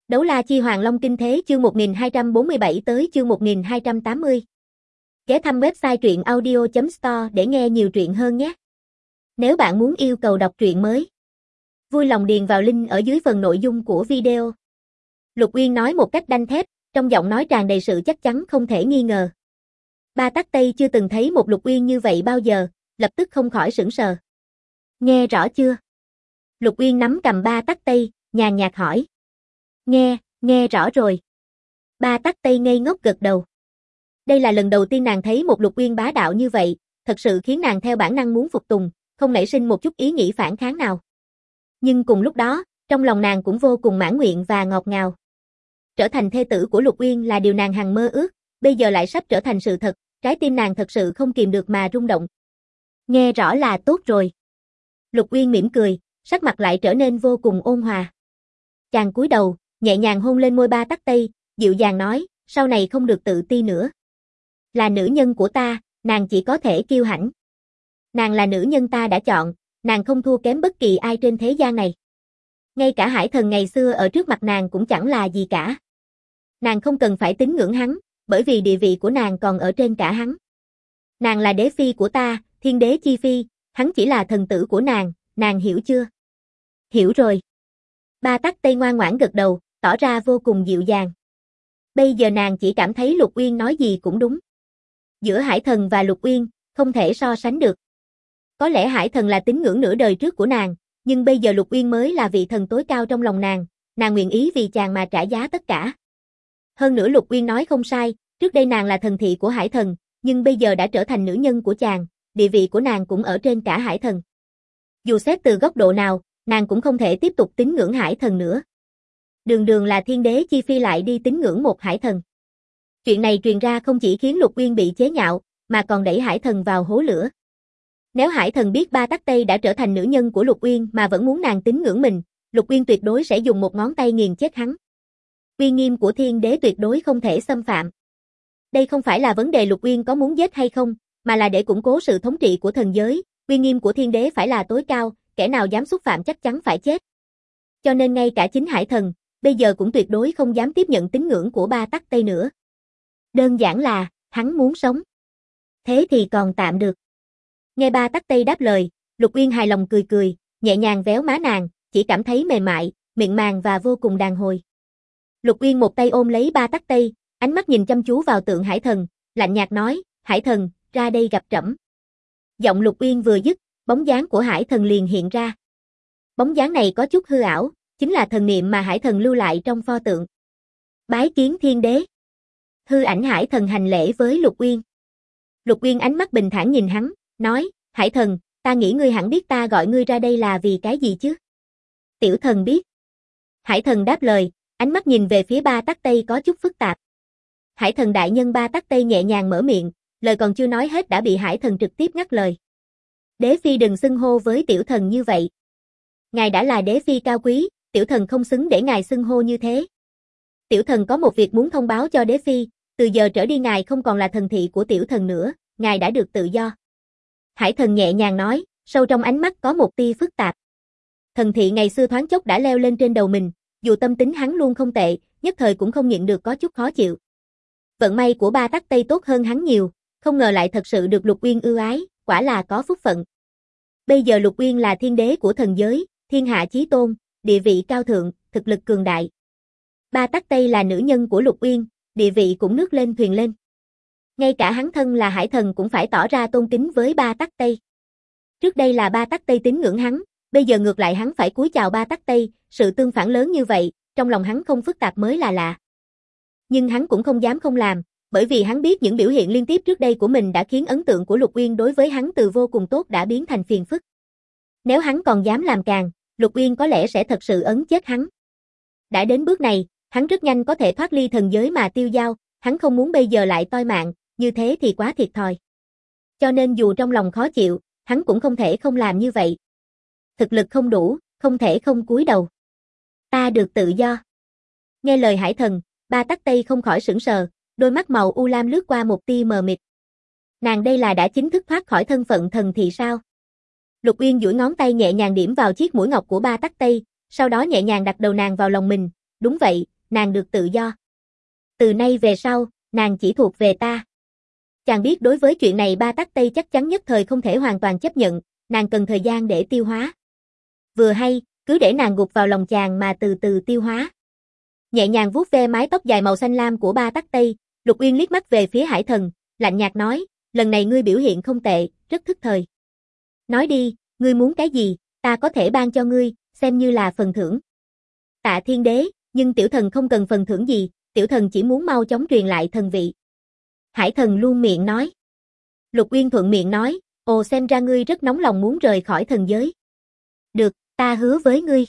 Đấu La Chi Hoàng Long Kinh Thế chương 1247 tới chương 1280. Ghé thăm website truyện audio.store để nghe nhiều truyện hơn nhé. Nếu bạn muốn yêu cầu đọc truyện mới, vui lòng điền vào link ở dưới phần nội dung của video. Lục Uyên nói một cách đanh thép, trong giọng nói tràn đầy sự chắc chắn không thể nghi ngờ. Ba Tắc Tây chưa từng thấy một Lục Uyên như vậy bao giờ, lập tức không khỏi sửng sờ. Nghe rõ chưa? Lục Uyên nắm cầm Ba Tắc Tây, nhàn nhạt hỏi. Nghe rõ rồi. Ba Tắc Tây ngây ngốc gật đầu. Đây là lần đầu tiên nàng thấy một Lục Uyên bá đạo như vậy, thật sự khiến nàng theo bản năng muốn phục tùng, không nảy sinh một chút ý nghĩ phản kháng nào. Nhưng cùng lúc đó, trong lòng nàng cũng vô cùng mãn nguyện và ngọt ngào. Trở thành thê tử của Lục Uyên là điều nàng hằng mơ ước, bây giờ lại sắp trở thành sự thật, trái tim nàng thật sự không kìm được mà rung động. Nghe rõ là tốt rồi. Lục Uyên mỉm cười, sắc mặt lại trở nên vô cùng ôn hòa. Chàng cúi đầu, nhẹ nhàng hôn lên môi Ba Tắc Tây, dịu dàng nói, sau này không được tự ti nữa. Là nữ nhân của ta, nàng chỉ có thể kiêu hãnh. Nàng là nữ nhân ta đã chọn, nàng không thua kém bất kỳ ai trên thế gian này. Ngay cả Hải Thần ngày xưa ở trước mặt nàng cũng chẳng là gì cả. Nàng không cần phải tín ngưỡng hắn, bởi vì địa vị của nàng còn ở trên cả hắn. Nàng là đế phi của ta, thiên đế chi phi, hắn chỉ là thần tử của nàng hiểu chưa? Hiểu rồi. Ba Tắc Tây ngoan ngoãn gật đầu, tỏ ra vô cùng dịu dàng. Bây giờ nàng chỉ cảm thấy Lục Uyên nói gì cũng đúng. Giữa Hải Thần và Lục Uyên, không thể so sánh được. Có lẽ Hải Thần là tín ngưỡng nửa đời trước của nàng, nhưng bây giờ Lục Uyên mới là vị thần tối cao trong lòng nàng nguyện ý vì chàng mà trả giá tất cả. Hơn nữa Lục Uyên nói không sai, trước đây nàng là thần thị của Hải Thần, nhưng bây giờ đã trở thành nữ nhân của chàng, địa vị của nàng cũng ở trên cả Hải Thần. Dù xét từ góc độ nào, nàng cũng không thể tiếp tục tín ngưỡng Hải Thần nữa. Đường là thiên đế chi phi lại đi tín ngưỡng một Hải Thần. Chuyện này truyền ra không chỉ khiến Lục Uyên bị chế nhạo, mà còn đẩy Hải Thần vào hố lửa. Nếu Hải Thần biết Ba Tắc Tây đã trở thành nữ nhân của Lục Uyên mà vẫn muốn nàng tín ngưỡng mình, Lục Uyên tuyệt đối sẽ dùng một ngón tay nghiền chết hắn. Uy nghiêm của thiên đế tuyệt đối không thể xâm phạm. Đây không phải là vấn đề Lục Uyên có muốn giết hay không, mà là để củng cố sự thống trị của thần giới, uy nghiêm của thiên đế phải là tối cao, kẻ nào dám xúc phạm chắc chắn phải chết. Cho nên ngay cả chính Hải Thần, bây giờ cũng tuyệt đối không dám tiếp nhận tín ngưỡng của Ba Tắc Tây nữa. Đơn giản là, hắn muốn sống. Thế thì còn tạm được. Nghe Ba Tắc Tây đáp lời, Lục Uyên hài lòng cười, nhẹ nhàng véo má nàng, chỉ cảm thấy mềm mại, mịn màng và vô cùng đàn hồi. Lục Uyên một tay ôm lấy Ba Tắc Tây, ánh mắt nhìn chăm chú vào tượng Hải Thần, lạnh nhạt nói, Hải Thần, ra đây gặp trẫm. Giọng Lục Uyên vừa dứt, bóng dáng của Hải Thần liền hiện ra. Bóng dáng này có chút hư ảo, chính là thần niệm mà Hải Thần lưu lại trong pho tượng. Bái kiến thiên đế. Hư ảnh Hải Thần hành lễ với Lục Uyên. Lục Uyên ánh mắt bình thản nhìn hắn, nói, Hải Thần, ta nghĩ ngươi hẳn biết ta gọi ngươi ra đây là vì cái gì chứ? Tiểu thần biết. Hải Thần đáp lời, ánh mắt nhìn về phía Ba Tắc Tây có chút phức tạp. Hải Thần đại nhân Ba Tắc Tây nhẹ nhàng mở miệng, lời còn chưa nói hết đã bị Hải Thần trực tiếp ngắt lời. Đế phi đừng xưng hô với tiểu thần như vậy. Ngài đã là đế phi cao quý, tiểu thần không xứng để ngài xưng hô như thế. Tiểu thần có một việc muốn thông báo cho đế phi, từ giờ trở đi ngài không còn là thần thị của tiểu thần nữa, ngài đã được tự do. Hải Thần nhẹ nhàng nói, sâu trong ánh mắt có một tia phức tạp. Thần thị ngày xưa thoáng chốc đã leo lên trên đầu mình, dù tâm tính hắn luôn không tệ, nhất thời cũng không nhịn được có chút khó chịu. Vận may của Ba Tắc Tây tốt hơn hắn nhiều, không ngờ lại thật sự được Lục Uyên ưu ái, quả là có phúc phận. Bây giờ Lục Uyên là thiên đế của thần giới, thiên hạ chí tôn, địa vị cao thượng, thực lực cường đại. Ba Tắc Tây là nữ nhân của Lục Uyên, địa vị cũng nước lên thuyền lên. Ngay cả hắn thân là Hải Thần cũng phải tỏ ra tôn kính với Ba Tắc Tây. Trước đây là Ba Tắc Tây tín ngưỡng hắn, bây giờ ngược lại hắn phải cúi chào Ba Tắc Tây, sự tương phản lớn như vậy, trong lòng hắn không phức tạp mới là lạ. Nhưng hắn cũng không dám không làm, bởi vì hắn biết những biểu hiện liên tiếp trước đây của mình đã khiến ấn tượng của Lục Uyên đối với hắn từ vô cùng tốt đã biến thành phiền phức. Nếu hắn còn dám làm càng, Lục Uyên có lẽ sẽ thật sự ấn chết hắn. Đã đến bước này, hắn rất nhanh có thể thoát ly thần giới mà tiêu dao, hắn không muốn bây giờ lại toi mạng, như thế thì quá thiệt thòi. Cho nên dù trong lòng khó chịu, hắn cũng không thể không làm như vậy. Thực lực không đủ, không thể không cúi đầu. Ta được tự do. Nghe lời Hải Thần, Ba Tắc Tây không khỏi sửng sờ, đôi mắt màu u lam lướt qua một tia mờ mịt. Nàng đây là đã chính thức thoát khỏi thân phận thần thì sao? Lục Uyên duỗi ngón tay nhẹ nhàng điểm vào chiếc mũi ngọc của Ba Tắc Tây, sau đó nhẹ nhàng đặt đầu nàng vào lòng mình. Đúng vậy, nàng được tự do. Từ nay về sau, nàng chỉ thuộc về ta. Chàng biết đối với chuyện này Ba Tắc Tây chắc chắn nhất thời không thể hoàn toàn chấp nhận, nàng cần thời gian để tiêu hóa. Vừa hay, cứ để nàng gục vào lòng chàng mà từ từ tiêu hóa. Nhẹ nhàng vuốt ve mái tóc dài màu xanh lam của Ba Tắc Tây, Lục Uyên liếc mắt về phía Hải Thần, lạnh nhạt nói, lần này ngươi biểu hiện không tệ, rất thức thời. Nói đi, ngươi muốn cái gì, ta có thể ban cho ngươi, xem như là phần thưởng. Tạ Thiên Đế, nhưng tiểu thần không cần phần thưởng gì, tiểu thần chỉ muốn mau chóng truyền lại thần vị. Hải Thần luôn miệng nói. Lục Uyên thuận miệng nói, ồ xem ra ngươi rất nóng lòng muốn rời khỏi thần giới. Được, ta hứa với ngươi.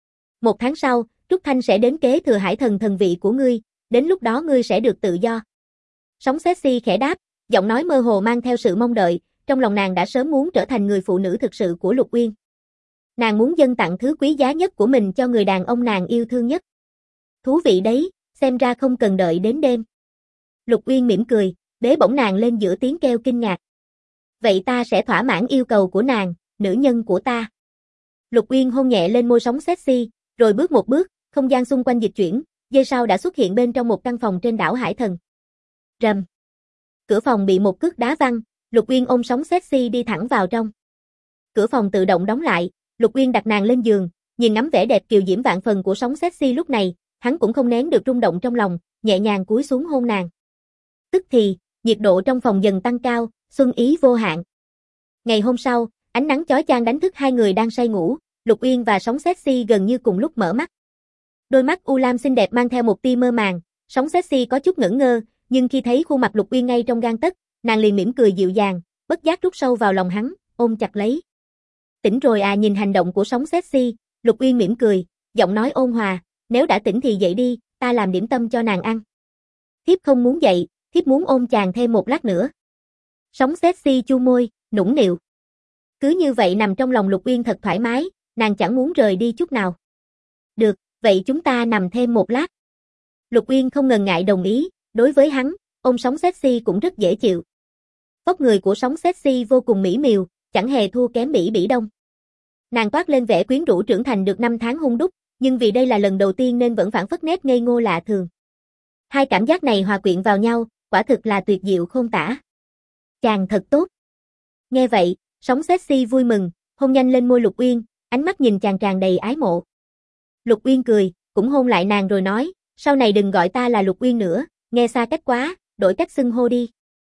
1 tháng sau, Trúc Thanh sẽ đến kế thừa Hải Thần thần vị của ngươi, đến lúc đó ngươi sẽ được tự do. Sóng Sexy khẽ đáp, giọng nói mơ hồ mang theo sự mong đợi, trong lòng nàng đã sớm muốn trở thành người phụ nữ thực sự của Lục Uyên. Nàng muốn dâng tặng thứ quý giá nhất của mình cho người đàn ông nàng yêu thương nhất. Thú vị đấy, xem ra không cần đợi đến đêm. Lục Uyên mỉm cười, bế bổng nàng lên giữa tiếng kêu kinh ngạc. Vậy ta sẽ thỏa mãn yêu cầu của nàng, nữ nhân của ta. Lục Uyên hôn nhẹ lên môi Sóng Sexy, rồi bước một bước, không gian xung quanh dịch chuyển, giây sau đã xuất hiện bên trong một căn phòng trên đảo Hải Thần. Rầm. Cửa phòng bị một cước đá văng, Lục Uyên ôm Sóng Sexy đi thẳng vào trong. Cửa phòng tự động đóng lại, Lục Uyên đặt nàng lên giường, nhìn ngắm vẻ đẹp kiều diễm vạn phần của Sóng Sexy lúc này, hắn cũng không nén được rung động trong lòng, nhẹ nhàng cúi xuống hôn nàng. Tức thì, nhiệt độ trong phòng dần tăng cao, xuân ý vô hạn. Ngày hôm sau, ánh nắng chói chang đánh thức hai người đang say ngủ, Lục Uyên và Sóng Sexy gần như cùng lúc mở mắt. Đôi mắt u lam xinh đẹp mang theo một tia mơ màng, Sóng Sexy có chút ngẩn ngơ, nhưng khi thấy khuôn mặt Lục Uyên ngay trong gang tấc, nàng liền mỉm cười dịu dàng, bất giác rút sâu vào lòng hắn, ôm chặt lấy. Tỉnh rồi à? Nhìn hành động của Sóng Sexy, Lục Uyên mỉm cười, giọng nói ôn hòa, nếu đã tỉnh thì dậy đi, ta làm điểm tâm cho nàng ăn. Thiếp không muốn dậy, thiếp muốn ôm chàng thêm một lát nữa. Sóng Sexy chu môi, nũng nịu. Cứ như vậy nằm trong lòng Lục Uyên thật thoải mái, nàng chẳng muốn rời đi chút nào. Được, vậy chúng ta nằm thêm một lát. Lục Uyên không ngần ngại đồng ý, đối với hắn, ôm Sóng Sexy cũng rất dễ chịu. Vóc người của Sóng Sexy vô cùng mỹ miều, chẳng hề thua kém Bỉ Bỉ Đông. Nàng toát lên vẻ quyến rũ trưởng thành được 5 tháng hung đúc, nhưng vì đây là lần đầu tiên nên vẫn phảng phất nét ngây ngô lạ thường. Hai cảm giác này hòa quyện vào nhau, quả thực là tuyệt diệu khôn tả. Chàng thật tốt. Nghe vậy, Sóng Sexy vui mừng, hôn nhanh lên môi Lục Uyên, ánh mắt nhìn chàng tràn đầy ái mộ. Lục Uyên cười, cũng hôn lại nàng rồi nói, sau này đừng gọi ta là Lục Uyên nữa, nghe xa cách quá, đổi cách xưng hô đi.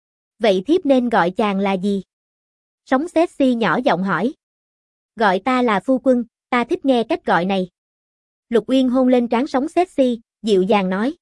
Vậy thiếp nên gọi chàng là gì? Sóng Sexy nhỏ giọng hỏi. Gọi ta là phu quân, ta thích nghe cách gọi này. Lục Uyên hôn lên trán Sóng Sexy, dịu dàng nói.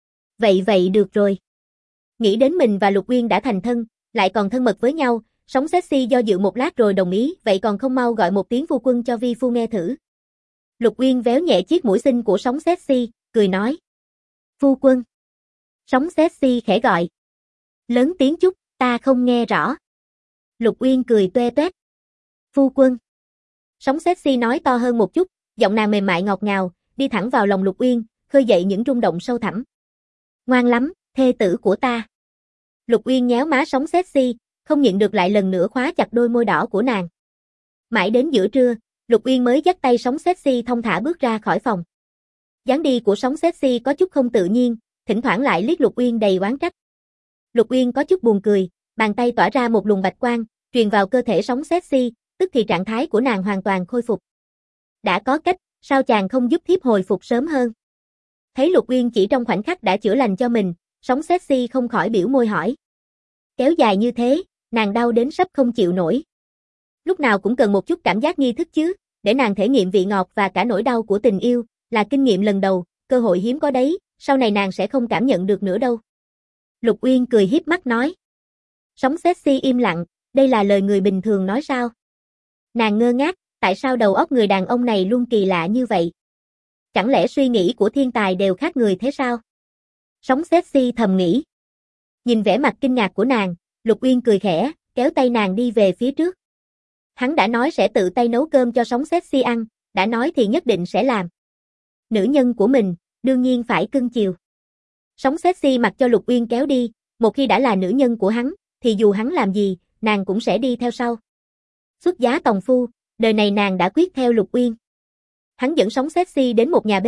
Vậy được rồi. Nghĩ đến mình và Lục Uyên đã thành thân, lại còn thân mật với nhau, Sóng Sexy do dự một lát rồi đồng ý, vậy còn không mau gọi một tiếng phu quân cho vi phu nghe thử. Lục Uyên véo nhẹ chiếc mũi xinh của Sóng Sexy, cười nói. Phu quân. Sóng Sexy khẽ gọi. Lớn tiếng chút, ta không nghe rõ. Lục Uyên cười toe toét. Phu quân. Sóng Sexy nói to hơn một chút, giọng nàng mềm mại ngọt ngào, đi thẳng vào lòng Lục Uyên, khơi dậy những rung động sâu thẳm. Ngoan lắm, thê tử của ta. Lục Uyên nhéo má Sóng Sexy, không nhịn được lại lần nữa khóa chặt đôi môi đỏ của nàng. Mãi đến giữa trưa, Lục Uyên mới dắt tay Sóng Sexy thong thả bước ra khỏi phòng. Dáng đi của Sóng Sexy có chút không tự nhiên, thỉnh thoảng lại liếc Lục Uyên đầy oán trách. Lục Uyên có chút buồn cười, bàn tay tỏa ra một luồng bạch quang, truyền vào cơ thể Sóng Sexy, tức thì trạng thái của nàng hoàn toàn khôi phục. Đã có cách, sao chàng không giúp thiếp hồi phục sớm hơn? Thấy Lục Uyên chỉ trong khoảnh khắc đã chữa lành cho mình, Sóng Sexy không khỏi biểu môi hỏi. Kéo dài như thế, nàng đau đến sắp không chịu nổi. Lúc nào cũng cần một chút cảm giác nghi thức chứ, để nàng thể nghiệm vị ngọt và cả nỗi đau của tình yêu, là kinh nghiệm lần đầu, cơ hội hiếm có đấy, sau này nàng sẽ không cảm nhận được nữa đâu. Lục Uyên cười híp mắt nói. Sóng Sexy im lặng, đây là lời người bình thường nói sao? Nàng ngơ ngác, tại sao đầu óc người đàn ông này luôn kỳ lạ như vậy? Chẳng lẽ suy nghĩ của thiên tài đều khác người thế sao? Sóng Sexy thầm nghĩ. Nhìn vẻ mặt kinh ngạc của nàng, Lục Uyên cười khẽ, kéo tay nàng đi về phía trước. Hắn đã nói sẽ tự tay nấu cơm cho Sóng Sexy ăn, đã nói thì nhất định sẽ làm. Nữ nhân của mình, đương nhiên phải cưng chiều. Sóng Sexy mặc cho Lục Uyên kéo đi, một khi đã là nữ nhân của hắn, thì dù hắn làm gì, nàng cũng sẽ đi theo sau. Xuất giá tòng phu, đời này nàng đã quyết theo Lục Uyên. Hắn dẫn Sóng Sexy đến một nhà bếp,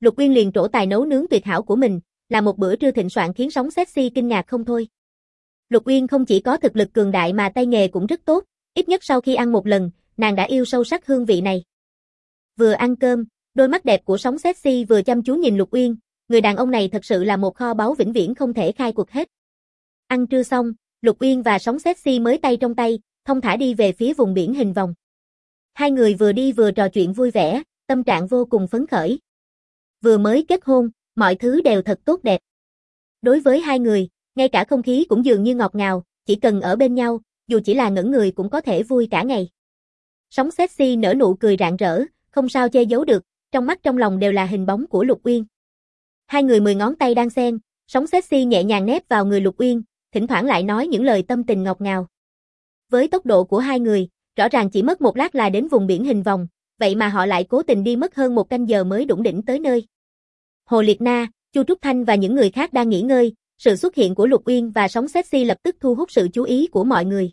Lục Uyên liền trổ tài nấu nướng tuyệt hảo của mình, là một bữa trưa thịnh soạn khiến sóng sexy kinh ngạc không thôi. Lục Uyên không chỉ có thực lực cường đại mà tay nghề cũng rất tốt, ít nhất sau khi ăn một lần, nàng đã yêu sâu sắc hương vị này. Vừa ăn cơm, đôi mắt đẹp của sóng sexy vừa chăm chú nhìn Lục Uyên, người đàn ông này thật sự là một kho báu vĩnh viễn không thể khai quật hết. Ăn trưa xong, Lục Uyên và sóng sexy mới tay trong tay, thong thả đi về phía vùng biển hình vòng. Hai người vừa đi vừa trò chuyện vui vẻ, tâm trạng vô cùng phấn khởi. Vừa mới kết hôn, mọi thứ đều thật tốt đẹp. Đối với hai người, ngay cả không khí cũng dường như ngọt ngào, chỉ cần ở bên nhau, dù chỉ là ngẩn người cũng có thể vui cả ngày. Sóng sexy nở nụ cười rạng rỡ, không sao che giấu được, trong mắt trong lòng đều là hình bóng của Lục Uyên. Hai người 10 ngón tay đan xen, sóng sexy nhẹ nhàng nép vào người Lục Uyên, thỉnh thoảng lại nói những lời tâm tình ngọt ngào. Với tốc độ của hai người, rõ ràng chỉ mất một lát là đến vùng biển hình vòng, vậy mà họ lại cố tình đi mất hơn 1 canh giờ mới đủng đỉnh tới nơi. Hồ Liệt Na, Chu Trúc Thanh và những người khác đang nghỉ ngơi, sự xuất hiện của Lục Uyên và sóng sexy lập tức thu hút sự chú ý của mọi người.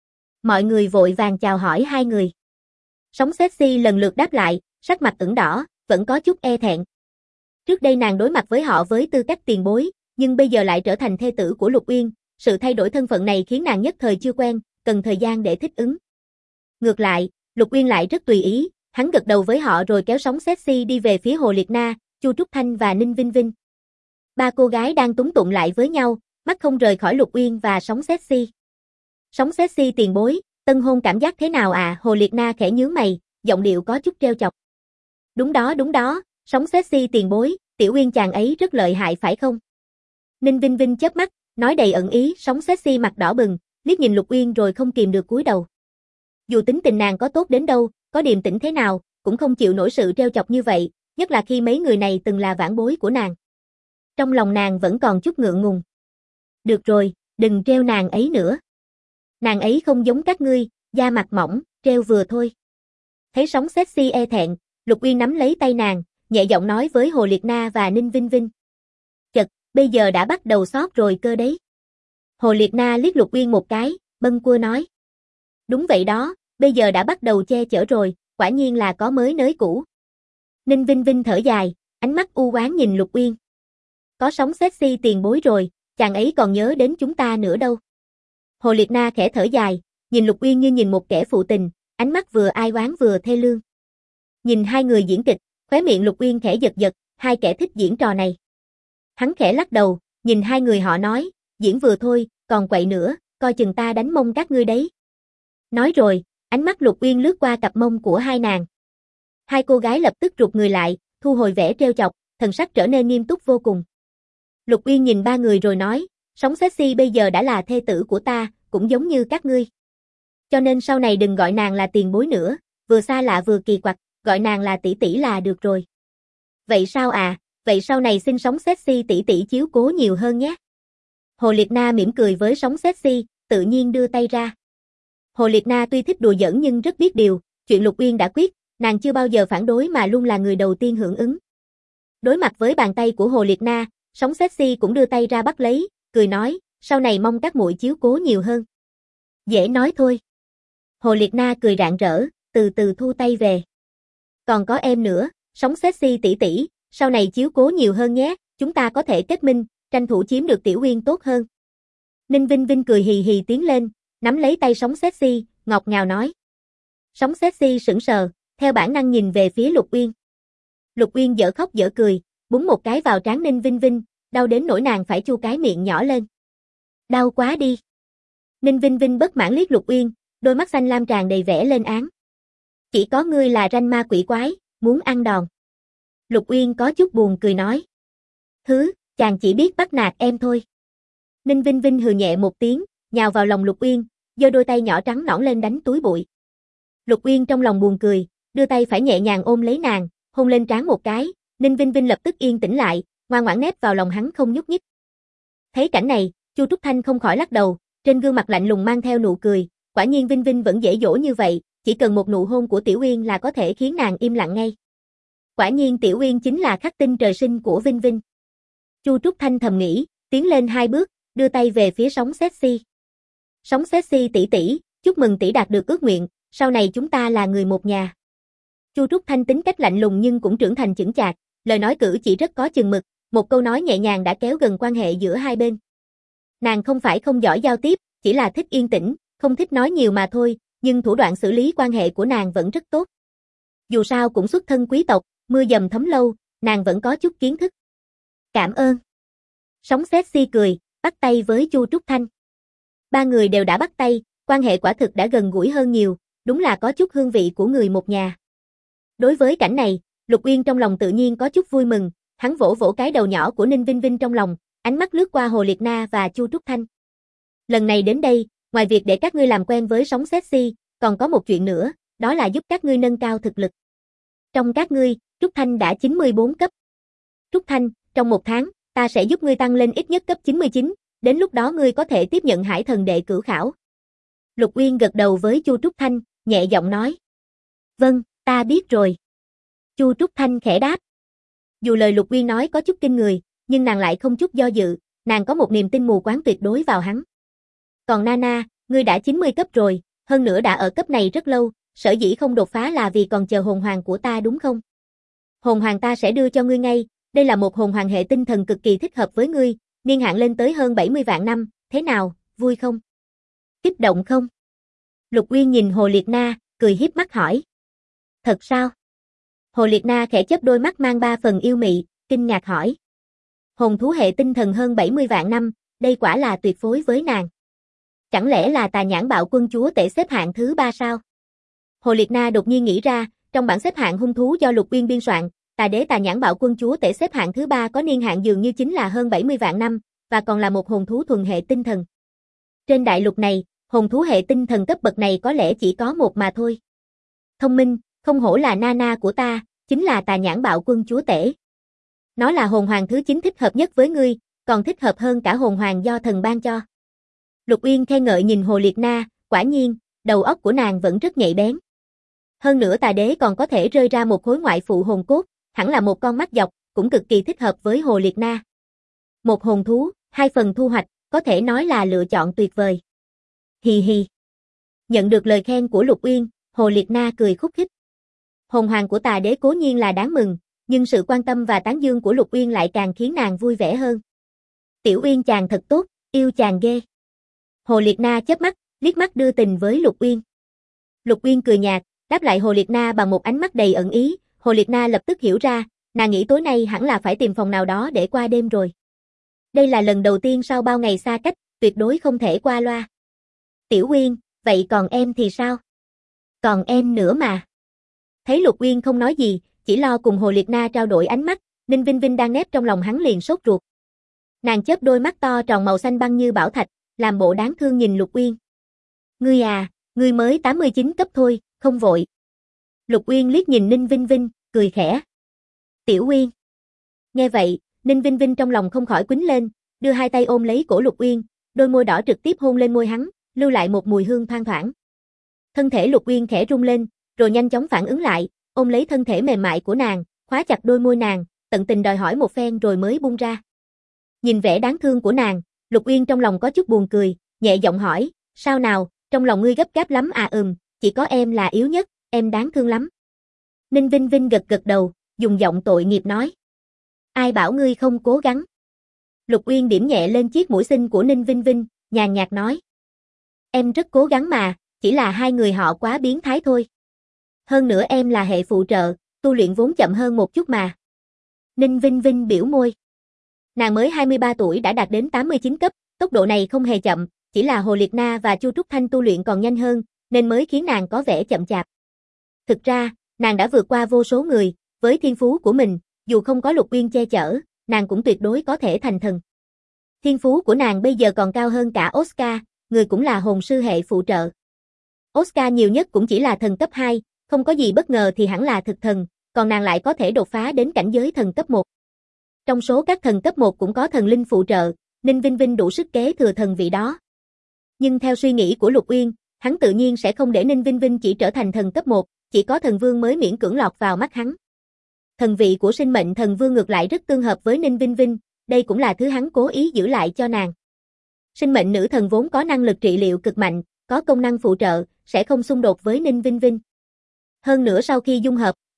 Mọi người vội vàng chào hỏi hai người. Sóng sexy lần lượt đáp lại, sắc mặt ửng đỏ, vẫn có chút e thẹn. Trước đây nàng đối mặt với họ với tư cách tiền bối, nhưng bây giờ lại trở thành thê tử của Lục Uyên, sự thay đổi thân phận này khiến nàng nhất thời chưa quen, cần thời gian để thích ứng. Ngược lại, Lục Uyên lại rất tùy ý, hắn gật đầu với họ rồi kéo sóng sexy đi về phía Hồ Liệt Na, Chu Trúc Thanh và Ninh Vinh Vinh. Ba cô gái đang túng tụng lại với nhau, mắt không rời khỏi Lục Uyên và sóng sexy. Sóng sexy tiền bối, tân hôn cảm giác thế nào à? Hồ Liệt Na khẽ nhướng mày, giọng điệu có chút trêu chọc. Đúng đó, sóng sexy tiền bối, Tiểu Uyên chàng ấy rất lợi hại phải không? Ninh Vinh Vinh chớp mắt, nói đầy ẩn ý, sóng sexy mặt đỏ bừng, liếc nhìn Lục Uyên rồi không kìm được cúi đầu. Dù tính tình nàng có tốt đến đâu, có điềm tĩnh thế nào, cũng không chịu nổi sự trêu chọc như vậy, nhất là khi mấy người này từng là vãn bối của nàng. Trong lòng nàng vẫn còn chút ngượng ngùng. Được rồi, đừng trêu nàng ấy nữa. Nàng ấy không giống các ngươi, da mặt mỏng, trêu vừa thôi. Thấy sóng sexy e thẹn, Lục Uyên nắm lấy tay nàng, nhẹ giọng nói với Hồ Liệt Na và Ninh Vinh Vinh. Chật, bây giờ đã bắt đầu xót rồi cơ đấy. Hồ Liệt Na liếc Lục Uyên một cái, bâng quơ nói. Đúng vậy đó, bây giờ đã bắt đầu che chở rồi, quả nhiên là có mới nới cũ. Ninh Vinh Vinh thở dài, ánh mắt u oán nhìn Lục Uyên. Có sóng sexy tiền bối rồi, chàng ấy còn nhớ đến chúng ta nữa đâu. Hồ Liệt Na khẽ thở dài, nhìn Lục Uyên như nhìn một kẻ phụ tình, ánh mắt vừa ai oán vừa thê lương. Nhìn hai người diễn kịch, khóe miệng Lục Uyên khẽ giật giật, hai kẻ thích diễn trò này. Hắn khẽ lắc đầu, nhìn hai người họ nói, diễn vừa thôi, còn quậy nữa, coi chừng ta đánh mông các ngươi đấy. Nói rồi, ánh mắt Lục Uyên lướt qua cặp mông của hai nàng. Hai cô gái lập tức rụt người lại, thu hồi vẻ trêu chọc, thần sắc trở nên nghiêm túc vô cùng. Lục Uyên nhìn ba người rồi nói, sóng sexy bây giờ đã là thê tử của ta, cũng giống như các ngươi. Cho nên sau này đừng gọi nàng là tiền bối nữa, vừa xa lạ vừa kỳ quặc, gọi nàng là tỷ tỷ là được rồi. Vậy sao à, vậy sau này xin sóng sexy tỷ tỷ chiếu cố nhiều hơn nhé. Hồ Liệt Na mỉm cười với sóng sexy, tự nhiên đưa tay ra. Hồ Liệt Na tuy thích đùa giỡn nhưng rất biết điều, chuyện Lục Uyên đã quyết, nàng chưa bao giờ phản đối mà luôn là người đầu tiên hưởng ứng. Đối mặt với bàn tay của Hồ Liệt Na, sóng sexy cũng đưa tay ra bắt lấy, cười nói, sau này mong các muội chiếu cố nhiều hơn. Dễ nói thôi. Hồ Liệt Na cười rạng rỡ, từ từ thu tay về. Còn có em nữa, sóng sexy tỷ tỷ, sau này chiếu cố nhiều hơn nhé, chúng ta có thể kết minh, tranh thủ chiếm được Tiểu Uyên tốt hơn. Ninh Vinh Vinh cười hì hì tiến lên, nắm lấy tay sóng sexy, ngọt ngào nói. Sóng sexy sững sờ, theo bản năng nhìn về phía Lục Uyên. Lục Uyên dở khóc dở cười, búng một cái vào trán Ninh Vinh Vinh, đau đến nỗi nàng phải chu cái miệng nhỏ lên. Đau quá đi. Ninh Vinh Vinh bất mãn liếc Lục Uyên, đôi mắt xanh lam tràn đầy vẻ lên án. Chỉ có ngươi là ranh ma quỷ quái, muốn ăn đòn. Lục Uyên có chút buồn cười nói. Chàng chỉ biết bắt nạt em thôi. Ninh Vinh Vinh hừ nhẹ một tiếng, nhào vào lòng Lục Uyên, giơ đôi tay nhỏ trắng nõn lên đánh túi bụi. Lục Uyên trong lòng buồn cười, đưa tay phải nhẹ nhàng ôm lấy nàng, hôn lên trán một cái, Ninh Vinh Vinh lập tức yên tĩnh lại, ngoan ngoãn nép vào lòng hắn không nhúc nhích. Thấy cảnh này, Chu Trúc Thanh không khỏi lắc đầu, trên gương mặt lạnh lùng mang theo nụ cười, quả nhiên Vinh Vinh vẫn dễ dỗ như vậy, chỉ cần một nụ hôn của Tiểu Uyên là có thể khiến nàng im lặng ngay. Quả nhiên Tiểu Uyên chính là khắc tinh trời sinh của Vinh Vinh. Chu Trúc Thanh thầm nghĩ, tiến lên 2 bước, đưa tay về phía sóng sexy. Sóng sexy tỷ tỷ, chúc mừng tỷ đạt được ước nguyện, sau này chúng ta là người một nhà. Chu Trúc Thanh tính cách lạnh lùng nhưng cũng trưởng thành chững chạc, lời nói cử chỉ rất có chừng mực, một câu nói nhẹ nhàng đã kéo gần quan hệ giữa hai bên. Nàng không phải không giỏi giao tiếp, chỉ là thích yên tĩnh, không thích nói nhiều mà thôi, nhưng thủ đoạn xử lý quan hệ của nàng vẫn rất tốt. Dù sao cũng xuất thân quý tộc, mưa dầm thấm lâu, nàng vẫn có chút kiến thức. Cảm ơn. Sóng sexy cười, bắt tay với Chu Trúc Thanh. Ba người đều đã bắt tay, quan hệ quả thực đã gần gũi hơn nhiều, đúng là có chút hương vị của người một nhà. Đối với cảnh này, Lục Uyên trong lòng tự nhiên có chút vui mừng, hắn vỗ vỗ cái đầu nhỏ của Ninh Vinh Vinh trong lòng, ánh mắt lướt qua Hồ Liệt Na và Chu Trúc Thanh. Lần này đến đây, ngoài việc để các ngươi làm quen với sóng sexy, còn có một chuyện nữa, đó là giúp các ngươi nâng cao thực lực. Trong các ngươi, Trúc Thanh đã 94 cấp. Trúc Thanh, trong một tháng, ta sẽ giúp ngươi tăng lên ít nhất cấp 99, đến lúc đó ngươi có thể tiếp nhận Hải Thần Đệ cử khảo. Lục Uyên gật đầu với Chu Trúc Thanh, nhẹ giọng nói. Vâng, ta biết rồi. Chu Trúc Thanh khẽ đáp. Dù lời Lục Uyên nói có chút kinh người, nhưng nàng lại không chút do dự, nàng có một niềm tin mù quáng tuyệt đối vào hắn. Còn Nana, ngươi đã 90 cấp rồi, hơn nữa đã ở cấp này rất lâu, sở dĩ không đột phá là vì còn chờ hồn hoàng của ta đúng không? Hồn hoàng ta sẽ đưa cho ngươi ngay, đây là một hồn hoàng hệ tinh thần cực kỳ thích hợp với ngươi, niên hạn lên tới hơn 70 vạn năm, thế nào, vui không? Kích động không? Lục Uyên nhìn Hồ Liệt Na, cười hiếp mắt hỏi. Thật sao? Hồ Liệt Na khẽ chớp đôi mắt mang ba phần yêu mị, kinh ngạc hỏi. Hồn thú hệ tinh thần hơn 70 vạn năm, đây quả là tuyệt phối với nàng. Chẳng lẽ là Tà Nhãn Bạo Quân Chúa Tể xếp hạng thứ 3 sao? Hồ Liệt Na đột nhiên nghĩ ra, trong bảng xếp hạng hung thú do Lục Uyên biên soạn, Tà Đế Tà Nhãn Bạo Quân Chúa Tể xếp hạng thứ 3 có niên hạn dường như chính là hơn 70 vạn năm, và còn là một hồn thú thuần hệ tinh thần. Trên đại lục này, hồn thú hệ tinh thần cấp bậc này có lẽ chỉ có một mà thôi. Thông minh, không hổ là Nana của ta, chính là Tà Nhãn Bạo Quân Chúa Tể. Nó là hồn hoàng thứ 9 thích hợp nhất với ngươi, còn thích hợp hơn cả hồn hoàng do thần ban cho. Lục Uyên khen ngợi nhìn Hồ Liệt Na, quả nhiên, đầu óc của nàng vẫn rất nhạy bén. Hơn nữa Tà Đế còn có thể rơi ra một khối ngoại phụ hồn cốt, hẳn là một con mắt dọc, cũng cực kỳ thích hợp với Hồ Liệt Na. Một hồn thú, hai phần thu hoạch, có thể nói là lựa chọn tuyệt vời. Hì hì. Nhận được lời khen của Lục Uyên, Hồ Liệt Na cười khúc khích. Hồn hoàng của Tà Đế cố nhiên là đáng mừng, nhưng sự quan tâm và tán dương của Lục Uyên lại càng khiến nàng vui vẻ hơn. Tiểu Uyên chàng thật tốt, yêu chàng ghê. Hồ Liệt Na chớp mắt, liếc mắt đưa tình với Lục Uyên. Lục Uyên cười nhạt, đáp lại Hồ Liệt Na bằng một ánh mắt đầy ẩn ý, Hồ Liệt Na lập tức hiểu ra, nàng nghĩ tối nay hẳn là phải tìm phòng nào đó để qua đêm rồi. Đây là lần đầu tiên sau bao ngày xa cách, tuyệt đối không thể qua loa. Tiểu Uyên, vậy còn em thì sao? Còn em nữa mà. Thấy Lục Uyên không nói gì, chỉ lo cùng Hồ Liệt Na trao đổi ánh mắt, Ninh Vinh Vinh đang nép trong lòng hắn liền sốt ruột. Nàng chớp đôi mắt to tròn màu xanh băng như bảo thạch, làm bộ đáng thương nhìn Lục Uyên. Ngươi à, ngươi mới 89 cấp thôi, không vội. Lục Uyên liếc nhìn Ninh Vinh Vinh, cười khẽ. Tiểu Uyên. Nghe vậy, Ninh Vinh Vinh trong lòng không khỏi quýnh lên, đưa hai tay ôm lấy cổ Lục Uyên, đôi môi đỏ trực tiếp hôn lên môi hắn, lưu lại một mùi hương thoang thoảng. Thân thể Lục Uyên khẽ rung lên, rồi nhanh chóng phản ứng lại, ôm lấy thân thể mềm mại của nàng, khóa chặt đôi môi nàng, tận tình đòi hỏi một phen rồi mới buông ra. Nhìn vẻ đáng thương của nàng, Lục Uyên trong lòng có chút buồn cười, nhẹ giọng hỏi, sao nào, trong lòng ngươi gấp gáp lắm à? Chỉ có em là yếu nhất, em đáng thương lắm. Ninh Vinh Vinh gật gật đầu, dùng giọng tội nghiệp nói. Ai bảo ngươi không cố gắng? Lục Uyên điểm nhẹ lên chiếc mũi xinh của Ninh Vinh Vinh, nhàn nhạt nói. Em rất cố gắng mà, chỉ là hai người họ quá biến thái thôi. Hơn nữa em là hệ phụ trợ, tu luyện vốn chậm hơn một chút mà. Ninh Vinh Vinh biểu môi. Nàng mới 23 tuổi đã đạt đến 89 cấp, tốc độ này không hề chậm, chỉ là Hồ Liệt Na và Chu Trúc Thanh tu luyện còn nhanh hơn, nên mới khiến nàng có vẻ chậm chạp. Thực ra, nàng đã vượt qua vô số người, với thiên phú của mình, dù không có Lục Uyên che chở, nàng cũng tuyệt đối có thể thành thần. Thiên phú của nàng bây giờ còn cao hơn cả Oscar, người cũng là hồn sư hệ phụ trợ. Oscar nhiều nhất cũng chỉ là thần cấp 2, không có gì bất ngờ thì hẳn là thực thần, còn nàng lại có thể đột phá đến cảnh giới thần cấp 1. Trong số các thần cấp 1 cũng có thần linh phụ trợ, Ninh Vinh Vinh đủ sức kế thừa thần vị đó. Nhưng theo suy nghĩ của Lục Uyên, hắn tự nhiên sẽ không để Ninh Vinh Vinh chỉ trở thành thần cấp 1, chỉ có thần vương mới miễn cưỡng lọt vào mắt hắn. Thần vị của sinh mệnh thần vương ngược lại rất tương hợp với Ninh Vinh Vinh, đây cũng là thứ hắn cố ý giữ lại cho nàng. Sinh mệnh nữ thần vốn có năng lực trị liệu cực mạnh, có công năng phụ trợ, sẽ không xung đột với Ninh Vinh Vinh. Hơn nữa sau khi dung hợp,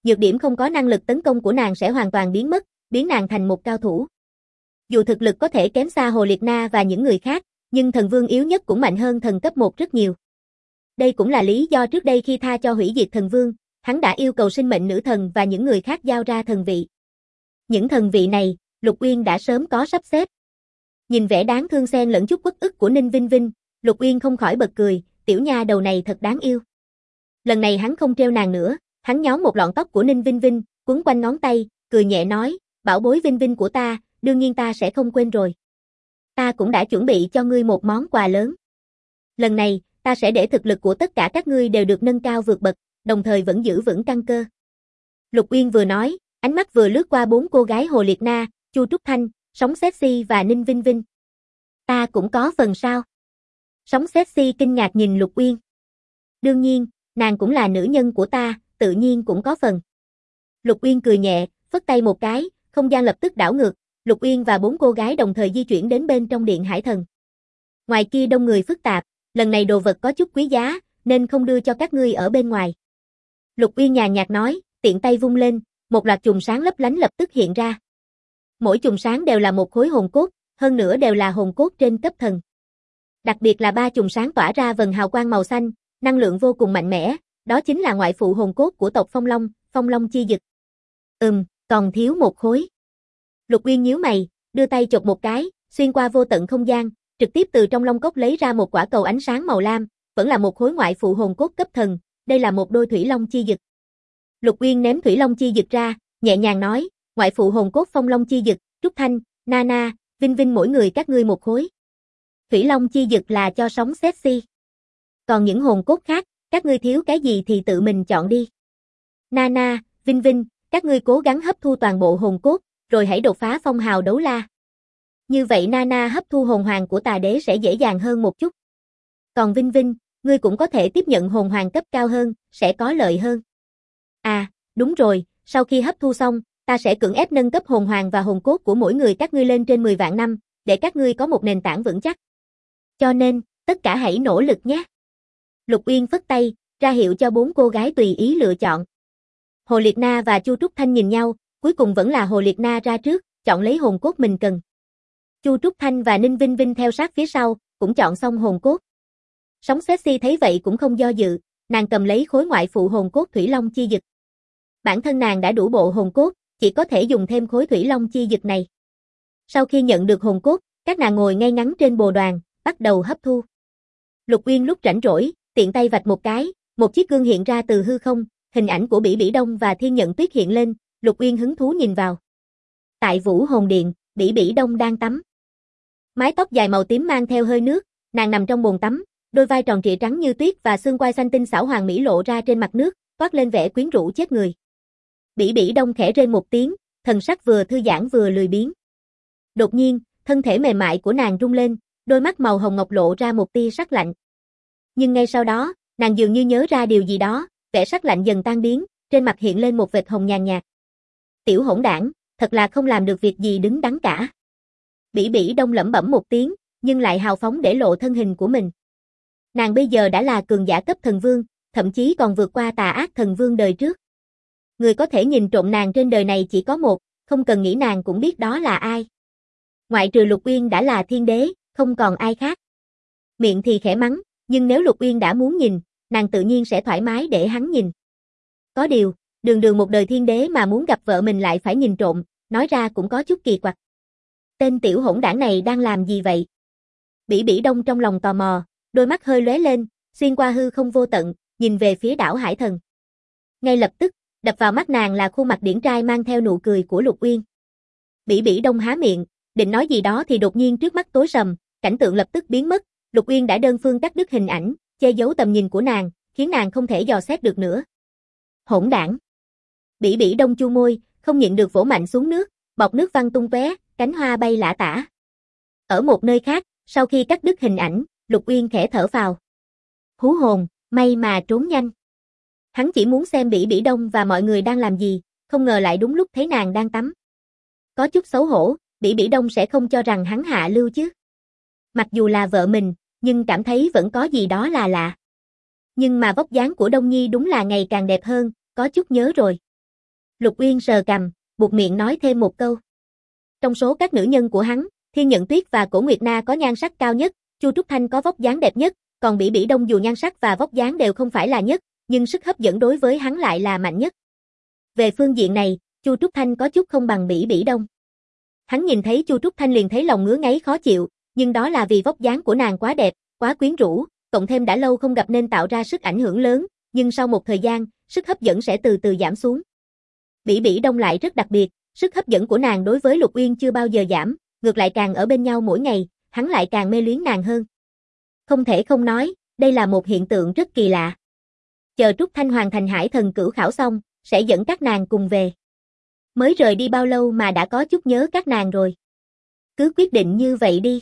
Nhược điểm không có năng lực tấn công của nàng sẽ hoàn toàn biến mất, biến nàng thành một cao thủ. Dù thực lực có thể kém xa Hồ Liệt Na và những người khác, nhưng thần vương yếu nhất cũng mạnh hơn thần cấp 1 rất nhiều. Đây cũng là lý do trước đây khi tha cho hủy diệt thần vương, hắn đã yêu cầu sinh mệnh nữ thần và những người khác giao ra thần vị. Những thần vị này, Lục Uyên đã sớm có sắp xếp. Nhìn vẻ đáng thương xen lẫn chút uất ức của Ninh Vinh Vinh, Lục Uyên không khỏi bật cười, tiểu nha đầu này thật đáng yêu. Lần này hắn không trêu nàng nữa, hắn nhón một lọn tóc của Ninh Vinh Vinh, quấn quanh ngón tay, cười nhẹ nói, bảo bối Vinh Vinh của ta, đương nhiên ta sẽ không quên rồi. Ta cũng đã chuẩn bị cho ngươi một món quà lớn. Lần này, ta sẽ để thực lực của tất cả các ngươi đều được nâng cao vượt bậc, đồng thời vẫn giữ vững căn cơ. Lục Uyên vừa nói, ánh mắt vừa lướt qua 4 cô gái Hồ Liệt Na, Chu Trúc Thanh, Sóng Sexy và Ninh Vinh Vinh. Ta cũng có phần sao? Sóng Sexy kinh ngạc nhìn Lục Uyên. Đương nhiên, nàng cũng là nữ nhân của ta, tự nhiên cũng có phần. Lục Uyên cười nhẹ, phất tay một cái, không gian lập tức đảo ngược, Lục Uyên và 4 cô gái đồng thời di chuyển đến bên trong điện Hải Thần. Ngoài kia đông người phức tạp, lần này đồ vật có chút quý giá, nên không đưa cho các ngươi ở bên ngoài. Lục Uyên nhàn nhạt nói, tiện tay vung lên, một loạt chùm sáng lấp lánh lập tức hiện ra. Mỗi chùm sáng đều là một khối hồn cốt, hơn nữa đều là hồn cốt trên cấp thần. Đặc biệt là 3 chùm sáng tỏa ra vầng hào quang màu xanh, năng lượng vô cùng mạnh mẽ, đó chính là ngoại phụ hồn cốt của tộc Phong Long chi dực. Còn thiếu một khối. Lục Uyên nhíu mày, đưa tay chộp một cái, xuyên qua vô tận không gian, trực tiếp từ trong long cốc lấy ra một quả cầu ánh sáng màu lam, vẫn là một khối ngoại phụ hồn cốt cấp thần, đây là một đôi thủy long chi dực. Lục Uyên ném thủy long chi dực ra, nhẹ nhàng nói, ngoại phụ hồn cốt Phong Long chi dực, Trúc Thanh, Nana, Vinh Vinh mỗi người các ngươi một khối. Thủy long chi dực là cho Sóng Sexy. Còn những hồn cốt khác, các ngươi thiếu cái gì thì tự mình chọn đi. Nana, Vinh Vinh, các ngươi cố gắng hấp thu toàn bộ hồn cốt, rồi hãy đột phá phong hào đấu la. Như vậy Nana hấp thu hồn hoàng của tà đế sẽ dễ dàng hơn một chút. Còn Vinh Vinh, ngươi cũng có thể tiếp nhận hồn hoàng cấp cao hơn, sẽ có lợi hơn. À, đúng rồi, sau khi hấp thu xong, ta sẽ cưỡng ép nâng cấp hồn hoàng và hồn cốt của mỗi người các ngươi lên trên 10 vạn năm, để các ngươi có một nền tảng vững chắc. Cho nên, tất cả hãy nỗ lực nhé. Lục Uyên phất tay, ra hiệu cho 4 cô gái tùy ý lựa chọn. Hồ Liệt Na và Chu Trúc Thanh nhìn nhau, cuối cùng vẫn là Hồ Liệt Na ra trước, chọn lấy hồn cốt mình cần. Chu Trúc Thanh và Ninh Vinh Vinh theo sát phía sau, cũng chọn xong hồn cốt. Sóng Sexy thấy vậy cũng không do dự, nàng cầm lấy khối ngoại phụ hồn cốt Thủy Long chi dực. Bản thân nàng đã đủ bộ hồn cốt, chỉ có thể dùng thêm khối Thủy Long chi dực này. Sau khi nhận được hồn cốt, các nàng ngồi ngay ngắn trên bồ đoàn, bắt đầu hấp thu. Lục Uyên lúc rảnh rỗi, tiện tay vạch một cái, một chiếc gương hiện ra từ hư không, hình ảnh của Bỉ Bỉ Đông và Thiên Nhận Tuyết hiện lên, Lục Uyên hứng thú nhìn vào. Tại Vũ Hồn Điện, Bỉ Bỉ Đông đang tắm. Mái tóc dài màu tím mang theo hơi nước, nàng nằm trong bồn tắm, đôi vai tròn trịa trắng như tuyết và xương quai xanh tinh xảo hoàn mỹ lộ ra trên mặt nước, toát lên vẻ quyến rũ chết người. Bỉ Bỉ Đông khẽ rên một tiếng, thần sắc vừa thư giãn vừa lười biếng. Đột nhiên, thân thể mềm mại của nàng rung lên, đôi mắt màu hồng ngọc lộ ra một tia sắc lạnh. Nhưng ngay sau đó, nàng dường như nhớ ra điều gì đó, vẻ sắc lạnh dần tan biến, trên mặt hiện lên một vệt hồng nhàn nhạt. Tiểu hỗn đảng, thật là không làm được việc gì đứng đắn cả. Bỉ Bỉ Đông lẩm bẩm một tiếng, nhưng lại hào phóng để lộ thân hình của mình. Nàng bây giờ đã là cường giả cấp thần vương, thậm chí còn vượt qua tà ác thần vương đời trước. Người có thể nhìn trộm nàng trên đời này chỉ có một, không cần nghĩ nàng cũng biết đó là ai. Ngoại trừ Lục Uyên đã là thiên đế, không còn ai khác. Miệng thì khẽ mắng, nhưng nếu Lục Uyên đã muốn nhìn, nàng tự nhiên sẽ thoải mái để hắn nhìn. Có điều, đường đường một đời thiên đế mà muốn gặp vợ mình lại phải nhìn trộm, nói ra cũng có chút kỳ quặc. Tên tiểu hỗn đảng này đang làm gì vậy? Bỉ Bỉ Đông trong lòng tò mò, đôi mắt hơi lóe lên, xuyên qua hư không vô tận, nhìn về phía đảo Hải Thần. Ngay lập tức, đập vào mắt nàng là khuôn mặt điển trai mang theo nụ cười của Lục Uyên. Bỉ Bỉ Đông há miệng, định nói gì đó thì đột nhiên trước mắt tối sầm, cảnh tượng lập tức biến mất, Lục Uyên đã đơn phương cắt đứt hình ảnh, che giấu tầm nhìn của nàng, khiến nàng không thể dò xét được nữa. Hỗn đảng. Bỉ Bỉ Đông chu môi, không nhịn được vỗ mạnh xuống nước, bọt nước văng tung tóe, cánh hoa bay lả tả. Ở một nơi khác, sau khi cắt đứt hình ảnh, Lục Uyên khẽ thở phào. Hú hồn, may mà trốn nhanh. Hắn chỉ muốn xem Bỉ Bỉ Đông và mọi người đang làm gì, không ngờ lại đúng lúc thấy nàng đang tắm. Có chút xấu hổ, Bỉ Bỉ Đông sẽ không cho rằng hắn hạ lưu chứ. Mặc dù là vợ mình, nhưng cảm thấy vẫn có gì đó là lạ. Nhưng mà vóc dáng của Đông Nhi đúng là ngày càng đẹp hơn, có chút nhớ rồi. Lục Uyên sờ cằm, buột miệng nói thêm một câu. Trong số các nữ nhân của hắn, Thiên Nhận Tuyết và Cổ Nguyệt Na có nhan sắc cao nhất, Chu Trúc Thanh có vóc dáng đẹp nhất, còn Bỉ Bỉ Đông dù nhan sắc và vóc dáng đều không phải là nhất, nhưng sức hấp dẫn đối với hắn lại là mạnh nhất. Về phương diện này, Chu Trúc Thanh có chút không bằng Bỉ Bỉ Đông. Hắn nhìn thấy Chu Trúc Thanh liền thấy lòng ngứa ngáy khó chịu, nhưng đó là vì vóc dáng của nàng quá đẹp, quá quyến rũ, cộng thêm đã lâu không gặp nên tạo ra sức ảnh hưởng lớn, nhưng sau một thời gian, sức hấp dẫn sẽ từ từ giảm xuống. Bỉ Bỉ Đông lại rất đặc biệt, sức hấp dẫn của nàng đối với Lục Uyên chưa bao giờ giảm, ngược lại càng ở bên nhau mỗi ngày, hắn lại càng mê luyến nàng hơn. Không thể không nói, đây là một hiện tượng rất kỳ lạ. Chờ Trúc Thanh hoàn thành Hải Thần Cửu Khảo xong, sẽ dẫn các nàng cùng về. Mới rời đi bao lâu mà đã có chút nhớ các nàng rồi. Cứ quyết định như vậy đi.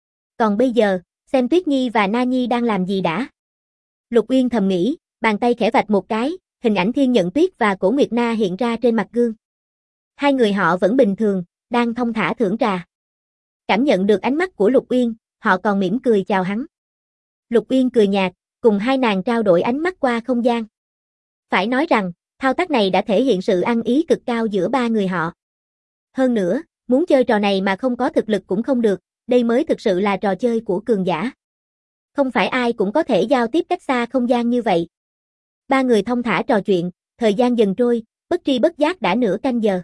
Còn bây giờ, xem Tuyết Nhi và Na Nhi đang làm gì đã. Lục Uyên thầm nghĩ, bàn tay khẽ vạch một cái, hình ảnh Thiên Nhận Tuyết và Cổ Nguyệt Na hiện ra trên mặt gương. Hai người họ vẫn bình thường, đang thong thả thưởng trà. Cảm nhận được ánh mắt của Lục Uyên, họ còn mỉm cười chào hắn. Lục Uyên cười nhạt, cùng hai nàng trao đổi ánh mắt qua không gian. Phải nói rằng, thao tác này đã thể hiện sự ăn ý cực cao giữa ba người họ. Hơn nữa, muốn chơi trò này mà không có thực lực cũng không được, đây mới thực sự là trò chơi của cường giả. Không phải ai cũng có thể giao tiếp cách xa không gian như vậy. Ba người thong thả trò chuyện, thời gian dần trôi, bất tri bất giác đã nửa canh giờ.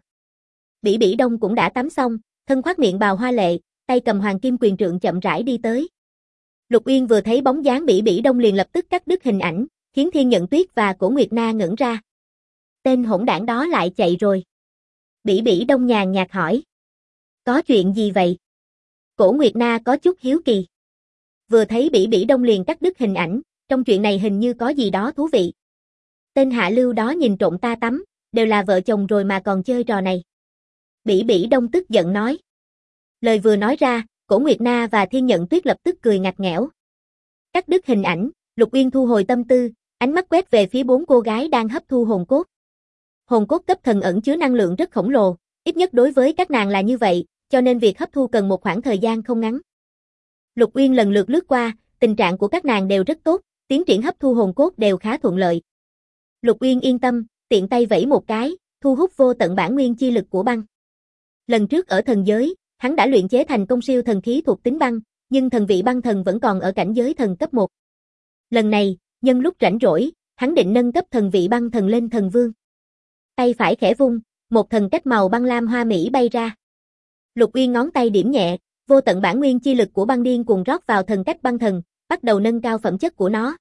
Bỉ Bỉ Đông cũng đã tắm xong, thân khoác miệng bào hoa lệ, tay cầm hoàng kim quyền trượng chậm rãi đi tới. Lục Uyên vừa thấy bóng dáng Bỉ Bỉ Đông liền lập tức cắt đứt hình ảnh, khiến Thiên Nhận Tuyết và Cổ Nguyệt Na ngẩn ra. Tên hỗn đảng đó lại chạy rồi. Bỉ Bỉ Đông nhàn nhạt hỏi. Có chuyện gì vậy? Cổ Nguyệt Na có chút hiếu kỳ. Vừa thấy Bỉ Bỉ Đông liền cắt đứt hình ảnh, trong chuyện này hình như có gì đó thú vị. Tên hạ lưu đó nhìn trộm ta tắm, đều là vợ chồng rồi mà còn chơi trò này. Bỉ Bỉ Đông tức giận nói. Lời vừa nói ra, Cổ Nguyệt Na và Thiên Nhận Tuyết lập tức cười ngặt nghẽo. Cắt đứt hình ảnh, Lục Uyên thu hồi tâm tư, ánh mắt quét về phía bốn cô gái đang hấp thu hồn cốt. Hồn cốt cấp thần ẩn chứa năng lượng rất khổng lồ, ít nhất đối với các nàng là như vậy, cho nên việc hấp thu cần một khoảng thời gian không ngắn. Lục Uyên lần lượt lướt qua, tình trạng của các nàng đều rất tốt, tiến triển hấp thu hồn cốt đều khá thuận lợi. Lục Uyên yên tâm, tiện tay vẫy một cái, thu hút vô tận bản nguyên chi lực của băng. Lần trước ở thần giới, hắn đã luyện chế thành công siêu thần khí thuộc tính băng, nhưng thần vị băng thần vẫn còn ở cảnh giới thần cấp 1. Lần này, nhân lúc rảnh rỗi, hắn định nâng cấp thần vị băng thần lên thần vương. Tay phải khẽ vung, một thần cách màu băng lam hoa mỹ bay ra. Lục Uyên ngón tay điểm nhẹ, vô tận bản nguyên chi lực của băng điên cuồng rót vào thần cách băng thần, bắt đầu nâng cao phẩm chất của nó.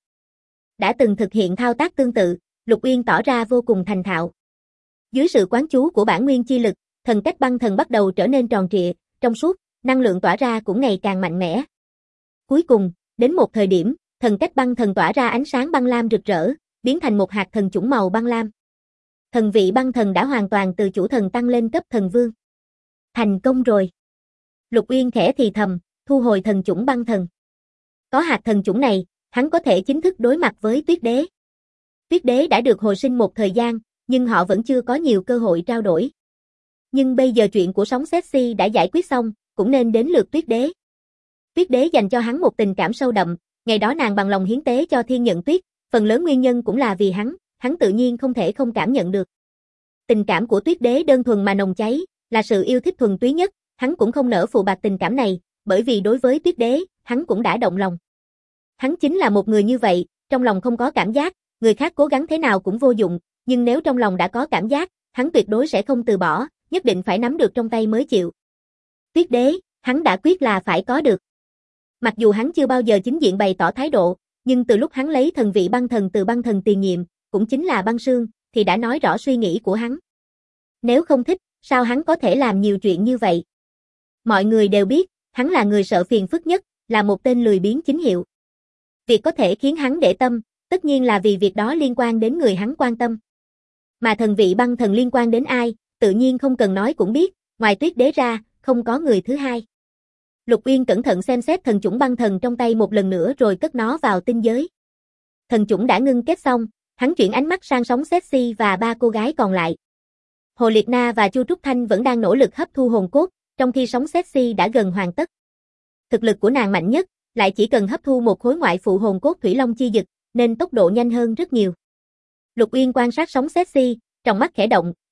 Đã từng thực hiện thao tác tương tự, Lục Uyên tỏ ra vô cùng thành thạo. Dưới sự quán chú của bản nguyên chi lực, thần cách băng thần bắt đầu trở nên tròn trịa, trong suốt, năng lượng tỏa ra cũng ngày càng mạnh mẽ. Cuối cùng, đến một thời điểm, thần cách băng thần tỏa ra ánh sáng băng lam rực rỡ, biến thành một hạt thần chủng màu băng lam. Thần vị băng thần đã hoàn toàn từ chủ thần tăng lên cấp thần vương. Thành công rồi. Lục Uyên khẽ thì thầm, thu hồi thần chủng băng thần. Có hạt thần chủng này, hắn có thể chính thức đối mặt với Tuyết Đế. Tuyết Đế đã được hồi sinh một thời gian, nhưng họ vẫn chưa có nhiều cơ hội trao đổi. Nhưng bây giờ chuyện của sóng Sexy đã giải quyết xong, cũng nên đến lượt Tuyết Đế. Tuyết Đế dành cho hắn một tình cảm sâu đậm, ngày đó nàng bằng lòng hiến tế cho Thiên Nhận Tuyết, phần lớn nguyên nhân cũng là vì hắn tự nhiên không thể không cảm nhận được. Tình cảm của Tuyết Đế đơn thuần mà nồng cháy, là sự yêu thích thuần túy nhất, hắn cũng không nỡ phụ bạc tình cảm này, bởi vì đối với Tuyết Đế, hắn cũng đã động lòng. Hắn chính là một người như vậy, trong lòng không có cảm giác, người khác cố gắng thế nào cũng vô dụng, nhưng nếu trong lòng đã có cảm giác, hắn tuyệt đối sẽ không từ bỏ, nhất định phải nắm được trong tay mới chịu. Tuyết Đế, hắn đã quyết là phải có được. Mặc dù hắn chưa bao giờ chính diện bày tỏ thái độ, nhưng từ lúc hắn lấy thần vị băng thần từ băng thần tiền nhiệm, cũng chính là băng sương, thì đã nói rõ suy nghĩ của hắn. Nếu không thích, sao hắn có thể làm nhiều chuyện như vậy? Mọi người đều biết, hắn là người sợ phiền phức nhất, là một tên lười biếng chính hiệu. Việc có thể khiến hắn để tâm, tất nhiên là vì việc đó liên quan đến người hắn quan tâm. Mà thần vị băng thần liên quan đến ai, tự nhiên không cần nói cũng biết, ngoài Tuyết Đế ra, không có người thứ hai. Lục Uyên cẩn thận xem xét thần chủng băng thần trong tay một lần nữa rồi cất nó vào tinh giới. Thần chủng đã ngưng kết xong, hắn chuyển ánh mắt sang sóng Sexy và ba cô gái còn lại. Hồ Liệt Na và Chu Trúc Thanh vẫn đang nỗ lực hấp thu hồn cốt, trong khi sóng Sexy đã gần hoàn tất. Thực lực của nàng mạnh nhất, lại chỉ cần hấp thu một khối ngoại phụ hồn cốt Thủy Long chi dực, nên tốc độ nhanh hơn rất nhiều. Lục Uyên quan sát sóng Sexy, trong mắt khẽ động,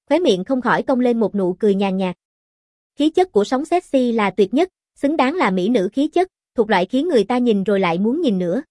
khóe miệng không khỏi cong lên một nụ cười nhàn nhạt. Khí chất của sóng sexy là tuyệt nhất, xứng đáng là mỹ nữ khí chất, thuộc loại khiến người ta nhìn rồi lại muốn nhìn nữa.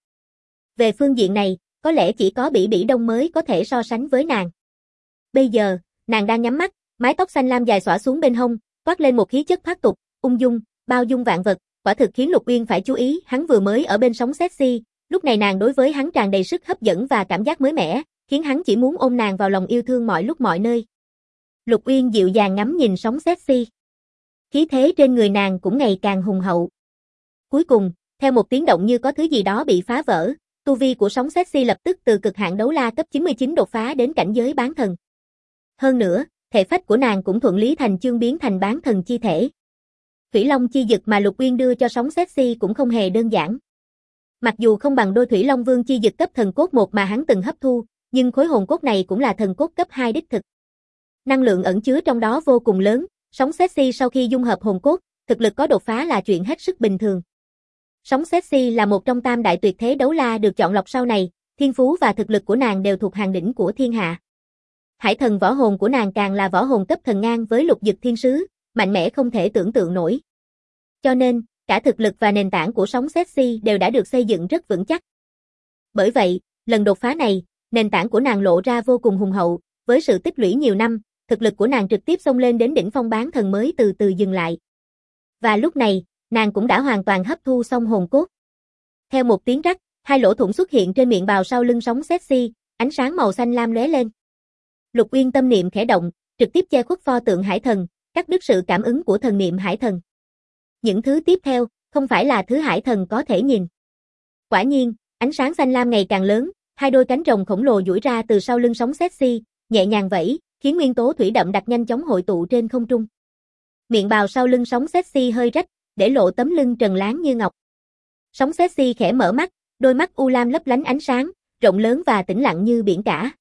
Về phương diện này, có lẽ chỉ có Bỉ Bỉ Đông mới có thể so sánh với nàng. Bây giờ, nàng đang nhắm mắt, mái tóc xanh lam dài xõa xuống bên hông, toát lên một khí chất thoát tục, ung dung, bao dung vạn vật, quả thực khiến Lục Uyên phải chú ý. Hắn vừa mới ở bên sóng sexy, lúc này nàng đối với hắn tràn đầy sức hấp dẫn và cảm giác mới mẻ, khiến hắn chỉ muốn ôm nàng vào lòng yêu thương mọi lúc mọi nơi. Lục Uyên dịu dàng ngắm nhìn sóng sexy. Khí thế trên người nàng cũng ngày càng hùng hậu. Cuối cùng, theo một tiếng động như có thứ gì đó bị phá vỡ, tu vi của sóng sexy lập tức từ cực hạn đấu la cấp 99 đột phá đến cảnh giới bán thần. Hơn nữa, thể phách của nàng cũng thuận lý thành chương biến thành bán thần chi thể. Thủy Long chi dực mà Lục Uyên đưa cho sóng sexy cũng không hề đơn giản. Mặc dù không bằng đôi Thủy Long Vương chi dực cấp thần cốt 1 mà hắn từng hấp thu, nhưng khối hồn cốt này cũng là thần cốt cấp 2 đích thực. Năng lượng ẩn chứa trong đó vô cùng lớn, sóng sexy sau khi dung hợp hồn cốt, thực lực có đột phá là chuyện hết sức bình thường. Sóng sexy là một trong tam đại tuyệt thế đấu la được chọn lọc sau này, thiên phú và thực lực của nàng đều thuộc hàng đỉnh của thiên hạ. Hải thần võ hồn của nàng càng là võ hồn cấp thần ngang với Lục Dực Thiên Sứ, mạnh mẽ không thể tưởng tượng nổi. Cho nên, cả thực lực và nền tảng của sóng sexy đều đã được xây dựng rất vững chắc. Bởi vậy, lần đột phá này, nền tảng của nàng lộ ra vô cùng hùng hậu, với sự tích lũy nhiều năm, thực lực của nàng trực tiếp xông lên đến đỉnh phong bán thần mới từ từ dừng lại. Và lúc này, nàng cũng đã hoàn toàn hấp thu xong hồn cốt. Theo một tiếng rắc, hai lỗ thủng xuất hiện trên miệng bào sau lưng sóng sexy, ánh sáng màu xanh lam lóe lên. Lục Uyên tâm niệm khẽ động, trực tiếp che khuất pho tượng hải thần, cắt đứt sự cảm ứng của thần niệm hải thần. Những thứ tiếp theo, không phải là thứ hải thần có thể nhìn. Quả nhiên, ánh sáng xanh lam ngày càng lớn, hai đôi cánh rồng khổng lồ duỗi ra từ sau lưng sóng sexy, nhẹ nhàng vẫy, khiến nguyên tố thủy đậm đặc nhanh chóng hội tụ trên không trung. Miệng bào sau lưng sóng sexy hơi rách, để lộ tấm lưng trần láng như ngọc. Sóng sexy khẽ mở mắt, đôi mắt u lam lấp lánh ánh sáng, rộng lớn và tĩnh lặng như biển cả.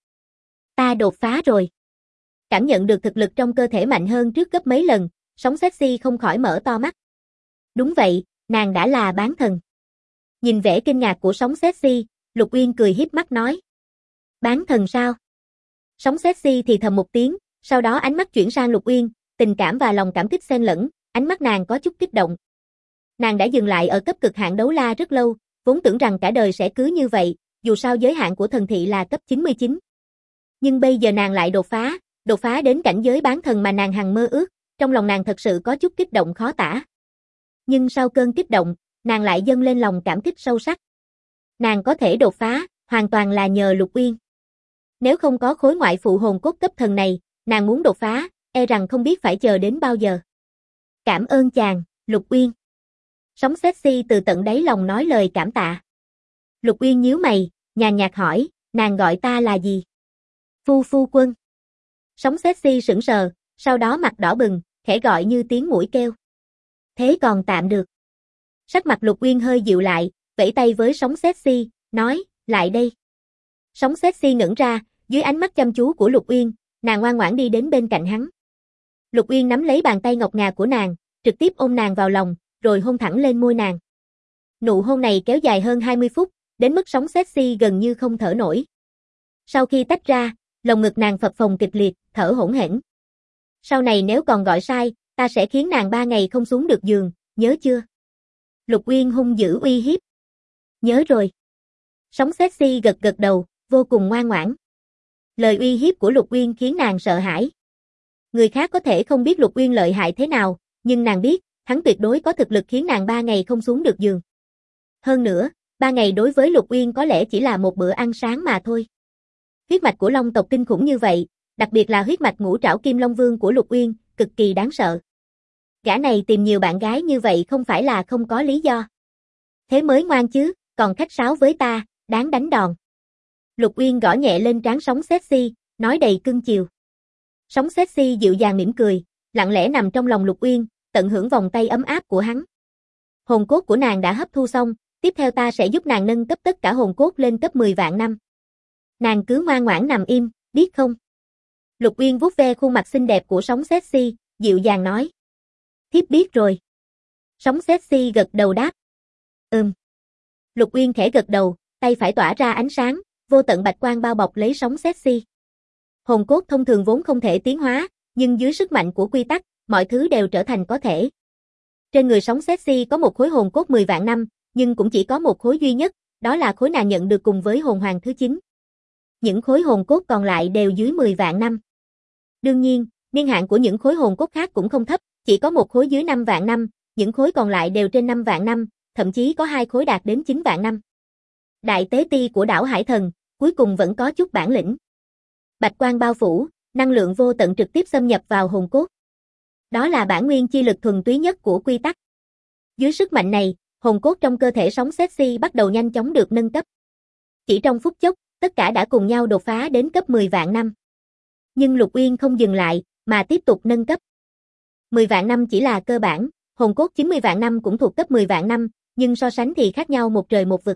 Ta đột phá rồi. Cảm nhận được thực lực trong cơ thể mạnh hơn trước gấp mấy lần, sóng sexy không khỏi mở to mắt. Đúng vậy, nàng đã là bán thần. Nhìn vẻ kinh ngạc của sóng sexy, Lục Uyên cười hiếp mắt nói. Bán thần sao? Sóng sexy thì thầm một tiếng, sau đó ánh mắt chuyển sang Lục Uyên, tình cảm và lòng cảm kích xen lẫn, ánh mắt nàng có chút kích động. Nàng đã dừng lại ở cấp cực hạn đấu la rất lâu, vốn tưởng rằng cả đời sẽ cứ như vậy, dù sao giới hạn của thần thị là cấp 99. Nhưng bây giờ nàng lại đột phá đến cảnh giới bán thần mà nàng hằng mơ ước, trong lòng nàng thật sự có chút kích động khó tả. Nhưng sau cơn kích động, nàng lại dâng lên lòng cảm kích sâu sắc. Nàng có thể đột phá, hoàn toàn là nhờ Lục Uyên. Nếu không có khối ngoại phụ hồn cốt cấp thần này, nàng muốn đột phá, e rằng không biết phải chờ đến bao giờ. Cảm ơn chàng, Lục Uyên. Sóng sexy từ tận đáy lòng nói lời cảm tạ. Lục Uyên nhíu mày, nhàn nhạt hỏi, nàng gọi ta là gì? Phu quân. Sóng sexy sững sờ, sau đó mặt đỏ bừng, khẽ gọi như tiếng muỗi kêu. Thế còn tạm được. Sắc mặt Lục Uyên hơi dịu lại, vẫy tay với sóng sexy, nói, lại đây. Sóng sexy ngẩng ra, dưới ánh mắt chăm chú của Lục Uyên, nàng ngoan ngoãn đi đến bên cạnh hắn. Lục Uyên nắm lấy bàn tay ngọc ngà của nàng, trực tiếp ôm nàng vào lòng, rồi hôn thẳng lên môi nàng. Nụ hôn này kéo dài hơn 20 phút, đến mức sóng sexy gần như không thở nổi. Sau khi tách ra, lồng ngực nàng phập phồng kịch liệt, thở hổn hển. Sau này nếu còn gọi sai, ta sẽ khiến nàng 3 ngày không xuống được giường, nhớ chưa? Lục Uyên hung dữ uy hiếp. Nhớ rồi. Sóng sexy gật gật đầu, vô cùng ngoan ngoãn. Lời uy hiếp của Lục Uyên khiến nàng sợ hãi. Người khác có thể không biết Lục Uyên lợi hại thế nào, nhưng nàng biết, hắn tuyệt đối có thực lực khiến nàng 3 ngày không xuống được giường. Hơn nữa, 3 ngày đối với Lục Uyên có lẽ chỉ là một bữa ăn sáng mà thôi. Huyết mạch của Long tộc kinh khủng như vậy, đặc biệt là huyết mạch ngũ trảo Kim Long Vương của Lục Uyên, cực kỳ đáng sợ. Gã này tìm nhiều bạn gái như vậy không phải là không có lý do. Thế mới ngoan chứ, còn khách sáo với ta, đáng đánh đòn. Lục Uyên gõ nhẹ lên trán sóng sexy, nói đầy cưng chiều. Sóng sexy dịu dàng mỉm cười, lặng lẽ nằm trong lòng Lục Uyên, tận hưởng vòng tay ấm áp của hắn. Hồn cốt của nàng đã hấp thu xong, tiếp theo ta sẽ giúp nàng nâng cấp tất cả hồn cốt lên cấp 10 vạn năm. Nàng cứ ngoan ngoãn nằm im, biết không? Lục Uyên vuốt ve khuôn mặt xinh đẹp của sóng sexy, dịu dàng nói. Thiếp biết rồi. Sóng sexy gật đầu đáp. Lục Uyên khẽ gật đầu, tay phải tỏa ra ánh sáng, vô tận bạch quang bao bọc lấy sóng sexy. Hồn cốt thông thường vốn không thể tiến hóa, nhưng dưới sức mạnh của quy tắc, mọi thứ đều trở thành có thể. Trên người sống Ceci có một khối hồn cốt 10 vạn năm, nhưng cũng chỉ có một khối duy nhất, đó là khối nàng nhận được cùng với hồn hoàng thứ 9. Những khối hồn cốt còn lại đều dưới 10 vạn năm. Đương nhiên, niên hạn của những khối hồn cốt khác cũng không thấp, chỉ có một khối dưới 5 vạn năm, những khối còn lại đều trên 5 vạn năm, thậm chí có 2 khối đạt đến 9 vạn năm. Đại tế ti của đảo Hải Thần, cuối cùng vẫn có chút bản lĩnh. Bạch quang bao phủ, năng lượng vô tận trực tiếp xâm nhập vào hồn cốt. Đó là bản nguyên chi lực thuần túy nhất của quy tắc. Dưới sức mạnh này, hồn cốt trong cơ thể sống Ceci bắt đầu nhanh chóng được nâng cấp. Chỉ trong phút chốc, tất cả đã cùng nhau đột phá đến cấp 10 vạn năm. Nhưng Lục Uyên không dừng lại, mà tiếp tục nâng cấp. 10 vạn năm chỉ là cơ bản, hồn cốt 90 vạn năm cũng thuộc cấp 10 vạn năm, nhưng so sánh thì khác nhau một trời một vực.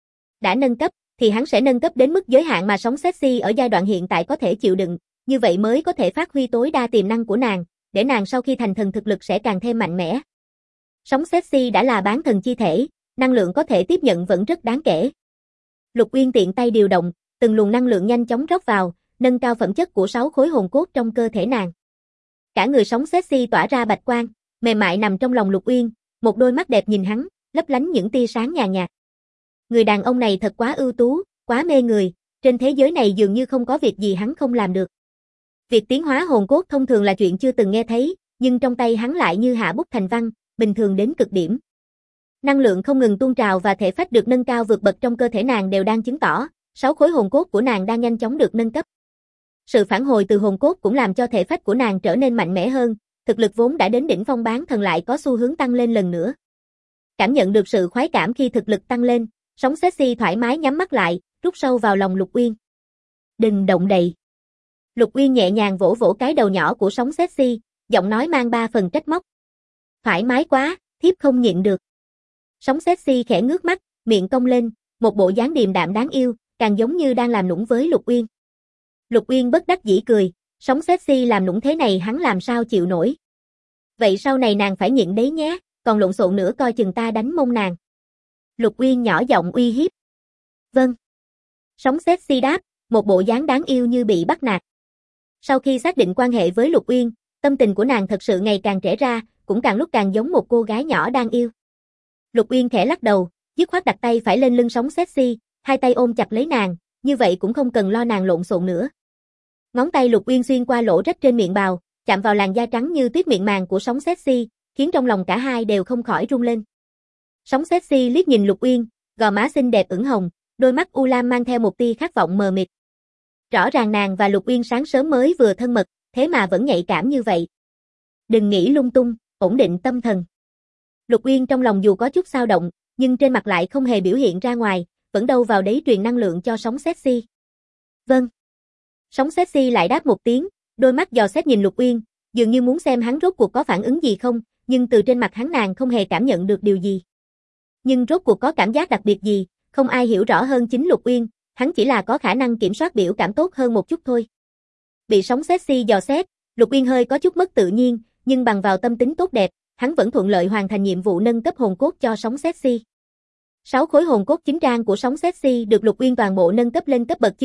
Đã nâng cấp, thì hắn sẽ nâng cấp đến mức giới hạn mà sống Ceci ở giai đoạn hiện tại có thể chịu đựng, như vậy mới có thể phát huy tối đa tiềm năng của nàng, để nàng sau khi thành thần thực lực sẽ càng thêm mạnh mẽ. Sống Ceci đã là bán thần chi thể, năng lượng có thể tiếp nhận vẫn rất đáng kể. Lục Uyên tiện tay điều động, từng luồng năng lượng nhanh chóng rót vào, nâng cao phẩm chất của 6 khối hồn cốt trong cơ thể nàng. Cả người sống Ceci tỏa ra bạch quang, mềm mại nằm trong lòng Lục Uyên, một đôi mắt đẹp nhìn hắn, lấp lánh những tia sáng nhàn nhạt. Người đàn ông này thật quá ưu tú, quá mê người, trên thế giới này dường như không có việc gì hắn không làm được. Việc tiến hóa hồn cốt thông thường là chuyện chưa từng nghe thấy, nhưng trong tay hắn lại như hạ bút thành văn, bình thường đến cực điểm. Năng lượng không ngừng tuôn trào và thể phách được nâng cao vượt bậc trong cơ thể nàng đều đang chứng tỏ, 6 khối hồn cốt của nàng đang nhanh chóng được nâng cấp. Sự phản hồi từ hồn cốt cũng làm cho thể phách của nàng trở nên mạnh mẽ hơn, thực lực vốn đã đến đỉnh phong bán thần lại có xu hướng tăng lên lần nữa. Cảm nhận được sự khoái cảm khi thực lực tăng lên, sống Ceci thoải mái nhắm mắt lại, rút sâu vào lòng Lục Uyên. Đừng động đậy. Lục Uyên nhẹ nhàng vỗ vỗ cái đầu nhỏ của sống Ceci, giọng nói mang 3 phần trách móc. Thoải mái quá, thiếp không nhịn được. Sống Ceci khẽ ngước mắt, miệng cong lên, một bộ dáng điềm đạm đáng yêu, càng giống như đang làm nũng với Lục Uyên. Lục Uyên bất đắc dĩ cười, sống Ceci làm nũng thế này hắn làm sao chịu nổi. Vậy sau này nàng phải nhịn đấy nhé, còn lộn xộn nữa coi chừng ta đánh mông nàng. Lục Uyên nhỏ giọng uy hiếp. Vâng. Sống Ceci đáp, một bộ dáng đáng yêu như bị bắt nạt. Sau khi xác định quan hệ với Lục Uyên, tâm tình của nàng thật sự ngày càng trẻ ra, cũng càng lúc càng giống một cô gái nhỏ đang yêu. Lục Uyên khẽ lắc đầu, dứt khoát đặt tay phải lên lưng sống Ceci, hai tay ôm chặt lấy nàng, như vậy cũng không cần lo nàng lộn xộn nữa. Ngón tay Lục Uyên xuyên qua lỗ rách trên miệng bào, chạm vào làn da trắng như tuyết mịn màng của sống Ceci, khiến trong lòng cả hai đều không khỏi rung lên. Sống Ceci liếc nhìn Lục Uyên, gò má xinh đẹp ửng hồng, đôi mắt u lam mang theo một tia khát vọng mờ mịt. Rõ ràng nàng và Lục Uyên sáng sớm mới vừa thân mật, thế mà vẫn nhạy cảm như vậy. Đừng nghĩ lung tung, ổn định tâm thần. Lục Uyên trong lòng dù có chút xao động, nhưng trên mặt lại không hề biểu hiện ra ngoài, vẫn đâu vào đấy truyền năng lượng cho sống Ceci. Vâng. Sống Ceci lại đáp một tiếng, đôi mắt dò xét nhìn Lục Uyên, dường như muốn xem hắn rốt cuộc có phản ứng gì không, nhưng từ trên mặt hắn nàng không hề cảm nhận được điều gì. Nhưng rốt cuộc có cảm giác đặc biệt gì, không ai hiểu rõ hơn chính Lục Uyên, hắn chỉ là có khả năng kiểm soát biểu cảm tốt hơn một chút thôi. Bị sống Ceci dò xét, Lục Uyên hơi có chút mất tự nhiên, nhưng bằng vào tâm tính tốt đẹp, hắn vẫn thuận lợi hoàn thành nhiệm vụ nâng cấp hồn cốt cho sống Ceci. 6 khối hồn cốt chính trang của sống Ceci được Lục Uyên toàn bộ nâng cấp lên cấp bậc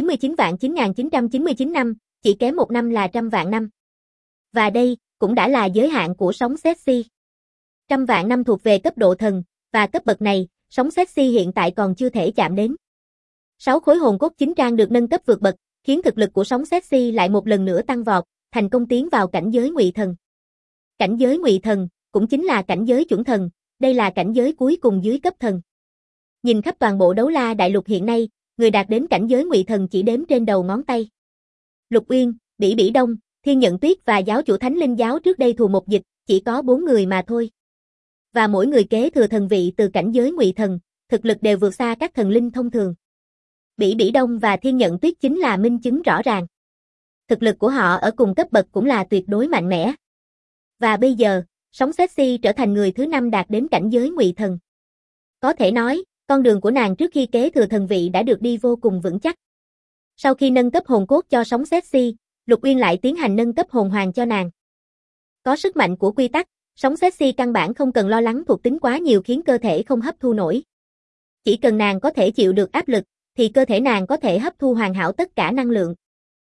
99.999 năm, chỉ kém một năm là 100 vạn năm. Và đây cũng đã là giới hạn của sống Ceci. 100 vạn năm thuộc về cấp độ thần, và cấp bậc này, sống Ceci hiện tại còn chưa thể chạm đến. 6 khối hồn cốt chính trang được nâng cấp vượt bậc, khiến thực lực của sống Ceci lại một lần nữa tăng vọt, thành công tiến vào cảnh giới ngụy thần. Cảnh giới ngụy thần cũng chính là cảnh giới chuẩn thần, đây là cảnh giới cuối cùng dưới cấp thần. Nhìn khắp toàn bộ Đấu La Đại Lục hiện nay, người đạt đến cảnh giới ngụy thần chỉ đếm trên đầu ngón tay. Lục Uyên, Bỉ Bỉ Đông, Thiên Nhận Tuyết và giáo chủ Thánh Linh giáo trước đây thù một dịch, chỉ có 4 người mà thôi. Và mỗi người kế thừa thần vị từ cảnh giới ngụy thần, thực lực đều vượt xa các thần linh thông thường. Bỉ Bỉ Đông và Thiên Nhận Tuyết chính là minh chứng rõ ràng. Thực lực của họ ở cùng cấp bậc cũng là tuyệt đối mạnh mẽ. Và bây giờ, sống Ceci trở thành người thứ 5 đạt đến cảnh giới ngụy thần. Có thể nói, con đường của nàng trước khi kế thừa thần vị đã được đi vô cùng vững chắc. Sau khi nâng cấp hồn cốt cho sống Ceci, Lục Uyên lại tiến hành nâng cấp hồn hoàng cho nàng. Có sức mạnh của quy tắc, sống Ceci căn bản không cần lo lắng thuộc tính quá nhiều khiến cơ thể không hấp thu nổi. Chỉ cần nàng có thể chịu được áp lực, thì cơ thể nàng có thể hấp thu hoàn hảo tất cả năng lượng.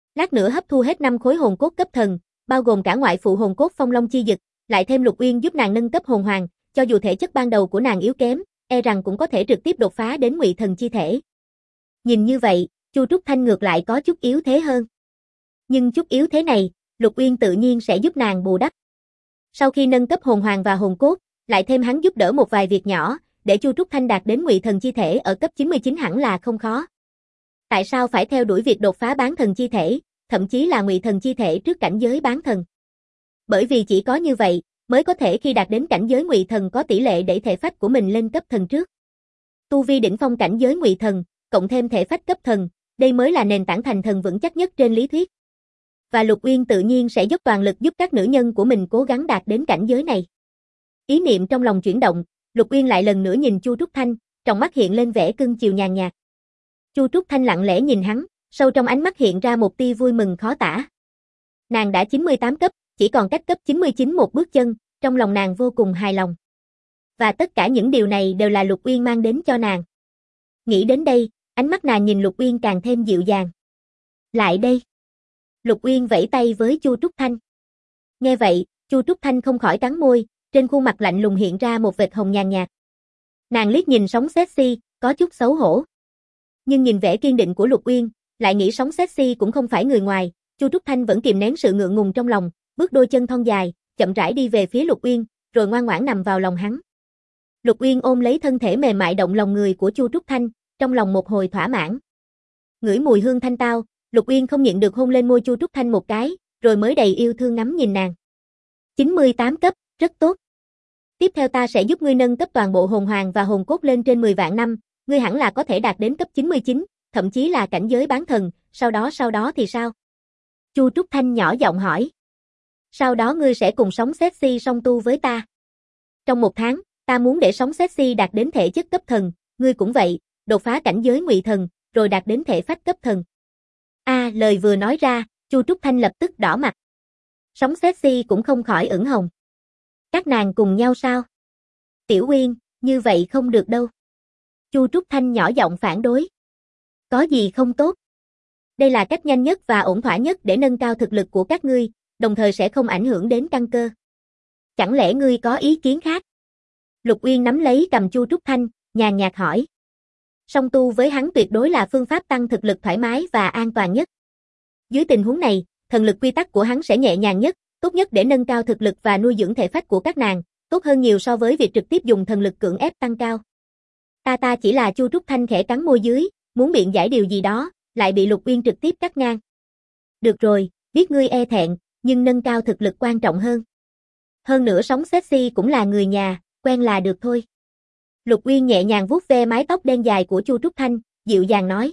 Lát nữa hấp thu hết 5 khối hồn cốt cấp thần, bao gồm cả ngoại phụ hồn cốt Phong Long chi dực, lại thêm Lục Uyên giúp nàng nâng cấp hồn hoàng, cho dù thể chất ban đầu của nàng yếu kém, e rằng cũng có thể trực tiếp đột phá đến Ngụy Thần chi thể. Nhìn như vậy, Chu Trúc Thanh ngược lại có chút yếu thế hơn. Nhưng chút yếu thế này, Lục Uyên tự nhiên sẽ giúp nàng bù đắp. Sau khi nâng cấp hồn hoàng và hồn cốt, lại thêm hắn giúp đỡ một vài việc nhỏ, để Chu Trúc Thanh đạt đến Ngụy Thần chi thể ở cấp 99 hẳn là không khó. Tại sao phải theo đuổi việc đột phá bán thần chi thể, thậm chí là Ngụy Thần chi thể trước cảnh giới bán thần? Bởi vì chỉ có như vậy, mới có thể khi đạt đến cảnh giới Ngụy Thần có tỷ lệ đẩy thể phách của mình lên cấp thần trước. Tu vi đỉnh phong cảnh giới Ngụy Thần, cộng thêm thể phách cấp thần, đây mới là nền tảng thành thần vững chắc nhất trên lý thuyết. Và Lục Uyên tự nhiên sẽ dốc toàn lực giúp các nữ nhân của mình cố gắng đạt đến cảnh giới này. Ý niệm trong lòng chuyển động, Lục Uyên lại lần nữa nhìn Chu Trúc Thanh, trong mắt hiện lên vẻ cưng chiều nhàn nhạt. Chu Trúc Thanh lặng lẽ nhìn hắn, sâu trong ánh mắt hiện ra một tia vui mừng khó tả. Nàng đã 98 cấp, chỉ còn cách cấp 99 một bước chân, trong lòng nàng vô cùng hài lòng. Và tất cả những điều này đều là Lục Uyên mang đến cho nàng. Nghĩ đến đây, ánh mắt nàng nhìn Lục Uyên càng thêm dịu dàng. Lại đây. Lục Uyên vẫy tay với Chu Trúc Thanh. Nghe vậy, Chu Trúc Thanh không khỏi cắn môi, trên khuôn mặt lạnh lùng hiện ra một vệt hồng nhàn nhạt. Nàng liếc nhìn sóng sexy, có chút xấu hổ. Nhưng nhìn vẻ kiên định của Lục Uyên, lại nghĩ sóng sexy cũng không phải người ngoài, Chu Trúc Thanh vẫn kìm nén sự ngượng ngùng trong lòng, bước đôi chân thon dài, chậm rãi đi về phía Lục Uyên, rồi ngoan ngoãn nằm vào lòng hắn. Lục Uyên ôm lấy thân thể mềm mại động lòng người của Chu Trúc Thanh, trong lòng một hồi thỏa mãn. Ngửi mùi hương thanh tao, Lục Uyên không nhịn được hôn lên môi Chu Trúc Thanh một cái, rồi mới đầy yêu thương ngắm nhìn nàng. 98 cấp, rất tốt. Tiếp theo ta sẽ giúp ngươi nâng cấp toàn bộ hồn hoàng và hồn cốt lên trên 10 vạn năm, ngươi hẳn là có thể đạt đến cấp 99, thậm chí là cảnh giới bán thần, sau đó thì sao? Chu Trúc Thanh nhỏ giọng hỏi. Sau đó ngươi sẽ cùng sống sexy song tu với ta. Trong 1 tháng, ta muốn để sống sexy đạt đến thể chất cấp thần, ngươi cũng vậy, đột phá cảnh giới Ngụy Thần, rồi đạt đến thể phách cấp thần. Lời vừa nói ra, Chu Trúc Thanh lập tức đỏ mặt. Sống sexy cũng không khỏi ửng hồng. Các nàng cùng nhau sao? Tiểu Uyên, như vậy không được đâu. Chu Trúc Thanh nhỏ giọng phản đối. Có gì không tốt? Đây là cách nhanh nhất và ổn thỏa nhất để nâng cao thực lực của các ngươi, đồng thời sẽ không ảnh hưởng đến căn cơ. Chẳng lẽ ngươi có ý kiến khác? Lục Uyên nắm lấy cầm Chu Trúc Thanh, nhàn nhạt hỏi. Song tu với hắn tuyệt đối là phương pháp tăng thực lực thoải mái và an toàn nhất. Dưới tình huống này, thần lực quy tắc của hắn sẽ nhẹ nhàng nhất, tốt nhất để nâng cao thực lực và nuôi dưỡng thể phách của các nàng, tốt hơn nhiều so với việc trực tiếp dùng thần lực cưỡng ép tăng cao. Ta chỉ là Chu Trúc Thanh khẽ cắn môi dưới, muốn biện giải điều gì đó, lại bị Lục Uyên trực tiếp cắt ngang. Được rồi, biết ngươi e thẹn, nhưng nâng cao thực lực quan trọng hơn. Hơn nữa sống sexy cũng là người nhà, quen là được thôi. Lục Uyên nhẹ nhàng vuốt ve mái tóc đen dài của Chu Trúc Thanh, dịu dàng nói.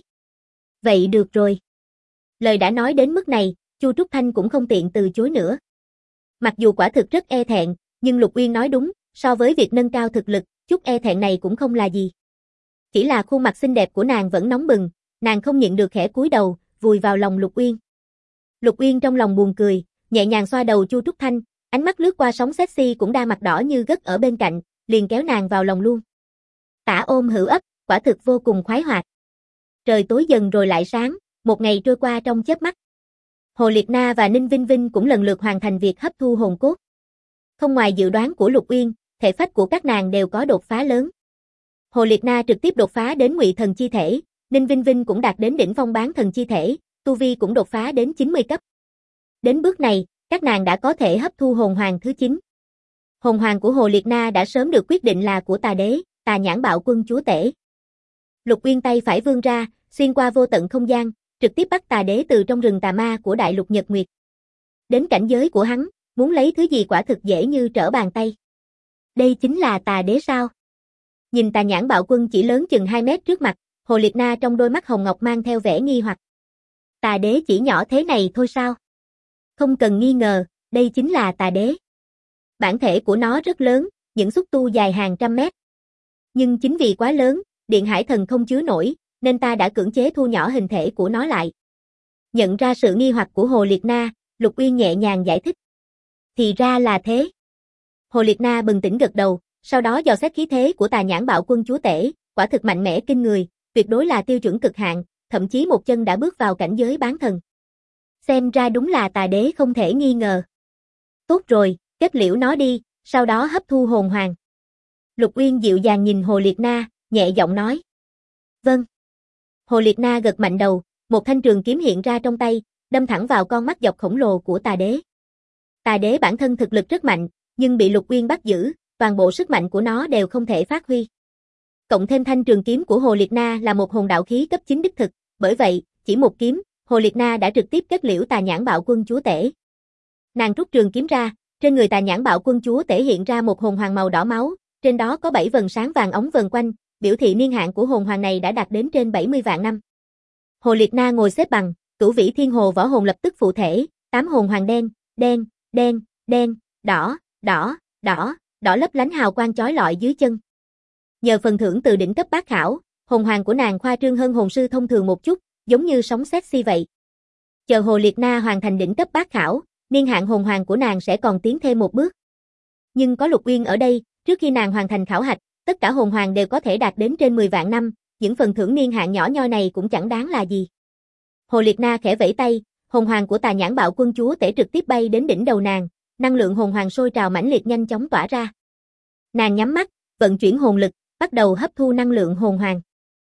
Vậy được rồi. Lời đã nói đến mức này, Chu Trúc Thanh cũng không tiện từ chối nữa. Mặc dù quả thực rất e thẹn, nhưng Lục Uyên nói đúng, so với việc nâng cao thực lực, chút e thẹn này cũng không là gì. Chỉ là khuôn mặt xinh đẹp của nàng vẫn nóng bừng, nàng không nhịn được khẽ cúi đầu, vùi vào lòng Lục Uyên. Lục Uyên trong lòng buồn cười, nhẹ nhàng xoa đầu Chu Trúc Thanh, ánh mắt lướt qua sóng sexy cũng đang mặt đỏ như gấc ở bên cạnh, liền kéo nàng vào lòng luôn. Tả ôm hữu ấp, quả thực vô cùng khoái hoạt. Trời tối dần rồi lại sáng, một ngày trôi qua trong chớp mắt. Hồ Liệt Na và Ninh Vinh Vinh cũng lần lượt hoàn thành việc hấp thu hồn cốt. Không ngoài dự đoán của Lục Uyên, thể phách của các nàng đều có đột phá lớn. Hồ Liệt Na trực tiếp đột phá đến Ngụy Thần chi thể, Ninh Vinh Vinh cũng đạt đến đỉnh phong bán thần chi thể, tu vi cũng đột phá đến 90 cấp. Đến bước này, các nàng đã có thể hấp thu hồn hoàng thứ 9. Hồn hoàng của Hồ Liệt Na đã sớm được quyết định là của Tà Đế, Tà Nhãn Bạo Quân chúa tể. Lục Uyên tay phải vươn ra, xuyên qua vô tận không gian, trực tiếp bắt Tà Đế từ trong rừng tà ma của Đại Lục Nhật Nguyệt. Đến cảnh giới của hắn, muốn lấy thứ gì quả thực dễ như trở bàn tay. Đây chính là Tà Đế sao? Nhìn Tà Nhãn Bạo Quân chỉ lớn chừng 2 mét trước mặt, Hồ Liệt Na trong đôi mắt hồng ngọc mang theo vẻ nghi hoặc. Tà Đế chỉ nhỏ thế này thôi sao? Không cần nghi ngờ, đây chính là Tà Đế. Bản thể của nó rất lớn, những xúc tu dài hàng trăm mét. Nhưng chính vì quá lớn, Điện Hải Thần không chứa nổi, nên ta đã cưỡng chế thu nhỏ hình thể của nó lại. Nhận ra sự nghi hoặc của Hồ Liệt Na, Lục Uyên nhẹ nhàng giải thích. Thì ra là thế. Hồ Liệt Na bừng tỉnh gật đầu, sau đó dò xét khí thế của Tà Nhãn Bạo Quân chúa tể, quả thực mạnh mẽ kinh người, tuyệt đối là tiêu chuẩn cực hạn, thậm chí một chân đã bước vào cảnh giới bán thần. Xem ra đúng là tà đế không thể nghi ngờ. Tốt rồi, kết liễu nó đi, sau đó hấp thu hồn hoàng. Lục Uyên dịu dàng nhìn Hồ Liệt Na, nhẹ giọng nói. Vâng. Hồ Liệt Na gật mạnh đầu, một thanh trường kiếm hiện ra trong tay, đâm thẳng vào con mắt dọc khổng lồ của tà đế. Tà đế bản thân thực lực rất mạnh, nhưng bị Lục Uyên bắt giữ, toàn bộ sức mạnh của nó đều không thể phát huy. Cộng thêm thanh trường kiếm của Hồ Liệt Na là một hồn đạo khí cấp 9 đích thực, bởi vậy, chỉ một kiếm, Hồ Liệt Na đã trực tiếp kết liễu Tà Nhãn Bạo Quân Chúa Tể. Nàng rút trường kiếm ra, trên người Tà Nhãn Bạo Quân Chúa Tể hiện ra một hồn hoàng màu đỏ máu, trên đó có 7 vầng sáng vàng óng vần quanh, biểu thị niên hạn của hồn hoàng này đã đạt đến trên 70 vạn năm. Hồ Liệt Na ngồi xếp bằng, Cửu Vĩ Thiên Hồ Võ Hồn lập tức phụ thể, 8 hồn hoàng đen, đen, đen, đen, đỏ, đỏ, đỏ, đỏ lấp lánh hào quang chói lọi dưới chân. Nhờ phần thưởng từ đỉnh cấp bát khảo, hồn hoàng của nàng khoa trương hơn hồn sư thông thường một chút, giống như sóng sexy vậy. Chờ Hồ Liệt Na hoàn thành đỉnh cấp bát khảo, niên hạn hồn hoàng của nàng sẽ còn tiến thêm một bước. Nhưng có Lục Uyên ở đây, trước khi nàng hoàn thành khảo hạch, tất cả hồn hoàng đều có thể đạt đến trên 10 vạn năm, những phần thưởng niên hạn nhỏ nhoi này cũng chẳng đáng là gì. Hồ Liệt Na khẽ vẫy tay, hồn hoàng của Tà Nhãn Bạo Quân Chúa Tể trực tiếp bay đến đỉnh đầu nàng, năng lượng hồn hoàng sôi trào mãnh liệt nhanh chóng tỏa ra. Nàng nhắm mắt, vận chuyển hồn lực, bắt đầu hấp thu năng lượng hồn hoàng.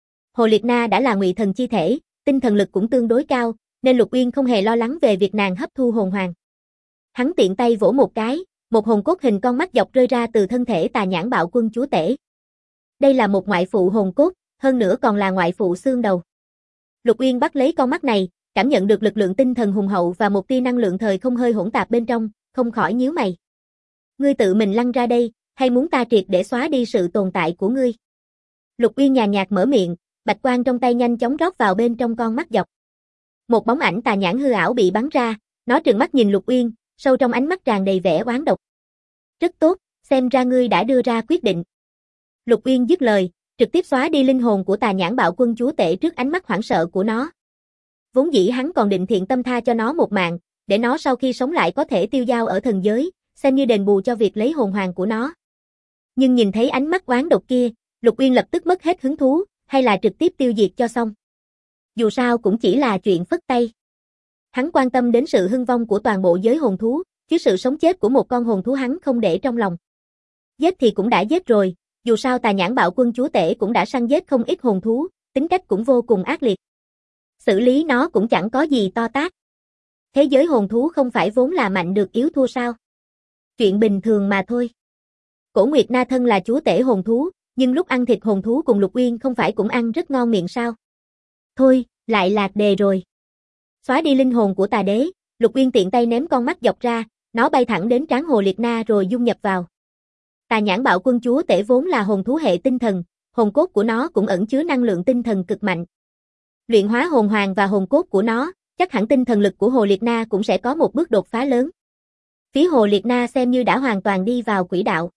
Hồ Liệt Na đã là ngụy thần chi thể, tinh thần lực cũng tương đối cao, nên Lục Uyên không hề lo lắng về việc nàng hấp thu hồn hoàng. Hắn tiện tay vỗ một cái, một hồn cốt hình con mắt dọc rơi ra từ thân thể Tà Nhãn Bạo Quân Chúa Tể. Đây là một ngoại phụ hồn cốt, hơn nữa còn là ngoại phụ xương đầu. Lục Uyên bắt lấy con mắt này, cảm nhận được lực lượng tinh thần hùng hậu và một tia năng lượng thời không hơi hỗn tạp bên trong, không khỏi nhíu mày. Ngươi tự mình lăn ra đây, hay muốn ta triệt để xóa đi sự tồn tại của ngươi? Lục Uyên nhàn nhạt mở miệng, bạch quang trong tay nhanh chóng rót vào bên trong con mắt dọc. Một bóng ảnh tà nhãn hư ảo bị bắn ra, nó trừng mắt nhìn Lục Uyên, sâu trong ánh mắt tràn đầy vẻ oán độc. Rất tốt, xem ra ngươi đã đưa ra quyết định. Lục Uyên dứt lời, trực tiếp xóa đi linh hồn của Tà Nhãn Bạo Quân Chúa Tể trước ánh mắt hoảng sợ của nó. Vốn dĩ hắn còn định thiện tâm tha cho nó một mạng, để nó sau khi sống lại có thể tiêu dao ở thần giới, xem như đền bù cho việc lấy hồn hoàng của nó. Nhưng nhìn thấy ánh mắt oán độc kia, Lục Uyên lập tức mất hết hứng thú, hay là trực tiếp tiêu diệt cho xong. Dù sao cũng chỉ là chuyện phất tay. Hắn quan tâm đến sự hưng vong của toàn bộ giới hồn thú, chứ sự sống chết của một con hồn thú hắn không để trong lòng. Giết thì cũng đã giết rồi, dù sao Tà Nhãn Bạo Quân Chúa Tể cũng đã săn giết không ít hồn thú, tính cách cũng vô cùng ác liệt. Xử lý nó cũng chẳng có gì to tát. Thế giới hồn thú không phải vốn là mạnh được yếu thua sao? Chuyện bình thường mà thôi. Cổ Nguyệt Na thân là chúa tể hồn thú, nhưng lúc ăn thịt hồn thú cùng Lục Uyên không phải cũng ăn rất ngon miệng sao? Thôi, lại lạc đề rồi. Xóa đi linh hồn của tà đế, Lục Uyên tiện tay ném con mắt dọc ra, nó bay thẳng đến trán Hồ Liệt Na rồi dung nhập vào. Tà Nhãn Bạo Quân Chúa Tể vốn là hồn thú hệ tinh thần, hồn cốt của nó cũng ẩn chứa năng lượng tinh thần cực mạnh. Luyện hóa hồn hoàng và hồn cốt của nó, chắc hẳn tinh thần lực của Hồ Liệt Na cũng sẽ có một bước đột phá lớn. Phía Hồ Liệt Na xem như đã hoàn toàn đi vào quỹ đạo.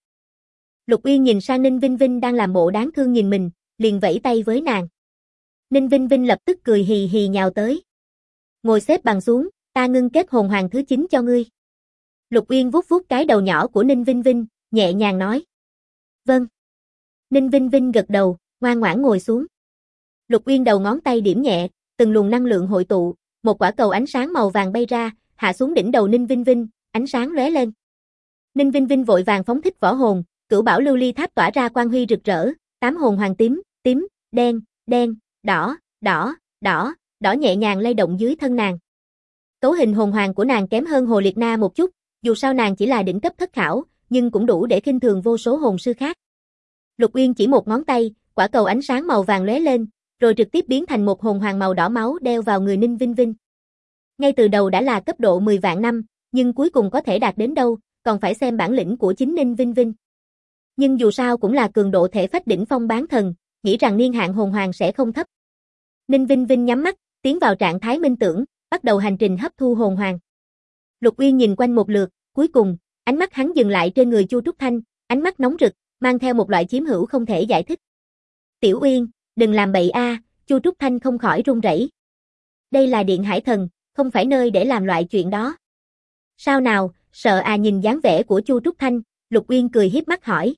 Lục Uyên nhìn sang Ninh Vinh Vinh đang làm bộ đáng thương nhìn mình, liền vẫy tay với nàng. Ninh Vinh Vinh lập tức cười hì hì nhào tới. Ngồi xếp bằng xuống, ta ngưng kết hồn hoàng thứ 9 cho ngươi. Lục Uyên vuốt vuốt cái đầu nhỏ của Ninh Vinh Vinh, nhẹ nhàng nói. Vâng. Ninh Vinh Vinh gật đầu, ngoan ngoãn ngồi xuống. Lục Uyên đầu ngón tay điểm nhẹ, từng luồng năng lượng hội tụ, một quả cầu ánh sáng màu vàng bay ra, hạ xuống đỉnh đầu Ninh Vinh Vinh, ánh sáng lóe lên. Ninh Vinh Vinh vội vàng phóng thích võ hồn, Cửu Bảo Lưu Ly Tháp tỏa ra quang huy rực rỡ, 8 hồn hoàng tím, tím, đen, đen, đỏ, đỏ, đỏ, đỏ nhẹ nhàng lay động dưới thân nàng. Cấu hình hồn hoàng của nàng kém hơn Hồ Liệt Na một chút, dù sao nàng chỉ là đỉnh cấp thất khảo, nhưng cũng đủ để khinh thường vô số hồn sư khác. Lục Uyên chỉ một ngón tay, quả cầu ánh sáng màu vàng lóe lên, rồi trực tiếp biến thành một hồn hoàng màu đỏ máu đeo vào người Ninh Vinh Vinh. Ngay từ đầu đã là cấp độ 10 vạn năm, nhưng cuối cùng có thể đạt đến đâu, còn phải xem bản lĩnh của chính Ninh Vinh Vinh. Nhưng dù sao cũng là cường độ thể phách đỉnh phong bán thần, nghĩ rằng niên hạn hồn hoàng sẽ không thấp. Ninh Vinh Vinh nhắm mắt, tiến vào trạng thái minh tưởng, bắt đầu hành trình hấp thu hồn hoàng. Lục Uyên nhìn quanh một lượt, cuối cùng, ánh mắt hắn dừng lại trên người Chu Trúc Thanh, ánh mắt nóng rực, mang theo một loại chiếm hữu không thể giải thích. Tiểu Uyên, đừng làm bậy a, Chu Trúc Thanh không khỏi run rẩy. Đây là Điện Hải Thần, không phải nơi để làm loại chuyện đó. Sao nào, sợ à? Nhìn dáng vẻ của Chu Trúc Thanh, Lục Uyên cười hiếp mắt hỏi.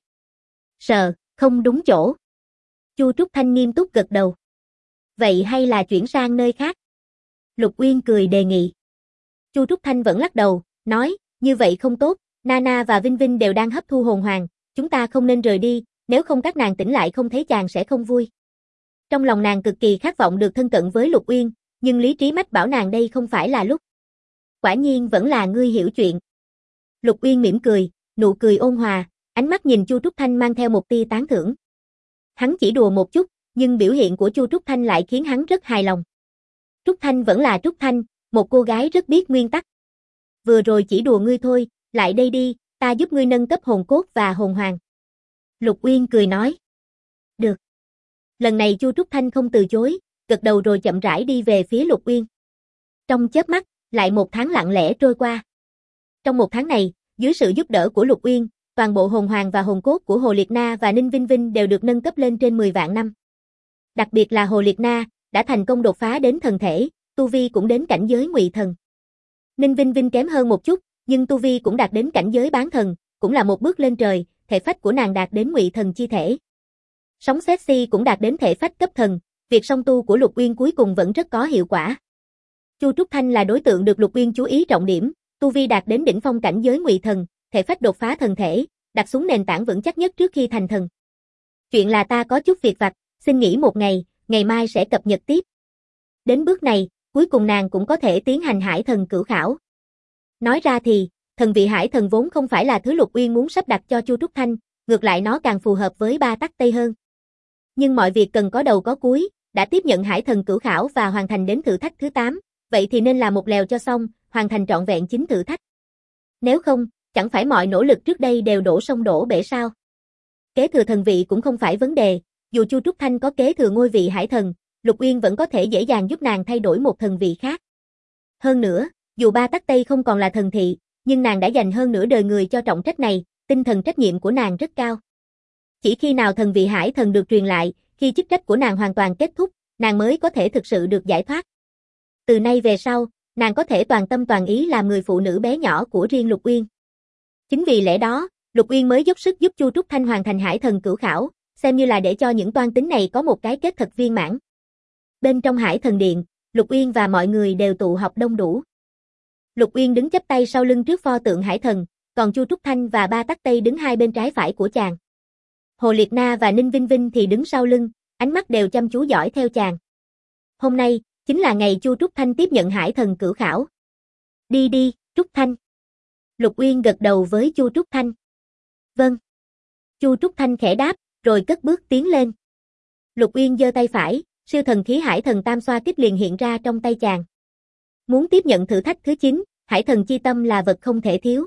Sợ, không đúng chỗ. Chu Trúc Thanh nghiêm túc gật đầu. Vậy hay là chuyển sang nơi khác? Lục Uyên cười đề nghị. Chu Trúc Thanh vẫn lắc đầu, nói, như vậy không tốt, Nana và Vinh Vinh đều đang hấp thu hồn hoàng, chúng ta không nên rời đi, nếu không các nàng tỉnh lại không thấy chàng sẽ không vui. Trong lòng nàng cực kỳ khát vọng được thân cận với Lục Uyên, nhưng lý trí mách bảo nàng đây không phải là lúc. Quả nhiên vẫn là ngươi hiểu chuyện. Lục Uyên mỉm cười, nụ cười ôn hòa, ánh mắt nhìn Chu Trúc Thanh mang theo một tia tán thưởng. Hắn chỉ đùa một chút, nhưng biểu hiện của Chu Trúc Thanh lại khiến hắn rất hài lòng. Trúc Thanh vẫn là Trúc Thanh, một cô gái rất biết nguyên tắc. Vừa rồi chỉ đùa ngươi thôi, lại đây đi, ta giúp ngươi nâng cấp hồn cốt và hồn hoàng. Lục Uyên cười nói. Được. Lần này Chu Trúc Thanh không từ chối, gật đầu rồi chậm rãi đi về phía Lục Uyên. Trong chớp mắt, lại một tháng lặng lẽ trôi qua. Trong một tháng này, dưới sự giúp đỡ của Lục Uyên, toàn bộ hồn hoàng và hồn cốt của Hồ Liệt Na và Ninh Vinh Vinh đều được nâng cấp lên trên 10 vạn năm. Đặc biệt là Hồ Liệt Na, đã thành công đột phá đến thần thể, tu vi cũng đến cảnh giới ngụy thần. Ninh Vinh Vinh kém hơn một chút, nhưng tu vi cũng đạt đến cảnh giới bán thần, cũng là một bước lên trời, thể phách của nàng đạt đến ngụy thần chi thể. Sóng Sexy cũng đạt đến thể phách cấp thần, việc song tu của Lục Uyên cuối cùng vẫn rất có hiệu quả. Chu Trúc Thanh là đối tượng được Lục Uyên chú ý trọng điểm, tu vi đạt đến đỉnh phong cảnh giới ngụy thần, thể phách đột phá thần thể, đặt xuống nền tảng vững chắc nhất trước khi thành thần. Chuyện là ta có chút việc vặt, xin nghỉ một ngày, ngày mai sẽ cập nhật tiếp. Đến bước này, cuối cùng nàng cũng có thể tiến hành hải thần cửu khảo. Nói ra thì, thần vị hải thần vốn không phải là thứ Lục Uyên muốn sắp đặt cho Chu Trúc Thanh, ngược lại nó càng phù hợp với ba tắc Tây hơn. Nhưng mọi việc cần có đầu có cuối, đã tiếp nhận hải thần cửu khảo và hoàn thành đến thử thách thứ 8, vậy thì nên là một lèo cho xong, hoàn thành trọn vẹn 9 thử thách. Nếu không, chẳng phải mọi nỗ lực trước đây đều đổ sông đổ bể sao? Kế thừa thần vị cũng không phải vấn đề, dù Chu Trúc Thanh có kế thừa ngôi vị hải thần, Lục Uyên vẫn có thể dễ dàng giúp nàng thay đổi một thần vị khác. Hơn nữa, dù ba tắc Tây không còn là thần thị, nhưng nàng đã dành hơn nửa đời người cho trọng trách này, tinh thần trách nhiệm của nàng rất cao. Chỉ khi nào thần vị hải thần được truyền lại, khi chức trách của nàng hoàn toàn kết thúc, nàng mới có thể thực sự được giải thoát. Từ nay về sau, nàng có thể toàn tâm toàn ý làm người phụ nữ bé nhỏ của riêng Lục Uyên. Chính vì lẽ đó, Lục Uyên mới dốc sức giúp Chu Trúc Thanh hoàn thành hải thần cửu khảo, xem như là để cho những toan tính này có một cái kết thật viên mãn. Bên trong hải thần điện, Lục Uyên và mọi người đều tụ họp đông đủ. Lục Uyên đứng chắp tay sau lưng trước pho tượng hải thần, còn Chu Trúc Thanh và ba tắc Tây đứng hai bên trái phải của chàng. Hồ Liệt Na và Ninh Vinh Vinh thì đứng sau lưng, ánh mắt đều chăm chú dõi theo chàng. Hôm nay, chính là ngày Chu Trúc Thanh tiếp nhận hải thần cửu khảo. Đi đi, Trúc Thanh. Lục Uyên gật đầu với Chu Trúc Thanh. Vâng. Chu Trúc Thanh khẽ đáp, rồi cất bước tiến lên. Lục Uyên giơ tay phải, siêu thần khí hải thần tam xoa kích liền hiện ra trong tay chàng. Muốn tiếp nhận thử thách thứ 9, hải thần chi tâm là vật không thể thiếu.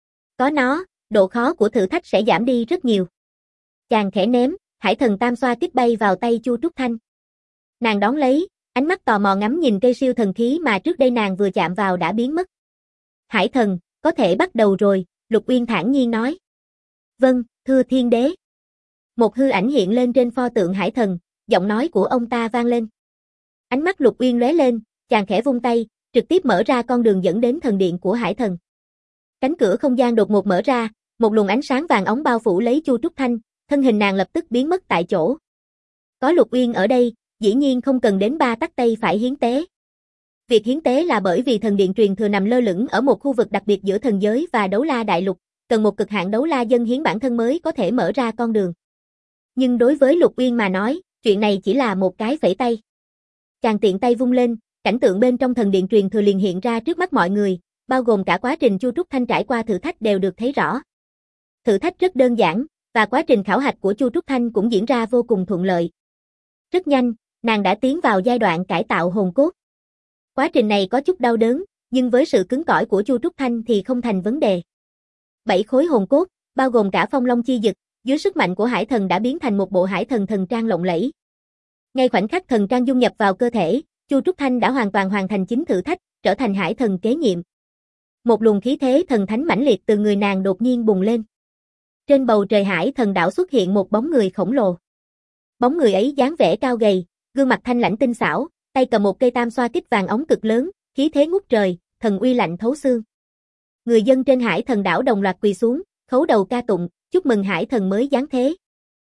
Có nó, độ khó của thử thách sẽ giảm đi rất nhiều. Chàng khẽ ném, hải thần tam xoa kích bay vào tay Chu Trúc Thanh. Nàng đón lấy, ánh mắt tò mò ngắm nhìn cây siêu thần khí mà trước đây nàng vừa chạm vào đã biến mất. Hải thần, có thể bắt đầu rồi, Lục Uyên thản nhiên nói. Vâng, thưa thiên đế. Một hư ảnh hiện lên trên pho tượng hải thần, giọng nói của ông ta vang lên. Ánh mắt Lục Uyên lóe lên, chàng khẽ vung tay, trực tiếp mở ra con đường dẫn đến thần điện của hải thần. Cánh cửa không gian đột ngột mở ra, một luồng ánh sáng vàng óng bao phủ lấy Chu Trúc Thanh, thân hình nàng lập tức biến mất tại chỗ. Có Lục Uyên ở đây, dĩ nhiên không cần đến ba tắc Tây phải hiến tế. Việc hiến tế là bởi vì thần điện truyền thừa nằm lơ lửng ở một khu vực đặc biệt giữa thần giới và đấu la đại lục, cần một cực hạn đấu la dân hiến bản thân mới có thể mở ra con đường. Nhưng đối với Lục Uyên mà nói, chuyện này chỉ là một cái phẩy tay. Chàng tiện tay vung lên, cảnh tượng bên trong thần điện truyền thừa liền hiện ra trước mắt mọi người, bao gồm cả quá trình Chu Trúc Thanh trải qua thử thách đều được thấy rõ. Thử thách rất đơn giản, và quá trình khảo hạch của Chu Trúc Thanh cũng diễn ra vô cùng thuận lợi. Rất nhanh, nàng đã tiến vào giai đoạn cải tạo hồn cốt. Quá trình này có chút đau đớn, nhưng với sự cứng cỏi của Chu Trúc Thanh thì không thành vấn đề. 7 khối hồn cốt, bao gồm cả phong long chi dực, dưới sức mạnh của hải thần đã biến thành một bộ hải thần thần trang lộng lẫy. Ngay khoảnh khắc thần trang dung nhập vào cơ thể, Chu Trúc Thanh đã hoàn toàn hoàn thành 9 thử thách, trở thành hải thần kế nhiệm. Một luồng khí thế thần thánh mãnh liệt từ người nàng đột nhiên bùng lên. Trên bầu trời hải thần đảo xuất hiện một bóng người khổng lồ. Bóng người ấy dáng vẻ cao gầy, gương mặt thanh lãnh tinh xảo, tay cầm một cây tam xoa kích vàng óng cực lớn, khí thế ngút trời, thần uy lạnh thấu xương. Người dân trên hải thần đảo đồng loạt quỳ xuống, khấu đầu ca tụng, chúc mừng hải thần mới giáng thế.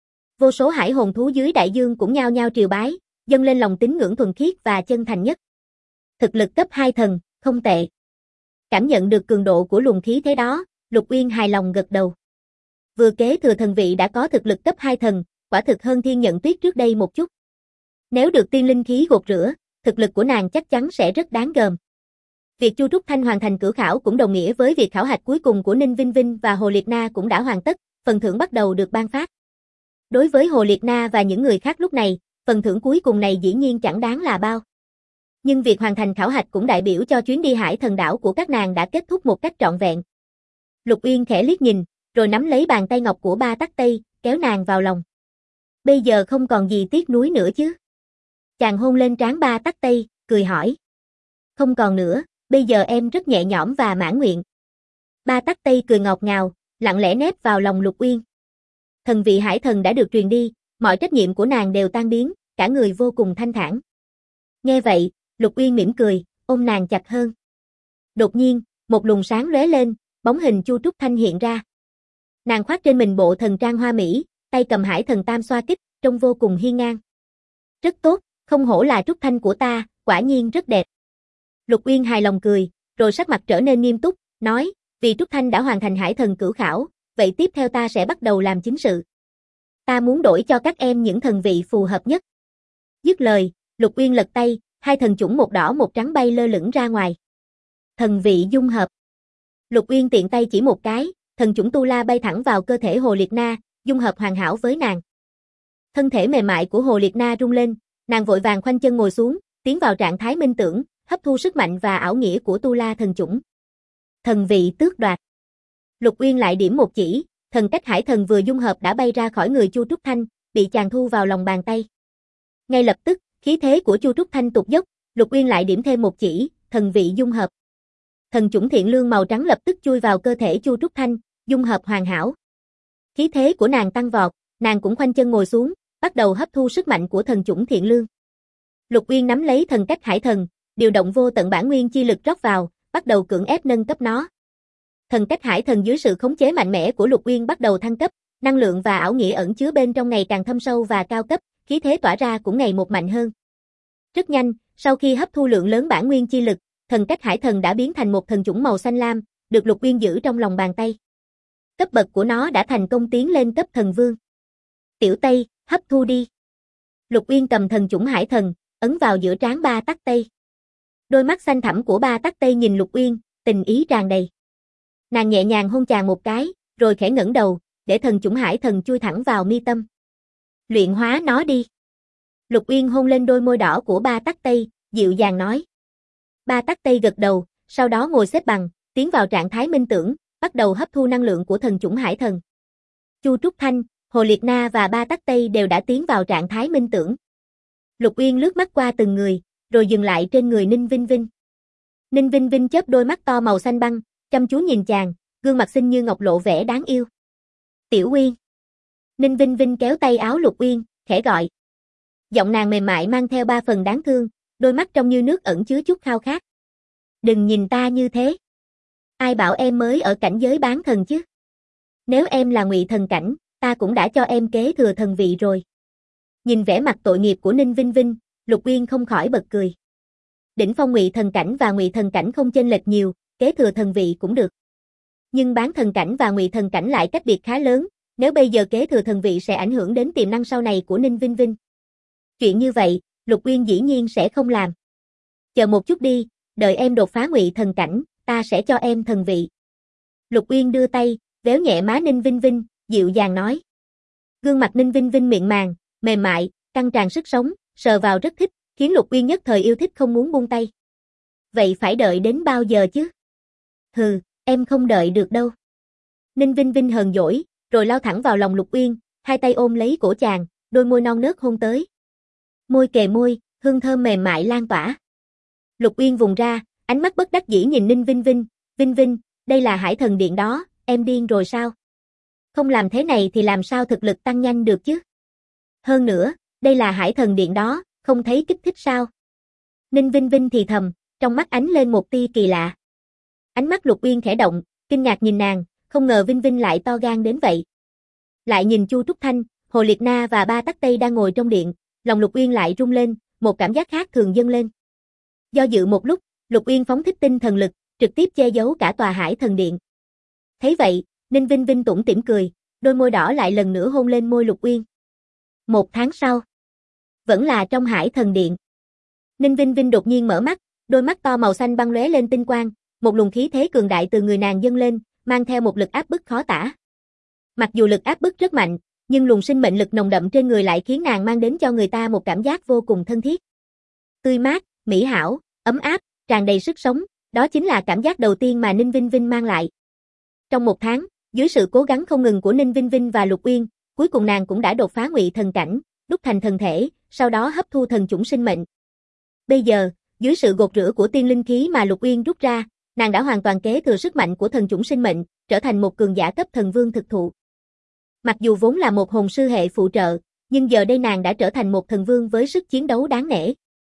Vô số hải hồn thú dưới đại dương cũng nhao nhao triều bái, dâng lên lòng tín ngưỡng thuần khiết và chân thành nhất. Thực lực cấp 2 thần, không tệ. Cảm nhận được cường độ của luồng khí thế đó, Lục Uyên hài lòng gật đầu. Vừa kế thừa thần vị đã có thực lực cấp 2 thần, quả thực hơn Thiên Nhận Tuyết trước đây một chút. Nếu được tiên linh khí gột rửa, thực lực của nàng chắc chắn sẽ rất đáng gờm. Việc Chu Trúc Thanh hoàn thành cử khảo cũng đồng nghĩa với việc khảo hạch cuối cùng của Ninh Vinh Vinh và Hồ Liệt Na cũng đã hoàn tất, phần thưởng bắt đầu được ban phát. Đối với Hồ Liệt Na và những người khác lúc này, phần thưởng cuối cùng này dĩ nhiên chẳng đáng là bao. Nhưng việc hoàn thành khảo hạch cũng đại biểu cho chuyến đi Hải Thần đảo của các nàng đã kết thúc một cách trọn vẹn. Lục Uyên khẽ liếc nhìn, rồi nắm lấy bàn tay ngọc của Ba Tắc Tây, kéo nàng vào lòng. Bây giờ không còn gì tiếc nuối nữa chứ? Chàng hôn lên trán Ba Tắc Tây, cười hỏi. Không còn nữa, bây giờ em rất nhẹ nhõm và mãn nguyện. Ba Tắc Tây cười ngọt ngào, lặng lẽ nép vào lòng Lục Uyên. Thần vị Hải Thần đã được truyền đi, mọi trách nhiệm của nàng đều tan biến, cả người vô cùng thanh thản. Nghe vậy, Lục Uyên mỉm cười, ôm nàng chặt hơn. Đột nhiên, một luồng sáng lóe lên, bóng hình Chu Trúc Thanh hiện ra. Nàng khoác trên mình bộ thần trang hoa mỹ, tay cầm Hải Thần tam xoa kích, trông vô cùng hiên ngang. Rất tốt, không hổ là Trúc Thanh của ta, quả nhiên rất đẹp. Lục Uyên hài lòng cười, rồi sắc mặt trở nên nghiêm túc, nói, vì Trúc Thanh đã hoàn thành Hải Thần cửu khảo, vậy tiếp theo ta sẽ bắt đầu làm chính sự. Ta muốn đổi cho các em những thần vị phù hợp nhất. Dứt lời, Lục Uyên lật tay, hai thần chủng một đỏ một trắng bay lơ lửng ra ngoài. Thần vị dung hợp. Lục Uyên tiện tay chỉ một cái, thần chủng Tu La bay thẳng vào cơ thể Hồ Liệt Na, dung hợp hoàn hảo với nàng. Thân thể mềm mại của Hồ Liệt Na rung lên, nàng vội vàng khoanh chân ngồi xuống, tiến vào trạng thái minh tưởng, hấp thu sức mạnh và ảo nghĩa của Tu La thần chủng. Thần vị tước đoạt. Lục Uyên lại điểm một chỉ, thần cách Hải Thần vừa dung hợp đã bay ra khỏi người Chu Trúc Thanh, bị chàng thu vào lòng bàn tay. Ngay lập tức, khí thế của Chu Trúc Thanh tụt dốc, Lục Uyên lại điểm thêm một chỉ, thần vị dung hợp. Thần chủng thiện lương màu trắng lập tức chui vào cơ thể Chu Trúc Thanh, dung hợp hoàn hảo. Khí thế của nàng tăng vọt, nàng cũng khoanh chân ngồi xuống, bắt đầu hấp thu sức mạnh của thần chủng thiện lương. Lục Uyên nắm lấy thần cách Hải Thần, điều động vô tận bản nguyên chi lực rót vào, bắt đầu cưỡng ép nâng cấp nó. Thần cách Hải Thần dưới sự khống chế mạnh mẽ của Lục Uyên bắt đầu thăng cấp, năng lượng và ảo nghĩa ẩn chứa bên trong ngày càng thâm sâu và cao cấp, khí thế tỏa ra cũng ngày một mạnh hơn. Rất nhanh, sau khi hấp thu lượng lớn bản nguyên chi lực, thần cách Hải Thần đã biến thành một thần chủng màu xanh lam, được Lục Uyên giữ trong lòng bàn tay. Cấp bậc của nó đã thành công tiến lên cấp thần vương. Tiểu Tây, hấp thu đi. Lục Uyên cầm thần chủng Hải Thần, ấn vào giữa trán Ba Tắc Tây. Đôi mắt xanh thẳm của Ba Tắc Tây nhìn Lục Uyên, tình ý tràn đầy. Nàng nhẹ nhàng hôn chàng một cái, rồi khẽ ngẩng đầu, để thần chủng Hải Thần chui thẳng vào mi tâm. Luyện hóa nó đi. Lục Uyên hôn lên đôi môi đỏ của Ba Tắc Tây, dịu dàng nói. Ba Tắc Tây gật đầu, sau đó ngồi xếp bằng, tiến vào trạng thái minh tưởng, bắt đầu hấp thu năng lượng của thần chủng Hải Thần. Chu Trúc Thanh, Hồ Liệt Na và Ba Tắc Tây đều đã tiến vào trạng thái minh tưởng. Lục Uyên lướt mắt qua từng người, rồi dừng lại trên người Ninh Vinh Vinh. Ninh Vinh Vinh chớp đôi mắt to màu xanh băng, chăm chú nhìn chàng, gương mặt xinh như ngọc lộ vẻ đáng yêu. Tiểu Uyên. Ninh Vinh Vinh kéo tay áo Lục Uyên, khẽ gọi. Giọng nàng mềm mại mang theo ba phần đáng thương, đôi mắt trong như nước ẩn chứa chút khao khát. Đừng nhìn ta như thế. Ai bảo em mới ở cảnh giới bán thần chứ? Nếu em là ngụy thần cảnh, ta cũng đã cho em kế thừa thần vị rồi. Nhìn vẻ mặt tội nghiệp của Ninh Vinh Vinh, Lục Uyên không khỏi bật cười. Đỉnh phong ngụy thần cảnh và ngụy thần cảnh không chênh lệch nhiều, kế thừa thần vị cũng được. Nhưng bán thần cảnh và ngụy thần cảnh lại cách biệt khá lớn, nếu bây giờ kế thừa thần vị sẽ ảnh hưởng đến tiềm năng sau này của Ninh Vinh Vinh. Chuyện như vậy, Lục Uyên dĩ nhiên sẽ không làm. Chờ một chút đi, đợi em đột phá ngụy thần cảnh, ta sẽ cho em thần vị. Lục Uyên đưa tay, véo nhẹ má Ninh Vinh Vinh, dịu dàng nói. Gương mặt Ninh Vinh Vinh miệng màng, mềm mại, căng tràn sức sống, sờ vào rất thích, khiến Lục Uyên nhất thời yêu thích không muốn buông tay. Vậy phải đợi đến bao giờ chứ? Hừ, em không đợi được đâu. Ninh Vinh Vinh hờn dỗi, rồi lao thẳng vào lòng Lục Uyên, hai tay ôm lấy cổ chàng, đôi môi non nớt hôn tới. Môi kề môi, hương thơm mềm mại lan tỏa. Lục Uyên vùng ra, ánh mắt bất đắc dĩ nhìn Ninh Vinh Vinh, Vinh Vinh, đây là Hải Thần Điện đó, em điên rồi sao? Không làm thế này thì làm sao thực lực tăng nhanh được chứ? Hơn nữa, đây là Hải Thần Điện đó, không thấy kích thích sao? Ninh Vinh Vinh thì thầm, trong mắt ánh lên một tia kỳ lạ. Ánh mắt Lục Uyên khẽ động, kinh ngạc nhìn nàng, không ngờ Vinh Vinh lại to gan đến vậy. Lại nhìn Chu Trúc Thanh, Hồ Liệt Na và Ba Tắc Tây đang ngồi trong điện, lòng Lục Uyên lại rung lên, một cảm giác khác thường dâng lên. Do dự một lúc, Lục Uyên phóng thích tinh thần lực, trực tiếp che giấu cả tòa Hải Thần Điện. Thấy vậy, Ninh Vinh Vinh tủm tỉm cười, đôi môi đỏ lại lần nữa hôn lên môi Lục Uyên. 1 tháng sau, vẫn là trong Hải Thần Điện. Ninh Vinh Vinh đột nhiên mở mắt, đôi mắt to màu xanh băng lóe lên tinh quang, một luồng khí thế cường đại từ người nàng dâng lên, mang theo một lực áp bức khó tả. Mặc dù lực áp bức rất mạnh, nhưng luồng sinh mệnh lực nồng đậm trên người lại khiến nàng mang đến cho người ta một cảm giác vô cùng thân thiết. Tươi mát, mỹ hảo, ấm áp, tràn đầy sức sống, đó chính là cảm giác đầu tiên mà Ninh Vinh Vinh mang lại. Trong 1 tháng, dưới sự cố gắng không ngừng của Ninh Vinh Vinh và Lục Uyên, cuối cùng nàng cũng đã đột phá ngụy thần cảnh, đúc thành thần thể, sau đó hấp thu thần chủng sinh mệnh. Bây giờ, dưới sự gột rửa của tiên linh khí mà Lục Uyên rút ra, nàng đã hoàn toàn kế thừa sức mạnh của thần chủng sinh mệnh, trở thành một cường giả cấp thần vương thực thụ. Mặc dù vốn là một hồn sư hệ phụ trợ, nhưng giờ đây nàng đã trở thành một thần vương với sức chiến đấu đáng nể.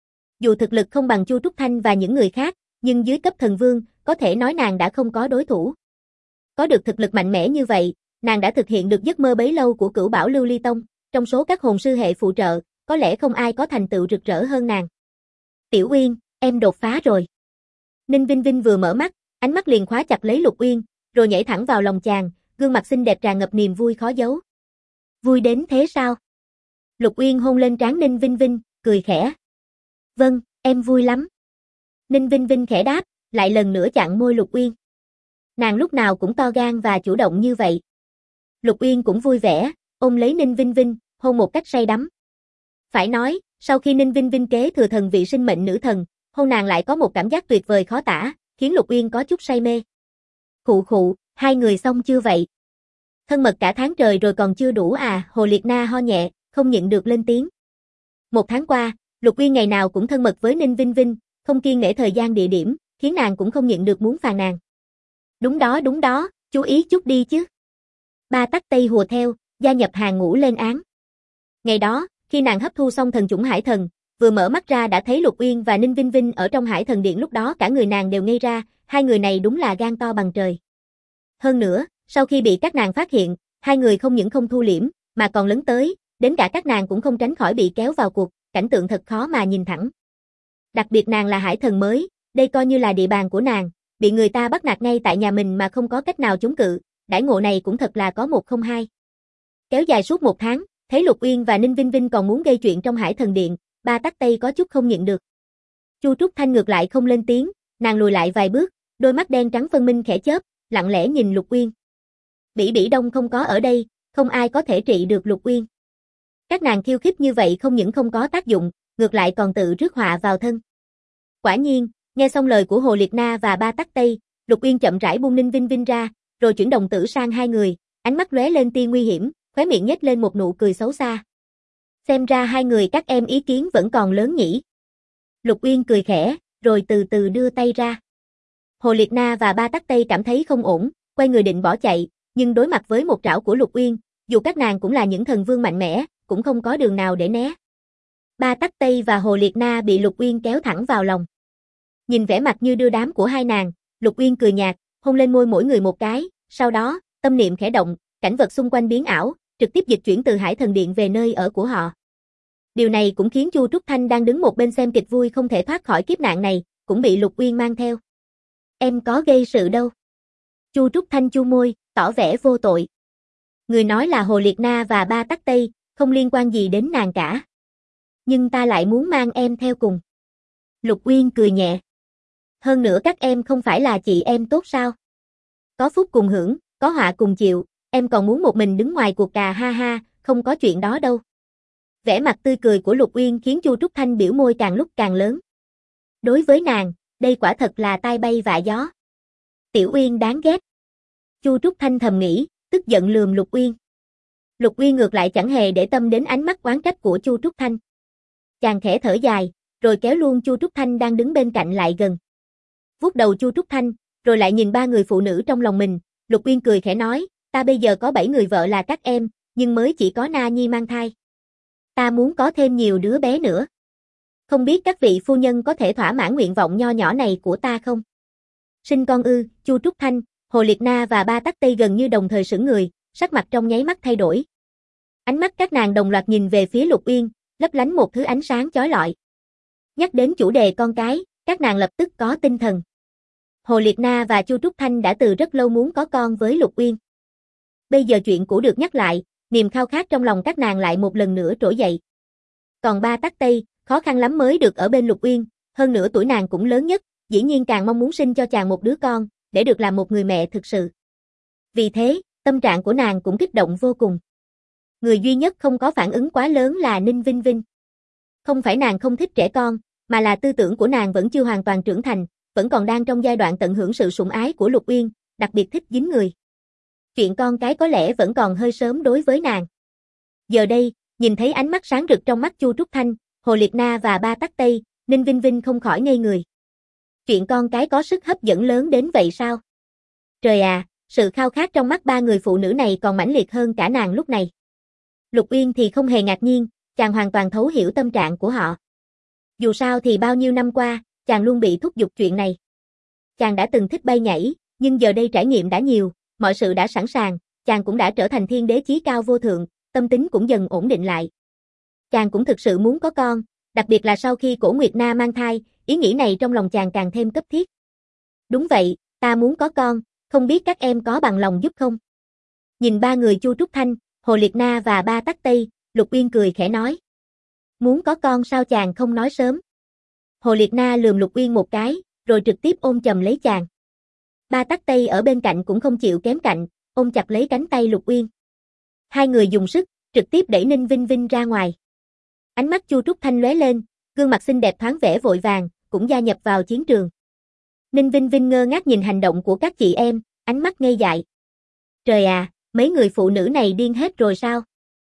Dù thực lực không bằng Chu Trúc Thanh và những người khác, nhưng dưới cấp thần vương, có thể nói nàng đã không có đối thủ. Có được thực lực mạnh mẽ như vậy, nàng đã thực hiện được giấc mơ bấy lâu của Cửu Bảo Lưu Ly Tông, trong số các hồn sư hệ phụ trợ, có lẽ không ai có thành tựu rực rỡ hơn nàng. Tiểu Uyên, em đột phá rồi. Ninh Vinh Vinh vừa mở mắt, ánh mắt liền khóa chặt lấy Lục Uyên, rồi nhảy thẳng vào lòng chàng, gương mặt xinh đẹp tràn ngập niềm vui khó giấu. Vui đến thế sao? Lục Uyên hôn lên trán Ninh Vinh Vinh, cười khẽ. Vâng, em vui lắm. Ninh Vinh Vinh khẽ đáp, lại lần nữa chặn môi Lục Uyên. Nàng lúc nào cũng to gan và chủ động như vậy. Lục Uyên cũng vui vẻ, ôm lấy Ninh Vinh Vinh, hôn một cách say đắm. Phải nói, sau khi Ninh Vinh Vinh kế thừa thần vị sinh mệnh nữ thần, hôn nàng lại có một cảm giác tuyệt vời khó tả, khiến Lục Uyên có chút say mê. Khụ khụ, hai người xong chưa vậy? Thân mật cả tháng trời rồi còn chưa đủ à? Hồ Liệt Na ho nhẹ, không nhịn được lên tiếng. 1 tháng qua, Lục Uyên ngày nào cũng thân mật với Ninh Vinh Vinh, không kiêng nể thời gian địa điểm, khiến nàng cũng không nhịn được muốn phàn nàn. Đúng đó, chú ý chút đi chứ. Ba tắc Tây hùa theo, gia nhập hàng ngũ lên án. Ngày đó, khi nàng hấp thu xong thần chủng Hải Thần, vừa mở mắt ra đã thấy Lục Uyên và Ninh Vinh Vinh ở trong Hải Thần Điện, lúc đó cả người nàng đều ngây ra, hai người này đúng là gan to bằng trời. Hơn nữa, sau khi bị các nàng phát hiện, hai người không những không thu liễm, mà còn lấn tới, đến cả các nàng cũng không tránh khỏi bị kéo vào cuộc, cảnh tượng thật khó mà nhìn thẳng. Đặc biệt nàng là Hải Thần mới, đây coi như là địa bàn của nàng, bị người ta bắt nạt ngay tại nhà mình mà không có cách nào chống cự, đãi ngộ này cũng thật là có một không hai. Kéo dài suốt 1 tháng, thấy Lục Uyên và Ninh Vinh Vinh còn muốn gây chuyện trong Hải Thần Điện, Ba Tắc Tây có chút không nhịn được. Chu Trúc Thanh ngược lại không lên tiếng, nàng lùi lại vài bước, đôi mắt đen trắng phân minh khẽ chớp, lặng lẽ nhìn Lục Uyên. Bỉ Bỉ Đông không có ở đây, không ai có thể trị được Lục Uyên. Các nàng khiêu khích như vậy không những không có tác dụng, ngược lại còn tự rước họa vào thân. Quả nhiên, nghe xong lời của Hồ Liệt Na và Ba Tắc Tây, Lục Uyên chậm rãi buông Ninh Vinh Vinh ra, rồi chuyển đồng tử sang hai người, ánh mắt lóe lên tia nguy hiểm, khóe miệng nhếch lên một nụ cười xấu xa. Xem ra hai người các em ý kiến vẫn còn lớn nhỉ. Lục Uyên cười khẽ, rồi từ từ đưa tay ra. Hồ Liệt Na và Ba Tắc Tây cảm thấy không ổn, quay người định bỏ chạy, nhưng đối mặt với một trảo của Lục Uyên, dù các nàng cũng là những thần vương mạnh mẽ, cũng không có đường nào để né. Ba Tắc Tây và Hồ Liệt Na bị Lục Uyên kéo thẳng vào lòng. Nhìn vẻ mặt như đưa đám của hai nàng, Lục Uyên cười nhạt, hôn lên môi mỗi người một cái, sau đó, tâm niệm khẽ động, cảnh vật xung quanh biến ảo, trực tiếp dịch chuyển từ Hải Thần Điện về nơi ở của họ. Điều này cũng khiến Chu Trúc Thanh đang đứng một bên xem kịch vui không thể thoát khỏi kiếp nạn này, cũng bị Lục Uyên mang theo. Em có gây sự đâu? Chu Trúc Thanh chu môi, tỏ vẻ vô tội. Người nói là Hồ Liệt Na và Ba Tắc Tây, không liên quan gì đến nàng cả. Nhưng ta lại muốn mang em theo cùng. Lục Uyên cười nhẹ. Hơn nữa các em không phải là chị em tốt sao? Có phúc cùng hưởng, có họa cùng chịu, em còn muốn một mình đứng ngoài cuộc cà ha ha, không có chuyện đó đâu. Vẻ mặt tươi cười của Lục Uyên khiến Chu Trúc Thanh biểu môi càng lúc càng lớn. Đối với nàng, đây quả thật là tai bay vạ gió. Tiểu Uyên đáng ghét. Chu Trúc Thanh thầm nghĩ, tức giận lườm Lục Uyên. Lục Uyên ngược lại chẳng hề để tâm đến ánh mắt oán trách của Chu Trúc Thanh. Chàng khẽ thở dài, rồi kéo luôn Chu Trúc Thanh đang đứng bên cạnh lại gần. Vuốt đầu Chu Trúc Thanh, rồi lại nhìn ba người phụ nữ trong lòng mình, Lục Uyên cười khẽ nói, ta bây giờ có 7 người vợ là các em, nhưng mới chỉ có Na Nhi mang thai. Ta muốn có thêm nhiều đứa bé nữa. Không biết các vị phu nhân có thể thỏa mãn nguyện vọng nho nhỏ này của ta không? Sinh con ư? Chu Trúc Thanh, Hồ Liệt Na và Ba Tắc Tây gần như đồng thời sững người, sắc mặt trong nháy mắt thay đổi. Ánh mắt các nàng đồng loạt nhìn về phía Lục Uyên, lấp lánh một thứ ánh sáng chói lọi. Nhắc đến chủ đề con cái, các nàng lập tức có tinh thần. Hồ Liệt Na và Chu Trúc Thanh đã từ rất lâu muốn có con với Lục Uyên. Bây giờ chuyện cũ được nhắc lại, niềm khao khát trong lòng các nàng lại một lần nữa trỗi dậy. Còn ba Tắc Tây, khó khăn lắm mới được ở bên Lục Uyên, hơn nữa tuổi nàng cũng lớn nhất, dĩ nhiên càng mong muốn sinh cho chàng một đứa con, để được làm một người mẹ thực sự. Vì thế, tâm trạng của nàng cũng kích động vô cùng. Người duy nhất không có phản ứng quá lớn là Ninh Vinh Vinh. Không phải nàng không thích trẻ con, mà là tư tưởng của nàng vẫn chưa hoàn toàn trưởng thành, vẫn còn đang trong giai đoạn tận hưởng sự sủng ái của Lục Uyên, đặc biệt thích dính người. Chuyện con cái có lẽ vẫn còn hơi sớm đối với nàng. Giờ đây, nhìn thấy ánh mắt sáng rực trong mắt Chu Trúc Thanh, Hồ Liệt Na và ba Tắc Tây, Ninh Vinh Vinh không khỏi ngây người. Chuyện con cái có sức hấp dẫn lớn đến vậy sao? Trời à, sự khao khát trong mắt ba người phụ nữ này còn mãnh liệt hơn cả nàng lúc này. Lục Uyên thì không hề ngạc nhiên, chàng hoàn toàn thấu hiểu tâm trạng của họ. Dù sao thì bao nhiêu năm qua, chàng luôn bị thúc giục chuyện này. Chàng đã từng thích bay nhảy, nhưng giờ đây trải nghiệm đã nhiều, mọi sự đã sẵn sàng, chàng cũng đã trở thành thiên đế chí cao vô thượng, tâm tính cũng dần ổn định lại. Chàng cũng thực sự muốn có con, đặc biệt là sau khi Cổ Nguyệt Na mang thai, ý nghĩ này trong lòng chàng càng thêm cấp thiết. Đúng vậy, ta muốn có con, không biết các em có bằng lòng giúp không? Nhìn ba người Chu Trúc Thanh, Hồ Liệt Na và ba Tắc Tây, Lục Uyên cười khẽ nói. Muốn có con sao chàng không nói sớm? Hồ Liệt Na lườm Lục Uyên một cái, rồi trực tiếp ôm chầm lấy chàng. Ba Tắc Tây ở bên cạnh cũng không chịu kém cạnh, ôm chặt lấy cánh tay Lục Uyên. Hai người dùng sức, trực tiếp đẩy Ninh Vinh Vinh ra ngoài. Ánh mắt Chu Trúc Thanh lóe lên, gương mặt xinh đẹp thoáng vẻ vội vàng, cũng gia nhập vào chiến trường. Ninh Vinh Vinh ngơ ngác nhìn hành động của các chị em, ánh mắt ngây dại. Trời à, mấy người phụ nữ này điên hết rồi sao?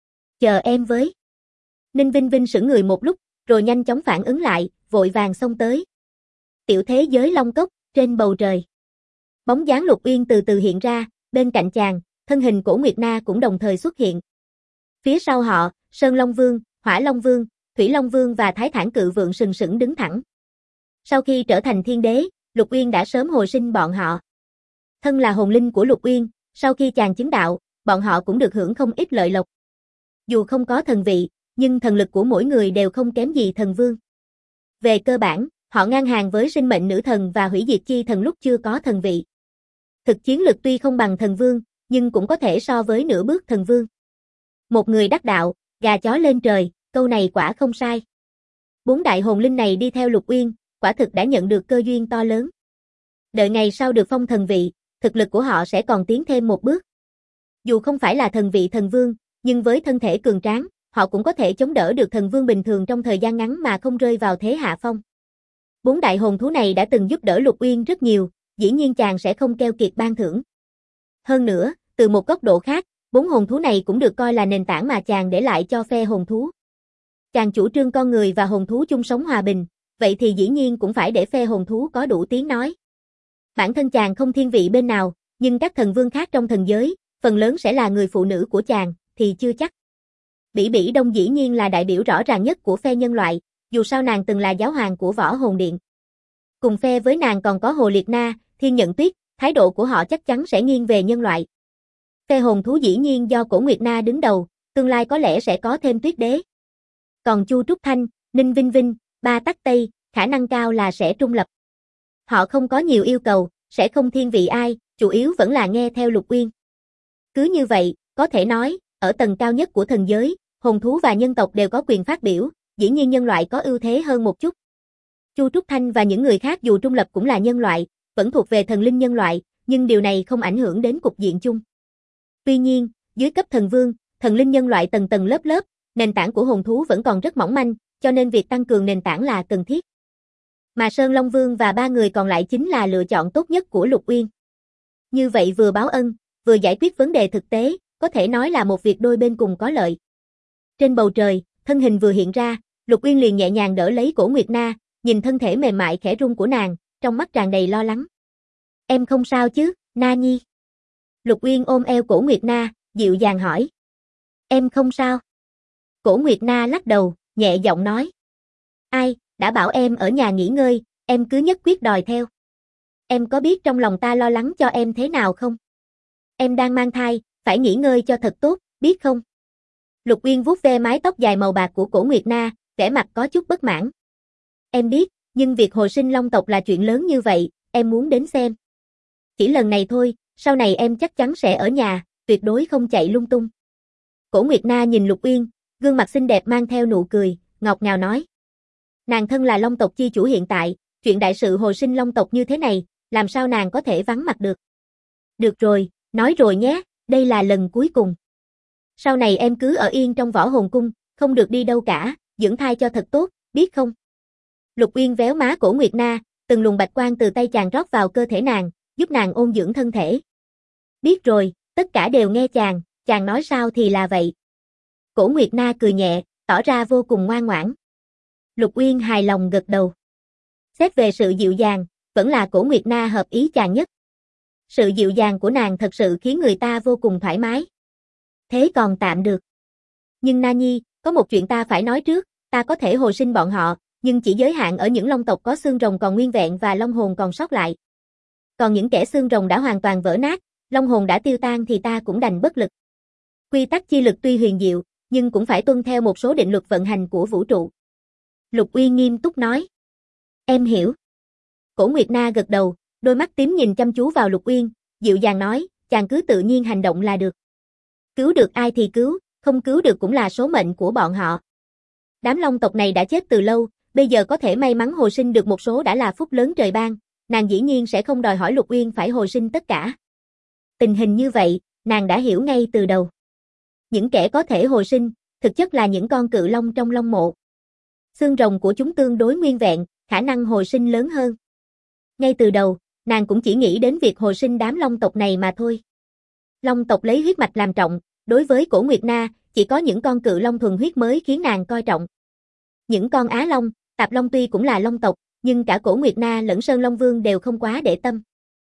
Chờ em với. Ninh Vinh Vinh sững người một lúc, rồi nhanh chóng phản ứng lại, vội vàng xông tới. Tiểu thế giới Long Cốc, trên bầu trời. Bóng dáng Lục Uyên từ từ hiện ra, bên cạnh chàng, thân hình Cổ Nguyệt Na cũng đồng thời xuất hiện. Phía sau họ, Sơn Long Vương, Hỏa Long Vương, Thủy Long Vương và Thái Thản Cự Vượng sừng sững đứng thẳng. Sau khi trở thành thiên đế, Lục Uyên đã sớm hồi sinh bọn họ. Thân là hồn linh của Lục Uyên, sau khi chàng chứng đạo, bọn họ cũng được hưởng không ít lợi lộc. Dù không có thần vị, nhưng thần lực của mỗi người đều không kém gì thần vương. Về cơ bản, họ ngang hàng với sinh mệnh nữ thần và hủy diệt chi thần lúc chưa có thần vị. Thực chiến lực tuy không bằng thần vương, nhưng cũng có thể so với nửa bước thần vương. Một người đắc đạo, gà chó lên trời, câu này quả không sai. Bốn đại hồn linh này đi theo Lục Uyên, quả thực đã nhận được cơ duyên to lớn. Đợi ngày sau được phong thần vị, thực lực của họ sẽ còn tiến thêm một bước. Dù không phải là thần vị thần vương, nhưng với thân thể cường tráng, họ cũng có thể chống đỡ được thần vương bình thường trong thời gian ngắn mà không rơi vào thế hạ phong. Bốn đại hồn thú này đã từng giúp đỡ Lục Uyên rất nhiều, dĩ nhiên chàng sẽ không keo kiệt ban thưởng. Hơn nữa, từ một góc độ khác, bốn hồn thú này cũng được coi là nền tảng mà chàng để lại cho phe hồn thú. Chàng chủ trương con người và hồn thú chung sống hòa bình, vậy thì dĩ nhiên cũng phải để phe hồn thú có đủ tiếng nói. Bản thân chàng không thiên vị bên nào, nhưng các thần vương khác trong thần giới, phần lớn sẽ là người phụ nữ của chàng, thì chưa chắc. Bỉ Bỉ Đông dĩ nhiên là đại biểu rõ ràng nhất của phe nhân loại, dù sao nàng từng là giáo hoàng của Võ Hồn Điện. Cùng phe với nàng còn có Hồ Liệt Na, Thiên Nhận Tuyết, thái độ của họ chắc chắn sẽ nghiêng về nhân loại. Phe hồn thú dĩ nhiên do Cổ Nguyệt Na đứng đầu, tương lai có lẽ sẽ có thêm Tuyết Đế. Còn Chu Trúc Thanh, Ninh Vinh Vinh, ba Tắc Tây, khả năng cao là sẽ trung lập. Họ không có nhiều yêu cầu, sẽ không thiên vị ai, chủ yếu vẫn là nghe theo Lục Uyên. Cứ như vậy, có thể nói, ở tầng cao nhất của thần giới, hồn thú và nhân tộc đều có quyền phát biểu, dĩ nhiên nhân loại có ưu thế hơn một chút. Chu Trúc Thanh và những người khác dù trung lập cũng là nhân loại, vẫn thuộc về thần linh nhân loại, nhưng điều này không ảnh hưởng đến cục diện chung. Tuy nhiên, dưới cấp thần vương, thần linh nhân loại tầng tầng lớp lớp, nền tảng của hồn thú vẫn còn rất mỏng manh, cho nên việc tăng cường nền tảng là cần thiết. Mà Sơn Long Vương và ba người còn lại chính là lựa chọn tốt nhất của Lục Uyên. Như vậy vừa báo ân, vừa giải quyết vấn đề thực tế, có thể nói là một việc đôi bên cùng có lợi. Trên bầu trời, thân hình vừa hiện ra, Lục Uyên liền nhẹ nhàng đỡ lấy Cổ Nguyệt Na, nhìn thân thể mềm mại khẽ run của nàng, trong mắt tràn đầy lo lắng. Em không sao chứ, Na Nhi? Lục Uyên ôm eo Cổ Nguyệt Na, dịu dàng hỏi. Em không sao. Cổ Nguyệt Na lắc đầu, nhẹ giọng nói. Ai, đã bảo em ở nhà nghỉ ngơi, em cứ nhất quyết đòi theo. Em có biết trong lòng ta lo lắng cho em thế nào không? Em đang mang thai, phải nghỉ ngơi cho thật tốt, biết không? Lục Uyên vuốt ve mái tóc dài màu bạc của Cổ Nguyệt Na, vẻ mặt có chút bất mãn. Em biết, nhưng việc hồi sinh long tộc là chuyện lớn như vậy, em muốn đến xem. Chỉ lần này thôi, sau này em chắc chắn sẽ ở nhà, tuyệt đối không chạy lung tung. Cổ Nguyệt Na nhìn Lục Uyên, gương mặt xinh đẹp mang theo nụ cười, ngọt ngào nói. Nàng thân là Long tộc chi chủ hiện tại, chuyện đại sự hồi sinh Long tộc như thế này, làm sao nàng có thể vắng mặt được. Được rồi, nói rồi nhé, đây là lần cuối cùng. Sau này em cứ ở yên trong Võ Hồn Cung, không được đi đâu cả, dưỡng thai cho thật tốt, biết không? Lục Uyên véo má Cổ Nguyệt Na, từng luồng bạch quang từ tay chàng rót vào cơ thể nàng, giúp nàng ôn dưỡng thân thể. Biết rồi, tất cả đều nghe chàng nói sao thì là vậy. Cổ Nguyệt Na cười nhẹ, tỏ ra vô cùng ngoan ngoãn. Lục Uyên hài lòng gật đầu. Xét về sự dịu dàng, vẫn là Cổ Nguyệt Na hợp ý chàng nhất. Sự dịu dàng của nàng thật sự khiến người ta vô cùng thoải mái. Thế còn tạm được. Nhưng Na Nhi, có một chuyện ta phải nói trước, ta có thể hồi sinh bọn họ, nhưng chỉ giới hạn ở những long tộc có xương rồng còn nguyên vẹn và long hồn còn sót lại. Còn những kẻ xương rồng đã hoàn toàn vỡ nát, long hồn đã tiêu tan thì ta cũng đành bất lực. Quy tắc chi lực tuy huyền diệu, nhưng cũng phải tuân theo một số định luật vận hành của vũ trụ. Lục Uyên nghiêm túc nói. Em hiểu. Cổ Nguyệt Na gật đầu, đôi mắt tím nhìn chăm chú vào Lục Uyên, dịu dàng nói, chàng cứ tự nhiên hành động là được. Cứu được ai thì cứu, không cứu được cũng là số mệnh của bọn họ. Đám long tộc này đã chết từ lâu, bây giờ có thể may mắn hồi sinh được một số đã là phúc lớn trời ban, nàng dĩ nhiên sẽ không đòi hỏi Lục Uyên phải hồi sinh tất cả. Tình hình như vậy, nàng đã hiểu ngay từ đầu. Những kẻ có thể hồi sinh, thực chất là những con cự long trong long mộ. Xương rồng của chúng tương đối nguyên vẹn, khả năng hồi sinh lớn hơn. Ngay từ đầu, nàng cũng chỉ nghĩ đến việc hồi sinh đám long tộc này mà thôi. Long tộc lấy huyết mạch làm trọng, đối với Cổ Nguyệt Na, chỉ có những con cự long thuần huyết mới khiến nàng coi trọng. Những con Á Long, Tạp Long tuy cũng là long tộc, nhưng cả Cổ Nguyệt Na lẫn Sơn Long Vương đều không quá để tâm.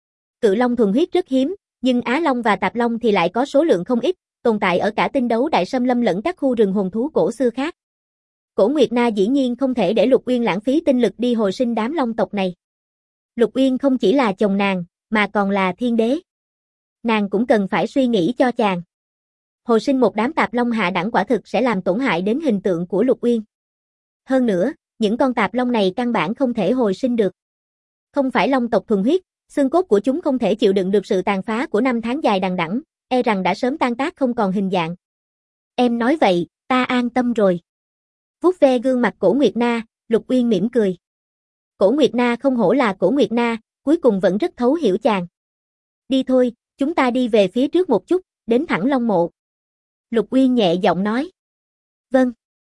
Cự long thuần huyết rất hiếm, nhưng Á Long và Tạp Long thì lại có số lượng không ít, tồn tại ở cả Tinh Đấu Đại Xâm Lâm lẫn các khu rừng hồn thú cổ xưa khác. Cổ Nguyệt Na dĩ nhiên không thể để Lục Uyên lãng phí tinh lực đi hồi sinh đám long tộc này. Lục Uyên không chỉ là chồng nàng, mà còn là thiên đế. Nàng cũng cần phải suy nghĩ cho chàng. Hồi sinh một đám tạp long hạ đẳng quả thực sẽ làm tổn hại đến hình tượng của Lục Uyên. Hơn nữa, những con tạp long này căn bản không thể hồi sinh được. Không phải long tộc thuần huyết, xương cốt của chúng không thể chịu đựng được sự tàn phá của năm tháng dài đằng đẵng, e rằng đã sớm tan tác không còn hình dạng. Em nói vậy, ta an tâm rồi. Vuốt ve gương mặt Cổ Nguyệt Na, Lục Uyên mỉm cười. Cổ Nguyệt Na không hổ là Cổ Nguyệt Na, cuối cùng vẫn rất thấu hiểu chàng. Đi thôi, chúng ta đi về phía trước một chút, đến thẳng Long Mộ. Lục Uyên nhẹ giọng nói. Vâng.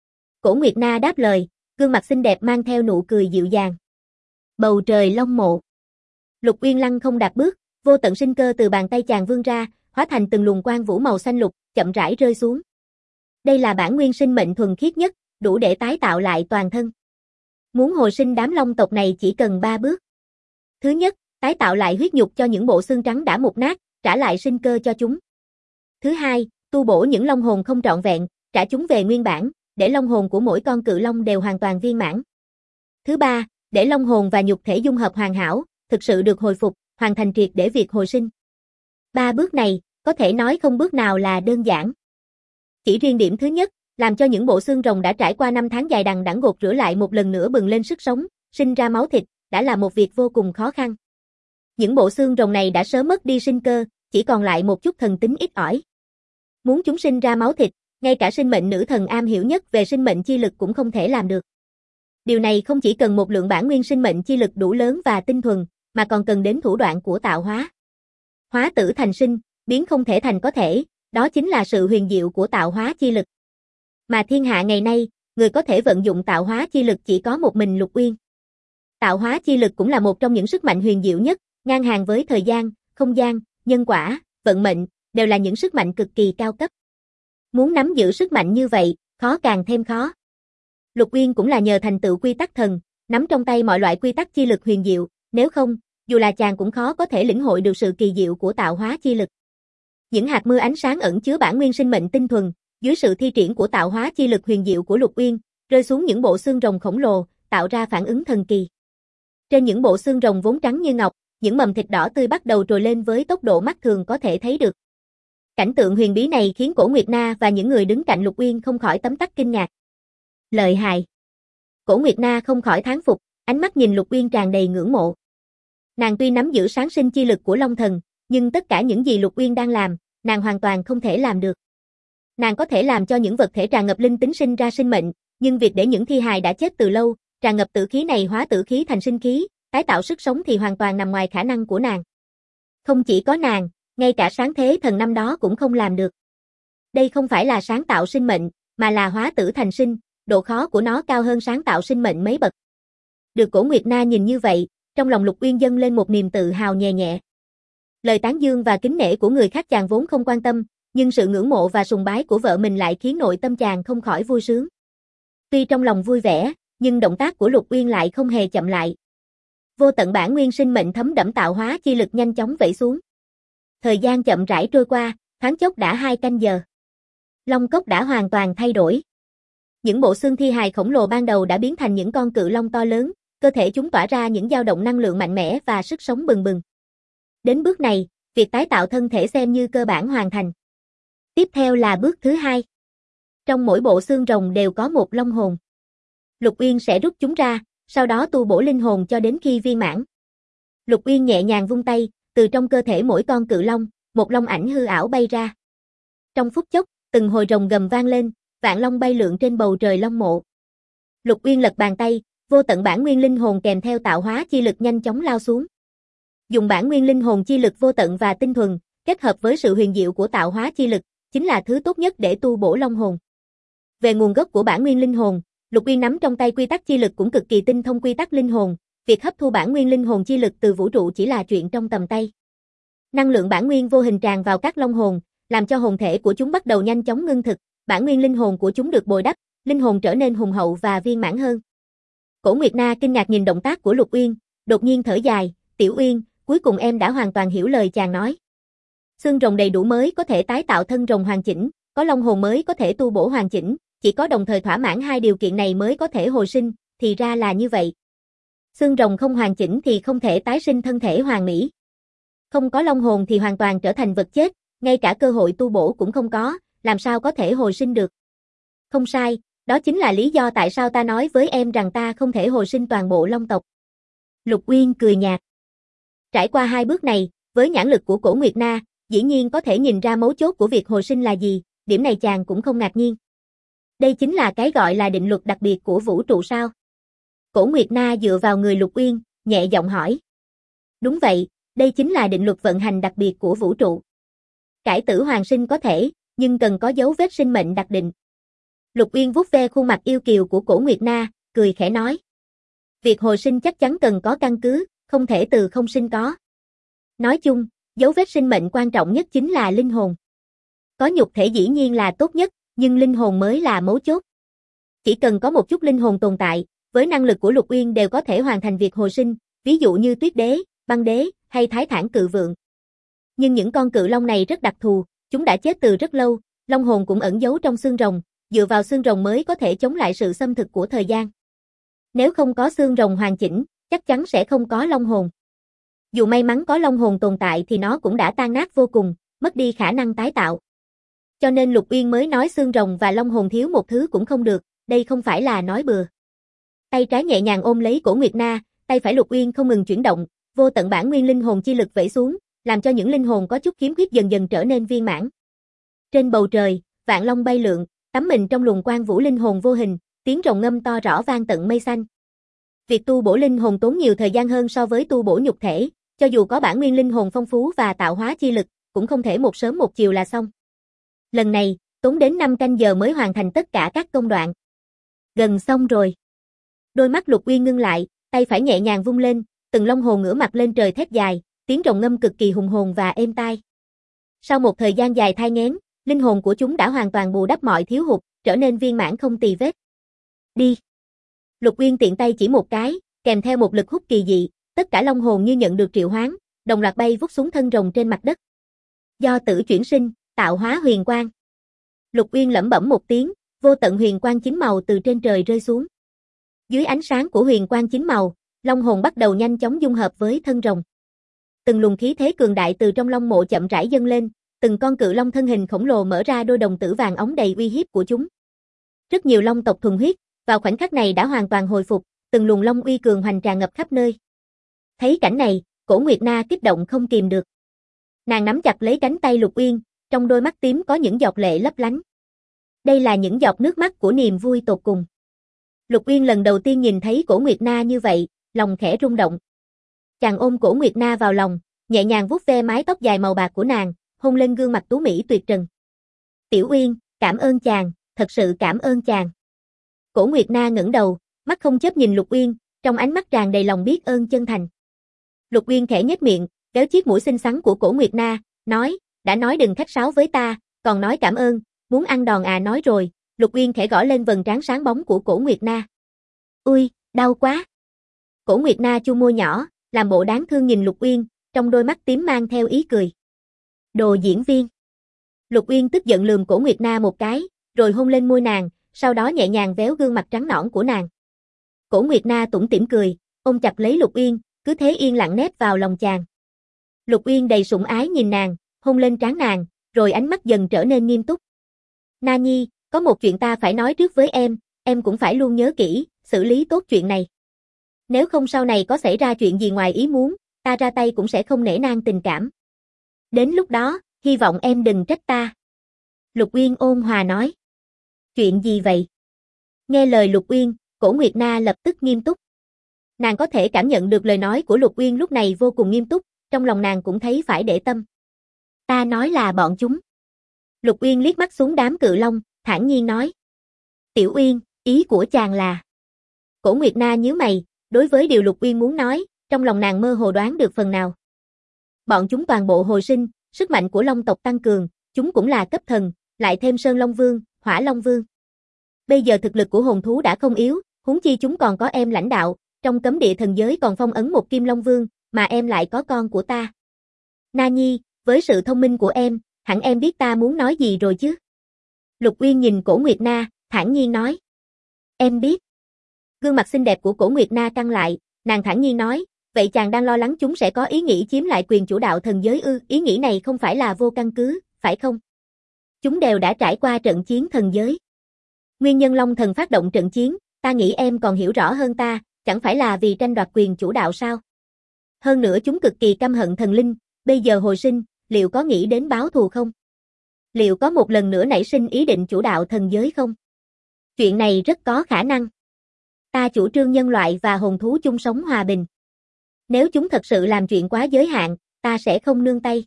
Cổ Nguyệt Na đáp lời, gương mặt xinh đẹp mang theo nụ cười dịu dàng. Bầu trời Long Mộ. Lục Uyên lăng không đạp bước, vô tận sinh cơ từ bàn tay chàng vươn ra, hóa thành từng luồng quang vũ màu xanh lục, chậm rãi rơi xuống. Đây là bản nguyên sinh mệnh thuần khiết nhất, đủ để tái tạo lại toàn thân. Muốn hồi sinh đám long tộc này chỉ cần 3 bước. Thứ nhất, tái tạo lại huyết nhục cho những bộ xương trắng đã mục nát, trả lại sinh cơ cho chúng. Thứ hai, tu bổ những long hồn không trọn vẹn, trả chúng về nguyên bản, để long hồn của mỗi con cự long đều hoàn toàn viên mãn. Thứ ba, để long hồn và nhục thể dung hợp hoàn hảo, thực sự được hồi phục, hoàn thành triệt để việc hồi sinh. 3 bước này, có thể nói không bước nào là đơn giản. Chỉ riêng điểm thứ nhất, làm cho những bộ xương rồng đã trải qua 5 tháng dài đằng đẵng gột rửa lại một lần nữa bừng lên sức sống, sinh ra máu thịt, đã là một việc vô cùng khó khăn. Những bộ xương rồng này đã sớm mất đi sinh cơ, chỉ còn lại một chút thần tính ít ỏi. Muốn chúng sinh ra máu thịt, ngay cả sinh mệnh nữ thần am hiểu nhất về sinh mệnh chi lực cũng không thể làm được. Điều này không chỉ cần một lượng bản nguyên sinh mệnh chi lực đủ lớn và tinh thuần, mà còn cần đến thủ đoạn của tạo hóa. Hóa tử thành sinh, biến không thể thành có thể, đó chính là sự huyền diệu của tạo hóa chi lực. Mà thiên hạ ngày nay, người có thể vận dụng tạo hóa chi lực chỉ có một mình Lục Uyên. Tạo hóa chi lực cũng là một trong những sức mạnh huyền diệu nhất, ngang hàng với thời gian, không gian, nhân quả, vận mệnh, đều là những sức mạnh cực kỳ cao cấp. Muốn nắm giữ sức mạnh như vậy, khó càng thêm khó. Lục Uyên cũng là nhờ thành tựu quy tắc thần, nắm trong tay mọi loại quy tắc chi lực huyền diệu, nếu không, dù là chàng cũng khó có thể lĩnh hội được sự kỳ diệu của tạo hóa chi lực. Những hạt mưa ánh sáng ẩn chứa bản nguyên sinh mệnh tinh thuần, dưới sự thi triển của tạo hóa chi lực huyền diệu của Lục Uyên, rơi xuống những bộ xương rồng khổng lồ, tạo ra phản ứng thần kỳ. Trên những bộ xương rồng vốn trắng như ngọc, những mầm thịt đỏ tươi bắt đầu trồi lên với tốc độ mắt thường có thể thấy được. Cảnh tượng huyền bí này khiến Cổ Nguyệt Na và những người đứng cạnh Lục Uyên không khỏi tấm tắc kinh ngạc. Lợi hại. Cổ Nguyệt Na không khỏi thán phục, ánh mắt nhìn Lục Uyên tràn đầy ngưỡng mộ. Nàng tuy nắm giữ sáng sinh chi lực của Long Thần, nhưng tất cả những gì Lục Uyên đang làm, nàng hoàn toàn không thể làm được. Nàng có thể làm cho những vật thể tràn ngập linh tính sinh ra sinh mệnh, nhưng việc để những thi hài đã chết từ lâu, tràn ngập tử khí này hóa tử khí thành sinh khí, tái tạo sức sống thì hoàn toàn nằm ngoài khả năng của nàng. Không chỉ có nàng, ngay cả sáng thế thần năm đó cũng không làm được. Đây không phải là sáng tạo sinh mệnh, mà là hóa tử thành sinh, độ khó của nó cao hơn sáng tạo sinh mệnh mấy bậc. Được Cổ Nguyệt Na nhìn như vậy, trong lòng Lục Uyên dâng lên một niềm tự hào nhẹ nhẹ. Lời tán dương và kính nể của người khác chàng vốn không quan tâm, nhưng sự ngưỡng mộ và sùng bái của vợ mình lại khiến nội tâm chàng không khỏi vui sướng. Tuy trong lòng vui vẻ, nhưng động tác của Lục Uyên lại không hề chậm lại. Vô tận bản nguyên sinh mệnh thấm đẫm tạo hóa chi lực nhanh chóng vẩy xuống. Thời gian chậm rãi trôi qua, thoáng chốc đã 2 canh giờ. Long cốc đã hoàn toàn thay đổi. Những bộ xương thi hài khổng lồ ban đầu đã biến thành những con cự long to lớn, cơ thể chúng tỏa ra những dao động năng lượng mạnh mẽ và sức sống bừng bừng. Đến bước này, việc tái tạo thân thể xem như cơ bản hoàn thành. Tiếp theo là bước thứ 2. Trong mỗi bộ xương rồng đều có một long hồn. Lục Uyên sẽ rút chúng ra, sau đó tu bổ linh hồn cho đến khi viên mãn. Lục Uyên nhẹ nhàng vung tay, từ trong cơ thể mỗi con cự long, một long ảnh hư ảo bay ra. Trong phút chốc, từng hồi rồng gầm vang lên, vạn long bay lượn trên bầu trời long mộ. Lục Uyên lật bàn tay, vô tận bản nguyên linh hồn kèm theo tạo hóa chi lực nhanh chóng lao xuống. Dùng bản nguyên linh hồn chi lực vô tận và tinh thuần, kết hợp với sự huyền diệu của tạo hóa chi lực, chính là thứ tốt nhất để tu bổ long hồn. Về nguồn gốc của bản nguyên linh hồn, Lục Uyên nắm trong tay quy tắc chi lực cũng cực kỳ tinh thông quy tắc linh hồn, việc hấp thu bản nguyên linh hồn chi lực từ vũ trụ chỉ là chuyện trong tầm tay. Năng lượng bản nguyên vô hình tràn vào các long hồn, làm cho hồn thể của chúng bắt đầu nhanh chóng ngưng thực, bản nguyên linh hồn của chúng được bồi đắp, linh hồn trở nên hùng hậu và viên mãn hơn. Cổ Nguyệt Na kinh ngạc nhìn động tác của Lục Uyên, đột nhiên thở dài, "Tiểu Uyên, cuối cùng em đã hoàn toàn hiểu lời chàng nói. Xương rồng đầy đủ mới có thể tái tạo thân rồng hoàn chỉnh, có long hồn mới có thể tu bổ hoàn chỉnh, chỉ có đồng thời thỏa mãn 2 điều kiện này mới có thể hồi sinh, thì ra là như vậy. Xương rồng không hoàn chỉnh thì không thể tái sinh thân thể hoàn mỹ. Không có long hồn thì hoàn toàn trở thành vật chết, ngay cả cơ hội tu bổ cũng không có, làm sao có thể hồi sinh được." "Không sai, đó chính là lý do tại sao ta nói với em rằng ta không thể hồi sinh toàn bộ long tộc." Lục Uyên cười nhạt. Trải qua 2 bước này, với nhãn lực của Cổ Nguyệt Na, dĩ nhiên có thể nhìn ra mấu chốt của việc hồi sinh là gì, điểm này chàng cũng không ngạc nhiên. Đây chính là cái gọi là định luật đặc biệt của vũ trụ sao? Cổ Nguyệt Na dựa vào người Lục Uyên, nhẹ giọng hỏi. Đúng vậy, đây chính là định luật vận hành đặc biệt của vũ trụ. Cải tử hoàn sinh có thể, nhưng cần có dấu vết sinh mệnh đặc định. Lục Uyên vuốt ve khuôn mặt yêu kiều của Cổ Nguyệt Na, cười khẽ nói. Việc hồi sinh chắc chắn cần có căn cứ, không thể từ không sinh có. Nói chung, dấu vết sinh mệnh quan trọng nhất chính là linh hồn. Có nhục thể dĩ nhiên là tốt nhất, nhưng linh hồn mới là mấu chốt. Chỉ cần có một chút linh hồn tồn tại, với năng lực của Lục Uyên đều có thể hoàn thành việc hồi sinh, ví dụ như Tuyết Đế, Băng Đế, hay Thái Thản Cự Vượng. Nhưng những con cự long này rất đặc thù, chúng đã chết từ rất lâu, long hồn cũng ẩn giấu trong xương rồng, dựa vào xương rồng mới có thể chống lại sự xâm thực của thời gian. Nếu không có xương rồng hoàn chỉnh, chắc chắn sẽ không có long hồn. Dù may mắn có long hồn tồn tại thì nó cũng đã tan nát vô cùng, mất đi khả năng tái tạo. Cho nên Lục Uyên mới nói xương rồng và long hồn thiếu một thứ cũng không được, đây không phải là nói bừa. Tay trái nhẹ nhàng ôm lấy cổ Nguyệt Na, tay phải Lục Uyên không ngừng chuyển động, vô tận bản nguyên linh hồn chi lực vẩy xuống, làm cho những linh hồn có chút khiếm khuyết dần dần trở nên viên mãn. Trên bầu trời, vạn long bay lượn, tắm mình trong luồng quang vũ linh hồn vô hình, tiếng rồng ngâm to rõ vang tận mây xanh. Việc tu bổ linh hồn tốn nhiều thời gian hơn so với tu bổ nhục thể, cho dù có bản nguyên linh hồn phong phú và tạo hóa chi lực, cũng không thể một sớm một chiều là xong. Lần này, tốn đến 5 canh giờ mới hoàn thành tất cả các công đoạn. Gần xong rồi. Đôi mắt Lục Uyên ngưng lại, tay phải nhẹ nhàng vung lên, từng long hồn ngửa mặt lên trời thét dài, tiếng rồng ngâm cực kỳ hùng hồn và êm tai. Sau một thời gian dài thai nghén, linh hồn của chúng đã hoàn toàn bù đắp mọi thiếu hụt, trở nên viên mãn không tì vết. Đi. Lục Uyên tiện tay chỉ một cái, kèm theo một lực hút kỳ dị, tất cả long hồn như nhận được triệu hoán, đồng loạt bay vút xuống thân rồng trên mặt đất. Do tử chuyển sinh, tạo hóa huyền quang. Lục Uyên lẩm bẩm một tiếng, vô tận huyền quang chín màu từ trên trời rơi xuống. Dưới ánh sáng của huyền quang chín màu, long hồn bắt đầu nhanh chóng dung hợp với thân rồng. Từng luồng khí thế cường đại từ trong long mộ chậm rãi dâng lên, từng con cự long thân hình khổng lồ mở ra đôi đồng tử vàng óng đầy uy hiếp của chúng. Rất nhiều long tộc thuần huyết, vào khoảnh khắc này đã hoàn toàn hồi phục, từng luồng long uy cường hoành tràn ngập khắp nơi. Thấy cảnh này, Cổ Nguyệt Na kích động không kìm được. Nàng nắm chặt lấy cánh tay Lục Uyên, trong đôi mắt tím có những giọt lệ lấp lánh. Đây là những giọt nước mắt của niềm vui tột cùng. Lục Uyên lần đầu tiên nhìn thấy Cổ Nguyệt Na như vậy, lòng khẽ rung động. Chàng ôm Cổ Nguyệt Na vào lòng, nhẹ nhàng vuốt ve mái tóc dài màu bạc của nàng, hôn lên gương mặt tú mỹ tuyệt trần. Tiểu Uyên, cảm ơn chàng, thật sự cảm ơn chàng. Cổ Nguyệt Na ngẩng đầu, mắt không chớp nhìn Lục Uyên, trong ánh mắt tràn đầy lòng biết ơn chân thành. Lục Uyên khẽ nhếch miệng, kéo chiếc mũi xinh xắn của Cổ Nguyệt Na, nói, đã nói đừng khách sáo với ta, còn nói cảm ơn, muốn ăn đòn à nói rồi. Lục Uyên khẽ gõ lên vầng trán sáng bóng của Cổ Nguyệt Na. Ui, đau quá. Cổ Nguyệt Na chu môi nhỏ, làm bộ đáng thương nhìn Lục Uyên, trong đôi mắt tím mang theo ý cười. Đồ diễn viên. Lục Uyên tức giận lườm Cổ Nguyệt Na một cái, rồi hôn lên môi nàng, sau đó nhẹ nhàng véo gương mặt trắng nõn của nàng. Cổ Nguyệt Na tủm tỉm cười, ôm chặt lấy Lục Uyên, cứ thế yên lặng nép vào lòng chàng. Lục Uyên đầy sủng ái nhìn nàng, hôn lên trán nàng, rồi ánh mắt dần trở nên nghiêm túc. Na Nhi, có một chuyện ta phải nói trước với em cũng phải luôn nhớ kỹ, xử lý tốt chuyện này. Nếu không sau này có xảy ra chuyện gì ngoài ý muốn, ta ra tay cũng sẽ không nể nang tình cảm. Đến lúc đó, hy vọng em đừng trách ta. Lục Uyên ôn hòa nói. Chuyện gì vậy? Nghe lời Lục Uyên, Cổ Nguyệt Na lập tức nghiêm túc. Nàng có thể cảm nhận được lời nói của Lục Uyên lúc này vô cùng nghiêm túc, trong lòng nàng cũng thấy phải để tâm. Ta nói là bọn chúng. Lục Uyên liếc mắt xuống đám cự long, thản nhiên nói. Tiểu Uyên, ý của chàng là... Cổ Nguyệt Na nhíu mày, đối với điều Lục Uyên muốn nói, trong lòng nàng mơ hồ đoán được phần nào. Bọn chúng toàn bộ hồi sinh, sức mạnh của long tộc tăng cường, chúng cũng là cấp thần, lại thêm Sơn Long Vương, Hỏa Long Vương. Bây giờ thực lực của hồn thú đã không yếu, huống chi chúng còn có em lãnh đạo, trong cấm địa thần giới còn phong ấn một Kim Long Vương, mà em lại có con của ta. Na Nhi, với sự thông minh của em, hẳn em biết ta muốn nói gì rồi chứ? Lục Uyên nhìn Cổ Nguyệt Na, thản nhiên nói. Em biết. Gương mặt xinh đẹp của Cổ Nguyệt Na căng lại, nàng thản nhiên nói, vậy chàng đang lo lắng chúng sẽ có ý nghĩ chiếm lại quyền chủ đạo thần giới ư? Ý nghĩ này không phải là vô căn cứ, phải không? Chúng đều đã trải qua trận chiến thần giới. Nguyên nhân Long Thần phát động trận chiến, ta nghĩ em còn hiểu rõ hơn ta, chẳng phải là vì tranh đoạt quyền chủ đạo sao? Hơn nữa chúng cực kỳ căm hận thần linh, bây giờ hồi sinh, liệu có nghĩ đến báo thù không? Liệu có một lần nữa nảy sinh ý định chủ đạo thần giới không? Chuyện này rất có khả năng. Ta chủ trương nhân loại và hồn thú chung sống hòa bình. Nếu chúng thật sự làm chuyện quá giới hạn, ta sẽ không nương tay.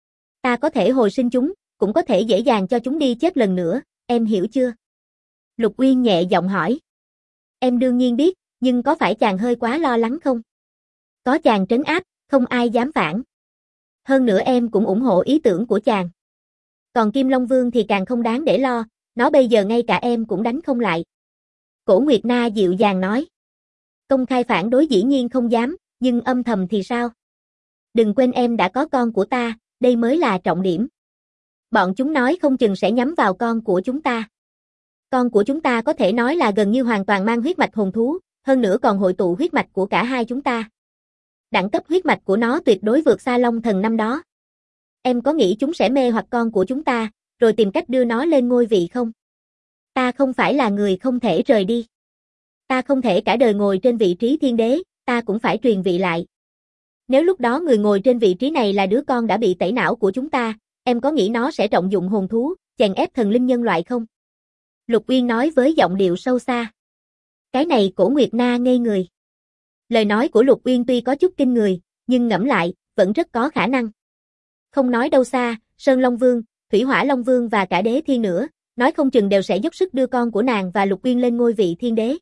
Ta có thể hồi sinh chúng, cũng có thể dễ dàng cho chúng đi chết lần nữa, em hiểu chưa? Lục Uyên nhẹ giọng hỏi. Em đương nhiên biết, nhưng có phải chàng hơi quá lo lắng không? Có chàng trấn áp, không ai dám phản. Hơn nữa em cũng ủng hộ ý tưởng của chàng. Còn Kim Long Vương thì càng không đáng để lo, nó bây giờ ngay cả em cũng đánh không lại. Cổ Nguyệt Na dịu dàng nói. Công khai phản đối dĩ nhiên không dám, nhưng âm thầm thì sao? Đừng quên em đã có con của ta, đây mới là trọng điểm. Bọn chúng nói không chừng sẽ nhắm vào con của chúng ta. Con của chúng ta có thể nói là gần như hoàn toàn mang huyết mạch hồn thú, hơn nữa còn hội tụ huyết mạch của cả hai chúng ta. Đẳng cấp huyết mạch của nó tuyệt đối vượt xa Long Thần năm đó. Em có nghĩ chúng sẽ mê hoặc con của chúng ta, rồi tìm cách đưa nó lên ngôi vị không? Ta không phải là người không thể rời đi. Ta không thể cả đời ngồi trên vị trí thiên đế, ta cũng phải truyền vị lại. Nếu lúc đó người ngồi trên vị trí này là đứa con đã bị tẩy não của chúng ta, em có nghĩ nó sẽ trọng dụng hồn thú, chèn ép thần linh nhân loại không? Lục Uyên nói với giọng điệu sâu xa. Cái này Cổ Nguyệt Na ngây người. Lời nói của Lục Uyên tuy có chút kinh người, nhưng ngẫm lại, vẫn rất có khả năng. Không nói đâu xa, Sơn Long Vương, Thủy Hỏa Long Vương và cả đế thiên nữa, nói không chừng đều sẽ dốc sức đưa con của nàng và Lục Uyên lên ngôi vị thiên đế.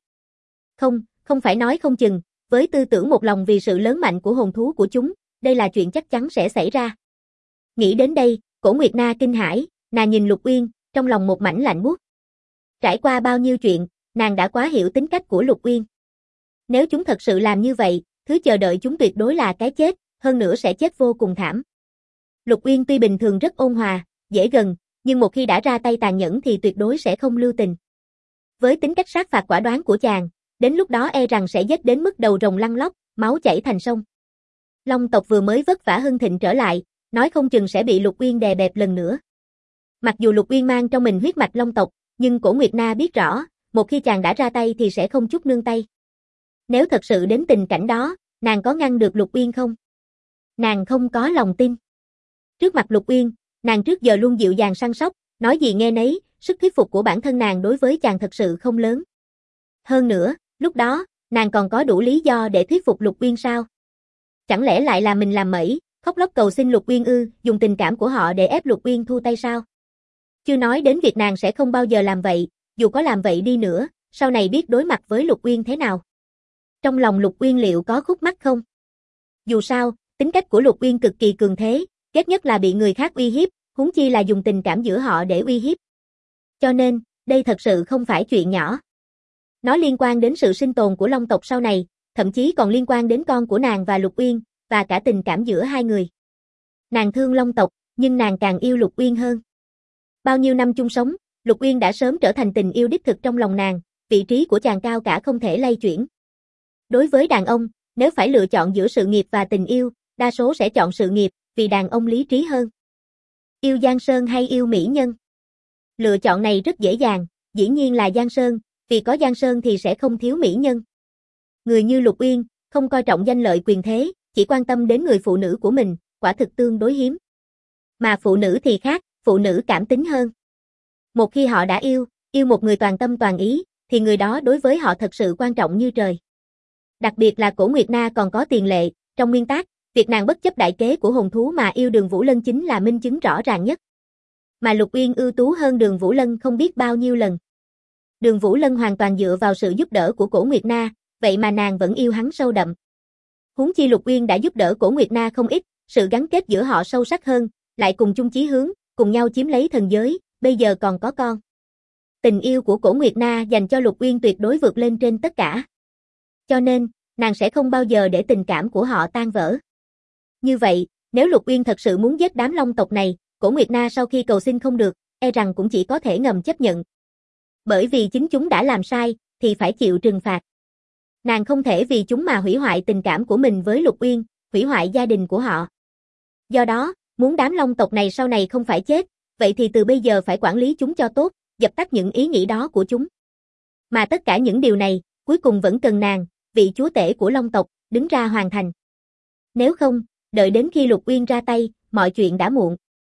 Không phải nói không chừng, với tư tưởng một lòng vì sự lớn mạnh của hồn thú của chúng, đây là chuyện chắc chắn sẽ xảy ra. Nghĩ đến đây, Cổ Nguyệt Na kinh hãi, nàng nhìn Lục Uyên, trong lòng một mảnh lạnh buốt. Trải qua bao nhiêu chuyện, nàng đã quá hiểu tính cách của Lục Uyên. Nếu chúng thật sự làm như vậy, thứ chờ đợi chúng tuyệt đối là cái chết, hơn nữa sẽ chết vô cùng thảm. Lục Uyên tuy bình thường rất ôn hòa, dễ gần, nhưng một khi đã ra tay tàn nhẫn thì tuyệt đối sẽ không lưu tình. Với tính cách sát phạt quả đoán của chàng, đến lúc đó e rằng sẽ giết đến mức đầu rồng lăn lóc, máu chảy thành sông. Long tộc vừa mới vất vả hưng thịnh trở lại, nói không chừng sẽ bị Lục Uyên đè bẹp lần nữa. Mặc dù Lục Uyên mang trong mình huyết mạch Long tộc, nhưng Cổ Nguyệt Na biết rõ, một khi chàng đã ra tay thì sẽ không chút nương tay. Nếu thật sự đến tình cảnh đó, nàng có ngăn được Lục Uyên không? Nàng không có lòng tin. Trước mặt Lục Uyên, nàng trước giờ luôn dịu dàng săn sóc, nói gì nghe nấy, sức thuyết phục của bản thân nàng đối với chàng thật sự không lớn. Hơn nữa, lúc đó, nàng còn có đủ lý do để thuyết phục Lục Uyên sao? Chẳng lẽ lại là mình làm mẩy, khóc lóc cầu xin Lục Uyên ư, dùng tình cảm của họ để ép Lục Uyên thu tay sao? Chưa nói đến việc nàng sẽ không bao giờ làm vậy, dù có làm vậy đi nữa, sau này biết đối mặt với Lục Uyên thế nào. Trong lòng Lục Uyên liệu có khúc mắc không? Dù sao, tính cách của Lục Uyên cực kỳ cường thế, ghét nhất là bị người khác uy hiếp, huống chi là dùng tình cảm giữa họ để uy hiếp. Cho nên, đây thật sự không phải chuyện nhỏ. Nó liên quan đến sự sinh tồn của Long tộc sau này, thậm chí còn liên quan đến con của nàng và Lục Uyên, và cả tình cảm giữa hai người. Nàng thương Long tộc, nhưng nàng càng yêu Lục Uyên hơn. Bao nhiêu năm chung sống, Lục Uyên đã sớm trở thành tình yêu đích thực trong lòng nàng, vị trí của chàng cao cả không thể lay chuyển. Đối với đàn ông, nếu phải lựa chọn giữa sự nghiệp và tình yêu, đa số sẽ chọn sự nghiệp, vì đàn ông lý trí hơn. Yêu Giang Sơn hay yêu mỹ nhân? Lựa chọn này rất dễ dàng, dĩ nhiên là Giang Sơn, vì có Giang Sơn thì sẽ không thiếu mỹ nhân. Người như Lục Uyên, không coi trọng danh lợi quyền thế, chỉ quan tâm đến người phụ nữ của mình, quả thực tương đối hiếm. Mà phụ nữ thì khác, phụ nữ cảm tính hơn. Một khi họ đã yêu một người toàn tâm toàn ý, thì người đó đối với họ thật sự quan trọng như trời. Đặc biệt là Cổ Nguyệt Na còn có tiền lệ, trong nguyên tắc, việc nàng bất chấp đại kế của hồn thú mà yêu Đường Vũ Lân chính là minh chứng rõ ràng nhất. Mà Lục Uyên ưu tú hơn Đường Vũ Lân không biết bao nhiêu lần. Đường Vũ Lân hoàn toàn dựa vào sự giúp đỡ của Cổ Nguyệt Na, vậy mà nàng vẫn yêu hắn sâu đậm. Huống chi Lục Uyên đã giúp đỡ Cổ Nguyệt Na không ít, sự gắn kết giữa họ sâu sắc hơn, lại cùng chung chí hướng, cùng nhau chiếm lấy thần giới, bây giờ còn có con. Tình yêu của Cổ Nguyệt Na dành cho Lục Uyên tuyệt đối vượt lên trên tất cả. Cho nên, nàng sẽ không bao giờ để tình cảm của họ tan vỡ. Như vậy, nếu Lục Uyên thật sự muốn giết đám Long tộc này, Cổ Nguyệt Na sau khi cầu xin không được, e rằng cũng chỉ có thể ngầm chấp nhận. Bởi vì chính chúng đã làm sai, thì phải chịu trừng phạt. Nàng không thể vì chúng mà hủy hoại tình cảm của mình với Lục Uyên, hủy hoại gia đình của họ. Do đó, muốn đám Long tộc này sau này không phải chết, vậy thì từ bây giờ phải quản lý chúng cho tốt, dập tắt những ý nghĩ đó của chúng. Mà tất cả những điều này, cuối cùng vẫn cần nàng, vị chúa tể của Long tộc, đứng ra hoàn thành. Nếu không, đợi đến khi Lục Uyên ra tay, mọi chuyện đã muộn.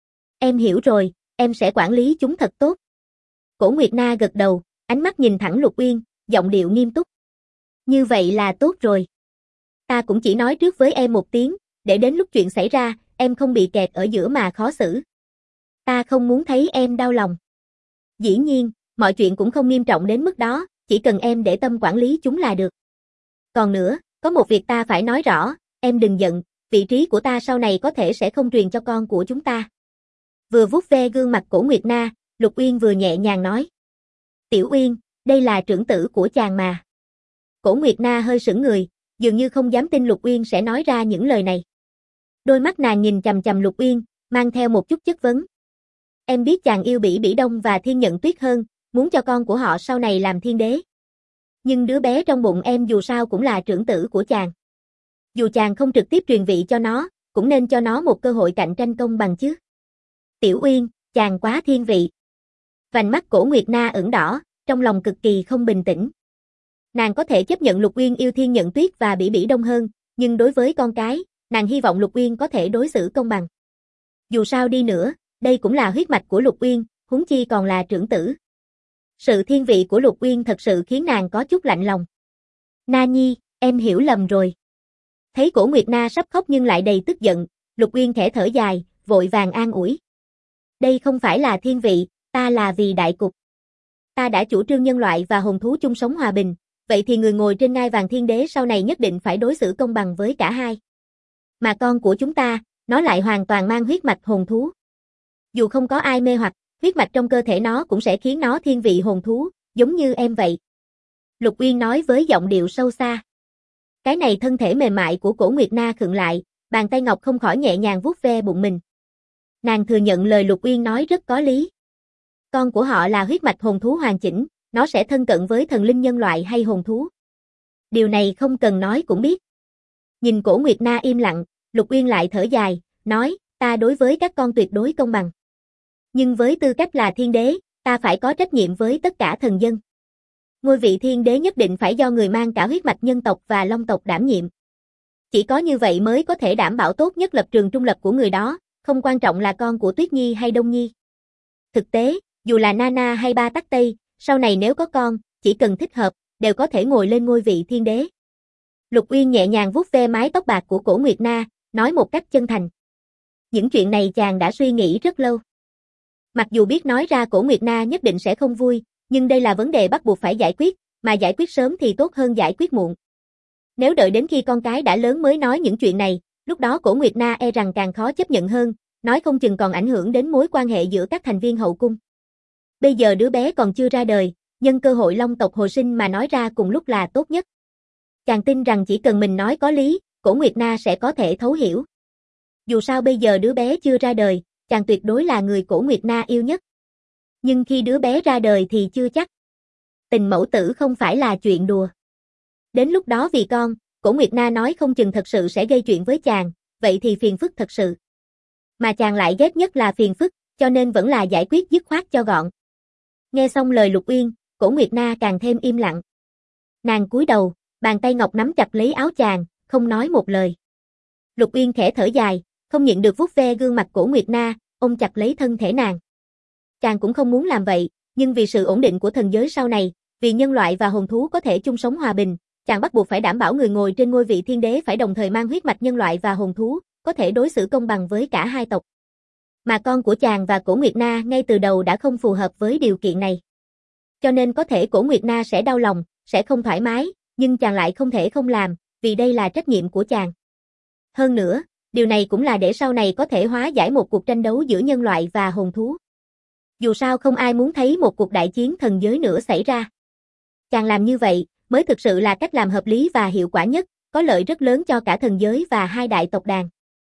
Em hiểu rồi, em sẽ quản lý chúng thật tốt. Cổ Nguyệt Na gật đầu, ánh mắt nhìn thẳng Lục Uyên, giọng điệu nghiêm túc. Như vậy là tốt rồi. Ta cũng chỉ nói trước với em một tiếng, để đến lúc chuyện xảy ra, em không bị kẹt ở giữa mà khó xử. Ta không muốn thấy em đau lòng. Dĩ nhiên, mọi chuyện cũng không nghiêm trọng đến mức đó, chỉ cần em để tâm quản lý chúng là được. Còn nữa, có một việc ta phải nói rõ, em đừng giận, vị trí của ta sau này có thể sẽ không truyền cho con của chúng ta. Vừa vuốt ve gương mặt Cổ Nguyệt Na, Lục Uyên vừa nhẹ nhàng nói. Tiểu Uyên, đây là trưởng tử của chàng mà. Cổ Nguyệt Na hơi sững người, dường như không dám tin Lục Uyên sẽ nói ra những lời này. Đôi mắt nàng nhìn chằm chằm Lục Uyên, mang theo một chút chất vấn. Em biết chàng yêu Bỉ Bỉ Đông và Thiên Nhận Tuyết hơn, muốn cho con của họ sau này làm thiên đế. Nhưng đứa bé trong bụng em dù sao cũng là trưởng tử của chàng. Dù chàng không trực tiếp truyền vị cho nó, cũng nên cho nó một cơ hội cạnh tranh công bằng chứ. Tiểu Uyên, chàng quá thiên vị. Vành mắt Cổ Nguyệt Na ửng đỏ, trong lòng cực kỳ không bình tĩnh. Nàng có thể chấp nhận Lục Uyên yêu Thiên Nhận Tuyết và Bỉ Bỉ Đông hơn, nhưng đối với con cái, nàng hy vọng Lục Uyên có thể đối xử công bằng. Dù sao đi nữa, đây cũng là huyết mạch của Lục Uyên, huống chi còn là trưởng tử. Sự thiên vị của Lục Uyên thật sự khiến nàng có chút lạnh lòng. Na Nhi, em hiểu lầm rồi. Thấy Cổ Nguyệt Na sắp khóc nhưng lại đầy tức giận, Lục Uyên khẽ thở dài, vội vàng an ủi. Đây không phải là thiên vị, ta là vì đại cục. Ta đã chủ trương nhân loại và hồn thú chung sống hòa bình, vậy thì người ngồi trên ngai vàng thiên đế sau này nhất định phải đối xử công bằng với cả hai. Mà con của chúng ta, nó lại hoàn toàn mang huyết mạch hồn thú. Dù không có ai mê hoặc, huyết mạch trong cơ thể nó cũng sẽ khiến nó thiên vị hồn thú, giống như em vậy. Lục Uyên nói với giọng điệu sâu xa. Cái này thân thể mềm mại của Cổ Nguyệt Na khựng lại, bàn tay ngọc không khỏi nhẹ nhàng vuốt ve bụng mình. Nàng thừa nhận lời Lục Uyên nói rất có lý. Con của họ là huyết mạch hồn thú hoàn chỉnh, nó sẽ thân cận với thần linh nhân loại hay hồn thú. Điều này không cần nói cũng biết. Nhìn Cổ Nguyệt Na im lặng, Lục Uyên lại thở dài, nói, ta đối với các con tuyệt đối công bằng. Nhưng với tư cách là thiên đế, ta phải có trách nhiệm với tất cả thần dân. Ngôi vị thiên đế nhất định phải do người mang cả huyết mạch nhân tộc và long tộc đảm nhiệm. Chỉ có như vậy mới có thể đảm bảo tốt nhất lập trường trung lập của người đó, không quan trọng là con của Tuyết Nhi hay Đông Nhi. Thực tế, dù là Nana hay Ba Tắc Tây, sau này nếu có con, chỉ cần thích hợp, đều có thể ngồi lên ngôi vị thiên đế. Lục Uyên nhẹ nhàng vuốt ve mái tóc bạc của Cổ Nguyệt Na, nói một cách chân thành. Những chuyện này chàng đã suy nghĩ rất lâu. Mặc dù biết nói ra Cổ Nguyệt Na nhất định sẽ không vui, nhưng đây là vấn đề bắt buộc phải giải quyết, mà giải quyết sớm thì tốt hơn giải quyết muộn. Nếu đợi đến khi con cái đã lớn mới nói những chuyện này, lúc đó Cổ Nguyệt Na e rằng càng khó chấp nhận hơn, nói không chừng còn ảnh hưởng đến mối quan hệ giữa các thành viên hậu cung. Bây giờ đứa bé còn chưa ra đời, nhân cơ hội Long tộc hồi sinh mà nói ra cùng lúc là tốt nhất. Chàng tin rằng chỉ cần mình nói có lý, Cổ Nguyệt Na sẽ có thể thấu hiểu. Dù sao bây giờ đứa bé chưa ra đời, chàng tuyệt đối là người Cổ Nguyệt Na yêu nhất. Nhưng khi đứa bé ra đời thì chưa chắc. Tình mẫu tử không phải là chuyện đùa. Đến lúc đó vì con, Cổ Nguyệt Na nói không chừng thật sự sẽ gây chuyện với chàng, vậy thì phiền phức thật sự. Mà chàng lại ghét nhất là phiền phức, cho nên vẫn là giải quyết dứt khoát cho gọn. Nghe xong lời Lục Uyên, Cổ Nguyệt Na càng thêm im lặng. Nàng cúi đầu, bàn tay ngọc nắm chặt lấy áo chàng, không nói một lời. Lục Uyên khẽ thở dài, không nhịn được vuốt ve gương mặt Cổ Nguyệt Na, ôm chặt lấy thân thể nàng. Chàng cũng không muốn làm vậy, nhưng vì sự ổn định của thần giới sau này, vì nhân loại và hồn thú có thể chung sống hòa bình, chàng bắt buộc phải đảm bảo người ngồi trên ngôi vị thiên đế phải đồng thời mang huyết mạch nhân loại và hồn thú, có thể đối xử công bằng với cả hai tộc. Mà con của chàng và Cổ Nguyệt Na ngay từ đầu đã không phù hợp với điều kiện này. Cho nên có thể Cổ Nguyệt Na sẽ đau lòng, sẽ không thoải mái, nhưng chàng lại không thể không làm, vì đây là trách nhiệm của chàng. Hơn nữa, điều này cũng là để sau này có thể hóa giải một cuộc tranh đấu giữa nhân loại và hồn thú. Dù sao không ai muốn thấy một cuộc đại chiến thần giới nữa xảy ra. Chàng làm như vậy, mới thực sự là cách làm hợp lý và hiệu quả nhất, có lợi rất lớn cho cả thần giới và hai đại tộc đàn.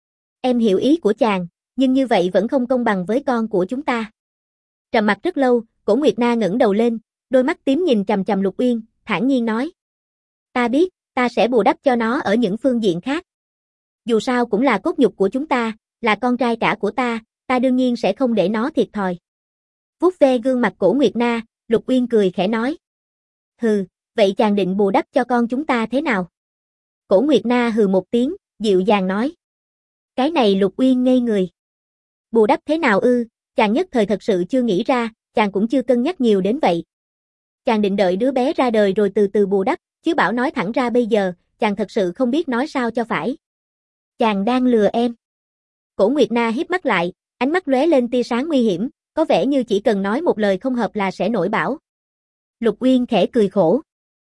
Em hiểu ý của chàng, nhưng như vậy vẫn không công bằng với con của chúng ta. Trầm mặc rất lâu, Cổ Nguyệt Na ngẩng đầu lên, đôi mắt tím nhìn chằm chằm Lục Uyên, thản nhiên nói. Ta biết, ta sẽ bù đắp cho nó ở những phương diện khác. Dù sao cũng là cốt nhục của chúng ta, là con trai cả của ta đương nhiên sẽ không để nó thiệt thòi. Vuốt ve gương mặt Cổ Nguyệt Na, Lục Uyên cười khẽ nói. Hừ, vậy chàng định bù đắp cho con chúng ta thế nào? Cổ Nguyệt Na hừ một tiếng, dịu dàng nói. Cái này Lục Uyên ngây người. Bù đắp thế nào ư, chàng nhất thời thật sự chưa nghĩ ra, chàng cũng chưa cân nhắc nhiều đến vậy. Chàng định đợi đứa bé ra đời rồi từ từ bù đắp, chứ bảo nói thẳng ra bây giờ, chàng thật sự không biết nói sao cho phải. Chàng đang lừa em. Cổ Nguyệt Na híp mắt lại, ánh mắt lóe lên tia sáng nguy hiểm, có vẻ như chỉ cần nói một lời không hợp là sẽ nổi bão. Lục Uyên khẽ cười khổ.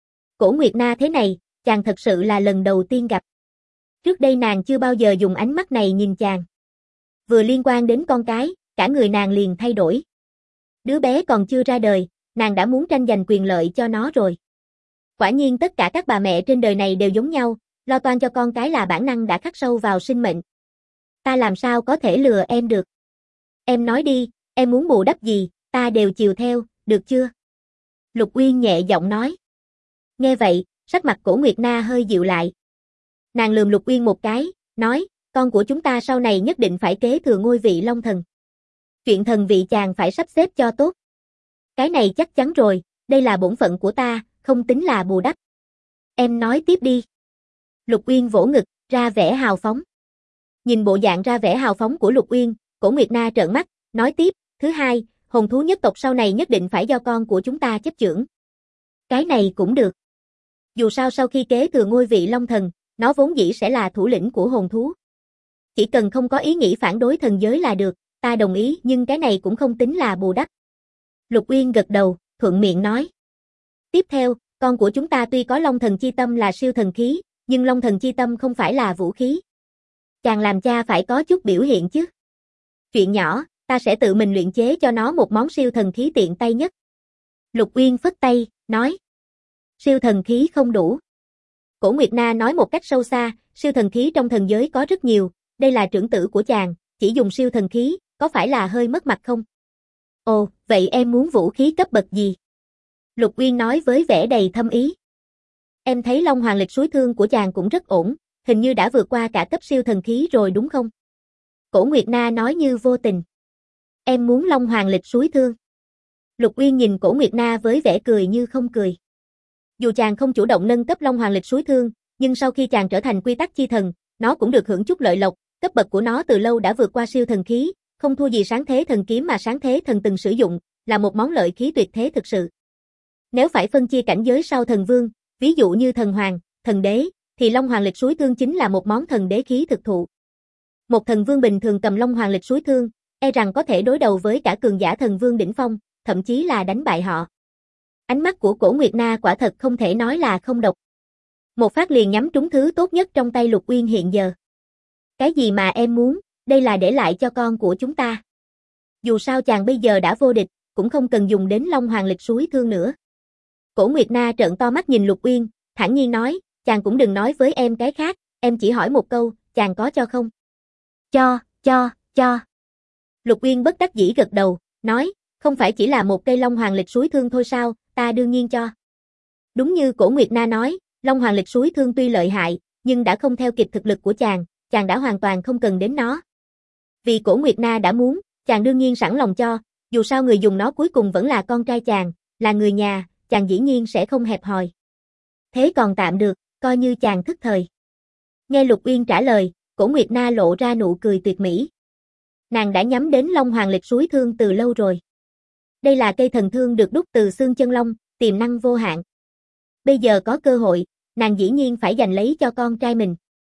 Cổ Nguyệt Na thế này, chàng thật sự là lần đầu tiên gặp. Trước đây nàng chưa bao giờ dùng ánh mắt này nhìn chàng. Vừa liên quan đến con cái, cả người nàng liền thay đổi. Đứa bé còn chưa ra đời, nàng đã muốn tranh giành quyền lợi cho nó rồi. Quả nhiên tất cả các bà mẹ trên đời này đều giống nhau, lo toan cho con cái là bản năng đã khắc sâu vào sinh mệnh. Ta làm sao có thể lừa em được? Em nói đi, em muốn bù đắp gì, ta đều chiều theo, được chưa? Lục Uyên nhẹ giọng nói. Nghe vậy, sắc mặt Cổ Nguyệt Na hơi dịu lại. Nàng lườm Lục Uyên một cái, nói, con của chúng ta sau này nhất định phải kế thừa ngôi vị Long Thần. Chuyện thần vị chàng phải sắp xếp cho tốt. Cái này chắc chắn rồi, đây là bổn phận của ta, không tính là bù đắp. Em nói tiếp đi. Lục Uyên vỗ ngực, ra vẻ hào phóng. Nhìn bộ dạng ra vẻ hào phóng của Lục Uyên, Cổ Nguyệt Na trợn mắt, nói tiếp, thứ hai, hồn thú nhất tộc sau này nhất định phải do con của chúng ta chấp chưởng. Cái này cũng được. Dù sao sau khi kế thừa ngôi vị Long Thần, nó vốn dĩ sẽ là thủ lĩnh của hồn thú. Chỉ cần không có ý nghĩ phản đối thần giới là được, ta đồng ý nhưng cái này cũng không tính là bù đắp. Lục Uyên gật đầu, thuận miệng nói. Tiếp theo, con của chúng ta tuy có Long Thần chi tâm là siêu thần khí, nhưng Long Thần chi tâm không phải là vũ khí. Chàng làm cha phải có chút biểu hiện chứ. Chuyện nhỏ, ta sẽ tự mình luyện chế cho nó một món siêu thần khí tiện tay nhất. Lục Uyên phất tay, nói. Siêu thần khí không đủ. Cổ Nguyệt Na nói một cách sâu xa, siêu thần khí trong thần giới có rất nhiều, đây là trưởng tử của chàng, chỉ dùng siêu thần khí, có phải là hơi mất mặt không? Ồ, vậy em muốn vũ khí cấp bậc gì? Lục Uyên nói với vẻ đầy thâm ý. Em thấy Long Hoàng Lịch Suối Thương của chàng cũng rất ổn, hình như đã vượt qua cả cấp siêu thần khí rồi đúng không? Cổ Nguyệt Na nói như vô tình. Em muốn Long Hoàng Lịch Suối Thương. Lục Uyên nhìn Cổ Nguyệt Na với vẻ cười như không cười. Dù chàng không chủ động nâng cấp Long Hoàng Lịch Suối Thương, nhưng sau khi chàng trở thành quy tắc chi thần, nó cũng được hưởng chút lợi lộc, cấp bậc của nó từ lâu đã vượt qua siêu thần khí, không thua gì sáng thế thần kiếm mà sáng thế thần từng sử dụng, là một món lợi khí tuyệt thế thực sự. Nếu phải phân chia cảnh giới sau thần vương, ví dụ như thần hoàng, thần đế, thì Long Hoàng Lịch Suối Thương chính là một món thần đế khí thực thụ. Một thần vương bình thường cầm Long Hoàng Lịch Suối Thương, e rằng có thể đối đầu với cả cường giả thần vương đỉnh phong, thậm chí là đánh bại họ. Ánh mắt của Cổ Nguyệt Na quả thật không thể nói là không độc. Một phát liền nhắm trúng thứ tốt nhất trong tay Lục Uyên hiện giờ. Cái gì mà em muốn, đây là để lại cho con của chúng ta. Dù sao chàng bây giờ đã vô địch, cũng không cần dùng đến Long Hoàng Lịch Suối Thương nữa. Cổ Nguyệt Na trợn to mắt nhìn Lục Uyên, thản nhiên nói, chàng cũng đừng nói với em cái khác, em chỉ hỏi một câu, chàng có cho không? Cho. Lục Uyên bất đắc dĩ gật đầu, nói, không phải chỉ là một cây Long Hoàng Lịch Suối Thương thôi sao, ta đương nhiên cho. Đúng như Cổ Nguyệt Na nói, Long Hoàng Lịch Suối Thương tuy lợi hại, nhưng đã không theo kịp thực lực của chàng đã hoàn toàn không cần đến nó. Vì Cổ Nguyệt Na đã muốn, chàng đương nhiên sẵn lòng cho, dù sao người dùng nó cuối cùng vẫn là con trai chàng, là người nhà, chàng dĩ nhiên sẽ không hẹp hòi. Thế còn tạm được, coi như chàng thức thời. Nghe Lục Uyên trả lời, Cổ Nguyệt Na lộ ra nụ cười tuyệt mỹ. Nàng đã nhắm đến Long Hoàng Lịch Suối Thương từ lâu rồi. Đây là cây thần thương được đúc từ xương chân long, tiềm năng vô hạn. Bây giờ có cơ hội, nàng dĩ nhiên phải giành lấy cho con trai mình.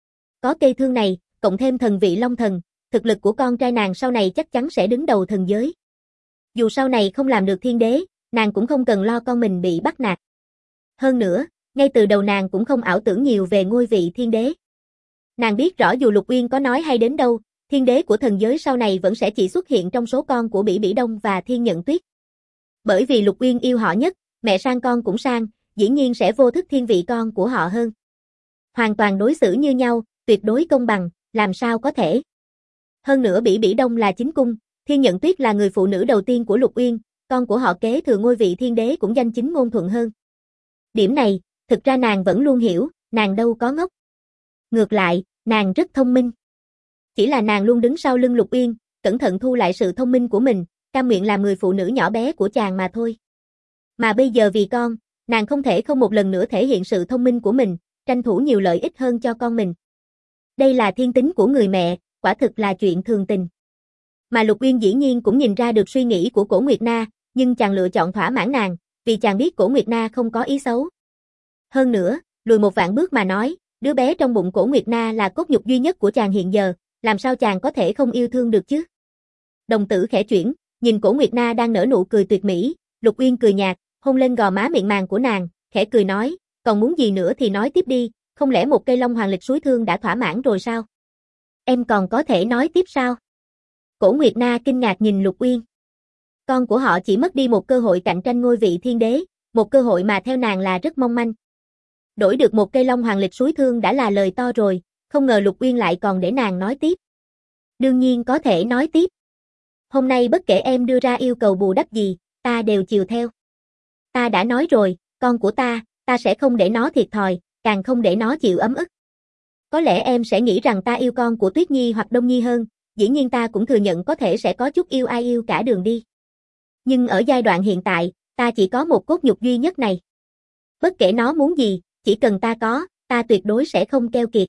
Có cây thương này, cộng thêm thần vị Long Thần, thực lực của con trai nàng sau này chắc chắn sẽ đứng đầu thần giới. Dù sau này không làm được thiên đế, nàng cũng không cần lo con mình bị bắt nạt. Hơn nữa, ngay từ đầu nàng cũng không ảo tưởng nhiều về ngôi vị thiên đế. Nàng biết rõ dù Lục Uyên có nói hay đến đâu, thiên đế của thần giới sau này vẫn sẽ chỉ xuất hiện trong số con của Bỉ Bỉ Đông và Thiên Nhận Tuyết. Bởi vì Lục Uyên yêu họ nhất, mẹ sang con cũng sang, dĩ nhiên sẽ vô thức thiên vị con của họ hơn. Hoàn toàn đối xử như nhau, tuyệt đối công bằng, làm sao có thể. Hơn nữa Bỉ Bỉ Đông là chính cung, Thiên Nhận Tuyết là người phụ nữ đầu tiên của Lục Uyên, con của họ kế thừa ngôi vị thiên đế cũng danh chính ngôn thuận hơn. Điểm này, thực ra nàng vẫn luôn hiểu, nàng đâu có ngốc. Ngược lại, nàng rất thông minh. Chỉ là nàng luôn đứng sau lưng Lục Uyên, cẩn thận thu lại sự thông minh của mình, cam nguyện làm người phụ nữ nhỏ bé của chàng mà thôi. Mà bây giờ vì con, nàng không thể không một lần nữa thể hiện sự thông minh của mình, tranh thủ nhiều lợi ích hơn cho con mình. Đây là thiên tính của người mẹ, quả thực là chuyện thường tình. Mà Lục Uyên dĩ nhiên cũng nhìn ra được suy nghĩ của Cổ Nguyệt Na, nhưng chàng lựa chọn thỏa mãn nàng, vì chàng biết Cổ Nguyệt Na không có ý xấu. Hơn nữa, lùi một vạn bước mà nói, đứa bé trong bụng Cổ Nguyệt Na là cốt nhục duy nhất của chàng hiện giờ, làm sao chàng có thể không yêu thương được chứ? Đồng tử khẽ chuyển, nhìn Cổ Nguyệt Na đang nở nụ cười tuyệt mỹ, Lục Uyên cười nhạt, hôn lên gò má mịn màng của nàng, khẽ cười nói, còn muốn gì nữa thì nói tiếp đi, không lẽ một cây Long Hoàng Lịch Suối Thương đã thỏa mãn rồi sao? Em còn có thể nói tiếp sao? Cổ Nguyệt Na kinh ngạc nhìn Lục Uyên. Con của họ chỉ mất đi một cơ hội cạnh tranh ngôi vị thiên đế, một cơ hội mà theo nàng là rất mong manh. Đổi được một cây Long Hoàng Lịch Suối Thương đã là lời to rồi, không ngờ Lục Uyên lại còn để nàng nói tiếp. Đương nhiên có thể nói tiếp. Hôm nay bất kể em đưa ra yêu cầu bù đắp gì, ta đều chiều theo. Ta đã nói rồi, con của ta sẽ không để nó thiệt thòi, càng không để nó chịu ấm ức. Có lẽ em sẽ nghĩ rằng ta yêu con của Tuyết Nhi hoặc Đông Nhi hơn, dĩ nhiên ta cũng thừa nhận có thể sẽ có chút yêu ai yêu cả đường đi. Nhưng ở giai đoạn hiện tại, ta chỉ có một cốt nhục duy nhất này. Bất kể nó muốn gì, chỉ cần ta có, ta tuyệt đối sẽ không keo kiệt.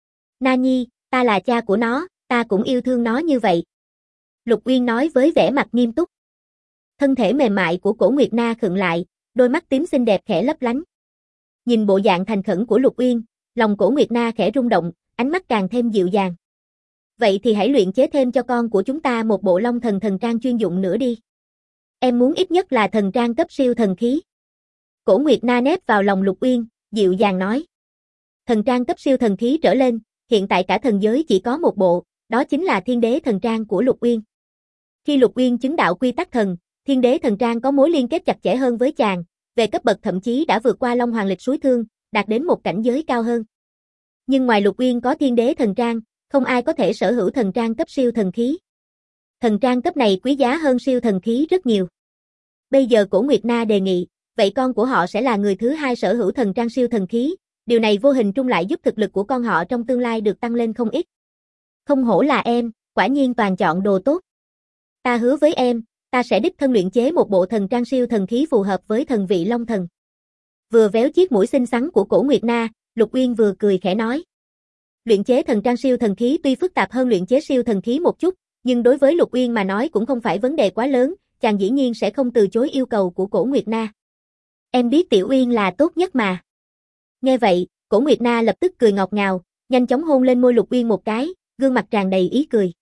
Na Nhi, ta là cha của nó, ta cũng yêu thương nó như vậy. Lục Uyên nói với vẻ mặt nghiêm túc. Thân thể mềm mại của Cổ Nguyệt Na khựng lại, đôi mắt tím xinh đẹp khẽ lấp lánh. Nhìn bộ dạng thành khẩn của Lục Uyên, lòng Cổ Nguyệt Na khẽ rung động, ánh mắt càng thêm dịu dàng. Vậy thì hãy luyện chế thêm cho con của chúng ta một bộ Long Thần thần trang chuyên dụng nữa đi. Em muốn ít nhất là thần trang cấp siêu thần khí. Cổ Nguyệt Na nép vào lòng Lục Uyên, dịu dàng nói. Thần trang cấp siêu thần khí trở lên, hiện tại cả thần giới chỉ có một bộ, đó chính là Thiên Đế thần trang của Lục Uyên. Khi Lục Uyên chứng đạo quy tắc thần, Thiên Đế thần trang có mối liên kết chặt chẽ hơn với chàng, về cấp bậc thậm chí đã vượt qua Long Hoàng Lịch Suối Thương, đạt đến một cảnh giới cao hơn. Nhưng ngoài Lục Uyên có Thiên Đế thần trang, không ai có thể sở hữu thần trang cấp siêu thần khí. Thần trang cấp này quý giá hơn siêu thần khí rất nhiều. Bây giờ Cổ Nguyệt Na đề nghị, vậy con của họ sẽ là người thứ hai sở hữu thần trang siêu thần khí, điều này vô hình trung lại giúp thực lực của con họ trong tương lai được tăng lên không ít. Không hổ là em, quả nhiên toàn chọn đồ tốt. Ta hứa với em, ta sẽ đích thân luyện chế một bộ thần trang siêu thần khí phù hợp với thần vị Long Thần. Vừa véo chiếc mũi xinh xắn của Cổ Nguyệt Na, Lục Uyên vừa cười khẽ nói. Luyện chế thần trang siêu thần khí tuy phức tạp hơn luyện chế siêu thần khí một chút, nhưng đối với Lục Uyên mà nói cũng không phải vấn đề quá lớn, chàng dĩ nhiên sẽ không từ chối yêu cầu của Cổ Nguyệt Na. Em biết Tiểu Uyên là tốt nhất mà. Nghe vậy, Cổ Nguyệt Na lập tức cười ngọt ngào, nhanh chóng hôn lên môi Lục Uyên một cái, gương mặt tràn đầy ý cười.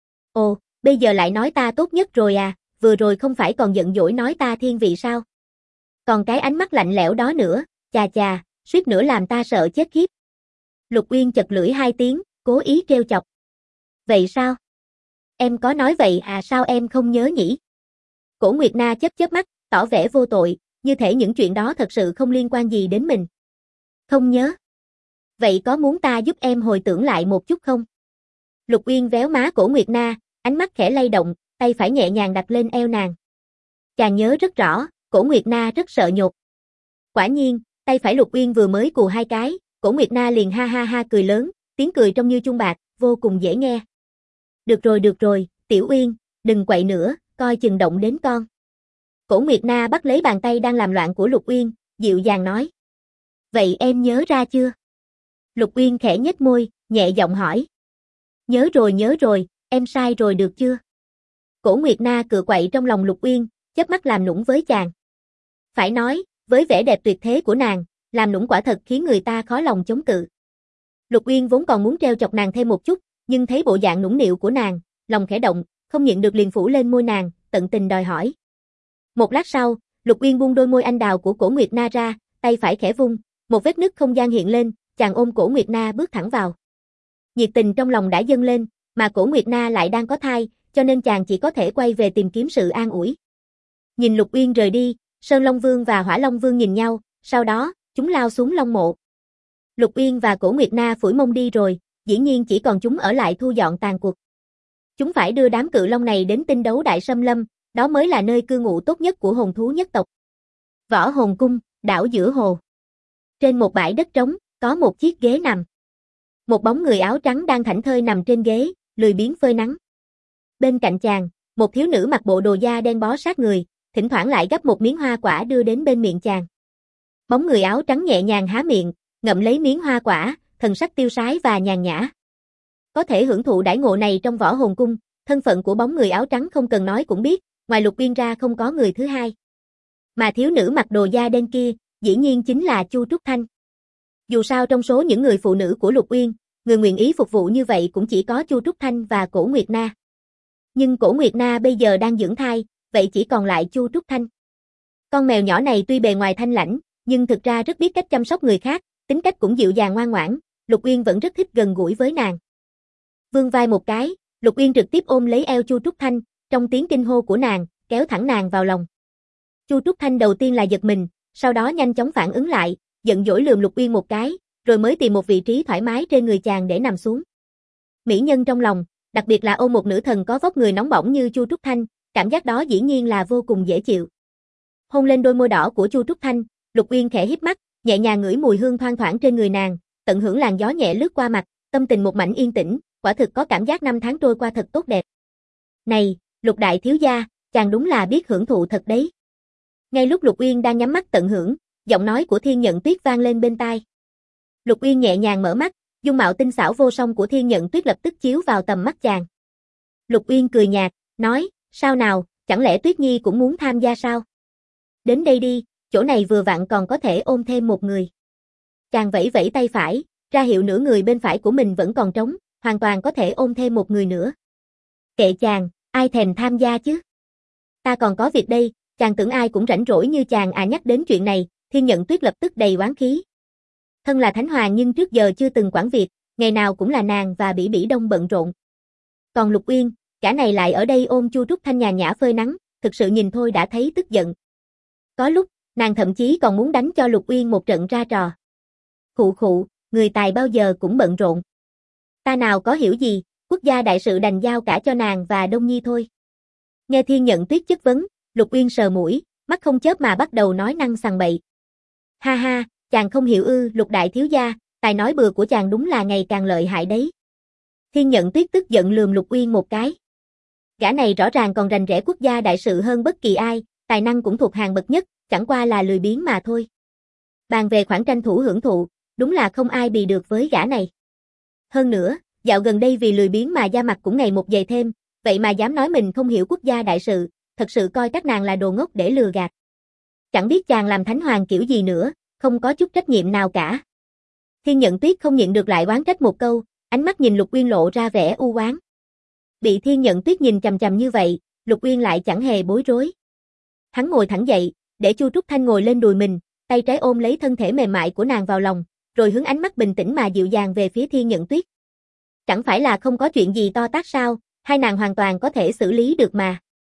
Ồ, bây giờ lại nói ta tốt nhất rồi à, vừa rồi không phải còn giận dỗi nói ta thiên vị sao? Còn cái ánh mắt lạnh lẽo đó nữa, chà chà, suýt nữa làm ta sợ chết khiếp. Lục Uyên chật lưỡi 2 tiếng, cố ý trêu chọc. Vậy sao? Em có nói vậy à, sao em không nhớ nhỉ? Cổ Nguyệt Na chớp chớp mắt, tỏ vẻ vô tội, như thể những chuyện đó thật sự không liên quan gì đến mình. Không nhớ. Vậy có muốn ta giúp em hồi tưởng lại một chút không? Lục Uyên véo má Cổ Nguyệt Na, ánh mắt khẽ lay động, tay phải nhẹ nhàng đặt lên eo nàng. Chàng nhớ rất rõ, Cổ Nguyệt Na rất sợ nhột. Quả nhiên, tay phải Lục Uyên vừa mới cù 2 cái, Cổ Nguyệt Na liền ha ha ha cười lớn, tiếng cười trông như chuông bạc, vô cùng dễ nghe. Được rồi, Tiểu Uyên, đừng quậy nữa, coi chừng động đến con. Cổ Nguyệt Na bắt lấy bàn tay đang làm loạn của Lục Uyên, dịu dàng nói. Vậy em nhớ ra chưa? Lục Uyên khẽ nhếch môi, nhẹ giọng hỏi. Nhớ rồi, em sai rồi được chưa? Cổ Nguyệt Na cựa quậy trong lòng Lục Uyên, chớp mắt làm nũng với chàng. Phải nói, với vẻ đẹp tuyệt thế của nàng, làm nũng quả thật khiến người ta khó lòng chống cự. Lục Uyên vốn còn muốn trêu chọc nàng thêm một chút, nhưng thấy bộ dạng nũng nịu của nàng, lòng khẽ động, không nhịn được liền phủ lên môi nàng, tận tình đòi hỏi. Một lát sau, Lục Uyên buông đôi môi anh đào của Cổ Nguyệt Na ra, tay phải khẽ vung, một vết nứt không gian hiện lên, chàng ôm Cổ Nguyệt Na bước thẳng vào. Nhiệt tình trong lòng đã dâng lên, mà Cổ Nguyệt Na lại đang có thai, cho nên chàng chỉ có thể quay về tìm kiếm sự an ủi. Nhìn Lục Uyên rời đi, Sơn Long Vương và Hỏa Long Vương nhìn nhau, sau đó, chúng lao xuống Long Mộ. Lục Uyên và Cổ Nguyệt Na phủi mông đi rồi, dĩ nhiên chỉ còn chúng ở lại thu dọn tàn cuộc. Chúng phải đưa đám cự long này đến Tinh Đấu Đại Sâm Lâm, đó mới là nơi cư ngụ tốt nhất của hồn thú nhất tộc. Võ Hồn Cung, đảo giữa hồ. Trên một bãi đất trống, có một chiếc ghế nằm. Một bóng người áo trắng đang thảnh thơi nằm trên ghế, lười biếng phơi nắng. Bên cạnh chàng, một thiếu nữ mặc bộ đồ da đen bó sát người, thỉnh thoảng lại gắp một miếng hoa quả đưa đến bên miệng chàng. Bóng người áo trắng nhẹ nhàng há miệng, ngậm lấy miếng hoa quả, thần sắc tiêu sái và nhàn nhã. Có thể hưởng thụ đãi ngộ này trong Võ Hồn Cung, thân phận của bóng người áo trắng không cần nói cũng biết, ngoài Lục Uyên ra không có người thứ hai. Mà thiếu nữ mặc đồ da đen kia, dĩ nhiên chính là Chu Trúc Thanh. Dù sao trong số những người phụ nữ của Lục Uyên, người nguyện ý phục vụ như vậy cũng chỉ có Chu Trúc Thanh và Cổ Nguyệt Na. Nhưng Cổ Nguyệt Na bây giờ đang dưỡng thai, vậy chỉ còn lại Chu Trúc Thanh. Con mèo nhỏ này tuy bề ngoài thanh lãnh, nhưng thực ra rất biết cách chăm sóc người khác, tính cách cũng dịu dàng ngoan ngoãn, Lục Uyên vẫn rất thích gần gũi với nàng. Vươn vai một cái, Lục Uyên trực tiếp ôm lấy eo Chu Trúc Thanh, trong tiếng kinh hô của nàng, kéo thẳng nàng vào lòng. Chu Trúc Thanh đầu tiên là giật mình, sau đó nhanh chóng phản ứng lại, giận dỗi lườm Lục Uyên một cái, rồi mới tìm một vị trí thoải mái trên người chàng để nằm xuống. Mỹ nhân trong lòng, đặc biệt là ôm một nữ thần có vóc người nóng bỏng như Chu Trúc Thanh, cảm giác đó dĩ nhiên là vô cùng dễ chịu. Hôn lên đôi môi đỏ của Chu Trúc Thanh, Lục Uyên khẽ híp mắt, nhẹ nhàng ngửi mùi hương thoang thoảng trên người nàng, tận hưởng làn gió nhẹ lướt qua mặt, tâm tình một mảnh yên tĩnh, quả thực có cảm giác năm tháng trôi qua thật tốt đẹp. Này, Lục đại thiếu gia, chàng đúng là biết hưởng thụ thật đấy. Ngay lúc Lục Uyên đang nhắm mắt tận hưởng, giọng nói của Thiên Nhận Tuyết vang lên bên tai. Lục Uyên nhẹ nhàng mở mắt, dung mạo tinh xảo vô song của Thiên Nhận Tuyết lập tức chiếu vào tầm mắt chàng. Lục Uyên cười nhạt, nói, sao nào, chẳng lẽ Tuyết Nhi cũng muốn tham gia sao? Đến đây đi, chỗ này vừa vặn còn có thể ôm thêm một người. Chàng vẫy vẫy tay phải, ra hiệu nửa người bên phải của mình vẫn còn trống, hoàn toàn có thể ôm thêm một người nữa. Kệ chàng, ai thèm tham gia chứ? Ta còn có việc đây, chàng tưởng ai cũng rảnh rỗi như chàng à, nhắc đến chuyện này, Thiên Nhận Tuyết lập tức đầy oán khí. Thân là Thánh Hoàng nhưng trước giờ chưa từng quản việc, ngày nào cũng là nàng và Bỉ Bỉ Đông bận rộn. Còn Lục Uyên, cả ngày lại ở đây ôm Chu Trúc Thanh nhàn nhã phơi nắng, thực sự nhìn thôi đã thấy tức giận. Có lúc, nàng thậm chí còn muốn đánh cho Lục Uyên một trận ra trò. Khụ khụ, người tài bao giờ cũng bận rộn. Ta nào có hiểu gì, quốc gia đại sự đành giao cả cho nàng và Đông Nhi thôi. Nghe Thiên Nhận Tuyết chất vấn, Lục Uyên sờ mũi, mắt không chớp mà bắt đầu nói năng sằng bậy. Ha ha, chàng không hiểu ư, Lục đại thiếu gia, tài nói bừa của chàng đúng là ngày càng lợi hại đấy. Thiên Nhận Tuyết tức giận lườm Lục Uyên một cái. Gã này rõ ràng còn rành rẽ quốc gia đại sự hơn bất kỳ ai, tài năng cũng thuộc hàng bậc nhất, chẳng qua là lười biếng mà thôi. Bàn về khoản tranh thủ hưởng thụ, đúng là không ai bì được với gã này. Hơn nữa, dạo gần đây vì lười biếng mà da mặt cũng ngày một dày thêm, vậy mà dám nói mình không hiểu quốc gia đại sự, thật sự coi các nàng là đồ ngốc để lừa gạt. Chẳng biết chàng làm thánh hoàng kiểu gì nữa, không có chút trách nhiệm nào cả. Thiên Nhận Tuyết không nhịn được lại oán trách một câu, ánh mắt nhìn Lục Uyên lộ ra vẻ u oán. Bị Thiên Nhận Tuyết nhìn chằm chằm như vậy, Lục Uyên lại chẳng hề bối rối. Hắn ngồi thẳng dậy, để Chu Trúc Thanh ngồi lên đùi mình, tay trái ôm lấy thân thể mềm mại của nàng vào lòng, rồi hướng ánh mắt bình tĩnh mà dịu dàng về phía Thiên Nhận Tuyết. Chẳng phải là không có chuyện gì to tát sao, hai nàng hoàn toàn có thể xử lý được mà.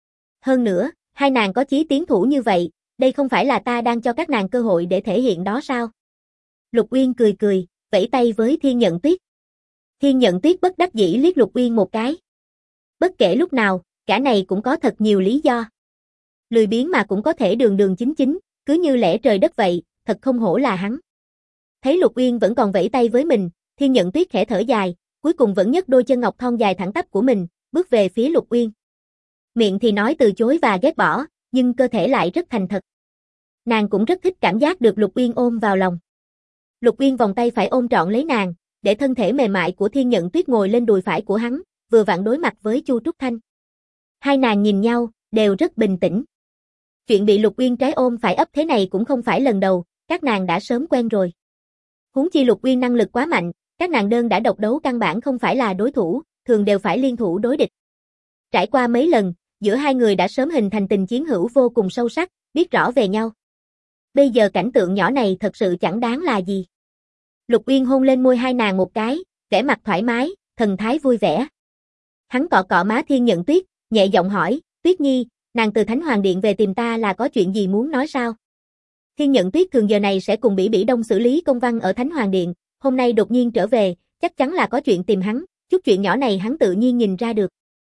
Hơn nữa, hai nàng có chí tiến thủ như vậy, đây không phải là ta đang cho các nàng cơ hội để thể hiện đó sao? Lục Uyên cười cười, vẫy tay với Thiên Nhận Tuyết. Thiên Nhận Tuyết bất đắc dĩ liếc Lục Uyên một cái. Bất kể lúc nào, cả này cũng có thật nhiều lý do. Lười biếng mà cũng có thể đường đường chính chính, cứ như lẽ trời đất vậy, thật không hổ là hắn. Thấy Lục Uyên vẫn còn vẫy tay với mình, Thiên Nhận Tuyết khẽ thở dài, cuối cùng vẫn nhấc đôi chân ngọc thon dài thẳng tắp của mình, bước về phía Lục Uyên. Miệng thì nói từ chối và ghét bỏ, nhưng cơ thể lại rất thành thật. Nàng cũng rất thích cảm giác được Lục Uyên ôm vào lòng. Lục Uyên vòng tay phải ôm trọn lấy nàng, để thân thể mềm mại của Thiên Nhận Tuyết ngồi lên đùi phải của hắn, vừa vặn đối mặt với Chu Trúc Thanh. Hai nàng nhìn nhau, đều rất bình tĩnh. Chuyện bị Lục Uyên trái ôm phải ấp thế này cũng không phải lần đầu, các nàng đã sớm quen rồi. Huống chi Lục Uyên năng lực quá mạnh, các nàng đơn đã độc đấu căn bản không phải là đối thủ, thường đều phải liên thủ đối địch. Trải qua mấy lần, giữa hai người đã sớm hình thành tình chiến hữu vô cùng sâu sắc, biết rõ về nhau. Bây giờ cảnh tượng nhỏ này thật sự chẳng đáng là gì. Lục Uyên hôn lên môi hai nàng một cái, vẻ mặt thoải mái, thần thái vui vẻ. Hắn cọ cọ má Thiên Nhận Tuyết, nhẹ giọng hỏi, Tuyết Nhi, nàng từ Thánh Hoàng Điện về tìm ta là có chuyện gì muốn nói sao? Thiên Nhận Tuyết thường giờ này sẽ cùng Bỉ Bỉ Đông xử lý công văn ở Thánh Hoàng Điện, hôm nay đột nhiên trở về, chắc chắn là có chuyện tìm hắn, chút chuyện nhỏ này hắn tự nhiên nhìn ra được.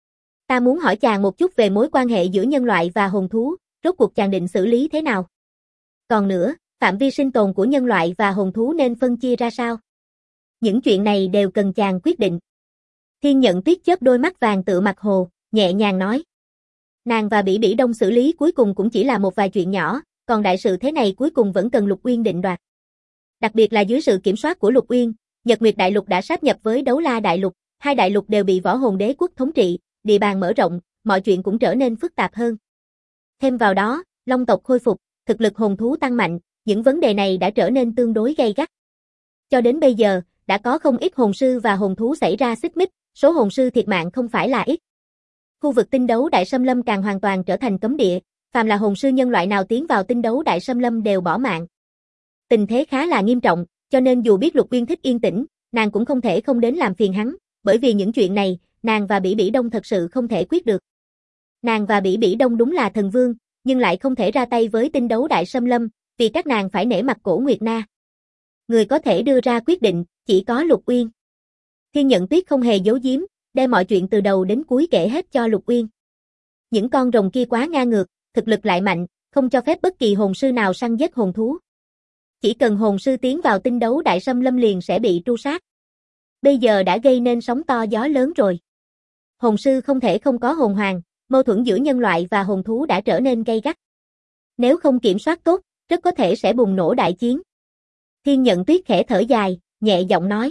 Ta muốn hỏi chàng một chút về mối quan hệ giữa nhân loại và hồn thú, rốt cuộc chàng định xử lý thế nào? Còn nữa, phạm vi sinh tồn của nhân loại và hồn thú nên phân chia ra sao? Những chuyện này đều cần chàng quyết định. Thiên Nhận Tuyết chớp đôi mắt vàng tựa mặt hồ, nhẹ nhàng nói. Nàng và Bỉ Bỉ Đông xử lý cuối cùng cũng chỉ là một vài chuyện nhỏ, còn đại sự thế này cuối cùng vẫn cần Lục Uyên định đoạt. Đặc biệt là dưới sự kiểm soát của Lục Uyên, Nhật Nguyệt Đại Lục đã sáp nhập với Đấu La Đại Lục, hai đại lục đều bị Võ Hồn Đế quốc thống trị, địa bàn mở rộng, mọi chuyện cũng trở nên phức tạp hơn. Thêm vào đó, Long tộc khôi phục, thực lực hồn thú tăng mạnh, những vấn đề này đã trở nên tương đối gay gắt. Cho đến bây giờ, đã có không ít hồn sư và hồn thú xảy ra xích mích, số hồn sư thiệt mạng không phải là ít. Khu vực tinh đấu Đại Xâm Lâm càng hoàn toàn trở thành cấm địa, phàm là hồn sư nhân loại nào tiến vào tinh đấu Đại Xâm Lâm đều bỏ mạng. Tình thế khá là nghiêm trọng, cho nên dù biết Lục Uyên thích yên tĩnh, nàng cũng không thể không đến làm phiền hắn, bởi vì những chuyện này, nàng và Bỉ Bỉ Đông thật sự không thể quyết được. Nàng và Bỉ Bỉ Đông đúng là thần vương, nhưng lại không thể ra tay với tinh đấu Đại Xâm Lâm, vì các nàng phải nể mặt Cổ Nguyệt Na. Người có thể đưa ra quyết định, chỉ có Lục Uyên. Thiên Nhận Tuyết không hề giấu giếm, đem mọi chuyện từ đầu đến cuối kể hết cho Lục Uyên. Những con rồng kia quá ngang ngược, thực lực lại mạnh, không cho phép bất kỳ hồn sư nào săn giết hồn thú. Chỉ cần hồn sư tiến vào tinh đấu Đại Xâm Lâm liền sẽ bị tru sát. Bây giờ đã gây nên sóng to gió lớn rồi. Hồn sư không thể không có hồn hoàng, mâu thuẫn giữa nhân loại và hồn thú đã trở nên gay gắt. Nếu không kiểm soát tốt, rất có thể sẽ bùng nổ đại chiến. Thiên Nhận Tuyết khẽ thở dài, nhẹ giọng nói.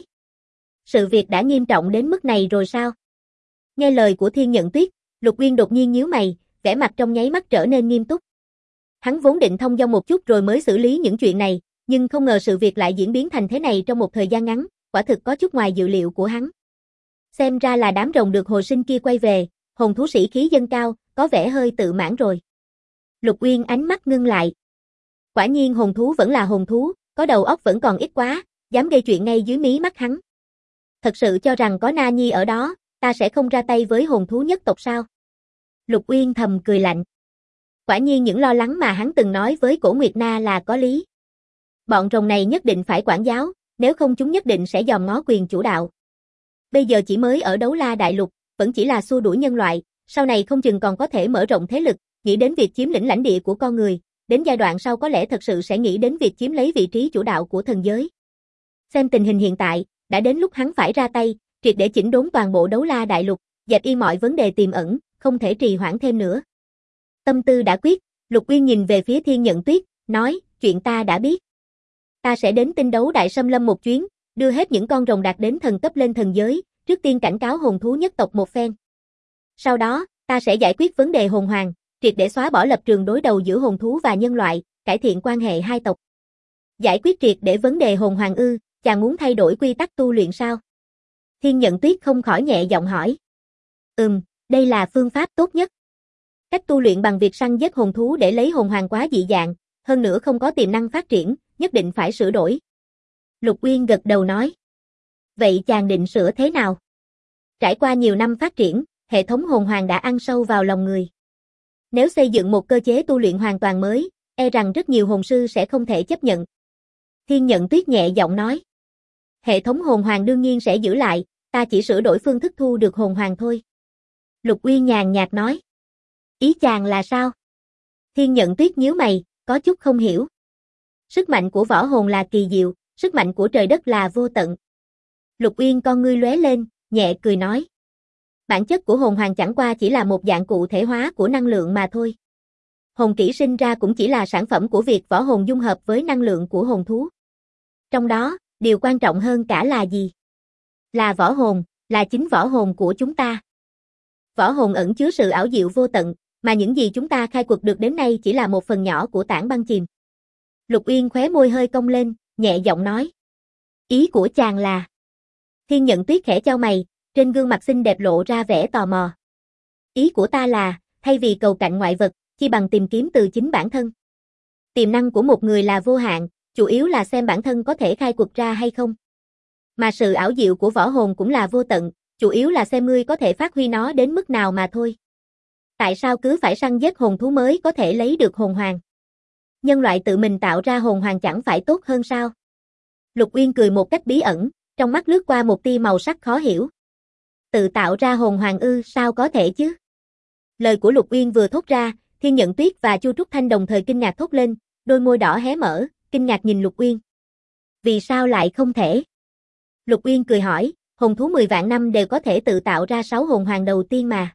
Sự việc đã nghiêm trọng đến mức này rồi sao? Nghe lời của Thiên Nhận Tuyết, Lục Uyên đột nhiên nhíu mày, vẻ mặt trong nháy mắt trở nên nghiêm túc. Hắn vốn định thông dong một chút rồi mới xử lý những chuyện này, nhưng không ngờ sự việc lại diễn biến thành thế này trong một thời gian ngắn, quả thực có chút ngoài dự liệu của hắn. Xem ra là đám rồng được hồi sinh kia quay về, hồn thú sĩ khí dâng cao, có vẻ hơi tự mãn rồi. Lục Uyên ánh mắt ngưng lại. Quả nhiên hồn thú vẫn là hồn thú, có đầu óc vẫn còn ít quá, dám gây chuyện ngay dưới mí mắt hắn. Thật sự cho rằng có Na Nhi ở đó, ta sẽ không ra tay với hồn thú nhất tộc sao? Lục Uyên thầm cười lạnh. Quả nhiên những lo lắng mà hắn từng nói với Cổ Nguyệt Na là có lý. Bọn rồng này nhất định phải quản giáo, nếu không chúng nhất định sẽ dòm ngó quyền chủ đạo. Bây giờ chỉ mới ở Đấu La Đại Lục, vẫn chỉ là xua đuổi nhân loại, sau này không chừng còn có thể mở rộng thế lực, nghĩ đến việc chiếm lĩnh lãnh địa của con người, đến giai đoạn sau có lẽ thật sự sẽ nghĩ đến việc chiếm lấy vị trí chủ đạo của thần giới. Xem tình hình hiện tại, đã đến lúc hắn phải ra tay, triệt để chỉnh đốn toàn bộ Đấu La Đại Lục, dẹp yên mọi vấn đề tiềm ẩn, không thể trì hoãn thêm nữa. Tâm tư đã quyết, Lục Uyên nhìn về phía Thiên Nhận Tuyết, nói, chuyện ta đã biết. ta sẽ đến Tinh Đấu Đại Xâm Lâm một chuyến, đưa hết những con rồng đạt đến thần cấp lên thần giới, trước tiên cảnh cáo hồn thú nhất tộc một phen. Sau đó, ta sẽ giải quyết vấn đề hồn hoàng, triệt để xóa bỏ lập trường đối đầu giữa hồn thú và nhân loại, cải thiện quan hệ hai tộc. Giải quyết triệt để vấn đề hồn hoàng ư, chàng muốn thay đổi quy tắc tu luyện sao? Thiên Nhận Tuyết không khỏi nhẹ giọng hỏi. Đây là phương pháp tốt nhất. Cách tu luyện bằng việc săn giết hồn thú để lấy hồn hoàng quá dị dạng, hơn nữa không có tiềm năng phát triển, nhất định phải sửa đổi. Lục Uyên gật đầu nói. Vậy chàng định sửa thế nào? Trải qua nhiều năm phát triển, hệ thống hồn hoàng đã ăn sâu vào lòng người. Nếu xây dựng một cơ chế tu luyện hoàn toàn mới, e rằng rất nhiều hồn sư sẽ không thể chấp nhận. Thiên Nhận Tuyết nhẹ giọng nói. Hệ thống hồn hoàng đương nhiên sẽ giữ lại, ta chỉ sửa đổi phương thức thu được hồn hoàng thôi. Lục Uyên nhàn nhạt nói. Ý chàng là sao? Thiên Nhận Tuyết nhíu mày, có chút không hiểu. Sức mạnh của võ hồn là kỳ diệu, sức mạnh của trời đất là vô tận. Lục Uyên con ngươi lóe lên, nhẹ cười nói. Bản chất của hồn hoàng chẳng qua chỉ là một dạng cụ thể hóa của năng lượng mà thôi. Hồn kỹ sinh ra cũng chỉ là sản phẩm của việc võ hồn dung hợp với năng lượng của hồn thú. Trong đó, điều quan trọng hơn cả là gì? Là võ hồn, là chính võ hồn của chúng ta. Võ hồn ẩn chứa sự ảo diệu vô tận, mà những gì chúng ta khai quật được đến nay chỉ là một phần nhỏ của tảng băng chìm. Lục Uyên khóe môi hơi cong lên, nhẹ giọng nói. Ý của chàng là... Thiên Nhận Tuyết khẽ chau mày, trên gương mặt xinh đẹp lộ ra vẻ tò mò. Ý của ta là, thay vì cầu cạnh ngoại vật, chi bằng tìm kiếm từ chính bản thân. Tiềm năng của một người là vô hạn, chủ yếu là xem bản thân có thể khai quật ra hay không. Mà sự ảo diệu của võ hồn cũng là vô tận, chủ yếu là xem ngươi có thể phát huy nó đến mức nào mà thôi. Tại sao cứ phải săn giết hồn thú mới có thể lấy được hồn hoàng? Nhân loại tự mình tạo ra hồn hoàng chẳng phải tốt hơn sao? Lục Uyên cười một cách bí ẩn, trong mắt lướt qua một tia màu sắc khó hiểu. Tự tạo ra hồn hoàng ư, sao có thể chứ? Lời của Lục Uyên vừa thốt ra, Thiên Nhận Tuyết và Chu Trúc Thanh đồng thời kinh ngạc thốt lên, đôi môi đỏ hé mở, kinh ngạc nhìn Lục Uyên. Vì sao lại không thể? Lục Uyên cười hỏi, hồn thú 10 vạn năm đều có thể tự tạo ra 6 hồn hoàng đầu tiên mà.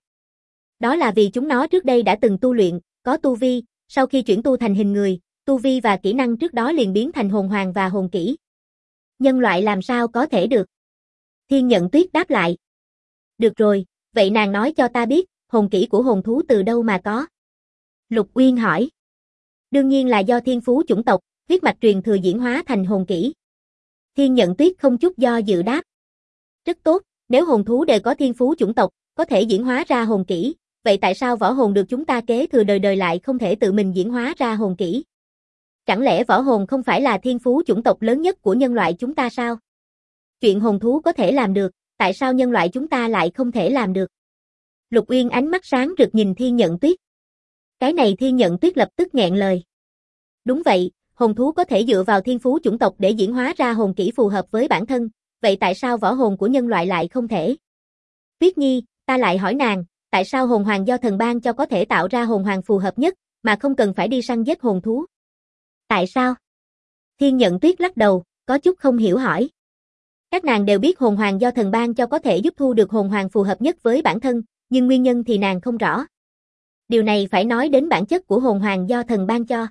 Đó là vì chúng nó trước đây đã từng tu luyện, có tu vi, sau khi chuyển tu thành hình người, tu vi và kỹ năng trước đó liền biến thành hồn hoàng và hồn kỹ. Nhân loại làm sao có thể được? Thiên Nhận Tuyết đáp lại. Được rồi, vậy nàng nói cho ta biết, hồn kỹ của hồn thú từ đâu mà có? Lục Uyên hỏi. Đương nhiên là do thiên phú chủng tộc, huyết mạch truyền thừa diễn hóa thành hồn kỹ. Thiên Nhận Tuyết không chút do dự đáp. Rất tốt, nếu hồn thú đều có thiên phú chủng tộc, có thể diễn hóa ra hồn kỹ, vậy tại sao võ hồn được chúng ta kế thừa đời đời lại không thể tự mình diễn hóa ra hồn kỹ? Chẳng lẽ võ hồn không phải là thiên phú chủng tộc lớn nhất của nhân loại chúng ta sao? Chuyện hồn thú có thể làm được, tại sao nhân loại chúng ta lại không thể làm được? Lục Uyên ánh mắt sáng rực nhìn Thiên Nhận Tuyết. Cái này Thiên Nhận Tuyết lập tức nghẹn lời. Đúng vậy, hồn thú có thể dựa vào thiên phú chủng tộc để diễn hóa ra hồn kỹ phù hợp với bản thân, vậy tại sao võ hồn của nhân loại lại không thể? Tuyết Nhi, ta lại hỏi nàng, tại sao hồn hoàng do thần ban cho có thể tạo ra hồn hoàng phù hợp nhất, mà không cần phải đi săn giết hồn thú? Tại sao? Thiên Nhận Tuyết lắc đầu, có chút không hiểu hỏi. Các nàng đều biết hồn hoàng do thần ban cho có thể giúp thu được hồn hoàng phù hợp nhất với bản thân, nhưng nguyên nhân thì nàng không rõ. Điều này phải nói đến bản chất của hồn hoàng do thần ban cho.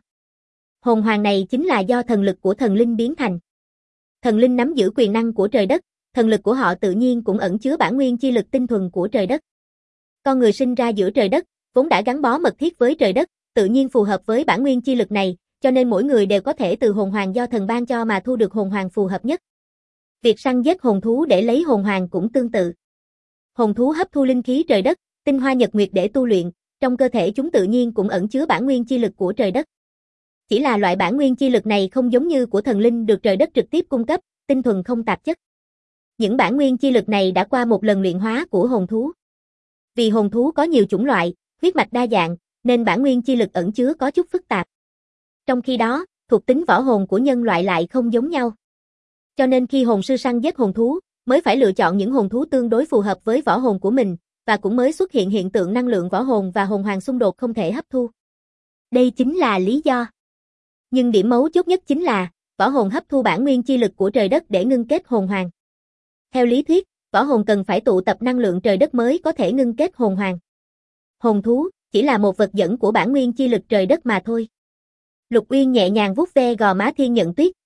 Hồn hoàng này chính là do thần lực của thần linh biến thành. Thần linh nắm giữ quyền năng của trời đất, thần lực của họ tự nhiên cũng ẩn chứa bản nguyên chi lực tinh thuần của trời đất. Con người sinh ra giữa trời đất, vốn đã gắn bó mật thiết với trời đất, tự nhiên phù hợp với bản nguyên chi lực này, cho nên mỗi người đều có thể từ hồn hoàng do thần ban cho mà thu được hồn hoàng phù hợp nhất. Việc săn giết hồn thú để lấy hồn hoàng cũng tương tự. Hồn thú hấp thu linh khí trời đất, tinh hoa nhật nguyệt để tu luyện, trong cơ thể chúng tự nhiên cũng ẩn chứa bản nguyên chi lực của trời đất. Chỉ là loại bản nguyên chi lực này không giống như của thần linh được trời đất trực tiếp cung cấp, tinh thuần không tạp chất. Những bản nguyên chi lực này đã qua một lần luyện hóa của hồn thú. Vì hồn thú có nhiều chủng loại, huyết mạch đa dạng, nên bản nguyên chi lực ẩn chứa có chút phức tạp. Trong khi đó, thuộc tính võ hồn của nhân loại lại không giống nhau. Cho nên khi hồn sư săn giết hồn thú, mới phải lựa chọn những hồn thú tương đối phù hợp với võ hồn của mình, và cũng mới xuất hiện hiện tượng năng lượng võ hồn và hồn hoàng xung đột không thể hấp thu. Đây chính là lý do. Nhưng điểm mấu chốt nhất chính là, võ hồn hấp thu bản nguyên chi lực của trời đất để ngưng kết hồn hoàng. Theo lý thuyết, võ hồn cần phải tụ tập năng lượng trời đất mới có thể ngưng kết hồn hoàng. Hồn thú chỉ là một vật dẫn của bản nguyên chi lực trời đất mà thôi. Lục Uyên nhẹ nhàng vuốt ve gò má Thiên Nhận Tuyết,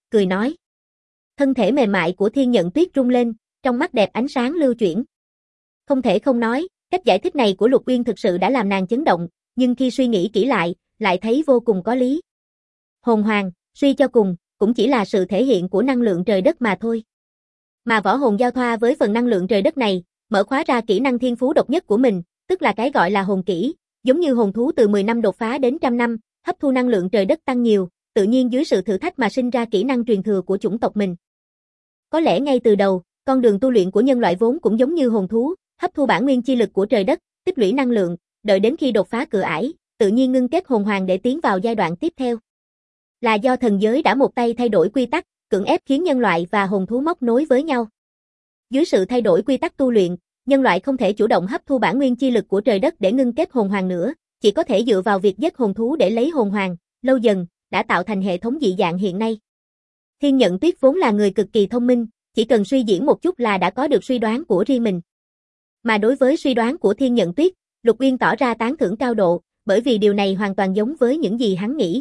cười nói. Thân thể mềm mại của Thiên Nhận Tuyết rung lên, trong mắt đẹp ánh sáng lưu chuyển. Không thể không nói, cách giải thích này của Lục Uyên thực sự đã làm nàng chấn động, nhưng khi suy nghĩ kỹ lại thấy vô cùng có lý. Hồn hoàng, suy cho cùng, cũng chỉ là sự thể hiện của năng lượng trời đất mà thôi. Mà võ hồn giao thoa với phần năng lượng trời đất này, mở khóa ra kỹ năng thiên phú độc nhất của mình, tức là cái gọi là hồn kỹ, giống như hồn thú từ 10 năm đột phá đến 100 năm, hấp thu năng lượng trời đất tăng nhiều, tự nhiên dưới sự thử thách mà sinh ra kỹ năng truyền thừa của chủng tộc mình. Có lẽ ngay từ đầu, con đường tu luyện của nhân loại vốn cũng giống như hồn thú, hấp thu bản nguyên chi lực của trời đất, tích lũy năng lượng, đợi đến khi đột phá cửa ải, tự nhiên ngưng kết hồn hoàng để tiến vào giai đoạn tiếp theo. Là do thần giới đã một tay thay đổi quy tắc, cưỡng ép khiến nhân loại và hồn thú móc nối với nhau. Dưới sự thay đổi quy tắc tu luyện, nhân loại không thể chủ động hấp thu bản nguyên chi lực của trời đất để ngưng kết hồn hoàng nữa, chỉ có thể dựa vào việc giết hồn thú để lấy hồn hoàng, lâu dần đã tạo thành hệ thống dị dạng hiện nay. Thiên Nhận Tuyết vốn là người cực kỳ thông minh, chỉ cần suy diễn một chút là đã có được suy đoán của riêng mình. Mà đối với suy đoán của Thiên Nhận Tuyết, Lục Uyên tỏ ra tán thưởng cao độ, bởi vì điều này hoàn toàn giống với những gì hắn nghĩ.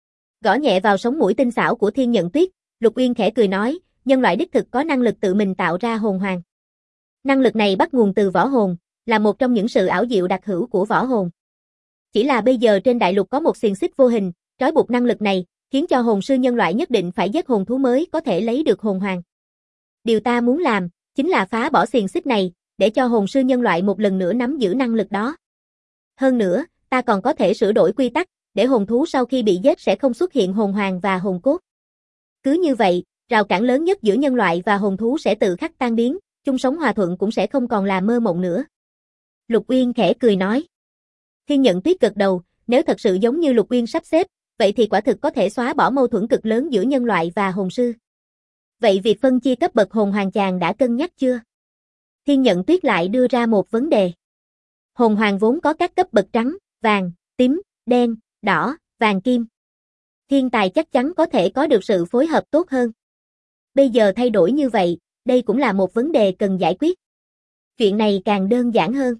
Gõ nhẹ vào sống mũi tinh xảo của Thiên Nhận Tuyết, Lục Uyên khẽ cười nói, nhân loại đích thực có năng lực tự mình tạo ra hồn hoàng. Năng lực này bắt nguồn từ võ hồn, là một trong những sự ảo diệu đặc hữu của võ hồn. Chỉ là bây giờ trên đại lục có một xiềng xích vô hình, trói buộc năng lực này, khiến cho hồn sư nhân loại nhất định phải giết hồn thú mới có thể lấy được hồn hoàng. Điều ta muốn làm, chính là phá bỏ xiềng xích này, để cho hồn sư nhân loại một lần nữa nắm giữ năng lực đó. Hơn nữa, ta còn có thể sửa đổi quy tắc, để hồn thú sau khi bị giết sẽ không xuất hiện hồn hoàng và hồn cốt. Cứ như vậy, rào cản lớn nhất giữa nhân loại và hồn thú sẽ tự khắc tan biến, chung sống hòa thuận cũng sẽ không còn là mơ mộng nữa. Lục Uyên khẽ cười nói. Thiên Nhận Tuyết gật đầu, nếu thật sự giống như Lục Uyên sắp xếp, vậy thì quả thực có thể xóa bỏ mâu thuẫn cực lớn giữa nhân loại và hồn sư. Vậy việc phân chia cấp bậc hồn hoàng chàng đã cân nhắc chưa? Thiên Nhận Tuyết lại đưa ra một vấn đề. Hồn hoàng vốn có các cấp bậc trắng, vàng, tím, đen, đỏ, vàng kim. Thiên tài chắc chắn có thể có được sự phối hợp tốt hơn. Bây giờ thay đổi như vậy, đây cũng là một vấn đề cần giải quyết. Chuyện này càng đơn giản hơn.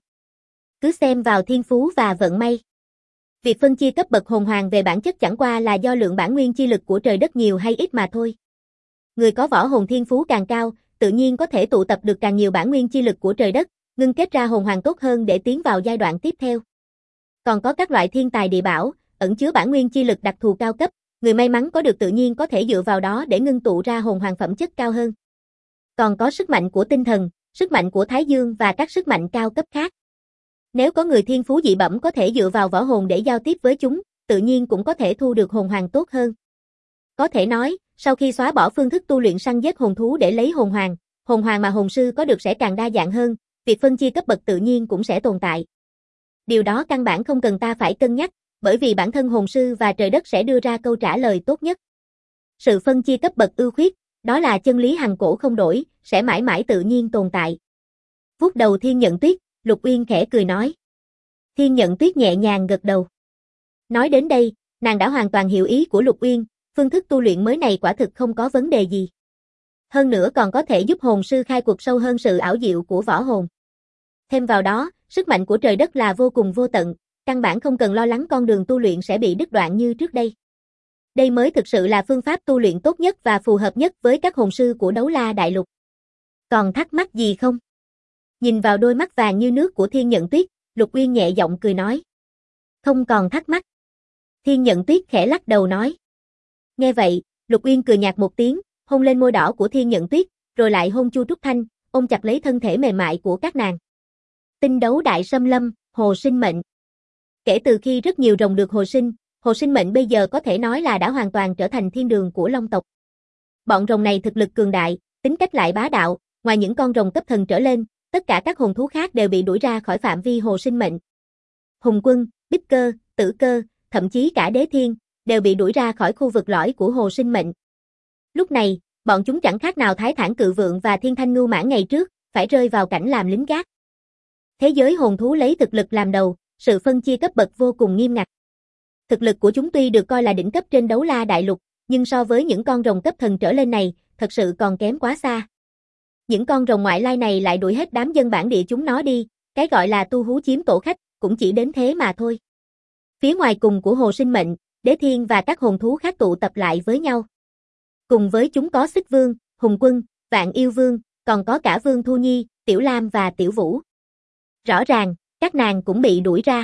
Cứ xem vào thiên phú và vận may. Việc phân chia cấp bậc hồn hoàng về bản chất chẳng qua là do lượng bản nguyên chi lực của trời đất nhiều hay ít mà thôi. Người có võ hồn thiên phú càng cao, tự nhiên có thể tụ tập được càng nhiều bản nguyên chi lực của trời đất, ngưng kết ra hồn hoàng tốt hơn để tiến vào giai đoạn tiếp theo. Còn có các loại thiên tài địa bảo, ẩn chứa bản nguyên chi lực đặc thù cao cấp, người may mắn có được tự nhiên có thể dựa vào đó để ngưng tụ ra hồn hoàng phẩm chất cao hơn. Còn có sức mạnh của tinh thần, sức mạnh của Thái Dương và các sức mạnh cao cấp khác. Nếu có người thiên phú dị bẩm có thể dựa vào võ hồn để giao tiếp với chúng, tự nhiên cũng có thể thu được hồn hoàng tốt hơn. Có thể nói, sau khi xóa bỏ phương thức tu luyện săn giết hồn thú để lấy hồn hoàng mà hồn sư có được sẽ càng đa dạng hơn, việc phân chia cấp bậc tự nhiên cũng sẽ tồn tại. Điều đó căn bản không cần ta phải cân nhắc, bởi vì bản thân hồn sư và trời đất sẽ đưa ra câu trả lời tốt nhất. Sự phân chia cấp bậc ưu khuyết, đó là chân lý hằng cổ không đổi, sẽ mãi mãi tự nhiên tồn tại. Vuốt đầu Thiên Nhận Tuyết, Lục Uyên khẽ cười nói. Thiên Nhận Tuyết nhẹ nhàng gật đầu. Nói đến đây, nàng đã hoàn toàn hiểu ý của Lục Uyên, phương thức tu luyện mới này quả thực không có vấn đề gì. Hơn nữa còn có thể giúp hồn sư khai cuộc sâu hơn sự ảo diệu của võ hồn. Thêm vào đó, sức mạnh của trời đất là vô cùng vô tận, căn bản không cần lo lắng con đường tu luyện sẽ bị đứt đoạn như trước đây. Đây mới thực sự là phương pháp tu luyện tốt nhất và phù hợp nhất với các hồn sư của Đấu La Đại Lục. Còn thắc mắc gì không? Nhìn vào đôi mắt vàng như nước của Thiên Nhận Tuyết, Lục Uyên nhẹ giọng cười nói. Không còn thắc mắc. Thiên Nhận Tuyết khẽ lắc đầu nói. Nghe vậy, Lục Uyên cười nhạt một tiếng, hôn lên môi đỏ của Thiên Nhận Tuyết, rồi lại hôn Chu Trúc Thanh, ôm chặt lấy thân thể mềm mại của các nàng. Tinh đấu đại xâm lâm, hồ sinh mệnh. Kể từ khi rất nhiều rồng được hồ sinh mệnh bây giờ có thể nói là đã hoàn toàn trở thành thiên đường của Long tộc. Bọn rồng này thực lực cường đại, tính cách lại bá đạo, ngoài những con rồng cấp thần trở lên, tất cả các hồn thú khác đều bị đuổi ra khỏi phạm vi hồ sinh mệnh. Hùng Quân, Bích Cơ, Tử Cơ, thậm chí cả Đế Thiên, đều bị đuổi ra khỏi khu vực lõi của hồ sinh mệnh. Lúc này, bọn chúng chẳng khác nào Thái Thản Cự Vượng và Thiên Thanh Ngưu Mãn ngày trước, phải rơi vào cảnh làm lính gác. Thế giới hồn thú lấy thực lực làm đầu, sự phân chia cấp bậc vô cùng nghiêm ngặt. Thực lực của chúng tuy được coi là đỉnh cấp trên Đấu La Đại Lục, nhưng so với những con rồng cấp thần trở lên này, thật sự còn kém quá xa. Những con rồng ngoại lai này lại đuổi hết đám dân bản địa chúng nó đi, cái gọi là tu hú chiếm tổ khách, cũng chỉ đến thế mà thôi. Phía ngoài cùng của hồ sinh mệnh, Đế Thiên và các hồn thú khác tụ tập lại với nhau. Cùng với chúng có Xích Vương, Hùng Quân, Vạn Yêu Vương, còn có cả Vương Thu Nhi, Tiểu Lam và Tiểu Vũ. Rõ ràng, các nàng cũng bị đuổi ra.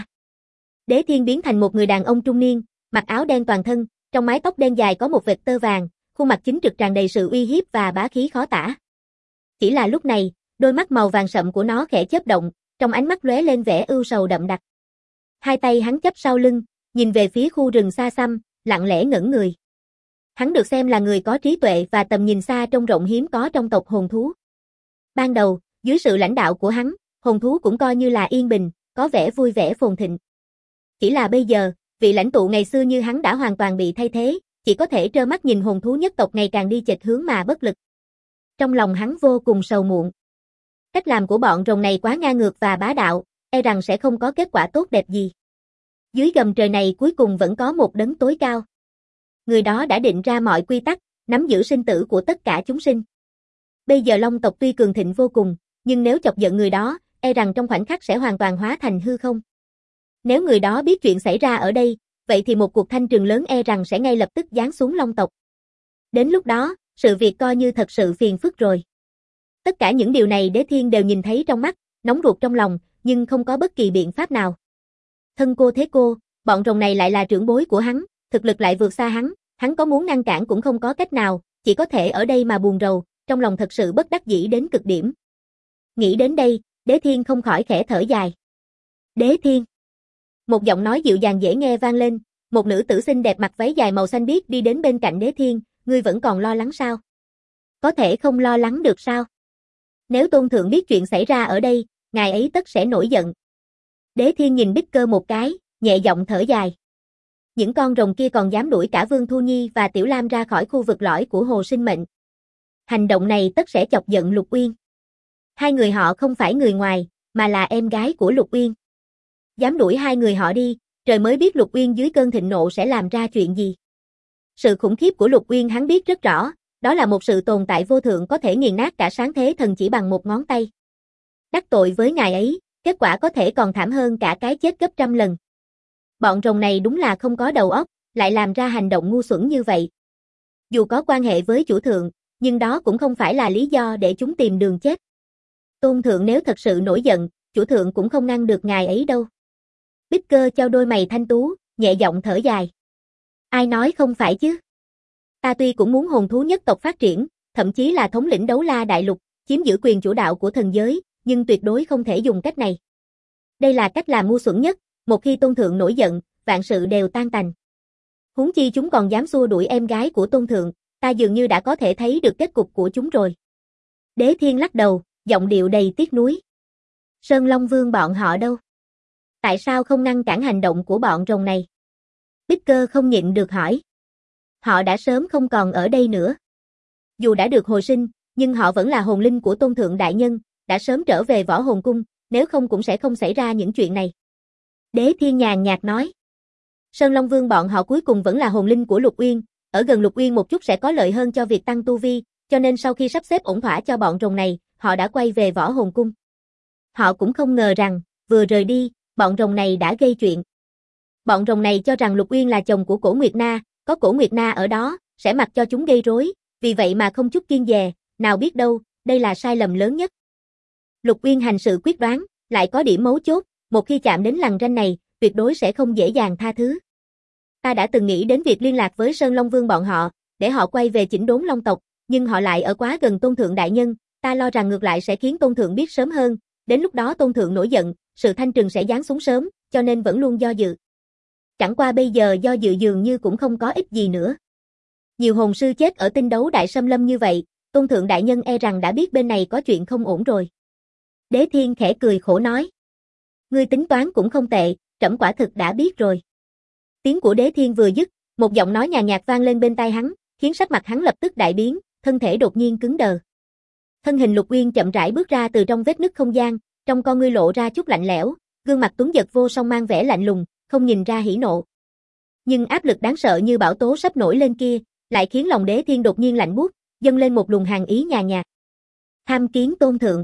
Đế Thiên biến thành một người đàn ông trung niên, mặc áo đen toàn thân, trong mái tóc đen dài có một vệt tơ vàng, khuôn mặt chính trực tràn đầy sự uy hiếp và bá khí khó tả. Chỉ là lúc này, đôi mắt màu vàng sậm của nó khẽ chớp động, trong ánh mắt lóe lên vẻ ưu sầu đậm đặc. Hai tay hắn chắp sau lưng, nhìn về phía khu rừng xa xăm, lặng lẽ ngẩn người. Hắn được xem là người có trí tuệ và tầm nhìn xa trông rộng hiếm có trong tộc hồn thú. Ban đầu, dưới sự lãnh đạo của hắn, hồn thú cũng coi như là yên bình, có vẻ vui vẻ phồn thịnh. Chỉ là bây giờ, vị lãnh tụ ngày xưa như hắn đã hoàn toàn bị thay thế, chỉ có thể trơ mắt nhìn hồn thú nhất tộc ngày càng đi chệch hướng mà bất lực. Trong lòng hắn vô cùng sầu muộn. Cách làm của bọn rồng này quá ngang ngược và bá đạo, e rằng sẽ không có kết quả tốt đẹp gì. Dưới gầm trời này cuối cùng vẫn có một đấng tối cao. Người đó đã định ra mọi quy tắc, nắm giữ sinh tử của tất cả chúng sinh. Bây giờ Long tộc tuy cường thịnh vô cùng, nhưng nếu chọc giận người đó, e rằng trong khoảnh khắc sẽ hoàn toàn hóa thành hư không. Nếu người đó biết chuyện xảy ra ở đây, vậy thì một cuộc thanh trừng lớn e rằng sẽ ngay lập tức giáng xuống Long tộc. Đến lúc đó, sự việc coi như thật sự phiền phức rồi. Tất cả những điều này Đế Thiên đều nhìn thấy trong mắt, nóng ruột trong lòng, nhưng không có bất kỳ biện pháp nào. Thân cô thế cô, bọn rồng này lại là trưởng bối của hắn, thực lực lại vượt xa hắn có muốn ngăn cản cũng không có cách nào, chỉ có thể ở đây mà buồn rầu, trong lòng thật sự bất đắc dĩ đến cực điểm. Nghĩ đến đây, Đế Thiên không khỏi khẽ thở dài. Đế Thiên. Một giọng nói dịu dàng dễ nghe vang lên, một nữ tử xinh đẹp mặc váy dài màu xanh biếc đi đến bên cạnh Đế Thiên, ngươi vẫn còn lo lắng sao? Có thể không lo lắng được sao? Nếu Tôn Thượng biết chuyện xảy ra ở đây, ngài ấy tất sẽ nổi giận. Đế Thiên nhìn Bích Cơ một cái, nhẹ giọng thở dài. Những con rồng kia còn dám đuổi cả Vương Thu Nhi và Tiểu Lam ra khỏi khu vực lõi của Hồ Sinh Mệnh. Hành động này tất sẽ chọc giận Lục Uyên. Hai người họ không phải người ngoài, mà là em gái của Lục Uyên. Dám đuổi hai người họ đi, trời mới biết Lục Uyên dưới cơn thịnh nộ sẽ làm ra chuyện gì. Sự khủng khiếp của Lục Uyên hắn biết rất rõ, đó là một sự tồn tại vô thượng có thể nghiền nát cả sáng thế thần chỉ bằng một ngón tay. Đắc tội với ngài ấy, kết quả có thể còn thảm hơn cả cái chết gấp trăm lần. Bọn rồng này đúng là không có đầu óc, lại làm ra hành động ngu xuẩn như vậy. Dù có quan hệ với chủ thượng, nhưng đó cũng không phải là lý do để chúng tìm đường chết. Tôn thượng nếu thật sự nổi giận, chủ thượng cũng không ngăn được ngài ấy đâu. Bích Cơ chau đôi mày thanh tú, nhẹ giọng thở dài. Ai nói không phải chứ? Ta tuy cũng muốn hồn thú nhất tộc phát triển, thậm chí là thống lĩnh Đấu La Đại Lục, chiếm giữ quyền chủ đạo của thần giới, nhưng tuyệt đối không thể dùng cách này. Đây là cách làm ngu xuẩn nhất, một khi Tôn thượng nổi giận, vạn sự đều tan tành. Huống chi chúng còn dám xua đuổi em gái của Tôn thượng, ta dường như đã có thể thấy được kết cục của chúng rồi. Đế Thiên lắc đầu, giọng điệu đầy tiếc nuối. Sơn Long Vương bọn họ đâu? Tại sao không ngăn cản hành động của bọn rồng này? Bích Cơ không nhịn được hỏi. Họ đã sớm không còn ở đây nữa. Dù đã được hồi sinh, nhưng họ vẫn là hồn linh của Tôn thượng đại nhân, đã sớm trở về Võ Hồn Cung, nếu không cũng sẽ không xảy ra những chuyện này. Đế Thiên nhàn nhạt nói. Sơn Long Vương bọn họ cuối cùng vẫn là hồn linh của Lục Uyên, ở gần Lục Uyên một chút sẽ có lợi hơn cho việc tăng tu vi, cho nên sau khi sắp xếp ổn thỏa cho bọn rồng này, họ đã quay về Võ Hồn Cung. Họ cũng không ngờ rằng, vừa rời đi, bọn rồng này đã gây chuyện. Bọn rồng này cho rằng Lục Uyên là chồng của Cổ Nguyệt Na, có Cổ Nguyệt Na ở đó, sẽ mặc cho chúng gây rối, vì vậy mà không chút kiêng dè, nào biết đâu, đây là sai lầm lớn nhất. Lục Uyên hành sự quyết đoán, lại có điểm mấu chốt, một khi chạm đến lằn ranh này, tuyệt đối sẽ không dễ dàng tha thứ. Ta đã từng nghĩ đến việc liên lạc với Sơn Long Vương bọn họ, để họ quay về chỉnh đốn Long tộc, nhưng họ lại ở quá gần Tôn thượng đại nhân, ta lo rằng ngược lại sẽ khiến Tôn thượng biết sớm hơn, đến lúc đó Tôn thượng nổi giận, sự thanh trừng sẽ giáng xuống sớm, cho nên vẫn luôn do dự. Chẳng qua bây giờ do dự dường như cũng không có ích gì nữa. Nhiều hồn sư chết ở tinh đấu đại xâm lâm như vậy, Tôn thượng đại nhân e rằng đã biết bên này có chuyện không ổn rồi. Đế Thiên khẽ cười khổ nói. Ngươi tính toán cũng không tệ, trẫm quả thực đã biết rồi. Tiếng của Đế Thiên vừa dứt, một giọng nói nhàn nhạt vang lên bên tai hắn, khiến sắc mặt hắn lập tức đại biến, thân thể đột nhiên cứng đờ. Thân hình Lục Uyên chậm rãi bước ra từ trong vết nứt không gian, trong con ngươi lộ ra chút lạnh lẽo, gương mặt tuấn giật vô song mang vẻ lạnh lùng, không nhìn ra hỉ nộ. Nhưng áp lực đáng sợ như bão tố sắp nổi lên kia, lại khiến lòng Đế Thiên đột nhiên lạnh buốt, dâng lên một luồng hàn ý nhàn nhạt. Tham kiến Tôn thượng.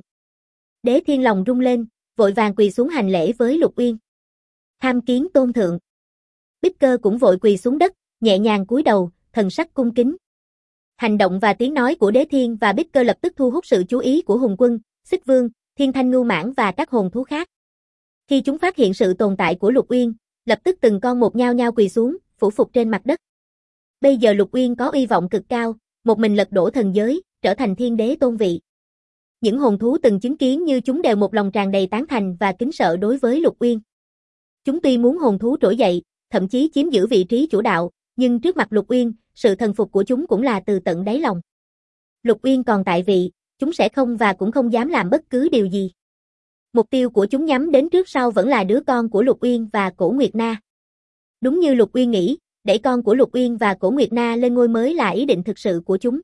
Đế Thiên lòng rung lên, vội vàng quỳ xuống hành lễ với Lục Uyên. Tham kiến Tôn thượng. Bích Cơ cũng vội quỳ xuống đất, nhẹ nhàng cúi đầu, thần sắc cung kính. Hành động và tiếng nói của Đế Thiên và Bích Cơ lập tức thu hút sự chú ý của Hùng Quân, Xích Vương, Thiên Thanh Ngưu Mãng và các hồn thú khác. Khi chúng phát hiện sự tồn tại của Lục Uyên, lập tức từng con một nhao nhao quỳ xuống, phủ phục trên mặt đất. Bây giờ Lục Uyên có uy vọng cực cao, một mình lật đổ thần giới, trở thành thiên đế tôn vị. Những hồn thú từng chứng kiến như chúng đều một lòng tràn đầy tán thành và kính sợ đối với Lục Uyên. Chúng tuy muốn hồn thú trỗi dậy, thậm chí chiếm giữ vị trí chủ đạo, nhưng trước mặt Lục Uyên, sự thần phục của chúng cũng là từ tận đáy lòng. Lục Uyên còn tại vị, chúng sẽ không và cũng không dám làm bất cứ điều gì. Mục tiêu của chúng nhắm đến trước sau vẫn là đứa con của Lục Uyên và Cổ Nguyệt Na. Đúng như Lục Uyên nghĩ, đẩy con của Lục Uyên và Cổ Nguyệt Na lên ngôi mới là ý định thực sự của chúng.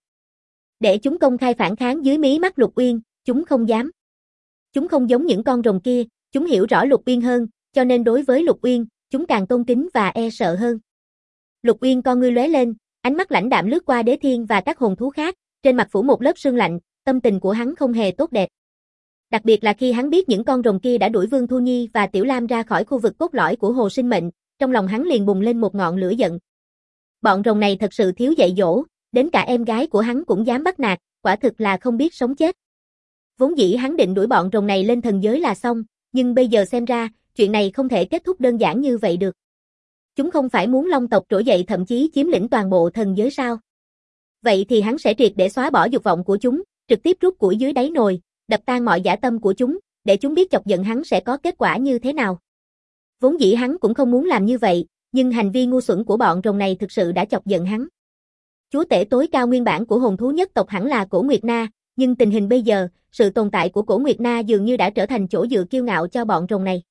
Để chúng công khai phản kháng dưới mí mắt Lục Uyên, chúng không dám. Chúng không giống những con rồng kia, chúng hiểu rõ Lục Uyên hơn, cho nên đối với Lục Uyên, chúng càng tôn kính và e sợ hơn. Lục Uyên con ngươi lóe lên, ánh mắt lãnh đạm lướt qua Đế Thiên và các hồn thú khác, trên mặt phủ một lớp sương lạnh, tâm tình của hắn không hề tốt đẹp. Đặc biệt là khi hắn biết những con rồng kia đã đuổi Vương Thu Nhi và Tiểu Lam ra khỏi khu vực cốt lõi của Hồ Sinh Mệnh, trong lòng hắn liền bùng lên một ngọn lửa giận. Bọn rồng này thật sự thiếu dạy dỗ, đến cả em gái của hắn cũng dám bắt nạt, quả thực là không biết sống chết. Vốn dĩ hắn định đuổi bọn rồng này lên thần giới là xong, nhưng bây giờ xem ra, chuyện này không thể kết thúc đơn giản như vậy được. Chúng không phải muốn Long tộc trỗi dậy thậm chí chiếm lĩnh toàn bộ thần giới sao? Vậy thì hắn sẽ triệt để xóa bỏ dục vọng của chúng, trực tiếp rút củi dưới đáy nồi, đập tan mọi dã tâm của chúng, để chúng biết chọc giận hắn sẽ có kết quả như thế nào. Vốn dĩ hắn cũng không muốn làm như vậy, nhưng hành vi ngu xuẩn của bọn rồng này thực sự đã chọc giận hắn. Chúa tể tối cao nguyên bản của hồn thú nhất tộc hẳn là Cổ Nguyệt Na, nhưng tình hình bây giờ, sự tồn tại của Cổ Nguyệt Na dường như đã trở thành chỗ dựa kiêu ngạo cho bọn rồng này.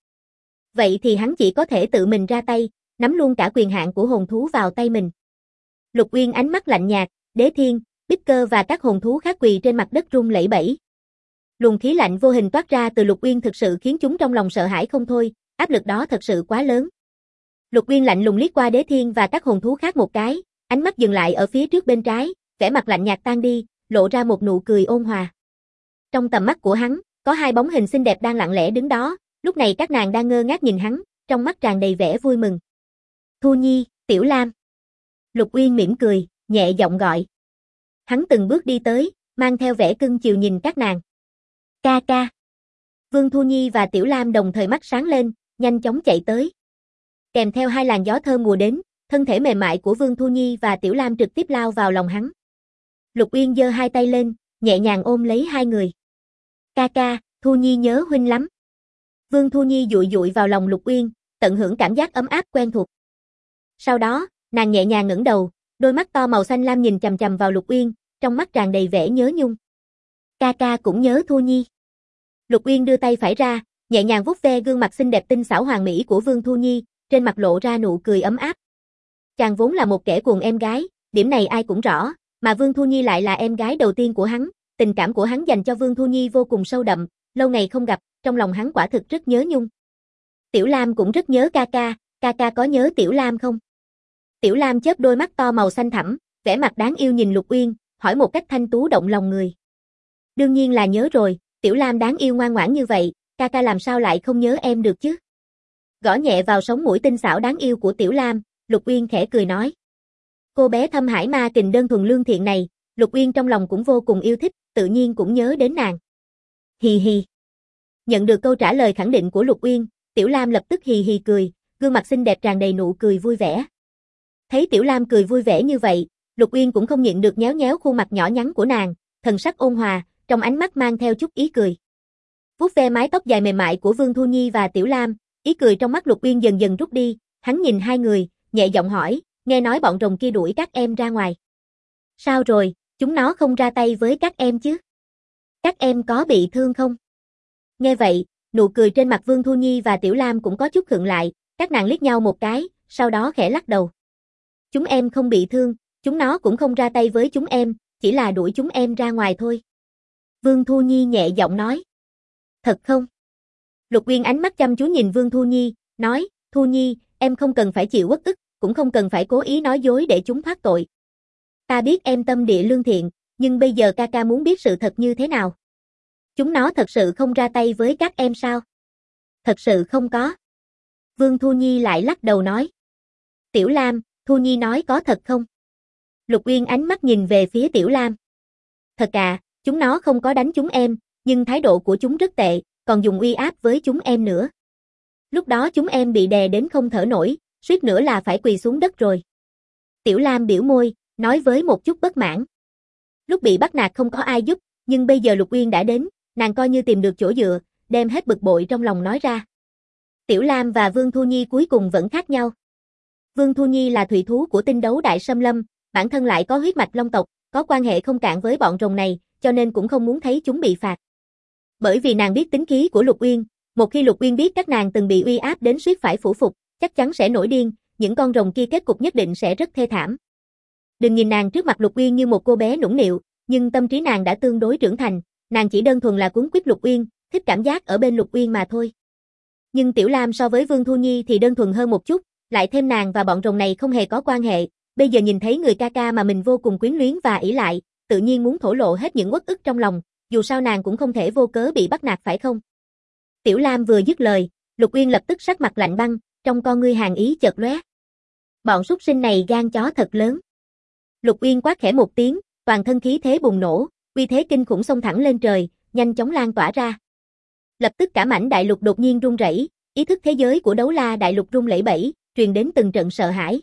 Vậy thì hắn chỉ có thể tự mình ra tay, nắm luôn cả quyền hạn của hồn thú vào tay mình. Lục Uyên ánh mắt lạnh nhạt, Đế Thiên, Bích Cơ và các hồn thú khác quỳ trên mặt đất run lẩy bẩy. Luồng khí lạnh vô hình toát ra từ Lục Uyên thực sự khiến chúng trong lòng sợ hãi không thôi, áp lực đó thật sự quá lớn. Lục Uyên lạnh lùng liếc qua Đế Thiên và các hồn thú khác một cái, ánh mắt dừng lại ở phía trước bên trái, vẻ mặt lạnh nhạt tan đi, lộ ra một nụ cười ôn hòa. Trong tầm mắt của hắn, có hai bóng hình xinh đẹp đang lặng lẽ đứng đó, lúc này các nàng đang ngơ ngác nhìn hắn, trong mắt tràn đầy vẻ vui mừng. Thu Nhi, Tiểu Lam. Lục Uyên mỉm cười, nhẹ giọng gọi. Hắn từng bước đi tới, mang theo vẻ cưng chiều nhìn các nàng. Ca ca. Vương Thu Nhi và Tiểu Lam đồng thời mắt sáng lên, nhanh chóng chạy tới. Kèm theo hai làn gió thơm mùa đến, thân thể mềm mại của Vương Thu Nhi và Tiểu Lam trực tiếp lao vào lòng hắn. Lục Uyên giơ hai tay lên, nhẹ nhàng ôm lấy hai người. Ca ca, Thu Nhi nhớ huynh lắm. Vương Thu Nhi dụi dụi vào lòng Lục Uyên, tận hưởng cảm giác ấm áp quen thuộc. Sau đó, nàng nhẹ nhàng ngẩng đầu, đôi mắt to màu xanh lam nhìn chằm chằm vào Lục Uyên, trong mắt tràn đầy vẻ nhớ nhung. Ca ca cũng nhớ Thu Nhi. Lục Uyên đưa tay phải ra, nhẹ nhàng vuốt ve gương mặt xinh đẹp tinh xảo hoàn mỹ của Vương Thu Nhi, trên mặt lộ ra nụ cười ấm áp. Chàng vốn là một kẻ cuồng em gái, điểm này ai cũng rõ, mà Vương Thu Nhi lại là em gái đầu tiên của hắn, tình cảm của hắn dành cho Vương Thu Nhi vô cùng sâu đậm, lâu ngày không gặp, trong lòng hắn quả thực rất nhớ nhung. Tiểu Lam cũng rất nhớ ca ca có nhớ Tiểu Lam không? Tiểu Lam chớp đôi mắt to màu xanh thẳm, vẻ mặt đáng yêu nhìn Lục Uyên, hỏi một cách thanh tú động lòng người. Đương nhiên là nhớ rồi, Tiểu Lam đáng yêu ngoan ngoãn như vậy, ca ca làm sao lại không nhớ em được chứ? Gõ nhẹ vào sống mũi tinh xảo đáng yêu của Tiểu Lam, Lục Uyên khẽ cười nói. Cô bé thâm hải ma kình đơn thuần lương thiện này, Lục Uyên trong lòng cũng vô cùng yêu thích, tự nhiên cũng nhớ đến nàng. Hì hì. Nhận được câu trả lời khẳng định của Lục Uyên, Tiểu Lam lập tức hì hì cười, gương mặt xinh đẹp tràn đầy nụ cười vui vẻ. Thấy Tiểu Lam cười vui vẻ như vậy, Lục Uyên cũng không nhịn được nhéo nhéo khuôn mặt nhỏ nhắn của nàng, thần sắc ôn hòa, trong ánh mắt mang theo chút ý cười. Vuốt ve mái tóc dài mềm mại của Vương Thu Nhi và Tiểu Lam, ý cười trong mắt Lục Uyên dần dần rút đi, hắn nhìn hai người, nhẹ giọng hỏi, nghe nói bọn rồng kia đuổi các em ra ngoài. Sao rồi, chúng nó không ra tay với các em chứ? Các em có bị thương không? Nghe vậy, nụ cười trên mặt Vương Thu Nhi và Tiểu Lam cũng có chút khựng lại, các nàng liếc nhau một cái, sau đó khẽ lắc đầu. Chúng em không bị thương, chúng nó cũng không ra tay với chúng em, chỉ là đuổi chúng em ra ngoài thôi. Vương Thu Nhi nhẹ giọng nói. Thật không? Lục Uyên ánh mắt chăm chú nhìn Vương Thu Nhi, nói, Thu Nhi, em không cần phải chịu uất ức, cũng không cần phải cố ý nói dối để chúng thoát tội. Ta biết em tâm địa lương thiện, nhưng bây giờ ca ca muốn biết sự thật như thế nào. Chúng nó thật sự không ra tay với các em sao? Thật sự không có. Vương Thu Nhi lại lắc đầu nói. Tiểu Lam, Thu Nhi nói có thật không? Lục Uyên ánh mắt nhìn về phía Tiểu Lam. Thật à, chúng nó không có đánh chúng em, nhưng thái độ của chúng rất tệ, còn dùng uy áp với chúng em nữa. Lúc đó chúng em bị đè đến không thở nổi, suýt nữa là phải quỳ xuống đất rồi. Tiểu Lam biểu môi, nói với một chút bất mãn. Lúc bị bắt nạt không có ai giúp, nhưng bây giờ Lục Uyên đã đến, nàng coi như tìm được chỗ dựa, đem hết bực bội trong lòng nói ra. Tiểu Lam và Vương Thu Nhi cuối cùng vẫn khác nhau. Vương Thu Nhi là thủy thú của tinh đấu Đại Sâm Lâm, bản thân lại có huyết mạch long tộc, có quan hệ không cạn với bọn rồng này, cho nên cũng không muốn thấy chúng bị phạt. Bởi vì nàng biết tính khí của Lục Uyên, một khi Lục Uyên biết các nàng từng bị uy áp đến suýt phải phủ phục, chắc chắn sẽ nổi điên, những con rồng kia kết cục nhất định sẽ rất thê thảm. Đừng nhìn nàng trước mặt Lục Uyên như một cô bé nũng nịu, nhưng tâm trí nàng đã tương đối trưởng thành, nàng chỉ đơn thuần là cuốn quýt Lục Uyên, thích cảm giác ở bên Lục Uyên mà thôi. Nhưng Tiểu Lam so với Vương Thu Nhi thì đơn thuần hơn một chút, lại thêm nàng và bọn rồng này không hề có quan hệ, bây giờ nhìn thấy người ca ca mà mình vô cùng quyến luyến và ỷ lại, tự nhiên muốn thổ lộ hết những uất ức trong lòng, dù sao nàng cũng không thể vô cớ bị bắt nạt phải không? Tiểu Lam vừa dứt lời, Lục Uyên lập tức sắc mặt lạnh băng, trong con ngươi hàn ý chợt lóe. Bọn súc sinh này gan chó thật lớn. Lục Uyên quát khẽ một tiếng, toàn thân khí thế bùng nổ, uy thế kinh khủng xông thẳng lên trời, nhanh chóng lan tỏa ra. Lập tức cả mảnh đại lục đột nhiên rung rẩy, ý thức thế giới của Đấu La đại lục rung lẩy bẩy, truyền đến từng trận sợ hãi.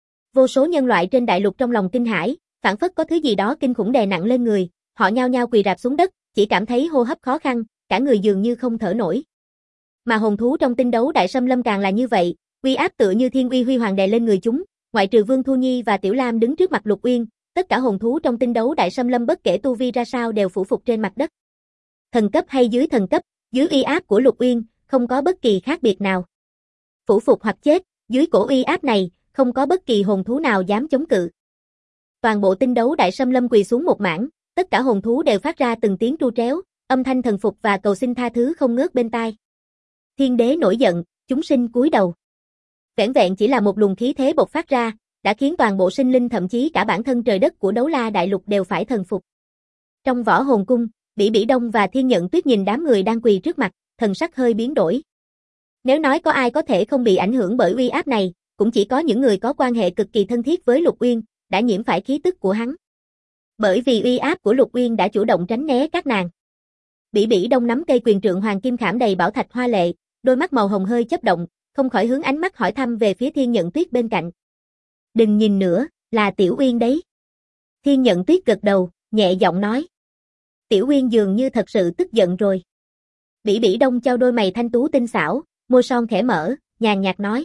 Vô số nhân loại trên đại lục trong lòng kinh hãi, phảng phất có thứ gì đó kinh khủng đè nặng lên người, họ nhao nhao quỳ rạp xuống đất, chỉ cảm thấy hô hấp khó khăn, cả người dường như không thở nổi. Mà hồn thú trong tinh đấu Đại Sâm Lâm càng là như vậy, uy áp tựa như thiên uy huy hoàng đè lên người chúng, ngoại trừ Vương Thu Nhi và Tiểu Lam đứng trước mặt Lục Uyên, tất cả hồn thú trong tinh đấu Đại Sâm Lâm bất kể tu vi ra sao đều phủ phục trên mặt đất. Thần cấp hay dưới thần cấp, dưới uy áp của Lục Uyên, không có bất kỳ khác biệt nào. Phủ phục hoặc chết, dưới cổ uy áp này, không có bất kỳ hồn thú nào dám chống cự. Toàn bộ tinh đấu Đại Sâm Lâm quỳ xuống một mảng, tất cả hồn thú đều phát ra từng tiếng tru tréo, âm thanh thần phục và cầu xin tha thứ không ngớt bên tai. Thiên đế nổi giận, chúng sinh cúi đầu. Vẻn vẹn chỉ là một luồng khí thế bộc phát ra, đã khiến toàn bộ sinh linh thậm chí cả bản thân trời đất của Đấu La đại lục đều phải thần phục. Trong võ hồn cung, Bỉ Bỉ Đông và Thiên Nhận Tuyết nhìn đám người đang quỳ trước mặt, thần sắc hơi biến đổi. Nếu nói có ai có thể không bị ảnh hưởng bởi uy áp này, cũng chỉ có những người có quan hệ cực kỳ thân thiết với Lục Uyên, đã nhiễm phải khí tức của hắn. Bởi vì uy áp của Lục Uyên đã chủ động tránh né các nàng. Bỉ Bỉ Đông nắm cây quyền trượng hoàng kim khảm đầy bảo thạch hoa lệ, đôi mắt màu hồng hơi chớp động, không khỏi hướng ánh mắt hỏi thăm về phía Thiên Nhận Tuyết bên cạnh. Đừng nhìn nữa, là Tiểu Uyên đấy. Thiên Nhận Tuyết gật đầu, nhẹ giọng nói. Tiểu Uyên dường như thật sự tức giận rồi. Bỉ Bỉ Đông chau đôi mày thanh tú tinh xảo, môi son khẽ mở, nhàn nhạt nói.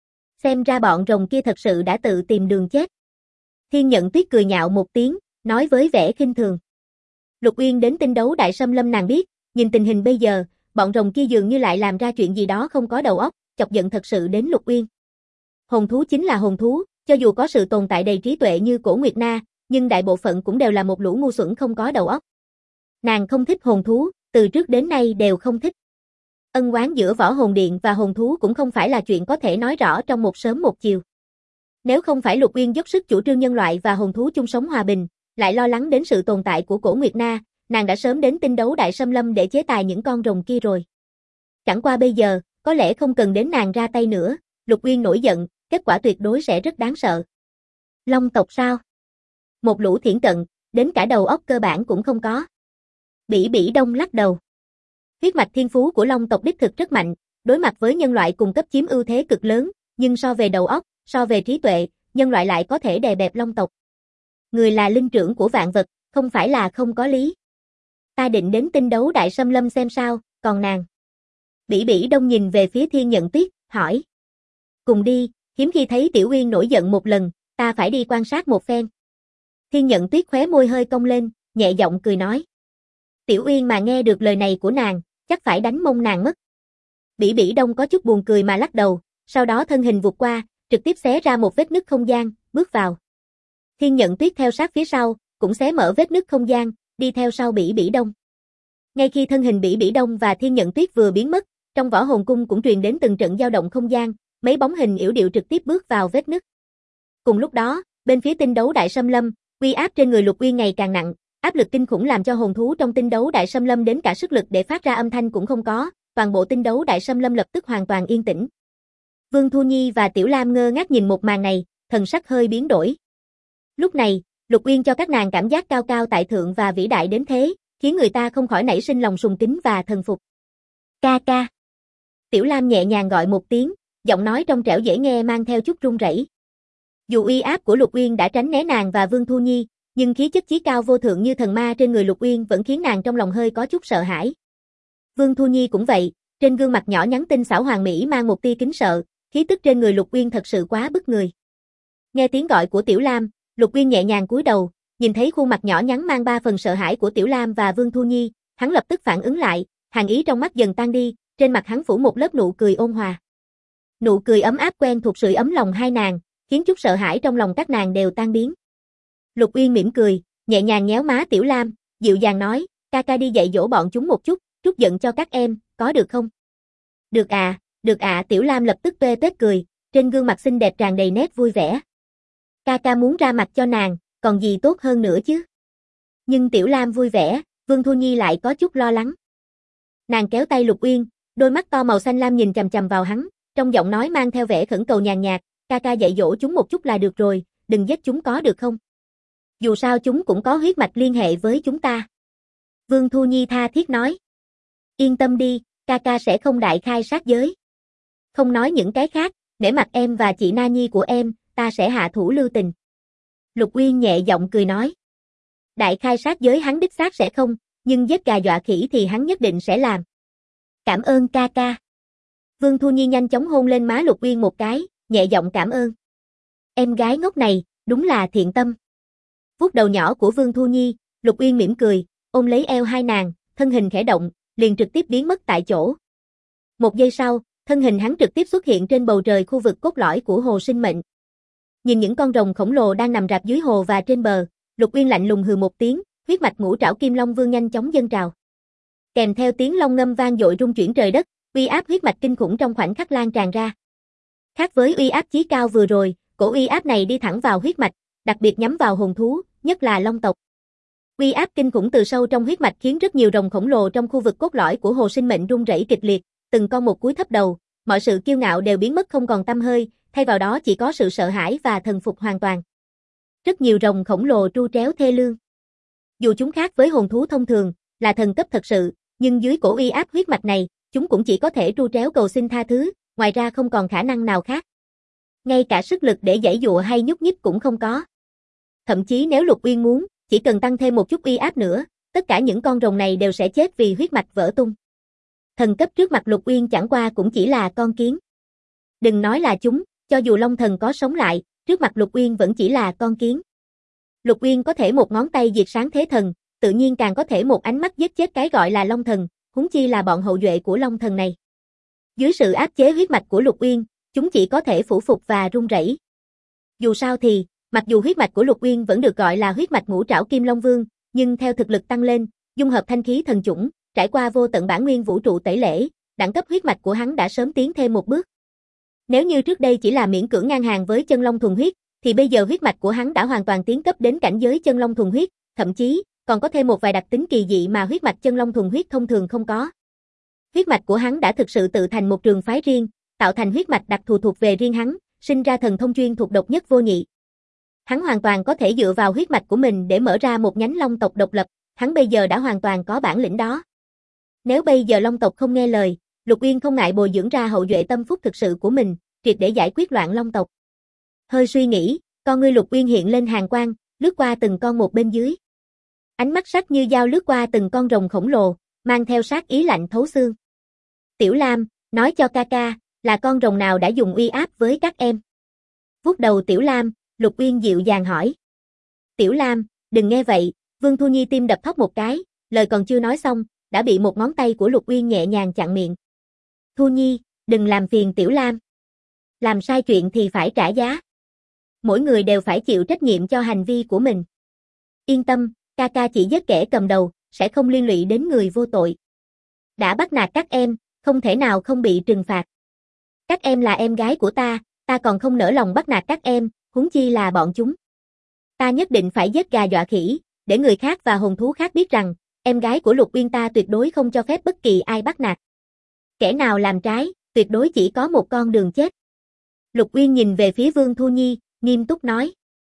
Xem ra bọn rồng kia thật sự đã tự tìm đường chết. Thiên Nhận Tuyết cười nhạo một tiếng, nói với vẻ khinh thường. Lục Uyên đến tinh đấu Đại Sâm Lâm nàng biết, nhìn tình hình bây giờ, bọn rồng kia dường như lại làm ra chuyện gì đó không có đầu óc, chọc giận thật sự đến Lục Uyên. Hồn thú chính là hồn thú, cho dù có sự tồn tại đầy trí tuệ như Cổ Nguyệt Na, nhưng đại bộ phận cũng đều là một lũ ngu xuẩn không có đầu óc. Nàng không thích hồn thú, từ trước đến nay đều không thích. Ân oán giữa Võ Hồn Điện và hồn thú cũng không phải là chuyện có thể nói rõ trong một sớm một chiều. Nếu không phải Lục Uyên dốc sức chủ trương nhân loại và hồn thú chung sống hòa bình, lại lo lắng đến sự tồn tại của Cổ Nguyệt Na, nàng đã sớm đến tinh đấu Đại Sâm Lâm để chế tài những con rồng kia rồi. Chẳng qua bây giờ, có lẽ không cần đến nàng ra tay nữa, Lục Uyên nổi giận, kết quả tuyệt đối sẽ rất đáng sợ. Long tộc sao? Một lũ thiển cận, đến cả đầu óc cơ bản cũng không có. Bỉ Bỉ Đông lắc đầu. Huyết mạch thiên phú của Long tộc đích thực rất mạnh, đối mặt với nhân loại cùng cấp chiếm ưu thế cực lớn, nhưng so về đầu óc, so về trí tuệ, nhân loại lại có thể đè bẹp Long tộc. Người là linh trưởng của vạn vật, không phải là không có lý. Ta định đến tinh đấu Đại Sâm Lâm xem sao, còn nàng. Bỉ Bỉ Đông nhìn về phía Thiên Nhận Tuyết, hỏi. Cùng đi, hiếm khi thấy Tiểu Uyên nổi giận một lần, ta phải đi quan sát một phen. Thiên Nhận Tuyết khóe môi hơi cong lên, nhẹ giọng cười nói. Tiểu Uyên mà nghe được lời này của nàng, chắc phải đánh mông nàng mất. Bỉ Bỉ Đông có chút buồn cười mà lắc đầu, sau đó thân hình vụt qua, trực tiếp xé ra một vết nứt không gian, bước vào. Thiên Nhận Tuyết theo sát phía sau, cũng xé mở vết nứt không gian, đi theo sau Bỉ Bỉ Đông. Ngay khi thân hình Bỉ Bỉ Đông và Thiên Nhận Tuyết vừa biến mất, trong Võ Hồn Cung cũng truyền đến từng trận dao động không gian, mấy bóng hình yểu điệu trực tiếp bước vào vết nứt. Cùng lúc đó, bên phía tinh đấu Đại Sâm Lâm, uy áp trên người Lục Uyên ngày càng nặng, áp lực kinh khủng làm cho hồn thú trong tinh đấu Đại Sâm Lâm đến cả sức lực để phát ra âm thanh cũng không có, toàn bộ tinh đấu Đại Sâm Lâm lập tức hoàn toàn yên tĩnh. Vương Thu Nhi và Tiểu Lam ngơ ngác nhìn một màn này, thần sắc hơi biến đổi. Lúc này, Lục Uyên cho các nàng cảm giác cao cao tại thượng và vĩ đại đến thế, khiến người ta không khỏi nảy sinh lòng sùng kính và thần phục. Ca ca. Tiểu Lam nhẹ nhàng gọi một tiếng, giọng nói trong trẻo dễ nghe mang theo chút run rẩy. Dù uy áp của Lục Uyên đã tránh né nàng và Vương Thu Nhi, nhưng khí chất chí cao vô thượng như thần ma trên người Lục Uyên vẫn khiến nàng trong lòng hơi có chút sợ hãi. Vương Thu Nhi cũng vậy, trên gương mặt nhỏ nhắn tinh xảo hoàn mỹ mang một tia kính sợ, khí tức trên người Lục Uyên thật sự quá bức người. Nghe tiếng gọi của Tiểu Lam, Lục Uyên nhẹ nhàng cúi đầu, nhìn thấy khuôn mặt nhỏ nhắn mang ba phần sợ hãi của Tiểu Lam và Vương Thu Nhi, hắn lập tức phản ứng lại, hàn ý trong mắt dần tan đi, trên mặt hắn phủ một lớp nụ cười ôn hòa. Nụ cười ấm áp quen thuộc sưởi ấm lòng hai nàng, khiến chút sợ hãi trong lòng các nàng đều tan biến. Lục Uyên mỉm cười, nhẹ nhàng nhéo má Tiểu Lam, dịu dàng nói, ca ca đi dạy dỗ bọn chúng một chút, trút giận cho các em, có được không? Được ạ, Tiểu Lam lập tức tuê tuét cười, trên gương mặt xinh đẹp tràn đầy nét vui vẻ. Ca ca muốn ra mặt cho nàng, còn gì tốt hơn nữa chứ? Nhưng Tiểu Lam vui vẻ, Vương Thu Nhi lại có chút lo lắng. Nàng kéo tay Lục Uyên, đôi mắt to màu xanh lam nhìn chằm chằm vào hắn, trong giọng nói mang theo vẻ khẩn cầu nhàn nhạt, ca ca dạy dỗ chúng một chút là được rồi, đừng giết chúng có được không? Dù sao chúng cũng có huyết mạch liên hệ với chúng ta. Vương Thu Nhi tha thiết nói. Yên tâm đi, ca ca sẽ không đại khai sát giới. Không nói những cái khác, nể mặt em và chị Na Nhi của em, ta sẽ hạ thủ lưu tình. Lục Uyên nhẹ giọng cười nói. Đại khai sát giới hắn đích xác sẽ không, nhưng giết gà dọa khỉ thì hắn nhất định sẽ làm. Cảm ơn ca ca. Vương Thu Nhi nhanh chóng hôn lên má Lục Uyên một cái, nhẹ giọng cảm ơn. Em gái ngốc này, đúng là thiện tâm. Vuốt đầu nhỏ của Vương Thu Nhi, Lục Uyên mỉm cười, ôm lấy eo hai nàng, thân hình khẽ động, liền trực tiếp biến mất tại chỗ. Một giây sau, thân hình hắn trực tiếp xuất hiện trên bầu trời khu vực cốt lõi của hồ sinh mệnh. Nhìn những con rồng khổng lồ đang nằm rạp dưới hồ và trên bờ, Lục Uyên lạnh lùng hừ một tiếng, huyết mạch ngũ trảo Kim Long Vương nhanh chóng dâng trào. Kèm theo tiếng long ngâm vang dội rung chuyển trời đất, uy áp huyết mạch kinh khủng trong khoảnh khắc lan tràn ra. Khác với uy áp chí cao vừa rồi, cổ uy áp này đi thẳng vào huyết mạch, đặc biệt nhắm vào hồn thú, nhất là long tộc. Uy áp kinh khủng từ sâu trong huyết mạch khiến rất nhiều rồng khổng lồ trong khu vực cốt lõi của hồ sinh mệnh rung rẩy kịch liệt, từng con một cúi thấp đầu, mọi sự kiêu ngạo đều biến mất không còn tăm hơi, thay vào đó chỉ có sự sợ hãi và thần phục hoàn toàn. Rất nhiều rồng khổng lồ tru tréo thê lương. Dù chúng khác với hồn thú thông thường, là thần cấp thật sự, nhưng dưới cổ uy áp huyết mạch này, chúng cũng chỉ có thể tru tréo cầu xin tha thứ, ngoài ra không còn khả năng nào khác. Ngay cả sức lực để giãy giụa hay nhúc nhích cũng không có. Thậm chí nếu Lục Uyên muốn, chỉ cần tăng thêm một chút uy áp nữa, tất cả những con rồng này đều sẽ chết vì huyết mạch vỡ tung. Thần cấp trước mặt Lục Uyên chẳng qua cũng chỉ là con kiến. Đừng nói là chúng, cho dù Long Thần có sống lại, trước mặt Lục Uyên vẫn chỉ là con kiến. Lục Uyên có thể một ngón tay diệt sáng thế thần, tự nhiên càng có thể một ánh mắt giết chết cái gọi là Long Thần, huống chi là bọn hậu duệ của Long Thần này. Dưới sự áp chế huyết mạch của Lục Uyên, chúng chỉ có thể phủ phục và run rẩy. Dù sao thì, mặc dù huyết mạch của Lục Uyên vẫn được gọi là huyết mạch ngũ trảo Kim Long Vương, nhưng theo thực lực tăng lên, dung hợp thanh khí thần chủng, trải qua vô tận bản nguyên vũ trụ tẩy lễ, đẳng cấp huyết mạch của hắn đã sớm tiến thêm một bước. Nếu như trước đây chỉ là miễn cưỡng ngang hàng với chân long thuần huyết, thì bây giờ huyết mạch của hắn đã hoàn toàn tiến cấp đến cảnh giới chân long thuần huyết, thậm chí còn có thêm một vài đặc tính kỳ dị mà huyết mạch chân long thuần huyết thông thường không có. Huyết mạch của hắn đã thực sự tự thành một trường phái riêng, tạo thành huyết mạch đặc thù thuộc về riêng hắn, sinh ra thần thông chuyên thuộc độc nhất vô nhị. Hắn hoàn toàn có thể dựa vào huyết mạch của mình để mở ra một nhánh long tộc độc lập, hắn bây giờ đã hoàn toàn có bản lĩnh đó. Nếu bây giờ long tộc không nghe lời, Lục Uyên không ngại bồi dưỡng ra hậu duệ tâm phúc thực sự của mình, triệt để giải quyết loạn long tộc. Hơi suy nghĩ, con ngươi Lục Uyên hiện lên hàn quang, lướt qua từng con một bên dưới. Ánh mắt sắc như dao lướt qua từng con rồng khổng lồ, mang theo sát ý lạnh thấu xương. Tiểu Lam, nói cho ca ca, là con rồng nào đã dùng uy áp với các em? Vuốt đầu Tiểu Lam, Lục Uyên dịu dàng hỏi. Tiểu Lam, đừng nghe vậy, Vương Thu Nhi tim đập thót một cái, lời còn chưa nói xong, đã bị một ngón tay của Lục Uyên nhẹ nhàng chặn miệng. Thu Nhi, đừng làm phiền Tiểu Lam. Làm sai chuyện thì phải trả giá. Mỗi người đều phải chịu trách nhiệm cho hành vi của mình. Yên tâm, ca ca chỉ giết kẻ cầm đầu, sẽ không liên lụy đến người vô tội. Đã bắt nạt các em, không thể nào không bị trừng phạt. Các em là em gái của ta còn không nỡ lòng bắt nạt các em, huống chi là bọn chúng. Ta nhất định phải giết gà dọa khỉ, để người khác và hồn thú khác biết rằng, em gái của Lục Uyên ta tuyệt đối không cho phép bất kỳ ai bắt nạt. Kẻ nào làm trái, tuyệt đối chỉ có một con đường chết. Lục Uyên nhìn về phía Vương Thu Nhi, nghiêm túc nói.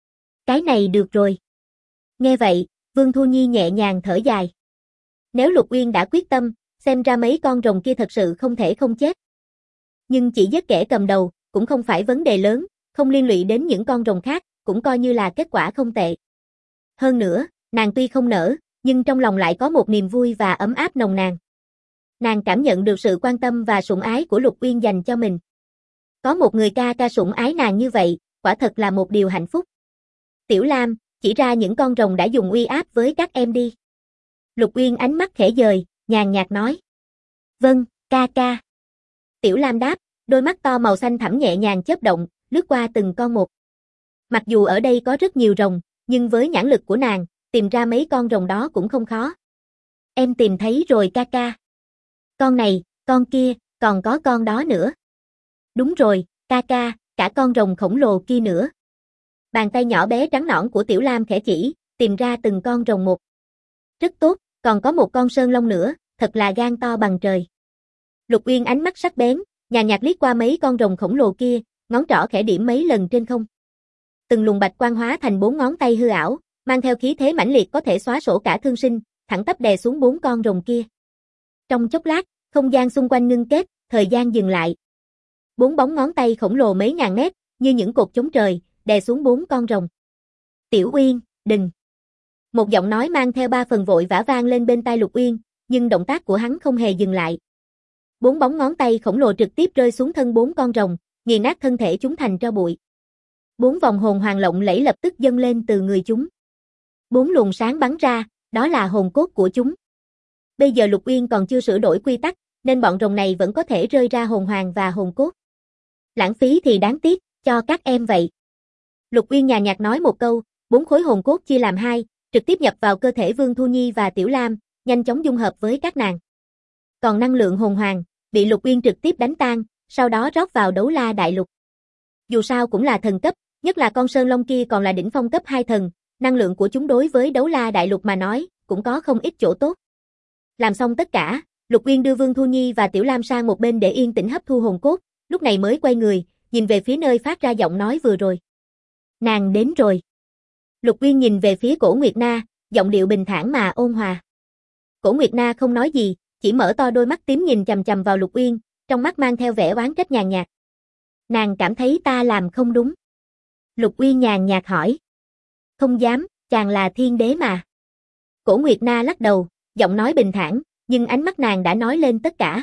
Cái này được rồi. Nghe vậy, Vương Thu Nhi nhẹ nhàng thở dài. Nếu Lục Uyên đã quyết tâm, xem ra mấy con rồng kia thật sự không thể không chết. Nhưng chỉ giết kẻ cầm đầu, cũng không phải vấn đề lớn, không liên lụy đến những con rồng khác, cũng coi như là kết quả không tệ. Hơn nữa, nàng tuy không nỡ, nhưng trong lòng lại có một niềm vui và ấm áp nồng nàn. Nàng cảm nhận được sự quan tâm và sủng ái của Lục Uyên dành cho mình. Có một người ca ca sủng ái nàng như vậy, quả thật là một điều hạnh phúc. Tiểu Lam, chỉ ra những con rồng đã dùng uy áp với các em đi. Lục Uyên ánh mắt khẽ dời, nhàn nhạt nói. Vâng, ca ca. Tiểu Lam đáp, đôi mắt to màu xanh thẳm nhẹ nhàng chớp động, lướt qua từng con một. Mặc dù ở đây có rất nhiều rồng, nhưng với nhãn lực của nàng, tìm ra mấy con rồng đó cũng không khó. Em tìm thấy rồi ca ca. Con này, con kia, còn có con đó nữa. Đúng rồi, ca ca, cả con rồng khổng lồ kia nữa. Bàn tay nhỏ bé trắng nõn của Tiểu Lam khẽ chỉ, tìm ra từng con rồng một. Rất tốt, còn có một con sơn long nữa, thật là gan to bằng trời. Lục Uyên ánh mắt sắc bén, nhàn nhạt liếc qua mấy con rồng khổng lồ kia, ngón trỏ khẽ điểm mấy lần trên không. Từng luồng bạch quang hóa thành 4 ngón tay hư ảo, mang theo khí thế mãnh liệt có thể xóa sổ cả thương sinh, thẳng tắp đè xuống 4 con rồng kia. Trong chốc lát, không gian xung quanh ngưng kết, thời gian dừng lại. 4 bóng ngón tay khổng lồ mấy ngàn mét, như những cột chống trời, đè xuống 4 con rồng. Tiểu Uyên, đừng. Một giọng nói mang theo 3 phần vội vã vang lên bên tai Lục Uyên, nhưng động tác của hắn không hề dừng lại. 4 bóng ngón tay khổng lồ trực tiếp rơi xuống thân 4 con rồng, nghiền nát thân thể chúng thành tro bụi. 4 vòng hồn hoàng lộng lẫy lập tức dâng lên từ người chúng. 4 luồng sáng bắn ra, đó là hồn cốt của chúng. Bây giờ Lục Uyên còn chưa sửa đổi quy tắc, nên bọn rồng này vẫn có thể rơi ra hồn hoàng và hồn cốt. Lãng phí thì đáng tiếc, cho các em vậy. Lục Uyên nhàn nhạt nói một câu, 4 khối hồn cốt chia làm 2, trực tiếp nhập vào cơ thể Vương Thu Nhi và Tiểu Lam, nhanh chóng dung hợp với các nàng. Còn năng lượng hồn hoàng, bị Lục Uyên trực tiếp đánh tan, sau đó rót vào đấu la đại lục. Dù sao cũng là thần cấp, nhất là con sơn long kia còn là đỉnh phong cấp 2 thần, năng lượng của chúng đối với đấu la đại lục mà nói, cũng có không ít chỗ tốt. Làm xong tất cả, Lục Uyên đưa Vương Thu Nhi và Tiểu Lam sang một bên để yên tĩnh hấp thu hồn cốt, lúc này mới quay người, nhìn về phía nơi phát ra giọng nói vừa rồi. Nàng đến rồi. Lục Uyên nhìn về phía Cổ Nguyệt Na, giọng điệu bình thản mà ôn hòa. Cổ Nguyệt Na không nói gì, chỉ mở to đôi mắt tím nhìn chằm chằm vào Lục Uyên, trong mắt mang theo vẻ oán trách nhàn nhạt. Nàng cảm thấy ta làm không đúng. Lục Uyên nhàn nhạt hỏi. Không dám, chàng là thiên đế mà. Cổ Nguyệt Na lắc đầu, giọng nói bình thản, nhưng ánh mắt nàng đã nói lên tất cả.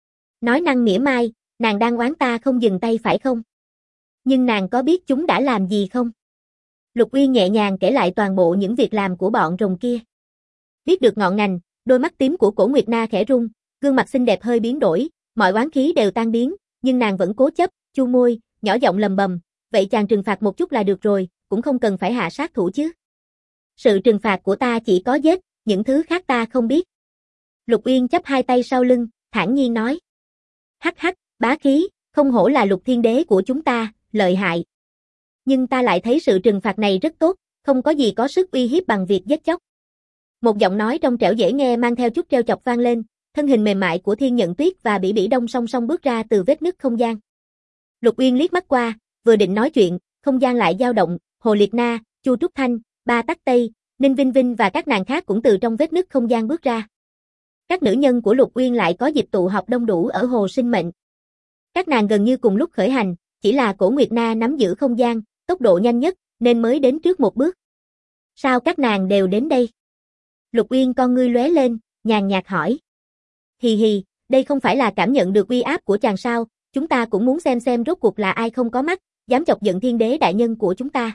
Nói năng mỉa mai, nàng đang oán ta không dừng tay phải không? Nhưng nàng có biết chúng đã làm gì không? Lục Uyên nhẹ nhàng kể lại toàn bộ những việc làm của bọn rồng kia. Biết được ngọn ngành, đôi mắt tím của Cổ Nguyệt Na khẽ rung, gương mặt xinh đẹp hơi biến đổi, mọi oán khí đều tan biến, nhưng nàng vẫn cố chấp, chu môi, nhỏ giọng lầm bầm, vậy chàng trừng phạt một chút là được rồi, cũng không cần phải hạ sát thủ chứ. Sự trừng phạt của ta chỉ có giết, những thứ khác ta không biết. Lục Uyên chắp hai tay sau lưng, thản nhiên nói. Hắc hắc, bá khí, không hổ là Lục Thiên Đế của chúng ta, lợi hại. Nhưng ta lại thấy sự trừng phạt này rất tốt, không có gì có sức uy hiếp bằng việc giết chóc. Một giọng nói trong trẻo dễ nghe mang theo chút trêu chọc vang lên, thân hình mềm mại của Thiên Nhận Tuyết và Bỉ Bỉ Đông song song bước ra từ vết nứt không gian. Lục Uyên liếc mắt qua, vừa định nói chuyện, không gian lại dao động, Hồ Liệt Na, Chu Trúc Thanh, Ba Tắc Tây, Ninh Vinh Vinh và các nàng khác cũng từ trong vết nứt không gian bước ra. Các nữ nhân của Lục Uyên lại có dịp tụ họp đông đủ ở Hồ Sinh Mệnh. Các nàng gần như cùng lúc khởi hành, chỉ là Cổ Nguyệt Na nắm giữ không gian, tốc độ nhanh nhất, nên mới đến trước một bước. Sao các nàng đều đến đây? Lục Uyên con ngươi lóe lên, nhàn nhạt hỏi. Hì hì, đây không phải là cảm nhận được uy áp của chàng sao, chúng ta cũng muốn xem rốt cuộc là ai không có mắt, dám chọc giận Thiên Đế đại nhân của chúng ta.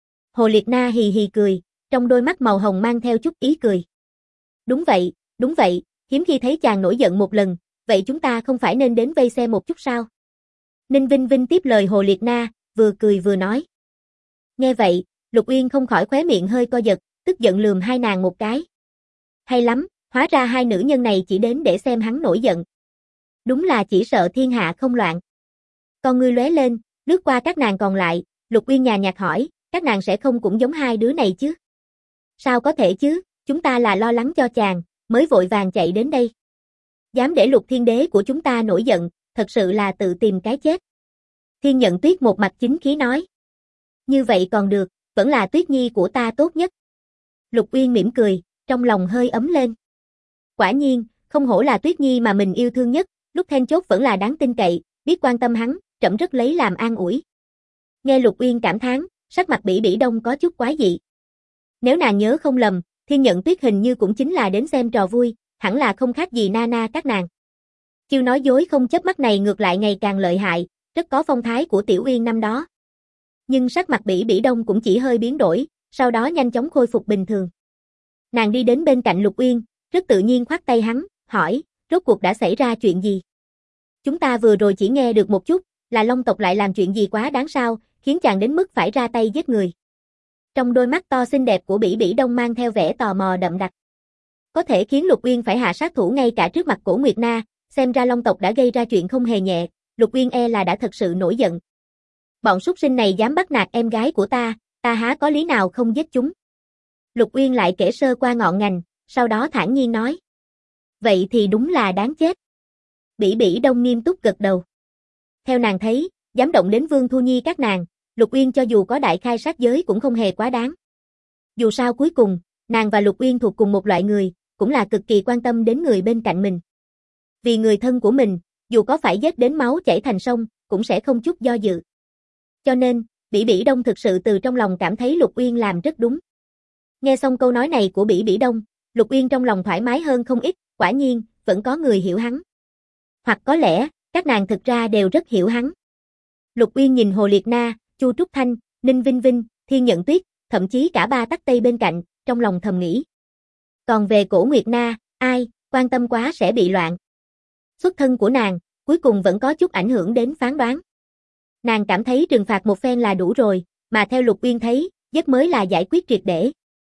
Hồ Liệt Na hì hì cười, trong đôi mắt màu hồng mang theo chút ý cười. Đúng vậy, hiếm khi thấy chàng nổi giận một lần, vậy chúng ta không phải nên đến vây xem một chút sao? Ninh Vinh Vinh tiếp lời Hồ Liệt Na, vừa cười vừa nói. Nghe vậy, Lục Uyên không khỏi khóe miệng hơi co giật, tức giận lườm hai nàng một cái. Hay lắm, hóa ra hai nữ nhân này chỉ đến để xem hắn nổi giận. Đúng là chỉ sợ thiên hạ không loạn. Con ngươi lóe lên, lướt qua các nàng còn lại, Lục Uyên nhàn nhạt hỏi, các nàng sẽ không cũng giống hai đứa này chứ? Sao có thể chứ, chúng ta là lo lắng cho chàng, mới vội vàng chạy đến đây. Dám để Lục Thiên Đế của chúng ta nổi giận, thật sự là tự tìm cái chết. Thiên Nhận Tuyết một mặt chính khí nói. Như vậy còn được, vẫn là Tuyết Nhi của ta tốt nhất. Lục Uyên mỉm cười, trong lòng hơi ấm lên. Quả nhiên, không hổ là Tuyết Nhi mà mình yêu thương nhất, lúc then chốt vẫn là đáng tin cậy, biết quan tâm hắn, trẫm rất lấy làm an ủi. Nghe Lục Uyên cảm thán, sắc mặt Bỉ Bỉ Đông có chút quái dị. Nếu nàng nhớ không lầm, Thiên Nhận Tuyết hình như cũng chính là đến xem trò vui, hẳn là không khác gì Nana các nàng. Chiêu nói dối không chớp mắt này ngược lại ngày càng lợi hại, rất có phong thái của Tiểu Uyên năm đó. Nhưng sắc mặt Bỉ Bỉ Đông cũng chỉ hơi biến đổi, sau đó nhanh chóng khôi phục bình thường. Nàng đi đến bên cạnh Lục Uyên, rất tự nhiên khoát tay hắn, hỏi, rốt cuộc đã xảy ra chuyện gì? Chúng ta vừa rồi chỉ nghe được một chút, là Long tộc lại làm chuyện gì quá đáng sao, khiến chàng đến mức phải ra tay giết người. Trong đôi mắt to xinh đẹp của Bỉ Bỉ Đông mang theo vẻ tò mò đậm đặc. Có thể khiến Lục Uyên phải hạ sát thủ ngay cả trước mặt Cổ Nguyệt Na, xem ra Long tộc đã gây ra chuyện không hề nhẹ, Lục Uyên e là đã thật sự nổi giận. Bọn súc sinh này dám bắt nạt em gái của ta há có lý nào không giết chúng. Lục Uyên lại kể sơ qua ngọn ngành, sau đó thản nhiên nói. Vậy thì đúng là đáng chết. Bỉ Bỉ Đông nghiêm túc gật đầu. Theo nàng thấy, dám động đến Vương Thu Nhi các nàng, Lục Uyên cho dù có đại khai sát giới cũng không hề quá đáng. Dù sao cuối cùng, nàng và Lục Uyên thuộc cùng một loại người, cũng là cực kỳ quan tâm đến người bên cạnh mình. Vì người thân của mình, dù có phải giết đến máu chảy thành sông, cũng sẽ không chút do dự. Cho nên, Bỉ Bỉ Đông thực sự từ trong lòng cảm thấy Lục Uyên làm rất đúng. Nghe xong câu nói này của Bỉ Bỉ Đông, Lục Uyên trong lòng thoải mái hơn không ít, quả nhiên, vẫn có người hiểu hắn. Hoặc có lẽ, các nàng thực ra đều rất hiểu hắn. Lục Uyên nhìn Hồ Liệt Na, Chu Trúc Thanh, Ninh Vinh Vinh, Thiên Nhận Tuyết, thậm chí cả ba tắc tây bên cạnh, trong lòng thầm nghĩ. Còn về Cổ Nguyệt Na, ai, quan tâm quá sẽ bị loạn. Xuất thân của nàng, cuối cùng vẫn có chút ảnh hưởng đến phán đoán. Nàng cảm thấy trừng phạt một phen là đủ rồi, mà theo Lục Uyên thấy, giết mới là giải quyết triệt để.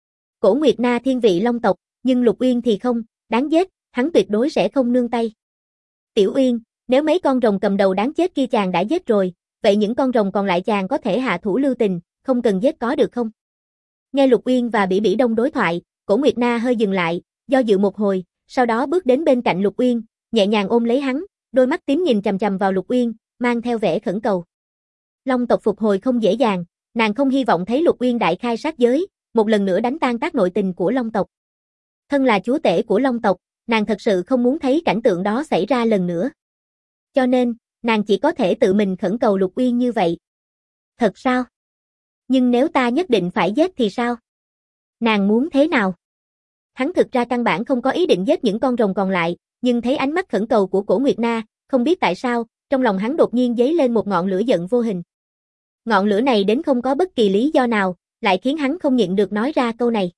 Cổ Nguyệt Na thiên vị Long tộc, nhưng Lục Uyên thì không, đáng giết, hắn tuyệt đối sẽ không nương tay. Tiểu Uyên, nếu mấy con rồng cầm đầu đáng chết kia chàng đã giết rồi, vậy những con rồng còn lại chàng có thể hạ thủ lưu tình, không cần giết có được không? Nghe Lục Uyên và Bỉ Bỉ Đông đối thoại, Cổ Nguyệt Na hơi dừng lại, do dự một hồi, sau đó bước đến bên cạnh Lục Uyên, nhẹ nhàng ôm lấy hắn, đôi mắt tím nhìn chằm chằm vào Lục Uyên, mang theo vẻ khẩn cầu. Long tộc phục hồi không dễ dàng, nàng không hy vọng thấy Lục Uyên đại khai sát giới, một lần nữa đánh tan tác nội tình của Long tộc. Thân là chúa tể của Long tộc, nàng thật sự không muốn thấy cảnh tượng đó xảy ra lần nữa. Cho nên, nàng chỉ có thể tự mình khẩn cầu Lục Uyên như vậy. Thật sao? Nhưng nếu ta nhất định phải giết thì sao? Nàng muốn thế nào? Hắn thực ra căn bản không có ý định giết những con rồng còn lại, nhưng thấy ánh mắt khẩn cầu của Cổ Nguyệt Na, không biết tại sao, trong lòng hắn đột nhiên dấy lên một ngọn lửa giận vô hình. Ngọn lửa này đến không có bất kỳ lý do nào, lại khiến hắn không nhịn được nói ra câu này.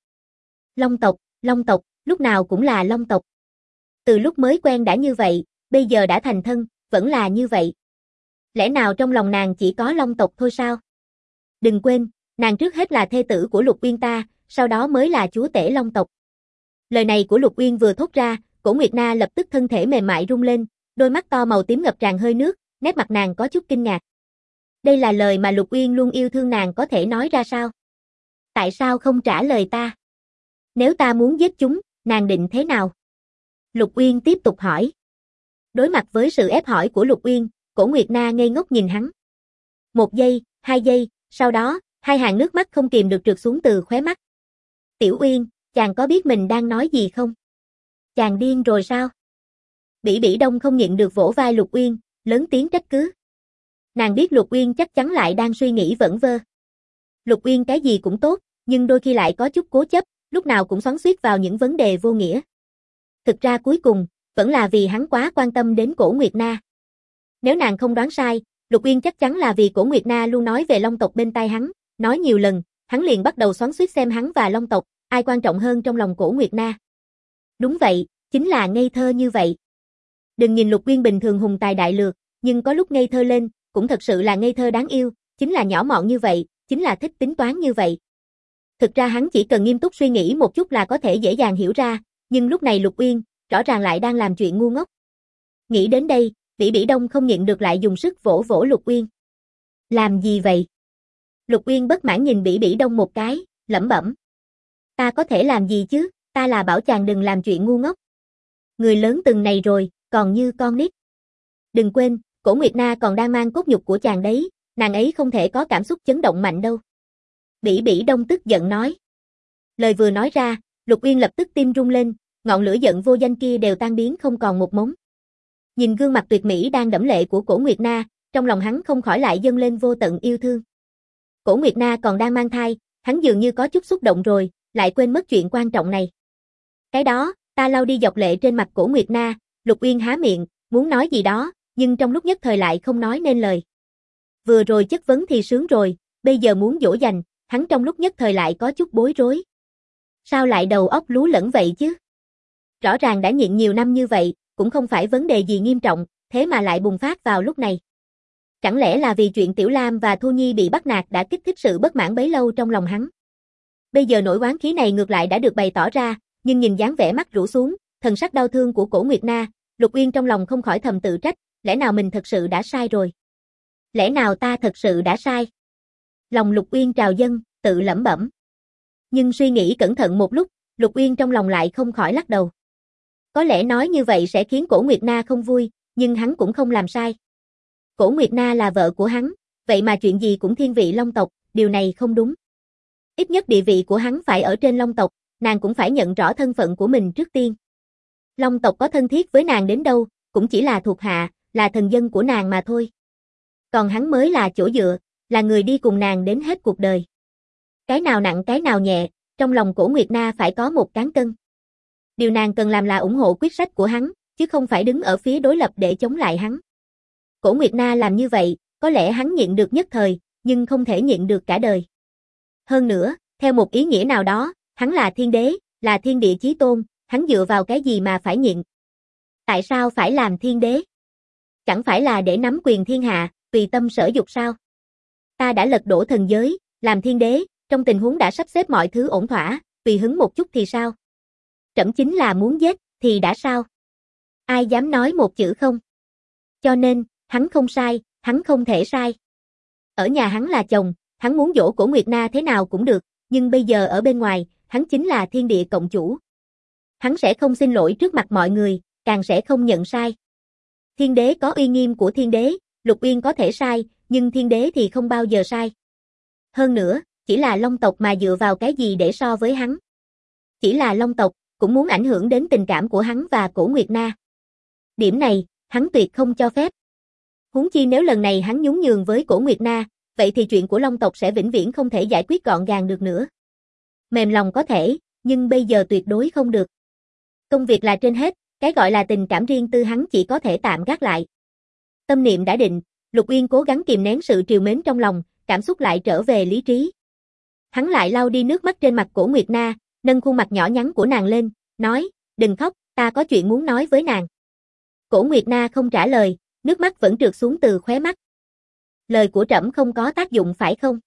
Long tộc, lúc nào cũng là Long tộc. Từ lúc mới quen đã như vậy, bây giờ đã thành thân, vẫn là như vậy. Lẽ nào trong lòng nàng chỉ có Long tộc thôi sao? Đừng quên, nàng trước hết là thê tử của Lục Uyên ta, sau đó mới là chúa tể Long tộc. Lời này của Lục Uyên vừa thốt ra, Cổ Nguyệt Na lập tức thân thể mềm mại rung lên, đôi mắt to màu tím ngập tràn hơi nước, nét mặt nàng có chút kinh ngạc. Đây là lời mà Lục Uyên luôn yêu thương nàng có thể nói ra sao? Tại sao không trả lời ta? Nếu ta muốn giết chúng, nàng định thế nào? Lục Uyên tiếp tục hỏi. Đối mặt với sự ép hỏi của Lục Uyên, Cổ Nguyệt Na ngây ngốc nhìn hắn. 1 giây, 2 giây, sau đó, 2 hàng nước mắt không kìm được trượt xuống từ khóe mắt. Tiểu Uyên, chàng có biết mình đang nói gì không? Chàng điên rồi sao? Bỉ Bỉ Đông không nhịn được vỗ vai Lục Uyên, lớn tiếng trách cứ. Nàng biết Lục Uyên chắc chắn lại đang suy nghĩ vẩn vơ. Lục Uyên cái gì cũng tốt, nhưng đôi khi lại có chút cố chấp, lúc nào cũng xoắn xuýt vào những vấn đề vô nghĩa. Thực ra cuối cùng, vẫn là vì hắn quá quan tâm đến Cổ Nguyệt Na. Nếu nàng không đoán sai, Lục Uyên chắc chắn là vì Cổ Nguyệt Na luôn nói về Long tộc bên tai hắn, nói nhiều lần, hắn liền bắt đầu xoắn xuýt xem hắn và Long tộc, ai quan trọng hơn trong lòng Cổ Nguyệt Na. Đúng vậy, chính là ngây thơ như vậy. Đừng nhìn Lục Uyên bình thường hùng tài đại lược, nhưng có lúc ngây thơ lên, cũng thật sự là ngây thơ đáng yêu, chính là nhỏ mọn như vậy, chính là thích tính toán như vậy. Thực ra hắn chỉ cần nghiêm túc suy nghĩ một chút là có thể dễ dàng hiểu ra, nhưng lúc này Lục Uyên, rõ ràng lại đang làm chuyện ngu ngốc. Nghĩ đến đây, Bỉ Bỉ Đông không nhịn được lại dùng sức vỗ vỗ Lục Uyên. Làm gì vậy? Lục Uyên bất mãn nhìn Bỉ Bỉ Đông một cái, lẩm bẩm. Ta có thể làm gì chứ, ta là bảo chàng đừng làm chuyện ngu ngốc. Người lớn từng này rồi, còn như con nít. Đừng quên, Cổ Nguyệt Na còn đang mang cốt nhục của chàng đấy, nàng ấy không thể có cảm xúc chấn động mạnh đâu. Bỉ Bỉ Đông tức giận nói. Lời vừa nói ra, Lục Uyên lập tức tim rung lên, ngọn lửa giận vô danh kia đều tan biến không còn một mống. Nhìn gương mặt tuyệt mỹ đang đẫm lệ của Cổ Nguyệt Na, trong lòng hắn không khỏi lại dâng lên vô tận yêu thương. Cổ Nguyệt Na còn đang mang thai, hắn dường như có chút xúc động rồi, lại quên mất chuyện quan trọng này. Cái đó, ta lau đi giọt lệ trên mặt Cổ Nguyệt Na, Lục Uyên há miệng, muốn nói gì đó, nhưng trong lúc nhất thời lại không nói nên lời. Vừa rồi chất vấn thì sướng rồi, bây giờ muốn dỗ dành, hắn trong lúc nhất thời lại có chút bối rối. Sao lại đầu óc lú lẫn vậy chứ? Rõ ràng đã nhịn nhiều năm như vậy, cũng không phải vấn đề gì nghiêm trọng, thế mà lại bùng phát vào lúc này. Chẳng lẽ là vì chuyện Tiểu Lam và Thu Nhi bị bắt nạt đã kích thích sự bất mãn bấy lâu trong lòng hắn? Bây giờ nỗi oán khí này ngược lại đã được bày tỏ ra, nhưng nhìn dáng vẻ mắt rũ xuống, thần sắc đau thương của Cổ Nguyệt Na, Lục Uyên trong lòng không khỏi thầm tự trách, lẽ nào mình thật sự đã sai rồi? Lẽ nào ta thật sự đã sai? Lòng Lục Uyên trào dâng, tự lẩm bẩm. Nhưng suy nghĩ cẩn thận một lúc, Lục Uyên trong lòng lại không khỏi lắc đầu. Có lẽ nói như vậy sẽ khiến Cổ Nguyệt Na không vui, nhưng hắn cũng không làm sai. Cổ Nguyệt Na là vợ của hắn, vậy mà chuyện gì cũng thiên vị Long tộc, điều này không đúng. Ít nhất địa vị của hắn phải ở trên Long tộc, nàng cũng phải nhận rõ thân phận của mình trước tiên. Long tộc có thân thiết với nàng đến đâu, cũng chỉ là thuộc hạ, là thần dân của nàng mà thôi. Còn hắn mới là chỗ dựa, là người đi cùng nàng đến hết cuộc đời. Cái nào nặng cái nào nhẹ, trong lòng Cổ Nguyệt Na phải có một cán cân. Điều nàng cần làm là ủng hộ quyết sách của hắn, chứ không phải đứng ở phía đối lập để chống lại hắn. Cổ Nguyệt Na làm như vậy, có lẽ hắn nhịn được nhất thời, nhưng không thể nhịn được cả đời. Hơn nữa, theo một ý nghĩa nào đó, hắn là thiên đế, là thiên địa chí tôn, hắn dựa vào cái gì mà phải nhịn? Tại sao phải làm thiên đế? Chẳng phải là để nắm quyền thiên hạ, tùy tâm sở dục sao? Ta đã lật đổ thần giới, làm thiên đế, trong tình huống đã sắp xếp mọi thứ ổn thỏa, tùy hứng một chút thì sao? Trẫm chính là muốn giết, thì đã sao? Ai dám nói một chữ không? Cho nên, hắn không sai, hắn không thể sai. Ở nhà hắn là chồng, hắn muốn dỗ Cổ Nguyệt Na thế nào cũng được, nhưng bây giờ ở bên ngoài, hắn chính là thiên địa cộng chủ. Hắn sẽ không xin lỗi trước mặt mọi người, càng sẽ không nhận sai. Thiên đế có uy nghiêm của thiên đế, Lục Uyên có thể sai, nhưng thiên đế thì không bao giờ sai. Hơn nữa, chỉ là Long tộc mà dựa vào cái gì để so với hắn? Chỉ là Long tộc, cũng muốn ảnh hưởng đến tình cảm của hắn và Cổ Nguyệt Na. Điểm này, hắn tuyệt không cho phép. Huống chi nếu lần này hắn nhún nhường với Cổ Nguyệt Na, vậy thì chuyện của Long tộc sẽ vĩnh viễn không thể giải quyết gọn gàng được nữa. Mềm lòng có thể, nhưng bây giờ tuyệt đối không được. Công việc là trên hết, cái gọi là tình cảm riêng tư hắn chỉ có thể tạm gác lại. Tâm niệm đã định, Lục Uyên cố gắng kìm nén sự trìu mến trong lòng, cảm xúc lại trở về lý trí. Hắn lại lau đi nước mắt trên mặt Cổ Nguyệt Na, nâng khuôn mặt nhỏ nhắn của nàng lên, nói, đừng khóc, ta có chuyện muốn nói với nàng. Cổ Nguyệt Na không trả lời, nước mắt vẫn trượt xuống từ khóe mắt. Lời của trẫm không có tác dụng phải không?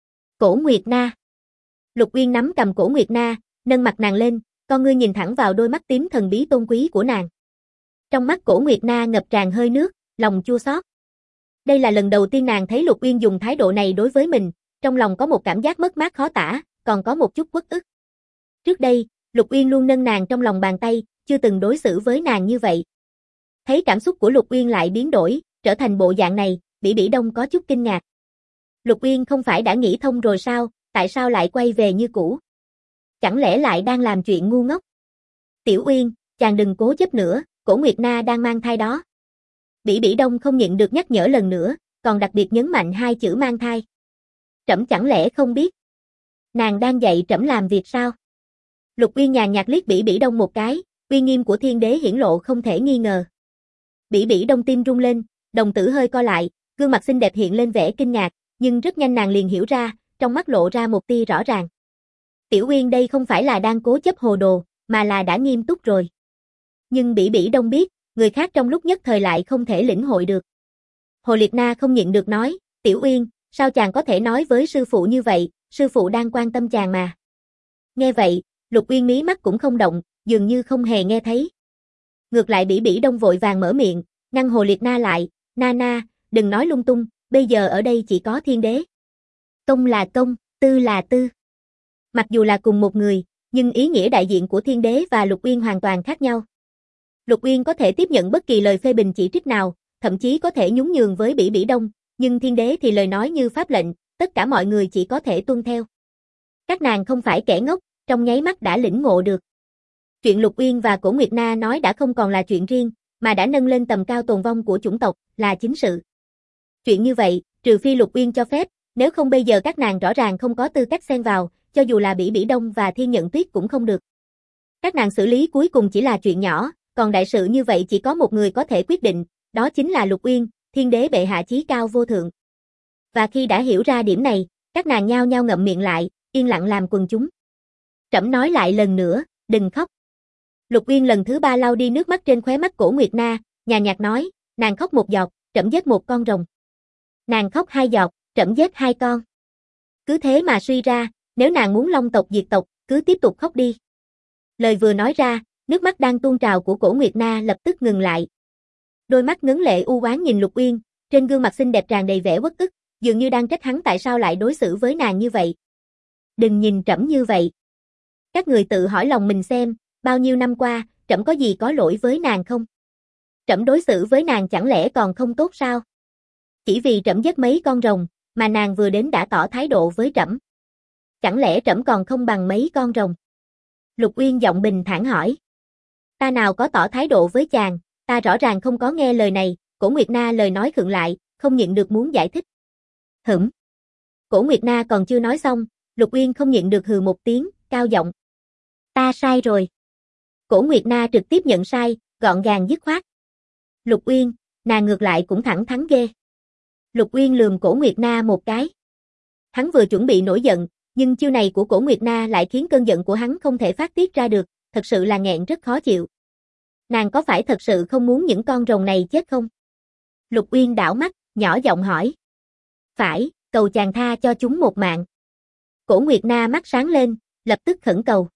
Cổ Nguyệt Na. Lục Uyên nắm cầm Cổ Nguyệt Na, nâng mặt nàng lên, con ngươi nhìn thẳng vào đôi mắt tím thần bí tôn quý của nàng. Trong mắt Cổ Nguyệt Na ngập tràn hơi nước, lòng chua xót. Đây là lần đầu tiên nàng thấy Lục Uyên dùng thái độ này đối với mình, trong lòng có một cảm giác mất mát khó tả, còn có một chút uất ức. Trước đây, Lục Uyên luôn nâng nàng trong lòng bàn tay, chưa từng đối xử với nàng như vậy. Thấy cảm xúc của Lục Uyên lại biến đổi, trở thành bộ dạng này, Bỉ Bỉ Đông có chút kinh ngạc. Lục Uyên không phải đã nghĩ thông rồi sao, tại sao lại quay về như cũ? Chẳng lẽ lại đang làm chuyện ngu ngốc? Tiểu Uyên, chàng đừng cố chấp nữa, Cổ Nguyệt Na đang mang thai đó. Bỉ Bỉ Đông không nhịn được nhắc nhở lần nữa, còn đặc biệt nhấn mạnh hai chữ mang thai. Trẫm chẳng lẽ không biết? Nàng đang dạy trẫm làm việc sao? Lục Uyên nhàn nhạt liếc Bỉ Bỉ Đông một cái, uy nghiêm của thiên đế hiển lộ không thể nghi ngờ. Bỉ Bỉ Đông tim rung lên, đồng tử hơi co lại, gương mặt xinh đẹp hiện lên vẻ kinh ngạc, nhưng rất nhanh nàng liền hiểu ra, trong mắt lộ ra một tia rõ ràng. Tiểu Uyên đây không phải là đang cố chấp hồ đồ, mà là đã nghiêm túc rồi. Nhưng Bỉ Bỉ Đông biết, người khác trong lúc nhất thời lại không thể lĩnh hội được. Hồ Liệt Na không nhịn được nói, Tiểu Uyên, sao chàng có thể nói với sư phụ như vậy, sư phụ đang quan tâm chàng mà. Nghe vậy, Lục Uyên mí mắt cũng không động, dường như không hề nghe thấy. Ngược lại Bỉ Bỉ Đông vội vàng mở miệng, ngăn Hồ Liệt Na lại, Na, đừng nói lung tung, bây giờ ở đây chỉ có thiên đế. Công là công, tư là tư. Mặc dù là cùng một người, nhưng ý nghĩa đại diện của thiên đế và Lục Uyên hoàn toàn khác nhau. Lục Uyên có thể tiếp nhận bất kỳ lời phê bình chỉ trích nào, thậm chí có thể nhún nhường với Bỉ Bỉ Đông, nhưng thiên đế thì lời nói như pháp lệnh, tất cả mọi người chỉ có thể tuân theo. Các nàng không phải kẻ ngốc, trong nháy mắt đã lĩnh ngộ được. Chuyện Lục Uyên và Cổ Nguyệt Na nói đã không còn là chuyện riêng, mà đã nâng lên tầm cao tồn vong của chủng tộc, là chính sự. Chuyện như vậy, trừ phi Lục Uyên cho phép, nếu không bây giờ các nàng rõ ràng không có tư cách xen vào, cho dù là Bỉ Bỉ Đông và Thiên Nhận Tuyết cũng không được. Các nàng xử lý cuối cùng chỉ là chuyện nhỏ, còn đại sự như vậy chỉ có một người có thể quyết định, đó chính là Lục Uyên, Thiên Đế bệ hạ chí cao vô thượng. Và khi đã hiểu ra điểm này, các nàng nhao nhao ngậm miệng lại, yên lặng làm quần chúng. Trẫm nói lại lần nữa, đừng khóc. Lục Uyên lần thứ 3 lau đi nước mắt trên khóe mắt Cổ Nguyệt Na, nhàn nhạt nói, nàng khóc một giọt, trẫm giết một con rồng. Nàng khóc 2 giọt, trẫm giết 2 con. Cứ thế mà suy ra, nếu nàng muốn Long tộc diệt tộc, cứ tiếp tục khóc đi. Lời vừa nói ra, nước mắt đang tuôn trào của Cổ Nguyệt Na lập tức ngừng lại. Đôi mắt ngấn lệ u oán nhìn Lục Uyên, trên gương mặt xinh đẹp tràn đầy vẻ uất ức, dường như đang trách hắn tại sao lại đối xử với nàng như vậy. Đừng nhìn trẫm như vậy. Các người tự hỏi lòng mình xem, bao nhiêu năm qua, trẫm có gì có lỗi với nàng không? Trẫm đối xử với nàng chẳng lẽ còn không tốt sao? Chỉ vì trẫm giết mấy con rồng, mà nàng vừa đến đã tỏ thái độ với trẫm. Chẳng lẽ trẫm còn không bằng mấy con rồng? Lục Uyên giọng bình thản hỏi. Ta nào có tỏ thái độ với chàng, ta rõ ràng không có nghe lời này. Cổ Nguyệt Na lời nói khựng lại, không nhịn được muốn giải thích. Hửm. Cổ Nguyệt Na còn chưa nói xong, Lục Uyên không nhịn được hừ một tiếng, cao giọng. Ta sai rồi. Cổ Nguyệt Na trực tiếp nhận sai, gọn gàng dứt khoát. Lục Uyên, nàng ngược lại cũng thẳng thắn ghê. Lục Uyên lườm Cổ Nguyệt Na một cái. Hắn vừa chuẩn bị nổi giận, nhưng chiêu này của Cổ Nguyệt Na lại khiến cơn giận của hắn không thể phát tiết ra được, thật sự là nghẹn rất khó chịu. Nàng có phải thật sự không muốn những con rồng này chết không? Lục Uyên đảo mắt, nhỏ giọng hỏi. Phải, cầu chàng tha cho chúng một mạng. Cổ Nguyệt Na mắt sáng lên, lập tức khẩn cầu.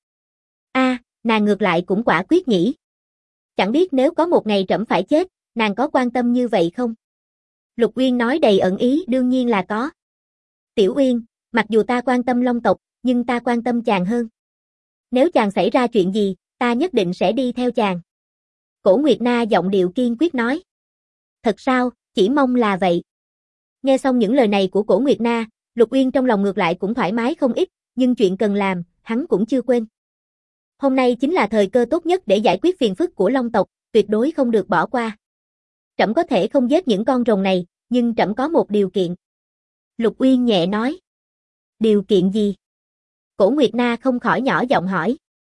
Nàng ngược lại cũng quả quyết nhỉ. Chẳng biết nếu có một ngày trẫm phải chết, nàng có quan tâm như vậy không? Lục Uyên nói đầy ẩn ý, đương nhiên là có. Tiểu Uyên, mặc dù ta quan tâm Long tộc, nhưng ta quan tâm chàng hơn. Nếu chàng xảy ra chuyện gì, ta nhất định sẽ đi theo chàng. Cổ Nguyệt Na giọng điệu kiên quyết nói. Thật sao, chỉ mong là vậy. Nghe xong những lời này của Cổ Nguyệt Na, Lục Uyên trong lòng ngược lại cũng thoải mái không ít, nhưng chuyện cần làm, hắn cũng chưa quên. Hôm nay chính là thời cơ tốt nhất để giải quyết phiền phức của Long tộc, tuyệt đối không được bỏ qua. Trẫm có thể không giết những con rồng này, nhưng trẫm có một điều kiện. Lục Uyên nhẹ nói. Điều kiện gì? Cổ Nguyệt Na không khỏi nhỏ giọng hỏi.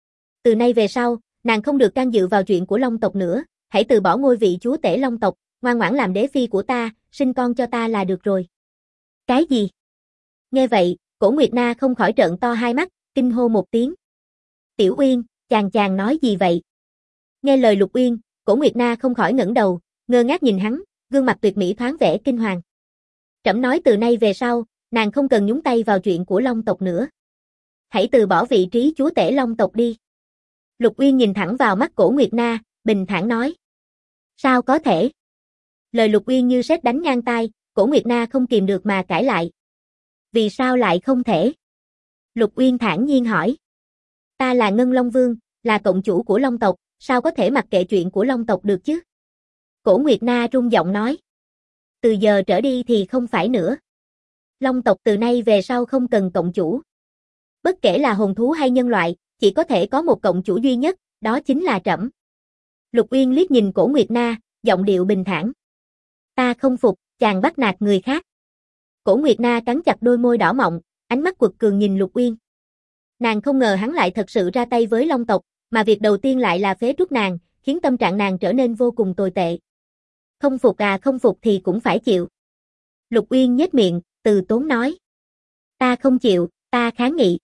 Từ nay về sau, nàng không được can dự vào chuyện của Long tộc nữa, hãy từ bỏ ngôi vị chúa tể Long tộc, ngoan ngoãn làm đế phi của ta, sinh con cho ta là được rồi. Cái gì? Nghe vậy, Cổ Nguyệt Na không khỏi trợn to hai mắt, kinh hô một tiếng. Tiểu Uyên, chàng nói gì vậy? Nghe lời Lục Uyên, Cổ Nguyệt Na không khỏi ngẩng đầu, ngơ ngác nhìn hắn, gương mặt tuyệt mỹ thoáng vẻ kinh hoàng. Trẫm nói từ nay về sau, nàng không cần nhúng tay vào chuyện của Long tộc nữa. Hãy từ bỏ vị trí chúa tể Long tộc đi. Lục Uyên nhìn thẳng vào mắt Cổ Nguyệt Na, bình thản nói. Sao có thể? Lời Lục Uyên như sét đánh ngang tai, Cổ Nguyệt Na không kìm được mà cãi lại. Vì sao lại không thể? Lục Uyên thản nhiên hỏi. Ta là Ngân Long Vương, là cộng chủ của Long tộc, sao có thể mặc kệ chuyện của Long tộc được chứ? Cổ Nguyệt Na rung giọng nói. Từ giờ trở đi thì không phải nữa. Long tộc từ nay về sau không cần cộng chủ. Bất kể là hồn thú hay nhân loại, chỉ có thể có một cộng chủ duy nhất, đó chính là trẫm. Lục Uyên liếc nhìn Cổ Nguyệt Na, giọng điệu bình thản. Ta không phục, chàng bắt nạt người khác. Cổ Nguyệt Na cắn chặt đôi môi đỏ mọng, ánh mắt quật cường nhìn Lục Uyên. Nàng không ngờ hắn lại thật sự ra tay với Long tộc, mà việc đầu tiên lại là phế truất nàng, khiến tâm trạng nàng trở nên vô cùng tồi tệ. Không phục à, không phục thì cũng phải chịu. Lục Uyên nhếch miệng, từ tốn nói. Ta không chịu, ta kháng nghị.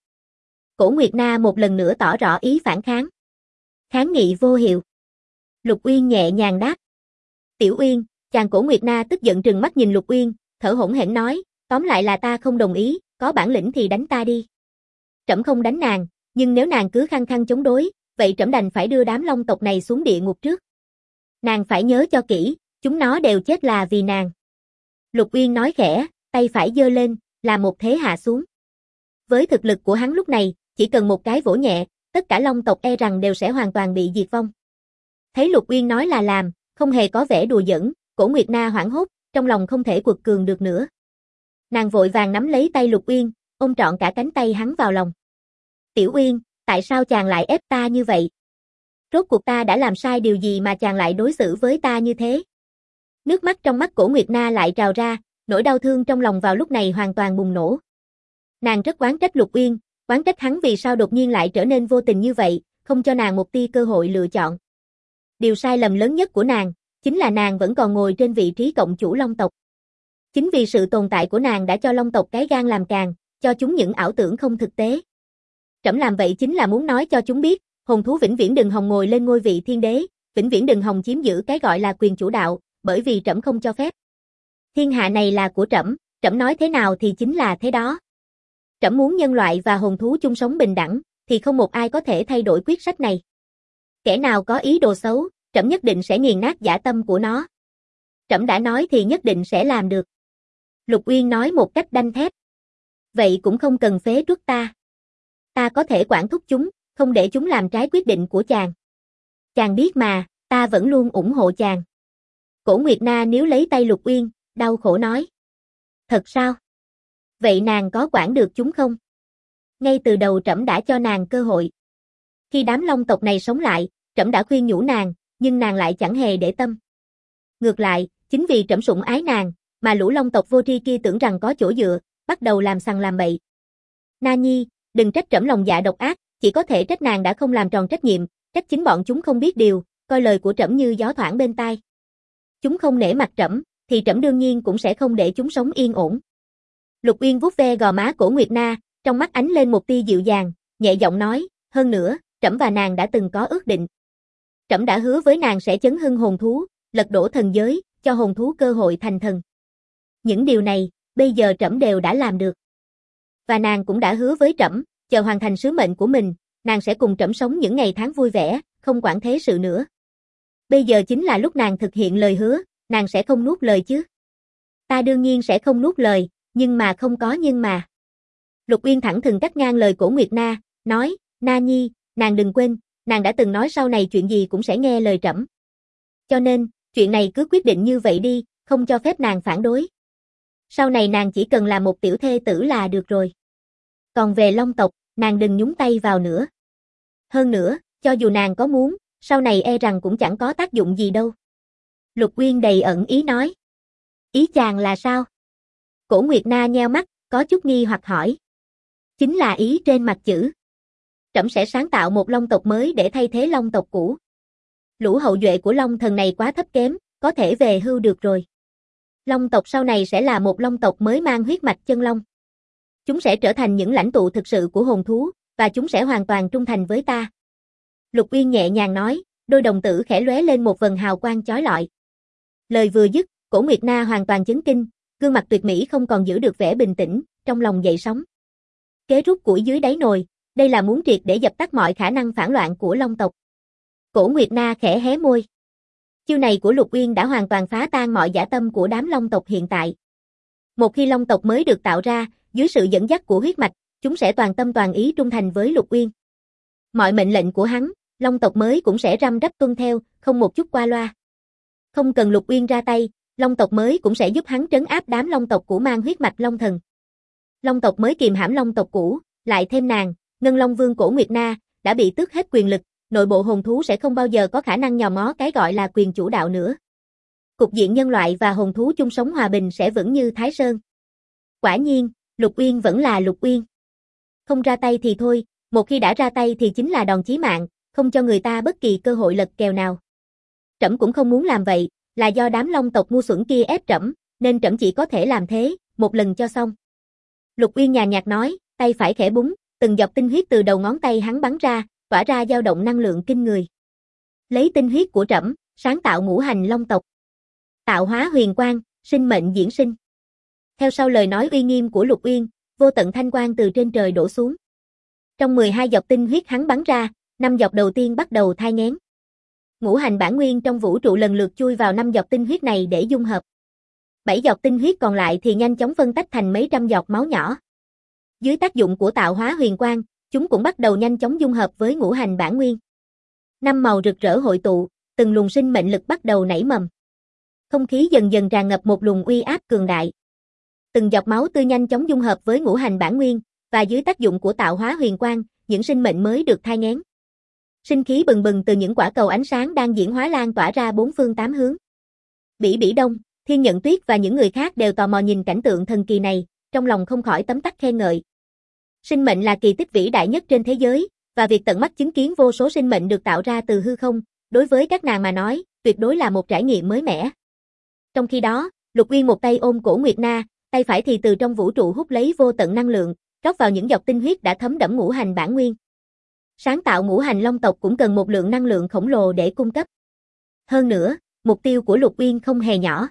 Cổ Nguyệt Na một lần nữa tỏ rõ ý phản kháng. Kháng nghị vô hiệu. Lục Uyên nhẹ nhàng đáp. Tiểu Uyên, chàng. Cổ Nguyệt Na tức giận trừng mắt nhìn Lục Uyên, thở hổn hển nói, tóm lại là ta không đồng ý, có bản lĩnh thì đánh ta đi. Trẫm không đánh nàng, nhưng nếu nàng cứ khăng khăng chống đối, vậy trẫm đành phải đưa đám Long tộc này xuống địa ngục trước. Nàng phải nhớ cho kỹ, chúng nó đều chết là vì nàng. Lục Uyên nói khẽ, tay phải giơ lên, là một thế hạ xuống. Với thực lực của hắn lúc này, chỉ cần một cái vỗ nhẹ, tất cả Long tộc e rằng đều sẽ hoàn toàn bị diệt vong. Thấy Lục Uyên nói là làm, không hề có vẻ đùa giỡn, Cổ Nguyệt Na hoảng hốt, trong lòng không thể quật cường được nữa. Nàng vội vàng nắm lấy tay Lục Uyên, ôm trọn cả cánh tay hắn vào lòng. Tiểu Uyên, tại sao chàng lại ép ta như vậy? Rốt cuộc ta đã làm sai điều gì mà chàng lại đối xử với ta như thế? Nước mắt trong mắt Cổ Nguyệt Na lại trào ra, nỗi đau thương trong lòng vào lúc này hoàn toàn bùng nổ. Nàng rất oán trách Lục Uyên, oán trách hắn vì sao đột nhiên lại trở nên vô tình như vậy, không cho nàng một tia cơ hội lựa chọn. Điều sai lầm lớn nhất của nàng, chính là nàng vẫn còn ngồi trên vị trí cộng chủ Long tộc. Chính vì sự tồn tại của nàng đã cho Long tộc cái gan làm càng, cho chúng những ảo tưởng không thực tế. Trẫm làm vậy chính là muốn nói cho chúng biết, hồn thú vĩnh viễn đừng hòng ngồi lên ngôi vị thiên đế, vĩnh viễn đừng hòng chiếm giữ cái gọi là quyền chủ đạo, bởi vì trẫm không cho phép. Thiên hạ này là của trẫm nói thế nào thì chính là thế đó. Trẫm muốn nhân loại và hồn thú chung sống bình đẳng, thì không một ai có thể thay đổi quyết sách này. Kẻ nào có ý đồ xấu, trẫm nhất định sẽ nghiền nát dã tâm của nó. Trẫm đã nói thì nhất định sẽ làm được. Lục Uyên nói một cách đanh thép. Vậy cũng không cần phế truất ta. Ta có thể quản thúc chúng, không để chúng làm trái quyết định của chàng. Chàng biết mà, ta vẫn luôn ủng hộ chàng. Cổ Nguyệt Na níu lấy tay Lục Uyên, đau khổ nói. Thật sao? Vậy nàng có quản được chúng không? Ngay từ đầu trẫm đã cho nàng cơ hội. Khi đám Long tộc này sống lại, trẫm đã khuyên nhủ nàng, nhưng nàng lại chẳng hề để tâm. Ngược lại, chính vì trẫm sủng ái nàng, mà lũ Long tộc vô tri kia tưởng rằng có chỗ dựa, bắt đầu làm sằng làm bậy. Na Nhi, đừng trách trẫm lòng dạ độc ác, chỉ có thể trách nàng đã không làm tròn trách nhiệm, trách chính bọn chúng không biết điều, coi lời của trẫm như gió thoảng bên tai. Chúng không nể mặt trẫm, thì trẫm đương nhiên cũng sẽ không để chúng sống yên ổn. Lục Uyên vuốt ve gò má Cổ Nguyệt Na, trong mắt ánh lên một tia dịu dàng, nhẹ giọng nói, hơn nữa, trẫm và nàng đã từng có ước định. Trẫm đã hứa với nàng sẽ chấn hưng hồn thú, lật đổ thần giới, cho hồn thú cơ hội thành thần. Những điều này, bây giờ trẫm đều đã làm được. Và nàng cũng đã hứa với trẫm, chờ hoàn thành sứ mệnh của mình, nàng sẽ cùng trẫm sống những ngày tháng vui vẻ, không quản thế sự nữa. Bây giờ chính là lúc nàng thực hiện lời hứa, nàng sẽ không nuốt lời chứ? Ta đương nhiên sẽ không nuốt lời, nhưng mà không có nhưng mà. Lục Uyên thẳng thừng cắt ngang lời Cổ Nguyệt Na, nói, Na Nhi, nàng đừng quên, nàng đã từng nói sau này chuyện gì cũng sẽ nghe lời trẫm. Cho nên, chuyện này cứ quyết định như vậy đi, không cho phép nàng phản đối. Sau này nàng chỉ cần là một tiểu thê tử là được rồi. Còn về Long tộc, nàng đừng nhúng tay vào nữa. Hơn nữa, cho dù nàng có muốn, sau này e rằng cũng chẳng có tác dụng gì đâu. Lục Uyên đầy ẩn ý nói. Ý chàng là sao? Cổ Nguyệt Na nheo mắt, có chút nghi hoặc hỏi. Chính là ý trên mặt chữ. Trẫm sẽ sáng tạo một Long tộc mới để thay thế Long tộc cũ. Lũ hậu duệ của Long thần này quá thấp kém, có thể về hưu được rồi. Long tộc sau này sẽ là một Long tộc mới mang huyết mạch chân long. Chúng sẽ trở thành những lãnh tụ thực sự của hồn thú, và chúng sẽ hoàn toàn trung thành với ta. Lục Uyên nhẹ nhàng nói, đôi đồng tử khẽ lóe lên một vầng hào quang chói lọi. Lời vừa dứt, Cổ Nguyệt Na hoàn toàn chấn kinh, gương mặt tuyệt mỹ không còn giữ được vẻ bình tĩnh, trong lòng dậy sóng. Kế rút củi dưới đáy nồi, đây là muốn triệt để dập tắt mọi khả năng phản loạn của Long tộc. Cổ Nguyệt Na khẽ hé môi. Chiêu này của Lục Uyên đã hoàn toàn phá tan mọi dã tâm của đám Long tộc hiện tại. Một khi Long tộc mới được tạo ra, dưới sự dẫn dắt của huyết mạch, chúng sẽ toàn tâm toàn ý trung thành với Lục Uyên. Mọi mệnh lệnh của hắn, Long tộc mới cũng sẽ răm rắp tuân theo, không một chút qua loa. Không cần Lục Uyên ra tay, Long tộc mới cũng sẽ giúp hắn trấn áp đám Long tộc cũ mang huyết mạch Long thần. Long tộc mới kìm hãm Long tộc cũ, lại thêm nàng, Ngân Long Vương Cổ Nguyệt Na, đã bị tước hết quyền lực, nội bộ hồn thú sẽ không bao giờ có khả năng nhòm ngó cái gọi là quyền chủ đạo nữa. Cục diện nhân loại và hồn thú chung sống hòa bình sẽ vững như Thái Sơn. Quả nhiên, Lục Uyên vẫn là Lục Uyên. Không ra tay thì thôi, một khi đã ra tay thì chính là đòn chí mạng, không cho người ta bất kỳ cơ hội lật kèo nào. Trẫm cũng không muốn làm vậy, là do đám Long tộc ngu xuẩn kia ép trẫm, nên trẫm chỉ có thể làm thế, một lần cho xong. Lục Uyên nhàn nhạt nói, tay phải khẽ búng, từng giọt tinh huyết từ đầu ngón tay hắn bắn ra, tỏa ra dao động năng lượng kinh người. Lấy tinh huyết của trẫm, sáng tạo ngũ hành Long tộc. Tạo hóa huyền quang, sinh mệnh diễn sinh. Theo sau lời nói uy nghiêm của Lục Uyên, vô tận thanh quang từ trên trời đổ xuống. Trong 12 giọt tinh huyết hắn bắn ra, 5 giọt đầu tiên bắt đầu thai nghén. Ngũ hành bản nguyên trong vũ trụ lần lượt chui vào 5 giọt tinh huyết này để dung hợp. 7 giọt tinh huyết còn lại thì nhanh chóng phân tách thành mấy trăm giọt máu nhỏ. Dưới tác dụng của tạo hóa huyền quang, chúng cũng bắt đầu nhanh chóng dung hợp với ngũ hành bản nguyên. 5 màu rực rỡ hội tụ, từng luồng sinh mệnh lực bắt đầu nảy mầm. Không khí dần dần tràn ngập một luồng uy áp cường đại. Từng giọt máu tươi nhanh chóng dung hợp với ngũ hành bản nguyên, và dưới tác dụng của tạo hóa huyền quang, những sinh mệnh mới được thai nghén. Sinh khí bừng bừng từ những quả cầu ánh sáng đang diễn hóa lan tỏa ra bốn phương tám hướng. Bỉ Bỉ Đông, Thiên Nhận Tuyết và những người khác đều tò mò nhìn cảnh tượng thần kỳ này, trong lòng không khỏi tấm tắc khen ngợi. Sinh mệnh là kỳ tích vĩ đại nhất trên thế giới, và việc tận mắt chứng kiến vô số sinh mệnh được tạo ra từ hư không, đối với các nàng mà nói, tuyệt đối là một trải nghiệm mới mẻ. Trong khi đó, Lục Uyên một tay ôm cổ Nguyệt Na, tay phải thì từ trong vũ trụ hút lấy vô tận năng lượng, rót vào những giọt tinh huyết đã thấm đẫm ngũ hành bản nguyên. Sáng tạo ngũ hành long tộc cũng cần một lượng năng lượng khổng lồ để cung cấp. Hơn nữa, mục tiêu của Lục Uyên không hề nhỏ.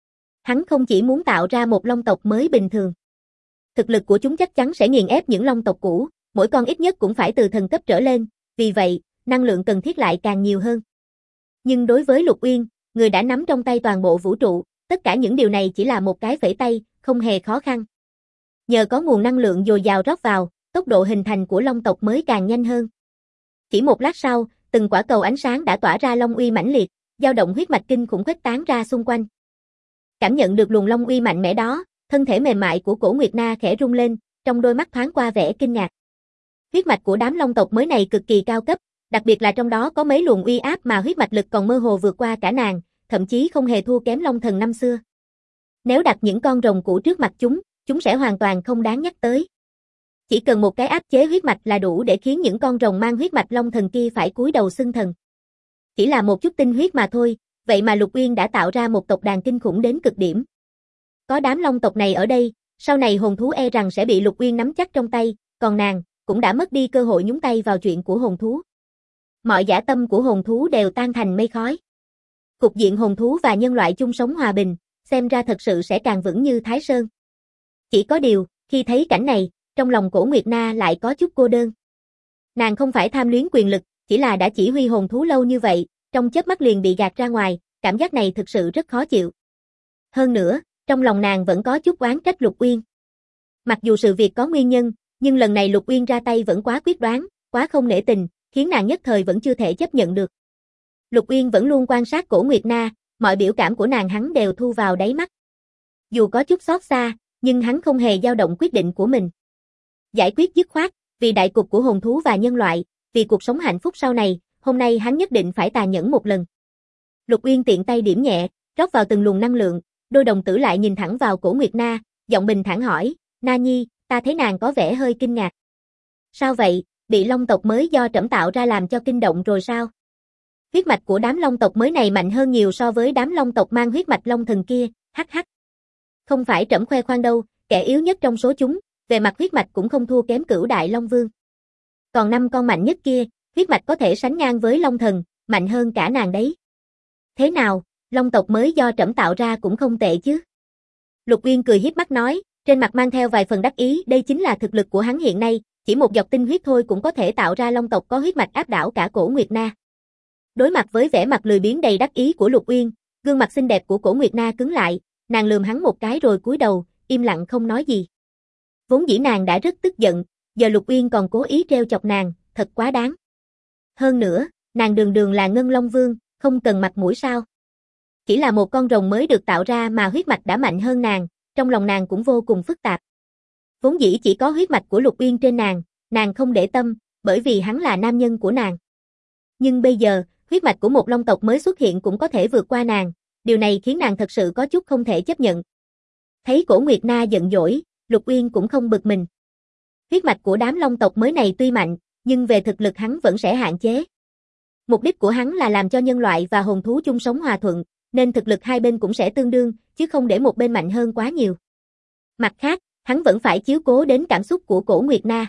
Hắn không chỉ muốn tạo ra một long tộc mới bình thường. Thực lực của chúng chắc chắn sẽ nghiền ép những long tộc cũ, mỗi con ít nhất cũng phải từ thần cấp trở lên, vì vậy, năng lượng cần thiết lại càng nhiều hơn. Nhưng đối với Lục Uyên, người đã nắm trong tay toàn bộ vũ trụ, tất cả những điều này chỉ là một cái phẩy tay, không hề khó khăn. Nhờ có nguồn năng lượng dồi dào rót vào, tốc độ hình thành của long tộc mới càng nhanh hơn. Chỉ một lát sau, từng quả cầu ánh sáng đã tỏa ra long uy mãnh liệt, dao động huyết mạch kinh khủng khuếch tán ra xung quanh. Cảm nhận được luồng long uy mạnh mẽ đó, thân thể mềm mại của cổ Nguyệt Na khẽ rung lên, trong đôi mắt thoáng qua vẻ kinh ngạc. Huyết mạch của đám long tộc mới này cực kỳ cao cấp, đặc biệt là trong đó có mấy luồng uy áp mà huyết mạch lực còn mơ hồ vượt qua cả nàng, thậm chí không hề thua kém long thần năm xưa. Nếu đặt những con rồng cũ trước mặt chúng sẽ hoàn toàn không đáng nhắc tới. Chỉ cần một cái áp chế huyết mạch là đủ để khiến những con rồng mang huyết mạch long thần kia phải cúi đầu xưng thần. Chỉ là một chút tinh huyết mà thôi, vậy mà Lục Uyên đã tạo ra một tộc đàn kinh khủng đến cực điểm. Có đám long tộc này ở đây, sau này hồn thú e rằng sẽ bị Lục Uyên nắm chắc trong tay, còn nàng cũng đã mất đi cơ hội nhúng tay vào chuyện của hồn thú. Mọi dã tâm của hồn thú đều tan thành mây khói. Cục diện hồn thú và nhân loại chung sống hòa bình, xem ra thật sự sẽ càng vững như Thái Sơn. Chỉ có điều, khi thấy cảnh này, trong lòng cổ Nguyệt Na lại có chút cô đơn. Nàng không phải tham luyến quyền lực, chỉ là đã chỉ huy hồn thú lâu như vậy, trong chớp mắt liền bị gạt ra ngoài, cảm giác này thực sự rất khó chịu. Hơn nữa, trong lòng nàng vẫn có chút oán trách Lục Uyên. Mặc dù sự việc có nguyên nhân, nhưng lần này Lục Uyên ra tay vẫn quá quyết đoán, quá không nể tình, khiến nàng nhất thời vẫn chưa thể chấp nhận được. Lục Uyên vẫn luôn quan sát cổ Nguyệt Na, mọi biểu cảm của nàng hắn đều thu vào đáy mắt. Dù có chút xót xa, nhưng hắn không hề dao động quyết định của mình. Giải quyết dứt khoát, vì đại cục của hồn thú và nhân loại, vì cuộc sống hạnh phúc sau này, hôm nay hắn nhất định phải tàn nhẫn một lần. Lục Uyên tiện tay điểm nhẹ, rót vào từng luồng năng lượng, đôi đồng tử lại nhìn thẳng vào cổ Nguyệt Na, giọng bình thản hỏi, Na Nhi, ta thấy nàng có vẻ hơi kinh ngạc. Sao vậy, bị long tộc mới do trẫm tạo ra làm cho kinh động rồi sao? Huyết mạch của đám long tộc mới này mạnh hơn nhiều so với đám long tộc mang huyết mạch long thần kia, hắc hắc. Không phải trẫm khoe khoang đâu, kẻ yếu nhất trong số chúng, về mặt huyết mạch cũng không thua kém Cửu Đại Long Vương. Còn 5 con mạnh nhất kia, huyết mạch có thể sánh ngang với long thần, mạnh hơn cả nàng đấy. Thế nào, long tộc mới do trẫm tạo ra cũng không tệ chứ? Lục Uyên cười híp mắt nói, trên mặt mang theo vài phần đắc ý, đây chính là thực lực của hắn hiện nay, chỉ một giọt tinh huyết thôi cũng có thể tạo ra long tộc có huyết mạch áp đảo cả cổ Nguyệt Na. Đối mặt với vẻ mặt lười biếng đầy đắc ý của Lục Uyên, gương mặt xinh đẹp của cổ Nguyệt Na cứng lại, nàng lườm hắn một cái rồi cúi đầu, im lặng không nói gì. Vốn dĩ nàng đã rất tức giận, giờ Lục Uyên còn cố ý trêu chọc nàng, thật quá đáng. Hơn nữa, nàng đường đường là Ngân Long Vương, không cần mặt mũi sao? Chỉ là một con rồng mới được tạo ra mà huyết mạch đã mạnh hơn nàng, trong lòng nàng cũng vô cùng phức tạp. Vốn dĩ chỉ có huyết mạch của Lục Uyên trên nàng không để tâm, bởi vì hắn là nam nhân của nàng. Nhưng bây giờ, huyết mạch của một long tộc mới xuất hiện cũng có thể vượt qua nàng, điều này khiến nàng thật sự có chút không thể chấp nhận. Thấy cổ Nguyệt Na giận dỗi, Lục Uyên cũng không bực mình. Huyết mạch của đám long tộc mới này tuy mạnh, nhưng về thực lực hắn vẫn sẽ hạn chế. Mục đích của hắn là làm cho nhân loại và hồn thú chung sống hòa thuận, nên thực lực hai bên cũng sẽ tương đương, chứ không để một bên mạnh hơn quá nhiều. Mặt khác, hắn vẫn phải chiếu cố đến cảm xúc của cổ Nguyệt Na.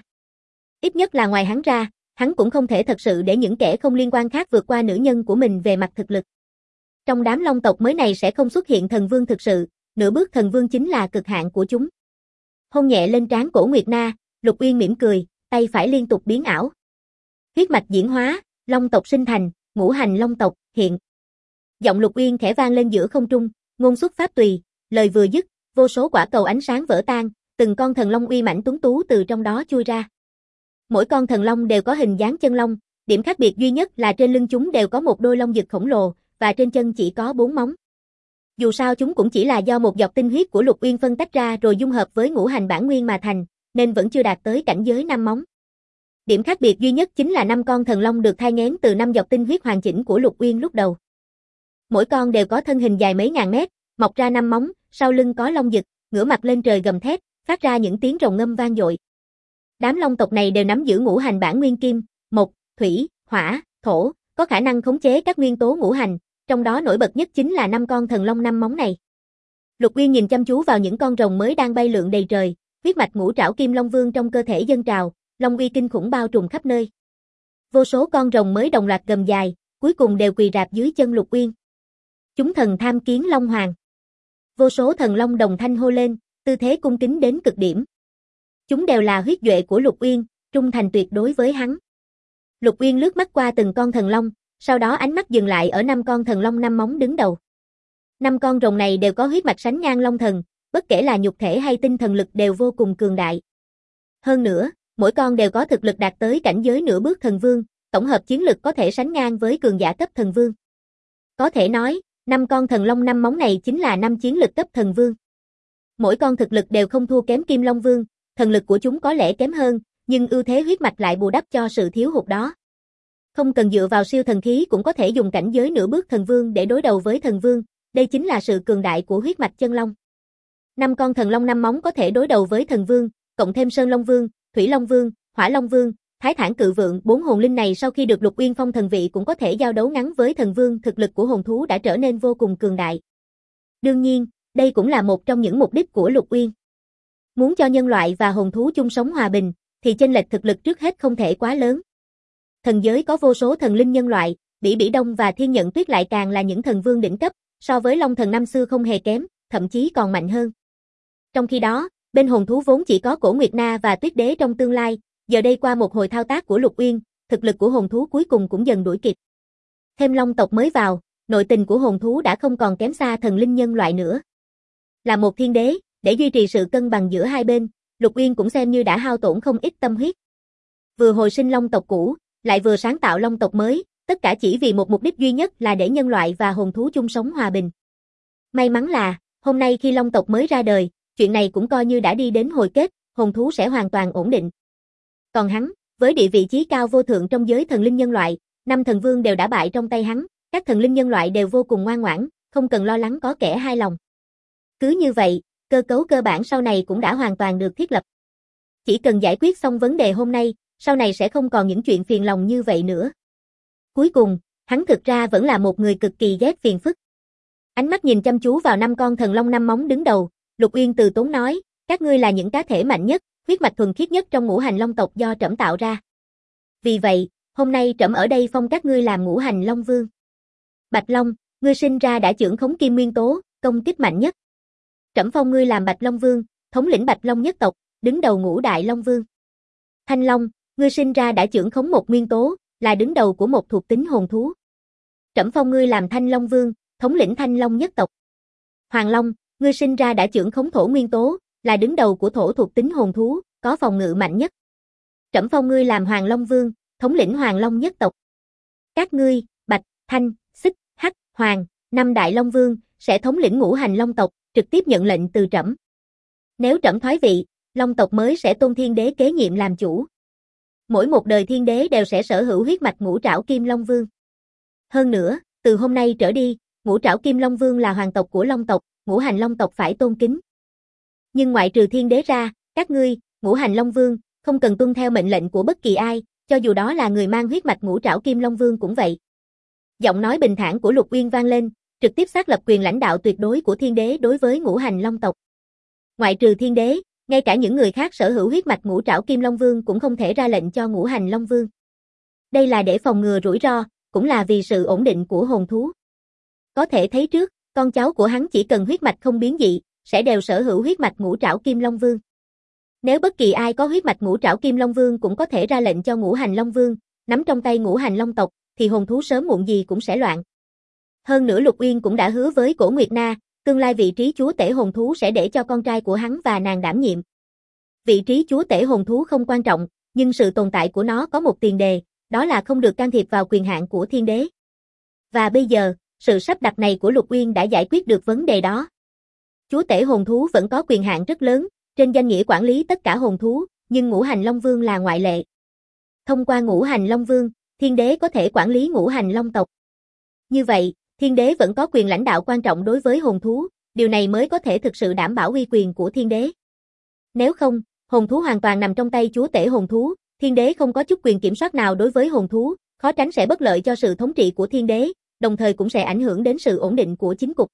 Ít nhất là ngoài hắn ra, hắn cũng không thể thật sự để những kẻ không liên quan khác vượt qua nữ nhân của mình về mặt thực lực. Trong đám long tộc mới này sẽ không xuất hiện thần vương thực sự, nửa bước thần vương chính là cực hạn của chúng. Hôn nhẹ lên trán cổ Nguyệt Na, Lục Uyên mỉm cười, tay phải liên tục biến ảo. Huyết mạch diễn hóa, long tộc sinh thành, ngũ hành long tộc, hiện. Giọng Lục Uyên khẽ vang lên giữa không trung, ngôn xuất pháp tùy, lời vừa dứt, vô số quả cầu ánh sáng vỡ tan, từng con thần long uy mãnh tuấn tú từ trong đó chui ra. Mỗi con thần long đều có hình dáng chân long, điểm khác biệt duy nhất là trên lưng chúng đều có một đôi long rực khổng lồ, và trên chân chỉ có 4 móng. Dù sao chúng cũng chỉ là do một giọt tinh huyết của Lục Uyên phân tách ra rồi dung hợp với ngũ hành bản nguyên mà thành, nên vẫn chưa đạt tới cảnh giới 5 móng. Điểm khác biệt duy nhất chính là 5 con thần long được thai nghén từ 5 giọt tinh huyết hoàn chỉnh của Lục Uyên lúc đầu. Mỗi con đều có thân hình dài mấy ngàn mét, mọc ra 5 móng, sau lưng có long giật, ngửa mặt lên trời gầm thét, phát ra những tiếng rồng ngâm vang dội. Đám long tộc này đều nắm giữ ngũ hành bản nguyên kim, mộc, thủy, hỏa, thổ, có khả năng khống chế các nguyên tố ngũ hành, trong đó nổi bật nhất chính là 5 con thần long 5 móng này. Lục Uyên nhìn chăm chú vào những con rồng mới đang bay lượn đầy trời, huyết mạch ngũ trảo kim long vương trong cơ thể dâng trào, long uy kinh khủng bao trùm khắp nơi. Vô số con rồng mới đồng loạt gầm dài, cuối cùng đều quỳ rạp dưới chân Lục Uyên. Chúng thần tham kiến Long Hoàng. Vô số thần long đồng thanh hô lên, tư thế cung kính đến cực điểm. Chúng đều là huyết duệ của Lục Uyên, trung thành tuyệt đối với hắn. Lục Uyên lướt mắt qua từng con thần long, sau đó ánh mắt dừng lại ở 5 con thần long 5 móng đứng đầu. 5 con rồng này đều có huyết mạch sánh ngang long thần, bất kể là nhục thể hay tinh thần lực đều vô cùng cường đại. Hơn nữa, mỗi con đều có thực lực đạt tới cảnh giới nửa bước thần vương, tổng hợp chiến lực có thể sánh ngang với cường giả cấp thần vương. Có thể nói, 5 con thần long 5 móng này chính là 5 chiến lực cấp thần vương. Mỗi con thực lực đều không thua kém Kim Long Vương, thần lực của chúng có lẽ kém hơn, nhưng ưu thế huyết mạch lại bù đắp cho sự thiếu hụt đó. Không cần dựa vào siêu thần khí cũng có thể dùng cảnh giới nửa bước thần vương để đối đầu với thần vương, đây chính là sự cường đại của huyết mạch chân long. 5 con thần long 5 móng có thể đối đầu với thần vương, cộng thêm Sơn Long Vương, Thủy Long Vương, Hỏa Long Vương, Thái Thản Cự Vượng, 4 hồn linh này sau khi được Lục Uyên phong thần vị cũng có thể giao đấu ngắn với thần vương, thực lực của hồn thú đã trở nên vô cùng cường đại. Đương nhiên, đây cũng là một trong những mục đích của Lục Uyên. Muốn cho nhân loại và hồn thú chung sống hòa bình, thì chênh lệch thực lực trước hết không thể quá lớn. Thần giới có vô số thần linh nhân loại, Bỉ Bỉ Đông và Thiên Nhận Tuyết lại càng là những thần vương đỉnh cấp, so với Long Thần năm xưa không hề kém, thậm chí còn mạnh hơn. Trong khi đó, bên hồn thú vốn chỉ có Cổ Nguyệt Na và Tuyết Đế trong tương lai, giờ đây qua một hồi thao tác của Lục Uyên, thực lực của hồn thú cuối cùng cũng dần đuổi kịp. Thêm long tộc mới vào, nội tình của hồn thú đã không còn kém xa thần linh nhân loại nữa. Là một thiên đế, để duy trì sự cân bằng giữa hai bên, Lục Uyên cũng xem như đã hao tổn không ít tâm huyết. Vừa hồi sinh long tộc cũ, lại vừa sáng tạo long tộc mới, tất cả chỉ vì một mục đích duy nhất là để nhân loại và hồn thú chung sống hòa bình. May mắn là, hôm nay khi long tộc mới ra đời, chuyện này cũng coi như đã đi đến hồi kết, hồn thú sẽ hoàn toàn ổn định. Còn hắn, với địa vị chí cao vô thượng trong giới thần linh nhân loại, 5 thần vương đều đã bại trong tay hắn, các thần linh nhân loại đều vô cùng ngoan ngoãn, không cần lo lắng có kẻ hai lòng. Cứ như vậy, cơ cấu cơ bản sau này cũng đã hoàn toàn được thiết lập. Chỉ cần giải quyết xong vấn đề hôm nay, sau này sẽ không còn những chuyện phiền lòng như vậy nữa. Cuối cùng, hắn thực ra vẫn là một người cực kỳ ghét phiền phức. Ánh mắt nhìn chăm chú vào 5 con thần long 5 móng đứng đầu, Lục Uyên từ tốn nói, các ngươi là những cá thể mạnh nhất, huyết mạch thuần khiết nhất trong ngũ hành long tộc do trẫm tạo ra. Vì vậy, hôm nay trẫm ở đây phong các ngươi làm ngũ hành long vương. Bạch Long, ngươi sinh ra đã chưởng khống kim nguyên tố, công kích mạnh nhất. Trẫm phong ngươi làm Bạch Long Vương, thống lĩnh Bạch Long nhất tộc, đứng đầu ngũ đại long vương. Thanh Long, ngươi sinh ra đã chưởng khống một nguyên tố, là đứng đầu của một thuộc tính hồn thú. Trẫm phong ngươi làm Thanh Long Vương, thống lĩnh Thanh Long nhất tộc. Hoàng Long, ngươi sinh ra đã chưởng khống thổ nguyên tố, là đứng đầu của thổ thuộc tính hồn thú, có phòng ngự mạnh nhất. Trẫm phong ngươi làm Hoàng Long Vương, thống lĩnh Hoàng Long nhất tộc. Các ngươi, Bạch, Thanh, Xích, Hắc, Hoàng, 5 đại long vương, sẽ thống lĩnh ngũ hành long tộc, trực tiếp nhận lệnh từ trẫm. Nếu trẫm thoái vị, long tộc mới sẽ tôn thiên đế kế nhiệm làm chủ. Mỗi một đời thiên đế đều sẽ sở hữu huyết mạch ngũ trảo kim long vương. Hơn nữa, từ hôm nay trở đi, ngũ trảo kim long vương là hoàng tộc của long tộc, ngũ hành long tộc phải tôn kính. Nhưng ngoại trừ thiên đế ra, các ngươi, ngũ hành long vương, không cần tuân theo mệnh lệnh của bất kỳ ai, cho dù đó là người mang huyết mạch ngũ trảo kim long vương cũng vậy. Giọng nói bình thản của Lục Uyên vang lên, trực tiếp xác lập quyền lãnh đạo tuyệt đối của thiên đế đối với ngũ hành long tộc. Ngoại trừ thiên đế, ngay cả những người khác sở hữu huyết mạch ngũ trảo kim long vương cũng không thể ra lệnh cho ngũ hành long vương. Đây là để phòng ngừa rủi ro, cũng là vì sự ổn định của hồn thú. Có thể thấy trước, con cháu của hắn chỉ cần huyết mạch không biến dị, sẽ đều sở hữu huyết mạch ngũ trảo kim long vương. Nếu bất kỳ ai có huyết mạch ngũ trảo kim long vương cũng có thể ra lệnh cho ngũ hành long vương, nắm trong tay ngũ hành long tộc, thì hồn thú sớm muộn gì cũng sẽ loạn. Hơn nữa Lục Uyên cũng đã hứa với Cổ Nguyệt Na, tương lai vị trí chúa tể hồn thú sẽ để cho con trai của hắn và nàng đảm nhiệm. Vị trí chúa tể hồn thú không quan trọng, nhưng sự tồn tại của nó có một tiền đề, đó là không được can thiệp vào quyền hạn của thiên đế. Và bây giờ, sự sắp đặt này của Lục Uyên đã giải quyết được vấn đề đó. Chúa tể hồn thú vẫn có quyền hạn rất lớn, trên danh nghĩa quản lý tất cả hồn thú, nhưng ngũ hành long vương là ngoại lệ. Thông qua Ngũ Hành Long Vương, Thiên Đế có thể quản lý Ngũ Hành Long tộc. Như vậy, Thiên Đế vẫn có quyền lãnh đạo quan trọng đối với hồn thú, điều này mới có thể thực sự đảm bảo uy quyền của Thiên Đế. Nếu không, hồn thú hoàn toàn nằm trong tay chúa tể hồn thú, Thiên Đế không có chút quyền kiểm soát nào đối với hồn thú, khó tránh sẽ bất lợi cho sự thống trị của Thiên Đế, đồng thời cũng sẽ ảnh hưởng đến sự ổn định của chính cục.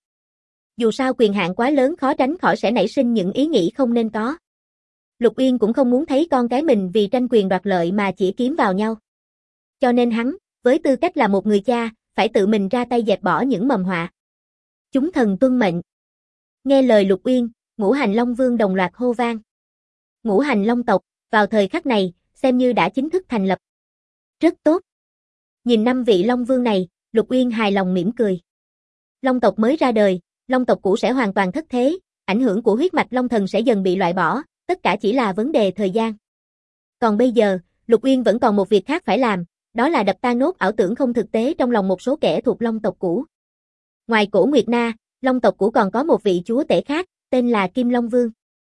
Dù sao quyền hạn quá lớn khó tránh khỏi sẽ nảy sinh những ý nghĩ không nên có. Lục Uyên cũng không muốn thấy con cái mình vì tranh quyền đoạt lợi mà chỉ kiếm vào nhau. Cho nên hắn, với tư cách là một người cha, phải tự mình ra tay dẹp bỏ những mầm họa. Chúng thần tuân mệnh. Nghe lời Lục Uyên, Ngũ Hành Long Vương đồng loạt hô vang. Ngũ Hành Long tộc, vào thời khắc này, xem như đã chính thức thành lập. Rất tốt. Nhìn 5 vị Long Vương này, Lục Uyên hài lòng mỉm cười. Long tộc mới ra đời, Long tộc cũ sẽ hoàn toàn thất thế, ảnh hưởng của huyết mạch Long thần sẽ dần bị loại bỏ, tất cả chỉ là vấn đề thời gian. Còn bây giờ, Lục Uyên vẫn còn một việc khác phải làm, đó là đập tan nốt ảo tưởng không thực tế trong lòng một số kẻ thuộc Long tộc cũ. Ngoài Cổ Nguyệt Na, Long tộc cũ còn có một vị chúa tể khác, tên là Kim Long Vương.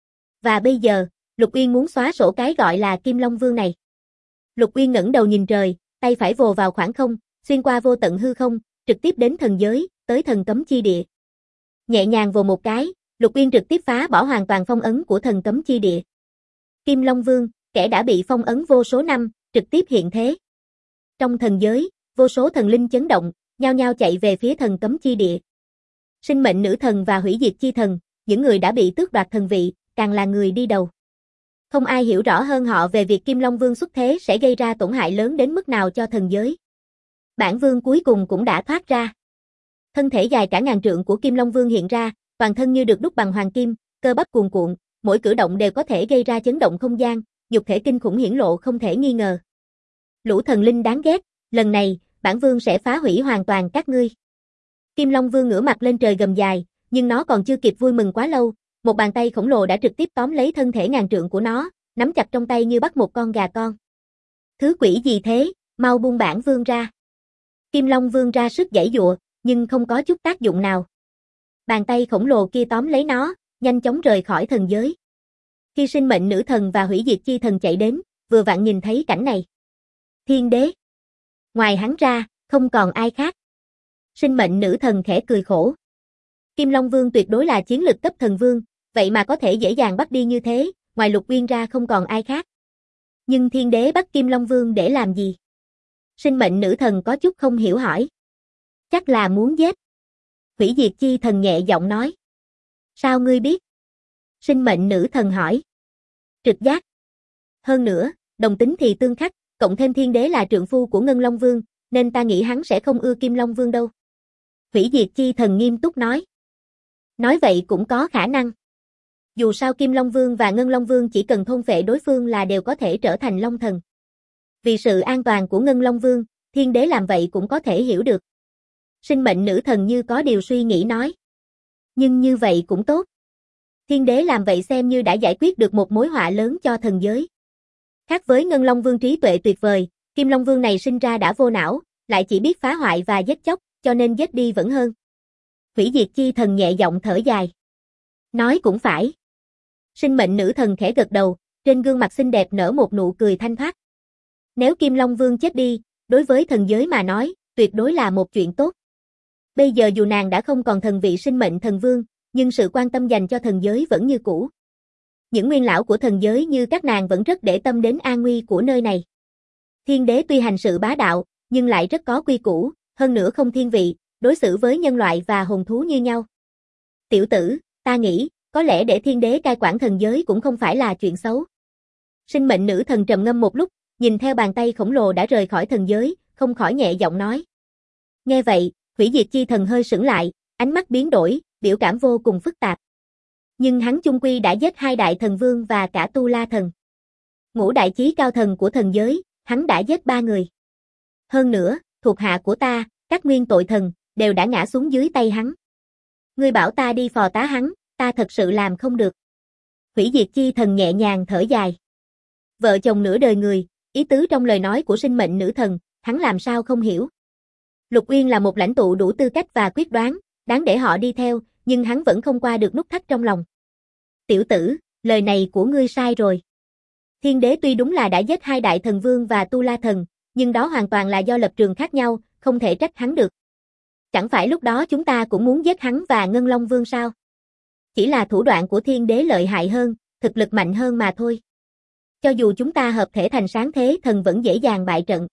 Và bây giờ, Lục Uyên muốn xóa sổ cái gọi là Kim Long Vương này. Lục Uyên ngẩng đầu nhìn trời, tay phải vồ vào khoảng không, xuyên qua vô tận hư không, trực tiếp đến thần giới, tới thần cấm chi địa. Nhẹ nhàng vồ một cái, Lục Uyên trực tiếp phá bỏ hoàn toàn phong ấn của thần cấm chi địa. Kim Long Vương, kẻ đã bị phong ấn vô số năm, trực tiếp hiện thế. Trong thần giới, vô số thần linh chấn động, nhao nhao chạy về phía thần cấm chi địa. Sinh mệnh nữ thần và hủy diệt chi thần, những người đã bị tước đoạt thần vị, càng là người đi đầu. Không ai hiểu rõ hơn họ về việc Kim Long Vương xuất thế sẽ gây ra tổn hại lớn đến mức nào cho thần giới. Bản vương cuối cùng cũng đã thoát ra. Thân thể dài cả ngàn trượng của Kim Long Vương hiện ra, toàn thân như được đúc bằng hoàng kim, cơ bắp cuồn cuộn, mỗi cử động đều có thể gây ra chấn động không gian, nhục thể kinh khủng hiển lộ không thể nghi ngờ. Lũ thần linh đáng ghét, lần này, bản vương sẽ phá hủy hoàn toàn các ngươi. Kim Long Vương ngửa mặt lên trời gầm dài, nhưng nó còn chưa kịp vui mừng quá lâu, một bàn tay khổng lồ đã trực tiếp tóm lấy thân thể ngàn trượng của nó, nắm chặt trong tay như bắt một con gà con. Thứ quỷ gì thế, mau buông bản vương ra. Kim Long Vương ra sức giãy giụa, nhưng không có chút tác dụng nào. Bàn tay khổng lồ kia tóm lấy nó, nhanh chóng rời khỏi thần giới. Khi sinh mệnh nữ thần và hủy diệt chi thần chạy đến, vừa vặn nhìn thấy cảnh này. Thiên Đế. Ngoài hắn ra, không còn ai khác. Sinh mệnh nữ thần khẽ cười khổ. Kim Long Vương tuyệt đối là chiến lực cấp thần vương, vậy mà có thể dễ dàng bắt đi như thế, ngoài Lục Uyên ra không còn ai khác. Nhưng Thiên Đế bắt Kim Long Vương để làm gì? Sinh mệnh nữ thần có chút không hiểu hỏi. Chắc là muốn giết. Hủy diệt chi thần nhẹ giọng nói. Sao ngươi biết? Sinh mệnh nữ thần hỏi. Trực giác. Hơn nữa, đồng tính thì tương khắc, cộng thêm Thiên Đế là trượng phu của Ngân Long Vương, nên ta nghĩ hắn sẽ không ưa Kim Long Vương đâu. Hủy diệt chi thần nghiêm túc nói. Nói vậy cũng có khả năng. Dù sao Kim Long Vương và Ngân Long Vương chỉ cần thôn phệ đối phương là đều có thể trở thành Long thần. Vì sự an toàn của Ngân Long Vương, Thiên Đế làm vậy cũng có thể hiểu được. Sinh mệnh nữ thần như có điều suy nghĩ nói. Nhưng như vậy cũng tốt. Thiên Đế làm vậy xem như đã giải quyết được một mối họa lớn cho thần giới. Khác với Ngân Long Vương trí tuệ tuyệt vời, Kim Long Vương này sinh ra đã vô não, lại chỉ biết phá hoại và giết chóc, cho nên giết đi vẫn hơn. Hủy diệt chi thần nhẹ giọng thở dài. Nói cũng phải. Sinh mệnh nữ thần khẽ gật đầu, trên gương mặt xinh đẹp nở một nụ cười thanh thoát. Nếu Kim Long Vương chết đi, đối với thần giới mà nói, tuyệt đối là một chuyện tốt. Bây giờ dù nàng đã không còn thần vị sinh mệnh thần vương, nhưng sự quan tâm dành cho thần giới vẫn như cũ. Những nguyên lão của thần giới như các nàng vẫn rất để tâm đến an nguy của nơi này. Thiên Đế tuy hành sự bá đạo, nhưng lại rất có quy củ, hơn nữa không thiên vị, đối xử với nhân loại và hồn thú như nhau. Tiểu tử, ta nghĩ, có lẽ để Thiên Đế cai quản thần giới cũng không phải là chuyện xấu. Sinh mệnh nữ thần trầm ngâm một lúc, nhìn theo bàn tay khổng lồ đã rời khỏi thần giới, không khỏi nhẹ giọng nói. Nghe vậy, hủy diệt chi thần hơi sững lại, ánh mắt biến đổi, biểu cảm vô cùng phức tạp. Nhưng hắn chung quy đã giết 2 đại thần vương và cả Tu La thần. 5 đại chí cao thần của thần giới, hắn đã giết 3 người. Hơn nữa, thuộc hạ của ta, các nguyên tội thần, đều đã ngã xuống dưới tay hắn. Ngươi bảo ta đi phò tá hắn, ta thật sự làm không được. Hủy diệt chi thần nhẹ nhàng thở dài. Vợ chồng nửa đời người, ý tứ trong lời nói của sinh mệnh nữ thần, hắn làm sao không hiểu. Lục Uyên là một lãnh tụ đủ tư cách và quyết đoán, đáng để họ đi theo, nhưng hắn vẫn không qua được nút thắt trong lòng. Tiểu tử, lời này của ngươi sai rồi. Thiên đế tuy đúng là đã giết hai đại thần vương và tu la thần, nhưng đó hoàn toàn là do lập trường khác nhau, không thể trách hắn được. Chẳng phải lúc đó chúng ta cũng muốn giết hắn và Ngân Long Vương sao? Chỉ là thủ đoạn của thiên đế lợi hại hơn, thực lực mạnh hơn mà thôi. Cho dù chúng ta hợp thể thành sáng thế thần vẫn dễ dàng bại trận.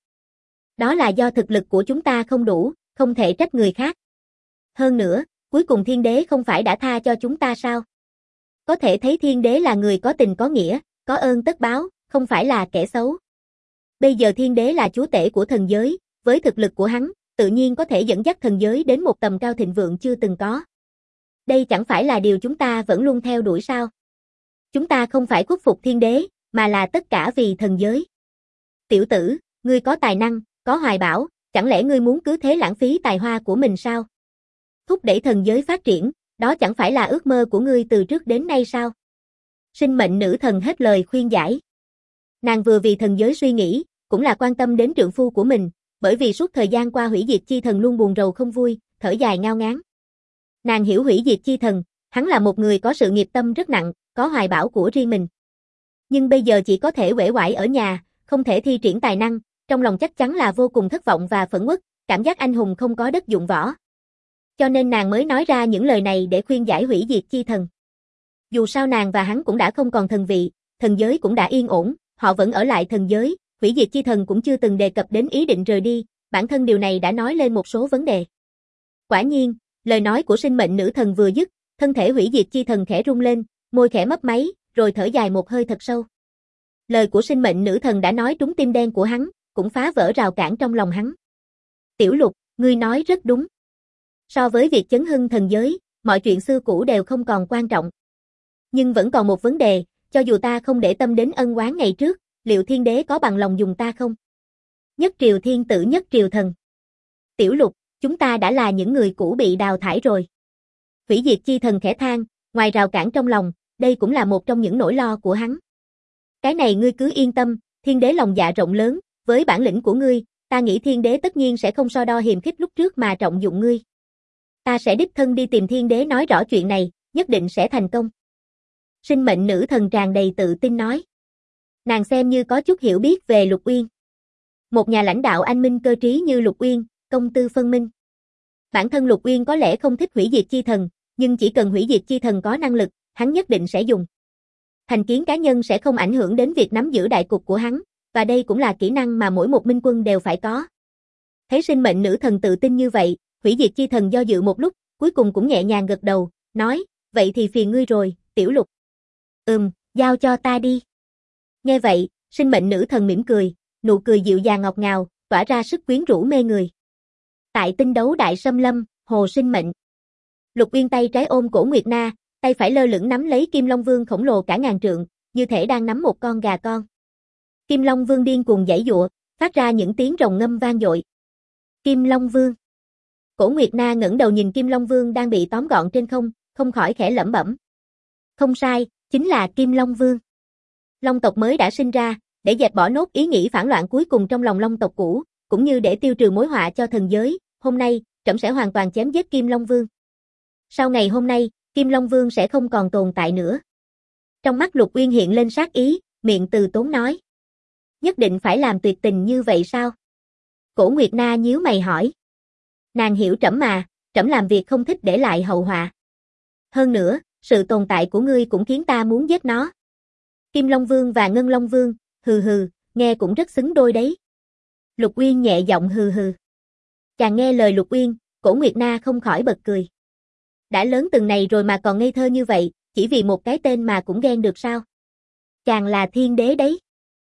Đó là do thực lực của chúng ta không đủ, không thể trách người khác. Hơn nữa, cuối cùng thiên đế không phải đã tha cho chúng ta sao? Có thể thấy thiên đế là người có tình có nghĩa, có ơn tất báo, không phải là kẻ xấu. Bây giờ thiên đế là chúa tể của thần giới, với thực lực của hắn, tự nhiên có thể dẫn dắt thần giới đến một tầm cao thịnh vượng chưa từng có. Đây chẳng phải là điều chúng ta vẫn luôn theo đuổi sao? Chúng ta không phải khuất phục thiên đế, mà là tất cả vì thần giới. Tiểu tử, ngươi có tài năng, có hoài bão, chẳng lẽ ngươi muốn cứ thế lãng phí tài hoa của mình sao? Thúc đẩy thần giới phát triển, đó chẳng phải là ước mơ của ngươi từ trước đến nay sao? Sinh mệnh nữ thần hết lời khuyên giải. Nàng vừa vì thần giới suy nghĩ, cũng là quan tâm đến trượng phu của mình, bởi vì suốt thời gian qua hủy diệt chi thần luôn buồn rầu không vui, thở dài ngao ngán. Nàng hiểu hủy diệt chi thần, hắn là một người có sự nghiệp tâm rất nặng, có hoài bão của riêng mình. Nhưng bây giờ chỉ có thể uể oải ở nhà, không thể thi triển tài năng, trong lòng chắc chắn là vô cùng thất vọng và phẫn uất, cảm giác anh hùng không có đất dụng võ. Cho nên nàng mới nói ra những lời này để khuyên giải hủy diệt chi thần. Dù sao nàng và hắn cũng đã không còn thần vị, thần giới cũng đã yên ổn, họ vẫn ở lại thần giới, hủy diệt chi thần cũng chưa từng đề cập đến ý định rời đi, bản thân điều này đã nói lên một số vấn đề. Quả nhiên, lời nói của sinh mệnh nữ thần vừa dứt, thân thể hủy diệt chi thần khẽ rung lên, môi khẽ mấp máy, rồi thở dài một hơi thật sâu. Lời của sinh mệnh nữ thần đã nói trúng tim đen của hắn, cũng phá vỡ rào cản trong lòng hắn. Tiểu Lục, ngươi nói rất đúng. So với việc chấn hưng thần giới, mọi chuyện xưa cũ đều không còn quan trọng. Nhưng vẫn còn một vấn đề, cho dù ta không để tâm đến ân oán ngày trước, liệu thiên đế có bằng lòng dùng ta không? Nhất triều thiên tử nhất triều thần. Tiểu Lục, chúng ta đã là những người cũ bị đào thải rồi. Hủy diệt chi thần khẽ than, ngoài rào cản trong lòng, đây cũng là một trong những nỗi lo của hắn. Cái này ngươi cứ yên tâm, thiên đế lòng dạ rộng lớn, với bản lĩnh của ngươi, ta nghĩ thiên đế tất nhiên sẽ không so đo hiềm khích lúc trước mà trọng dụng ngươi. Ta sẽ đích thân đi tìm thiên đế nói rõ chuyện này, nhất định sẽ thành công. Sinh mệnh nữ thần tràn đầy tự tin nói. Nàng xem như có chút hiểu biết về Lục Uyên. Một nhà lãnh đạo anh minh cơ trí như Lục Uyên, công tư phân minh. Bản thân Lục Uyên có lẽ không thích hủy diệt chi thần, nhưng chỉ cần hủy diệt chi thần có năng lực, hắn nhất định sẽ dùng. Thành kiến cá nhân sẽ không ảnh hưởng đến việc nắm giữ đại cục của hắn, và đây cũng là kỹ năng mà mỗi một minh quân đều phải có. Thấy sinh mệnh nữ thần tự tin như vậy, hủy diệt chi thần do dự một lúc, cuối cùng cũng nhẹ nhàng gật đầu, nói, vậy thì phiền ngươi rồi, Tiểu Lục. Giao cho ta đi. Nghe vậy, sinh mệnh nữ thần mỉm cười, nụ cười dịu dàng ngọt ngào, tỏa ra sức quyến rũ mê người. Tại tinh đấu đại xâm lâm, hồ sinh mệnh. Lục Uyên tay trái ôm cổ Nguyệt Na, tay phải lơ lửng nắm lấy Kim Long Vương khổng lồ cả ngàn trượng, như thể đang nắm một con gà con. Kim Long Vương điên cuồng giãy giụa, phát ra những tiếng rồng ngâm vang dội. Kim Long Vương. Cổ Nguyệt Na ngẩng đầu nhìn Kim Long Vương đang bị tóm gọn trên không, không khỏi khẽ lẩm bẩm. Không sai, chính là Kim Long Vương. Long tộc mới đã sinh ra, để dẹp bỏ nốt ý nghĩ phản loạn cuối cùng trong lòng Long tộc cũ, cũng như để tiêu trừ mối họa cho thần giới, hôm nay, trẫm sẽ hoàn toàn chém giết Kim Long Vương. Sau ngày hôm nay, Kim Long Vương sẽ không còn tồn tại nữa. Trong mắt Lục Uyên hiện lên sát ý, miệng từ tốn nói. Nhất định phải làm tuyệt tình như vậy sao? Cổ Nguyệt Na nhíu mày hỏi. Nàng hiểu trẫm mà, trẫm làm việc không thích để lại hậu họa. Hơn nữa, sự tồn tại của ngươi cũng khiến ta muốn giết nó. Kim Long Vương và Ngân Long Vương, hừ hừ, nghe cũng rất xứng đôi đấy. Lục Uyên nhẹ giọng hừ hừ. Chàng nghe lời Lục Uyên, Cổ Nguyệt Na không khỏi bật cười. Đã lớn từng này rồi mà còn ngây thơ như vậy, chỉ vì một cái tên mà cũng ghen được sao? Chàng là thiên đế đấy.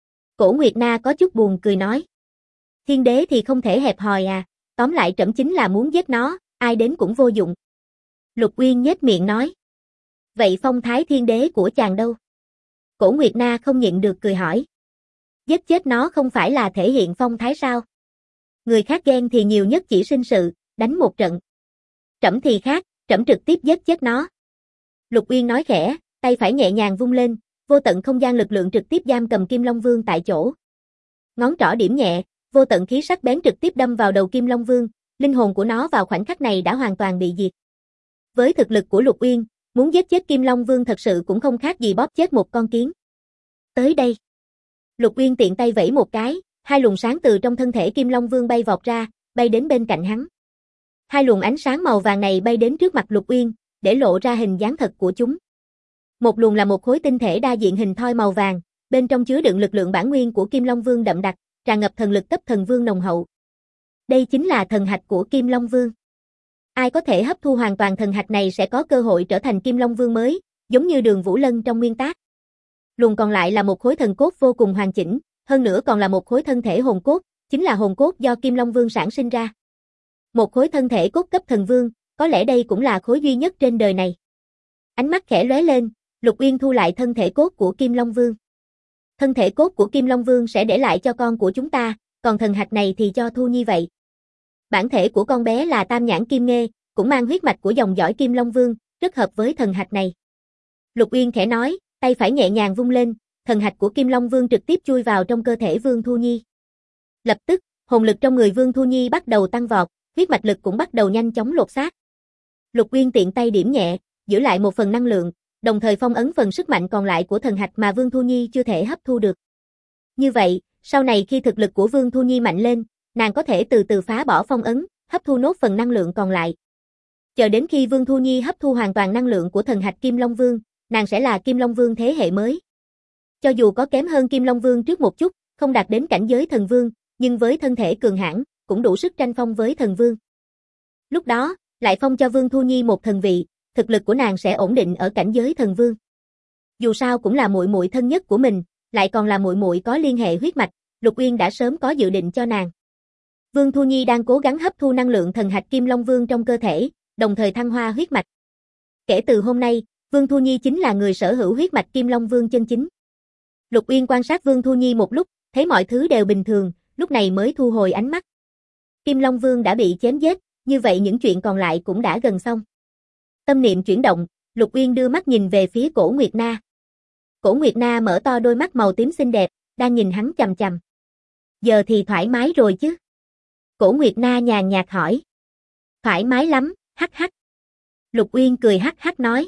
Cổ Nguyệt Na có chút buồn cười nói. Thiên đế thì không thể hẹp hòi à, tóm lại trẫm chính là muốn giết nó, ai đến cũng vô dụng. Lục Uyên nhếch miệng nói. Vậy phong thái thiên đế của chàng đâu? Cổ Nguyệt Na không nhịn được cười hỏi. Giết chết nó không phải là thể hiện phong thái sao? Người khác ghen thì nhiều nhất chỉ sinh sự, đánh một trận. Trẫm thì khác, trẫm trực tiếp giết chết nó. Lục Uyên nói khẽ, tay phải nhẹ nhàng vung lên, vô tận không gian lực lượng trực tiếp giam cầm Kim Long Vương tại chỗ. Ngón trỏ điểm nhẹ, vô tận khí sắc bén trực tiếp đâm vào đầu Kim Long Vương, linh hồn của nó vào khoảnh khắc này đã hoàn toàn bị diệt. Với thực lực của Lục Uyên, muốn giết chết Kim Long Vương thật sự cũng không khác gì bóp chết một con kiến. Tới đây. Lục Uyên tiện tay vẫy một cái, hai luồng sáng từ trong thân thể Kim Long Vương bay vọt ra, bay đến bên cạnh hắn. Hai luồng ánh sáng màu vàng này bay đến trước mặt Lục Uyên, để lộ ra hình dáng thật của chúng. Một luồng là một khối tinh thể đa diện hình thoi màu vàng, bên trong chứa đựng lực lượng bản nguyên của Kim Long Vương đậm đặc, tràn ngập thần lực cấp thần vương nồng hậu. Đây chính là thần hạch của Kim Long Vương. Ai có thể hấp thu hoàn toàn thần hạch này sẽ có cơ hội trở thành Kim Long Vương mới, giống như Đường Vũ Lân trong nguyên tác. Luồng còn lại là một khối thần cốt vô cùng hoàn chỉnh, hơn nữa còn là một khối thân thể hồn cốt, chính là hồn cốt do Kim Long Vương sản sinh ra. Một khối thân thể cốt cấp thần vương, có lẽ đây cũng là khối duy nhất trên đời này. Ánh mắt khẽ lóe lên, Lục Uyên thu lại thân thể cốt của Kim Long Vương. Thân thể cốt của Kim Long Vương sẽ để lại cho con của chúng ta, còn thần hạch này thì cho Thu Nhi vậy. Bản thể của con bé là Tam Nhãn Kim Nghê, cũng mang huyết mạch của dòng dõi Kim Long Vương, rất hợp với thần hạch này. Lục Uyên khẽ nói, tay phải nhẹ nhàng vung lên, thần hạch của Kim Long Vương trực tiếp chui vào trong cơ thể Vương Thu Nhi. Lập tức, hồn lực trong người Vương Thu Nhi bắt đầu tăng vọt, huyết mạch lực cũng bắt đầu nhanh chóng lột xác. Lục Uyên tiện tay điểm nhẹ, giữ lại một phần năng lượng, đồng thời phong ấn phần sức mạnh còn lại của thần hạch mà Vương Thu Nhi chưa thể hấp thu được. Như vậy, sau này khi thực lực của Vương Thu Nhi mạnh lên, nàng có thể từ từ phá bỏ phong ấn, hấp thu nốt phần năng lượng còn lại. Chờ đến khi Vương Thu Nhi hấp thu hoàn toàn năng lượng của thần hạch Kim Long Vương, nàng sẽ là Kim Long Vương thế hệ mới. Cho dù có kém hơn Kim Long Vương trước một chút, không đạt đến cảnh giới thần vương, nhưng với thân thể cường hãn, cũng đủ sức tranh phong với thần vương. Lúc đó, lại phong cho Vương Thu Nhi một thần vị, thực lực của nàng sẽ ổn định ở cảnh giới thần vương. Dù sao cũng là muội muội thân nhất của mình, lại còn là muội muội có liên hệ huyết mạch, Lục Uyên đã sớm có dự định cho nàng. Vương Thu Nhi đang cố gắng hấp thu năng lượng thần hạch Kim Long Vương trong cơ thể, đồng thời thăng hoa huyết mạch. Kể từ hôm nay, Vương Thu Nhi chính là người sở hữu huyết mạch Kim Long Vương chân chính. Lục Uyên quan sát Vương Thu Nhi một lúc, thấy mọi thứ đều bình thường, lúc này mới thu hồi ánh mắt. Kim Long Vương đã bị chém giết, như vậy những chuyện còn lại cũng đã gần xong. Tâm niệm chuyển động, Lục Uyên đưa mắt nhìn về phía Cổ Nguyệt Na. Cổ Nguyệt Na mở to đôi mắt màu tím xinh đẹp, đang nhìn hắn chằm chằm. Giờ thì thoải mái rồi chứ? Cổ Nguyệt Na nhàn nhạt hỏi. Thoải mái lắm, hắc hắc. Lục Uyên cười hắc hắc nói.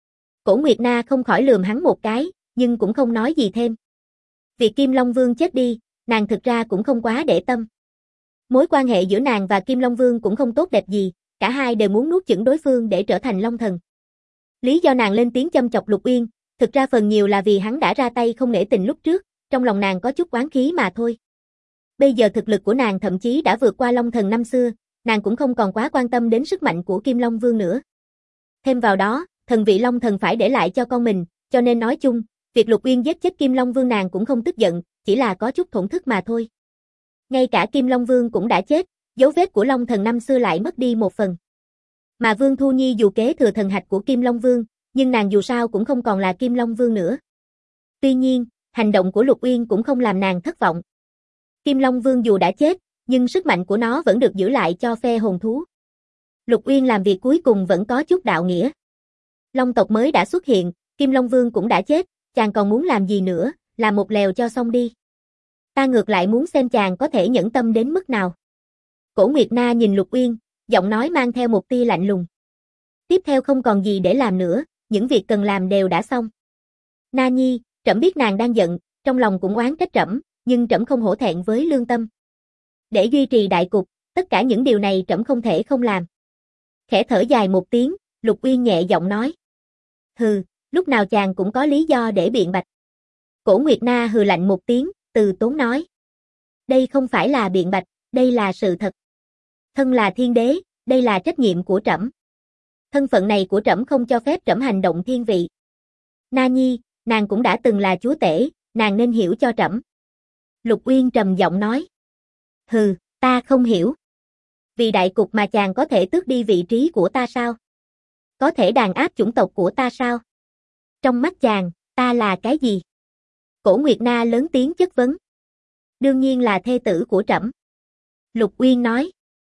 Cổ Nguyệt Na không khỏi lườm hắn một cái, nhưng cũng không nói gì thêm. Việc Kim Long Vương chết đi, nàng thực ra cũng không quá để tâm. Mối quan hệ giữa nàng và Kim Long Vương cũng không tốt đẹp gì, cả hai đều muốn nuốt chửng đối phương để trở thành Long Thần. Lý do nàng lên tiếng châm chọc Lục Uyên, thực ra phần nhiều là vì hắn đã ra tay không nể tình lúc trước, trong lòng nàng có chút oán khí mà thôi. Bây giờ thực lực của nàng thậm chí đã vượt qua Long Thần năm xưa, nàng cũng không còn quá quan tâm đến sức mạnh của Kim Long Vương nữa. Thêm vào đó, thần vị Long Thần phải để lại cho con mình, cho nên nói chung, việc Lục Uyên giết chết Kim Long Vương nàng cũng không tức giận, chỉ là có chút thổn thức mà thôi. Ngay cả Kim Long Vương cũng đã chết, dấu vết của Long Thần năm xưa lại mất đi một phần. Mà Vương Thu Nhi dù kế thừa thần hạch của Kim Long Vương, nhưng nàng dù sao cũng không còn là Kim Long Vương nữa. Tuy nhiên, hành động của Lục Uyên cũng không làm nàng thất vọng. Kim Long Vương dù đã chết, nhưng sức mạnh của nó vẫn được giữ lại cho phe hồn thú. Lục Uyên làm việc cuối cùng vẫn có chút đạo nghĩa. Long tộc mới đã xuất hiện, Kim Long Vương cũng đã chết, chàng còn muốn làm gì nữa, làm một lèo cho xong đi. Ta ngược lại muốn xem chàng có thể nhẫn tâm đến mức nào. Cổ Nguyệt Na nhìn Lục Uyên, giọng nói mang theo một tia lạnh lùng. Tiếp theo không còn gì để làm nữa, những việc cần làm đều đã xong. Na Nhi, trẫm biết nàng đang giận, trong lòng cũng oán trách trẫm, nhưng trẫm không hổ thẹn với lương tâm. Để duy trì đại cục, tất cả những điều này trẫm không thể không làm. Khẽ thở dài một tiếng, Lục Uyên nhẹ giọng nói. Hừ, lúc nào chàng cũng có lý do để biện bạch. Cổ Nguyệt Na hừ lạnh một tiếng, từ tốn nói. Đây không phải là biện bạch, đây là sự thật. Thân là thiên đế, đây là trách nhiệm của trẫm. Thân phận này của trẫm không cho phép trẫm hành động thiên vị. Na Nhi, nàng cũng đã từng là chúa tể, nàng nên hiểu cho trẫm. Lục Uyên trầm giọng nói. Hừ, ta không hiểu. Vì đại cục mà chàng có thể tước đi vị trí của ta sao? Có thể đàn áp chủng tộc của ta sao? Trong mắt chàng, ta là cái gì? Cổ Nguyệt Na lớn tiếng chất vấn. Đương nhiên là thê tử của trẫm. Lục Uyên nói.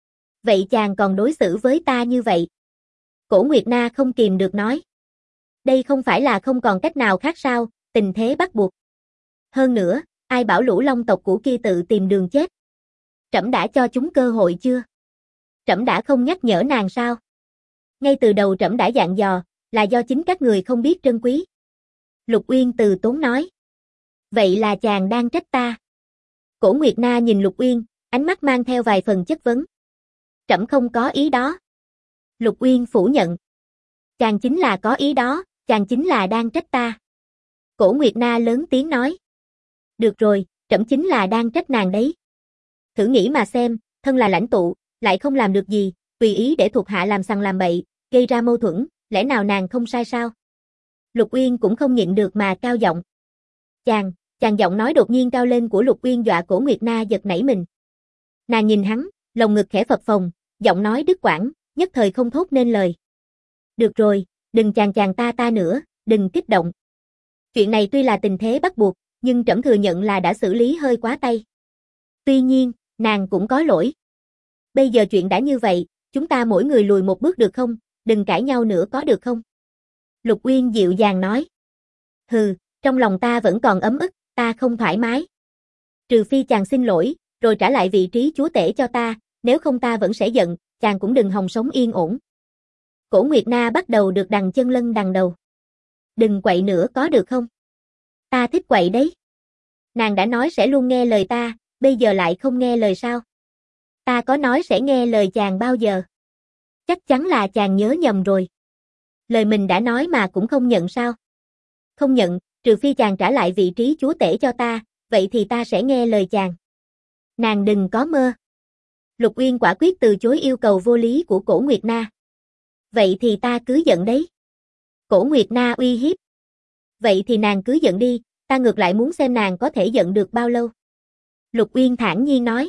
Vậy chàng còn đối xử với ta như vậy? Cổ Nguyệt Na không kìm được nói. Đây không phải là không còn cách nào khác sao, tình thế bắt buộc. Hơn nữa, ai bảo lũ long tộc của kia tự tìm đường chết? Trẫm đã cho chúng cơ hội chưa? Trẫm đã không nhắc nhở nàng sao? Ngay từ đầu trẫm đã dặn dò, là do chính các người không biết trân quý. Lục Uyên từ tốn nói. Vậy là chàng đang trách ta. Cổ Nguyệt Na nhìn Lục Uyên, ánh mắt mang theo vài phần chất vấn. Trẫm không có ý đó. Lục Uyên phủ nhận. Chàng chính là có ý đó, chàng chính là đang trách ta. Cổ Nguyệt Na lớn tiếng nói. Được rồi, trẫm chính là đang trách nàng đấy. Thử nghĩ mà xem, thân là lãnh tụ, lại không làm được gì, tùy ý để thuộc hạ làm sằng làm bậy, gây ra mâu thuẫn, lẽ nào nàng không sai sao? Lục Uyên cũng không nhịn được mà cao giọng. Chàng giọng nói đột nhiên cao lên của Lục Uyên dọa Cổ Nguyệt Na giật nảy mình. Nàng nhìn hắn, lồng ngực khẽ phập phồng, giọng nói đứt quãng, nhất thời không thốt nên lời. Được rồi, đừng chàng ta nữa, đừng kích động. Chuyện này tuy là tình thế bắt buộc, nhưng trẫm thừa nhận là đã xử lý hơi quá tay. Tuy nhiên, nàng cũng có lỗi. Bây giờ chuyện đã như vậy, chúng ta mỗi người lùi một bước được không, đừng cãi nhau nữa có được không? Lục Uyên dịu dàng nói. Hừ, trong lòng ta vẫn còn ấm ức, ta không thoải mái. Trừ phi chàng xin lỗi, rồi trả lại vị trí chúa tể cho ta, nếu không ta vẫn sẽ giận, chàng cũng đừng hòng sống yên ổn. Cổ Nguyệt Na bắt đầu được đằng chân lân đằng đầu. Đừng quậy nữa có được không? Ta thích quậy đấy. Nàng đã nói sẽ luôn nghe lời ta, bây giờ lại không nghe lời sao? Ta có nói sẽ nghe lời chàng bao giờ? Chắc chắn là chàng nhớ nhầm rồi. Lời mình đã nói mà cũng không nhận sao? Không nhận, trừ phi chàng trả lại vị trí chúa tể cho ta, vậy thì ta sẽ nghe lời chàng. Nàng đừng có mơ. Lục Uyên quả quyết từ chối yêu cầu vô lý của Cổ Nguyệt Na. Vậy thì ta cứ giận đấy. Cổ Nguyệt Na uy hiếp. Vậy thì nàng cứ giận đi, ta ngược lại muốn xem nàng có thể giận được bao lâu. Lục Uyên thản nhiên nói.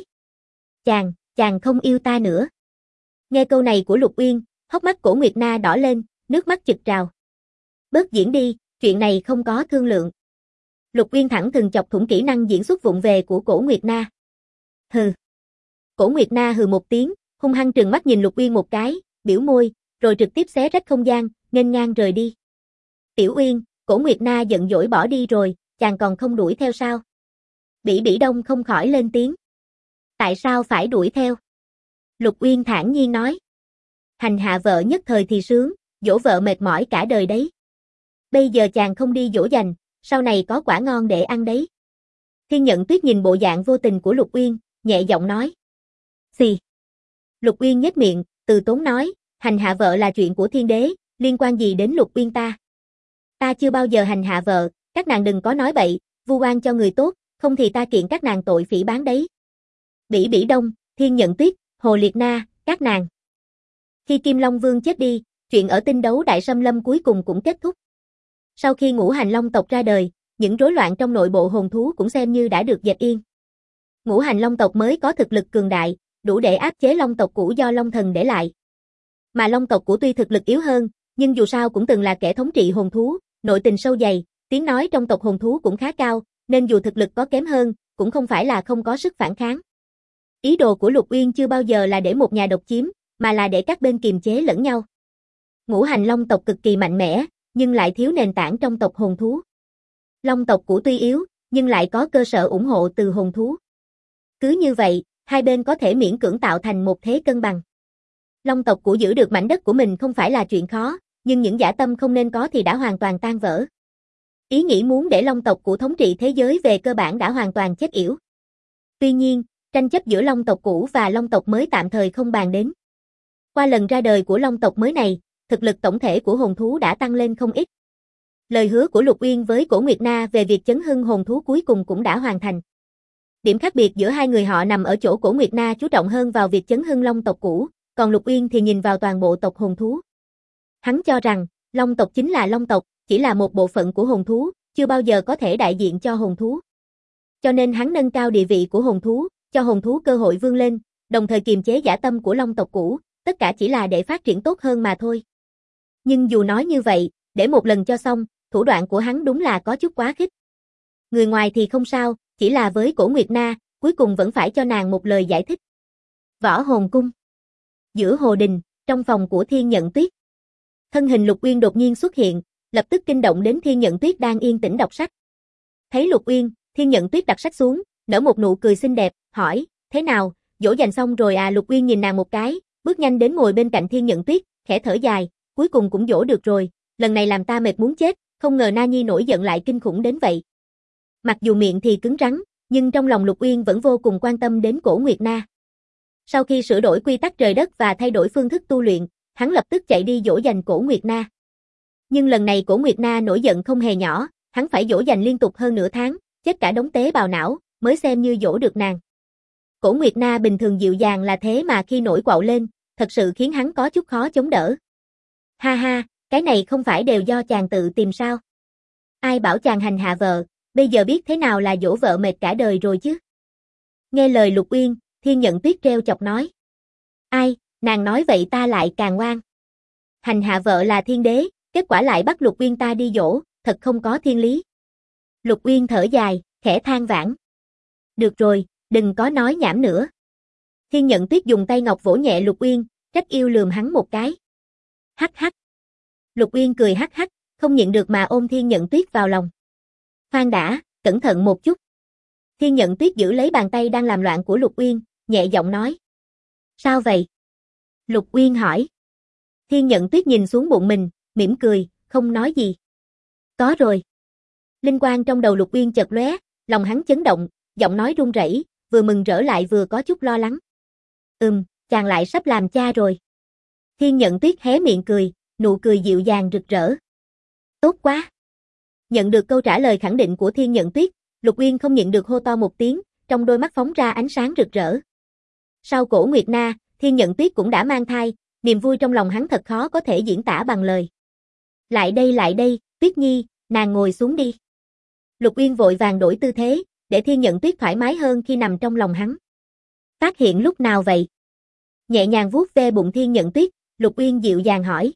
Chàng không yêu ta nữa. Nghe câu này của Lục Uyên, hốc mắt Cổ Nguyệt Na đỏ lên, nước mắt trực trào. Bớt diễn đi, chuyện này không có thương lượng. Lục Uyên thẳng thừng chọc thủng kỹ năng diễn xuất vụng về của Cổ Nguyệt Na. Hừ. Cổ Nguyệt Na hừ một tiếng, hung hăng trừng mắt nhìn Lục Uyên một cái, biểu môi, rồi trực tiếp xé rách không gian, nghênh ngang rời đi. Tiểu Uyên, Cổ Nguyệt Na giận dỗi bỏ đi rồi, chàng còn không đuổi theo sao? Bỉ Bỉ Đông không khỏi lên tiếng. Tại sao phải đuổi theo? Lục Uyên thản nhiên nói. Hành hạ vợ nhất thời thì sướng, dỗ vợ mệt mỏi cả đời đấy. Bây giờ chàng không đi dỗ dành, sau này có quả ngon để ăn đấy. Thiên Nhận Tuyết nhìn bộ dạng vô tình của Lục Uyên, nhẹ giọng nói. Xì. Lục Uyên nhếch miệng, từ tốn nói, hành hạ vợ là chuyện của thiên đế, liên quan gì đến Lục Uyên ta? Ta chưa bao giờ hành hạ vợ, các nàng đừng có nói bậy, vu oan cho người tốt, không thì ta kiện các nàng tội phỉ báng đấy. Bỉ Bỉ Đông, Thiên Nhận Tuyết, Hồ Liệt Na, các nàng. Khi Kim Long Vương chết đi, chuyện ở Tinh Đấu Đại Xâm Lâm cuối cùng cũng kết thúc. Sau khi Ngũ Hành Long tộc ra đời, những rối loạn trong nội bộ hồn thú cũng xem như đã được dẹp yên. Ngũ Hành Long tộc mới có thực lực cường đại, đủ để áp chế Long tộc cũ do Long Thần để lại. Mà Long tộc cũ tuy thực lực yếu hơn, nhưng dù sao cũng từng là kẻ thống trị hồn thú, nội tình sâu dày, tiếng nói trong tộc hồn thú cũng khá cao, nên dù thực lực có kém hơn, cũng không phải là không có sức phản kháng. Ý đồ của Lục Uyên chưa bao giờ là để một nhà độc chiếm, mà là để các bên kiềm chế lẫn nhau. Ngũ Hành Long tộc cực kỳ mạnh mẽ, nhưng lại thiếu nền tảng trong tộc hồn thú. Long tộc cũ tuy yếu, nhưng lại có cơ sở ủng hộ từ hồn thú. Cứ như vậy, hai bên có thể miễn cưỡng tạo thành một thế cân bằng. Long tộc cũ giữ được mảnh đất của mình không phải là chuyện khó, nhưng những dã tâm không nên có thì đã hoàn toàn tan vỡ. Ý nghĩ muốn để Long tộc cũ thống trị thế giới về cơ bản đã hoàn toàn chết yểu. Tuy nhiên, tranh chấp giữa Long tộc cũ và Long tộc mới tạm thời không bàn đến. Qua lần ra đời của Long tộc mới này, thực lực tổng thể của hồn thú đã tăng lên không ít. Lời hứa của Lục Uyên với Cổ Nguyệt Na về việc chấn hưng hồn thú cuối cùng cũng đã hoàn thành. Điểm khác biệt giữa hai người họ nằm ở chỗ Cổ Nguyệt Na chú trọng hơn vào việc chấn hưng Long tộc cũ, còn Lục Uyên thì nhìn vào toàn bộ tộc hồn thú. Hắn cho rằng, Long tộc chính là Long tộc, chỉ là một bộ phận của hồn thú, chưa bao giờ có thể đại diện cho hồn thú. Cho nên hắn nâng cao địa vị của hồn thú, cho hồn thú cơ hội vươn lên, đồng thời kiềm chế dã tâm của Long tộc cũ, tất cả chỉ là để phát triển tốt hơn mà thôi. Nhưng dù nói như vậy, để một lần cho xong, thủ đoạn của hắn đúng là có chút quá khích. Người ngoài thì không sao, chỉ là với Cổ Nguyệt Na, cuối cùng vẫn phải cho nàng một lời giải thích. Võ Hồn Cung. Giữa hồ đình, trong phòng của Thiên Nhận Tuyết. Thân hình Lục Uyên đột nhiên xuất hiện, lập tức kinh động đến Thiên Nhận Tuyết đang yên tĩnh đọc sách. Thấy Lục Uyên, Thiên Nhận Tuyết đặt sách xuống, nở một nụ cười xinh đẹp, hỏi, thế nào, dỗ dành xong rồi à? Lục Uyên nhìn nàng một cái, bước nhanh đến ngồi bên cạnh Thiên Nhận Tuyết, khẽ thở dài, cuối cùng cũng dỗ được rồi, lần này làm ta mệt muốn chết, không ngờ Na Nhi nổi giận lại kinh khủng đến vậy. Mặc dù miệng thì cứng rắn, nhưng trong lòng Lục Uyên vẫn vô cùng quan tâm đến Cổ Nguyệt Na. Sau khi sửa đổi quy tắc trời đất và thay đổi phương thức tu luyện, hắn lập tức chạy đi dỗ dành Cổ Nguyệt Na. Nhưng lần này Cổ Nguyệt Na nổi giận không hề nhỏ, hắn phải dỗ dành liên tục hơn nửa tháng, chết cả đống tế bào não, mới xem như dỗ được nàng. Cổ Nguyệt Na bình thường dịu dàng là thế mà khi nổi quạo lên, thật sự khiến hắn có chút khó chống đỡ. Ha ha, cái này không phải đều do chàng tự tìm sao? Ai bảo chàng hành hạ vợ, bây giờ biết thế nào là dỗ vợ mệt cả đời rồi chứ? Nghe lời Lục Uyên, Thiên Nhận Tuyết trêu chọc nói. Ai, nàng nói vậy ta lại càng ngoan. Hành hạ vợ là thiên đế, kết quả lại bắt Lục Uyên ta đi dỗ, thật không có thiên lý. Lục Uyên thở dài, khẽ than vãn. Được rồi, đừng có nói nhảm nữa. Thiên Nhận Tuyết dùng tay ngọc vỗ nhẹ Lục Uyên, trách yêu lườm hắn một cái. Hắc hắc. Lục Uyên cười hắc hắc, không nhịn được mà ôm Thiên Nhận Tuyết vào lòng. Khoan đã, cẩn thận một chút. Thiên Nhận Tuyết giữ lấy bàn tay đang làm loạn của Lục Uyên, nhẹ giọng nói. Sao vậy? Lục Uyên hỏi. Thiên Nhận Tuyết nhìn xuống bụng mình, mỉm cười, không nói gì. Có rồi. Linh quang trong đầu Lục Uyên chợt lóe, lòng hắn chấn động, giọng nói run rẩy, vừa mừng rỡ lại vừa có chút lo lắng. Chàng lại sắp làm cha rồi. Thiên Nhận Tuyết hé miệng cười, nụ cười dịu dàng rực rỡ. Tốt quá. Nhận được câu trả lời khẳng định của Thiên Nhận Tuyết, Lục Uyên không nhịn được hô to một tiếng, trong đôi mắt phóng ra ánh sáng rực rỡ. Sau Cổ Nguyệt Na, Thiên Nhận Tuyết cũng đã mang thai, niềm vui trong lòng hắn thật khó có thể diễn tả bằng lời. Lại đây, Tuyết Nhi, nàng ngồi xuống đi. Lục Uyên vội vàng đổi tư thế, để Thiên Nhận Tuyết thoải mái hơn khi nằm trong lòng hắn. Phát hiện lúc nào vậy? Nhẹ nhàng vuốt ve bụng Thiên Nhận Tuyết, Lục Uyên dịu dàng hỏi.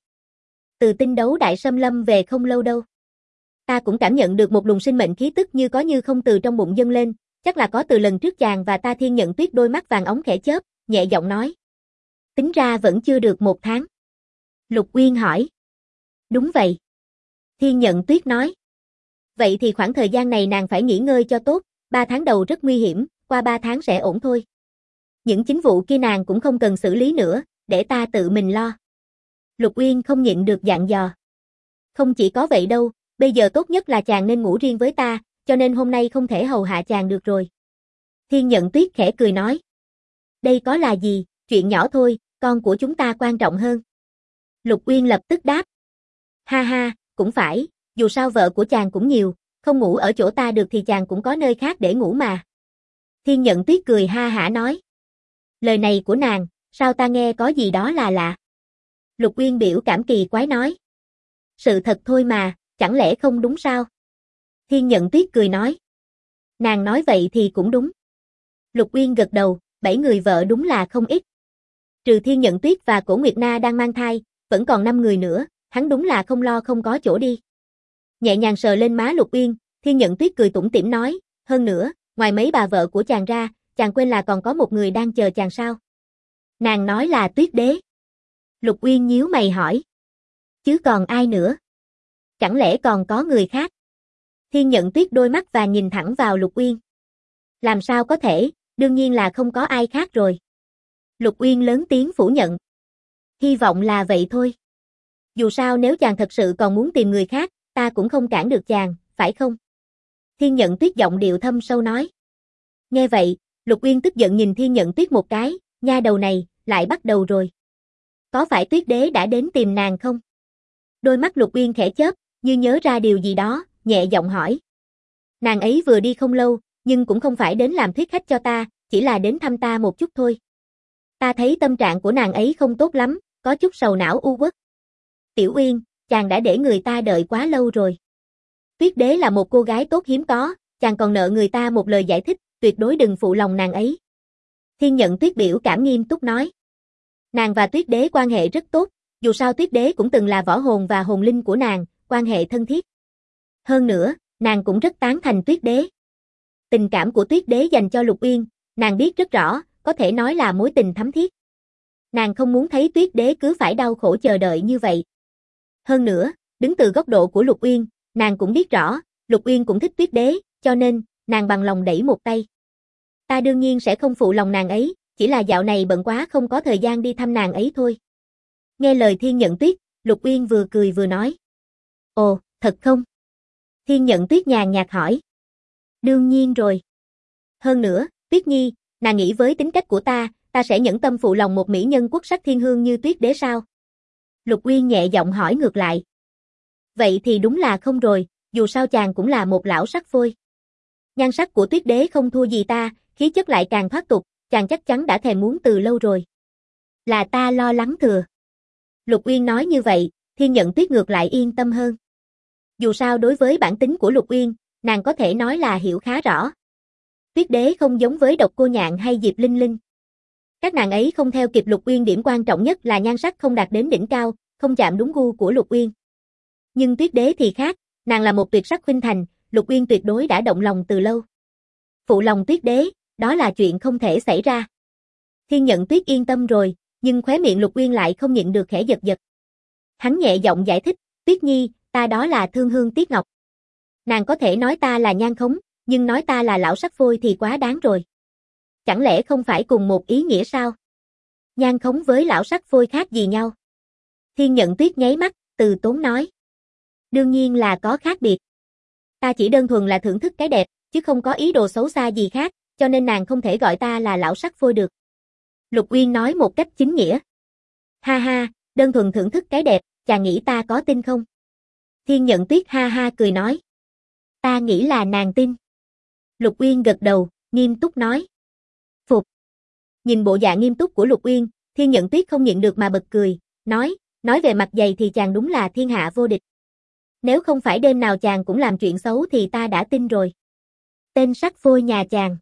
Từ tinh đấu đại xâm lâm về không lâu đâu. Ta cũng cảm nhận được một luồng sinh mệnh khí tức như có như không từ trong bụng dâng lên, chắc là có từ lần trước chàng và ta. Thiên Nhận Tuyết đôi mắt vàng óng khẽ chớp, nhẹ giọng nói. Tính ra vẫn chưa được 1 tháng. Lục Uyên hỏi. Đúng vậy. Thiên Nhận Tuyết nói. Vậy thì khoảng thời gian này nàng phải nghỉ ngơi cho tốt, 3 tháng đầu rất nguy hiểm, qua 3 tháng sẽ ổn thôi. Những chính vụ kia nàng cũng không cần xử lý nữa, để ta tự mình lo. Lục Uyên không nhịn được dặn dò. Không chỉ có vậy đâu, bây giờ tốt nhất là chàng nên ngủ riêng với ta, cho nên hôm nay không thể hầu hạ chàng được rồi. Thiên Nhận Tuyết khẽ cười nói. Đây có là gì, chuyện nhỏ thôi, con của chúng ta quan trọng hơn. Lục Uyên lập tức đáp. Ha ha, cũng phải, dù sao vợ của chàng cũng nhiều, không ngủ ở chỗ ta được thì chàng cũng có nơi khác để ngủ mà. Thiên Nhận Tuyết cười ha hả nói. Lời này của nàng, sao ta nghe có gì đó là lạ. Lục Uyên biểu cảm kỳ quái nói. Sự thật thôi mà, chẳng lẽ không đúng sao? Thiên Nhận Tuyết cười nói. Nàng nói vậy thì cũng đúng. Lục Uyên gật đầu, 7 người vợ đúng là không ít. Trừ Thiên Nhận Tuyết và Cổ Nguyệt Na đang mang thai, vẫn còn 5 người nữa, hắn đúng là không lo không có chỗ đi. Nhẹ nhàng sờ lên má Lục Uyên, Thiên Nhận Tuyết cười tủm tỉm nói, hơn nữa, ngoài mấy bà vợ của chàng ra, chàng quên là còn có một người đang chờ chàng sao? Nàng nói là Tuyết Đế. Lục Uyên nhíu mày hỏi. Chứ còn ai nữa? Chẳng lẽ còn có người khác? Thiên Nhận Tuyết đôi mắt và nhìn thẳng vào Lục Uyên. Làm sao có thể, đương nhiên là không có ai khác rồi. Lục Uyên lớn tiếng phủ nhận. Hy vọng là vậy thôi. Dù sao nếu chàng thật sự còn muốn tìm người khác, ta cũng không cản được chàng, phải không? Thiên Nhận Tuyết giọng điệu thâm sâu nói. Nghe vậy, Lục Uyên tức giận nhìn Thiên Nhận Tuyết một cái, nha đầu này, lại bắt đầu rồi. Có phải Tuyết Đế đã đến tìm nàng không? Đôi mắt Lục Uyên khẽ chớp, như nhớ ra điều gì đó, nhẹ giọng hỏi. Nàng ấy vừa đi không lâu, nhưng cũng không phải đến làm thuyết khách cho ta, chỉ là đến thăm ta một chút thôi. Ta thấy tâm trạng của nàng ấy không tốt lắm, có chút sầu não u uất. Tiểu Uyên, chàng đã để người ta đợi quá lâu rồi. Tuyết Đế là một cô gái tốt hiếm có, chàng còn nợ người ta một lời giải thích, tuyệt đối đừng phụ lòng nàng ấy. Thiên Nhận Tuyết biểu cảm nghiêm túc nói. Nàng và Tuyết Đế quan hệ rất tốt, dù sao Tuyết Đế cũng từng là võ hồn và hồn linh của nàng, quan hệ thân thiết. Hơn nữa, nàng cũng rất tán thành Tuyết Đế. Tình cảm của Tuyết Đế dành cho Lục Uyên, nàng biết rất rõ, có thể nói là mối tình thắm thiết. Nàng không muốn thấy Tuyết Đế cứ phải đau khổ chờ đợi như vậy. Hơn nữa, đứng từ góc độ của Lục Uyên, nàng cũng biết rõ, Lục Uyên cũng thích Tuyết Đế, cho nên, nàng bằng lòng đẩy một tay. Ta đương nhiên sẽ không phụ lòng nàng ấy, chỉ là dạo này bận quá không có thời gian đi thăm nàng ấy thôi. Nghe lời Thiên Nhận Tuyết, Lục Uyên vừa cười vừa nói. Ồ, thật không? Thiên Nhận Tuyết nhàn nhạt hỏi. Đương nhiên rồi. Hơn nữa, Tuyết Nhi, nàng nghĩ với tính cách của ta sẽ nhẫn tâm phụ lòng một mỹ nhân quốc sắc thiên hương như Tuyết Đế sao? Lục Uyên nhẹ giọng hỏi ngược lại. Vậy thì đúng là không rồi, dù sao chàng cũng là một lão sắc phôi. Nhan sắc của Tuyết Đế không thua gì ta, khí chất lại càng thoát tục, chàng chắc chắn đã thèm muốn từ lâu rồi. Là ta lo lắng thừa. Lục Uyên nói như vậy, Thiên Nhận Tuyết ngược lại yên tâm hơn. Dù sao đối với bản tính của Lục Uyên, nàng có thể nói là hiểu khá rõ. Tuyết Đế không giống với Độc Cô Nhạn hay Diệp Linh Linh. Các nàng ấy không theo kịp Lục Uyên, điểm quan trọng nhất là nhan sắc không đạt đến đỉnh cao, không chạm đúng gu của Lục Uyên. Nhưng Tuyết Đế thì khác, nàng là một tuyệt sắc khuynh thành, Lục Uyên tuyệt đối đã động lòng từ lâu. Phụ lòng Tuyết Đế, đó là chuyện không thể xảy ra. Thiên Nhận Tuyết yên tâm rồi, nhưng khóe miệng Lục Uyên lại không nhịn được khẽ giật giật. Hắn nhẹ giọng giải thích, Tuyết Nhi, ta đó là Thương Hương Tiếc Ngọc. Nàng có thể nói ta là nhan khống, nhưng nói ta là lão sắc phôi thì quá đáng rồi. Chẳng lẽ không phải cùng một ý nghĩa sao? Nhan khống với lão sắc phôi khác gì nhau? Thiên Nhận Tuyết nháy mắt, từ tốn nói. Đương nhiên là có khác biệt. Ta chỉ đơn thuần là thưởng thức cái đẹp, chứ không có ý đồ xấu xa gì khác, cho nên nàng không thể gọi ta là lão sắc phôi được. Lục Uyên nói một cách chính nghĩa. Ha ha, đơn thuần thưởng thức cái đẹp, chàng nghĩ ta có tin không? Thiên Nhận Tuyết ha ha cười nói. Ta nghĩ là nàng tin. Lục Uyên gật đầu, nghiêm túc nói. Phục. Nhìn bộ dạng nghiêm túc của Lục Uyên, Thiên Nhận Tuyết không nhịn được mà bật cười, nói về mặt dày thì chàng đúng là thiên hạ vô địch. Nếu không phải đêm nào chàng cũng làm chuyện xấu thì ta đã tin rồi. Tên sắc phôi nhà chàng.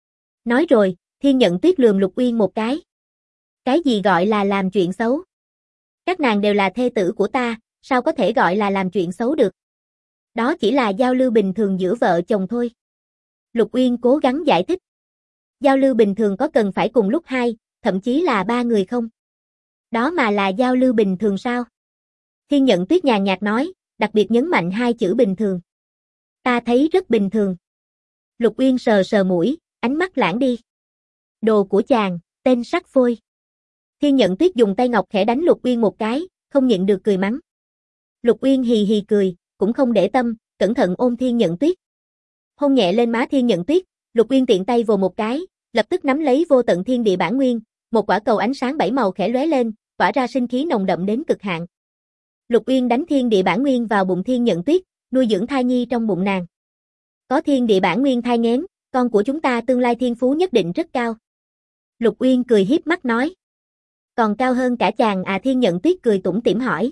Nói rồi, Thiên Nhận Tuyết lườm Lục Uyên một cái. Cái gì gọi là làm chuyện xấu? Các nàng đều là thê tử của ta, sao có thể gọi là làm chuyện xấu được? Đó chỉ là giao lưu bình thường giữa vợ chồng thôi. Lục Uyên cố gắng giải thích. Giao lưu bình thường có cần phải cùng lúc 2, thậm chí là 3 người không? Đó mà là giao lưu bình thường sao? Thiên Nhận Tuyết nhàn nhạt nói, đặc biệt nhấn mạnh 2 chữ bình thường. Ta thấy rất bình thường. Lục Uyên sờ sờ mũi, ánh mắt lãng đi. Đồ của chàng, tên sắc phôi. Thiên Nhận Tuyết dùng tay ngọc khẽ đánh Lục Uyên một cái, không nhịn được cười mắng. Lục Uyên hì hì cười, cũng không để tâm, cẩn thận ôm Thiên Nhận Tuyết. Hôn nhẹ lên má Thiên Nhận Tuyết, Lục Uyên tiện tay vồ một cái, lập tức nắm lấy vô tận thiên địa bản nguyên, một quả cầu ánh sáng 7 màu khẽ lóe lên, tỏa ra sinh khí nồng đậm đến cực hạn. Lục Uyên đánh thiên địa bản nguyên vào bụng Thiên Nhận Tuyết, nuôi dưỡng thai nhi trong bụng nàng. Có thiên địa bản nguyên thai nghén, con của chúng ta tương lai thiên phú nhất định rất cao. Lục Uyên cười hiếp mắt nói. Còn cao hơn cả chàng à? Thiên Nhận Tuyết cười tủm tỉm hỏi.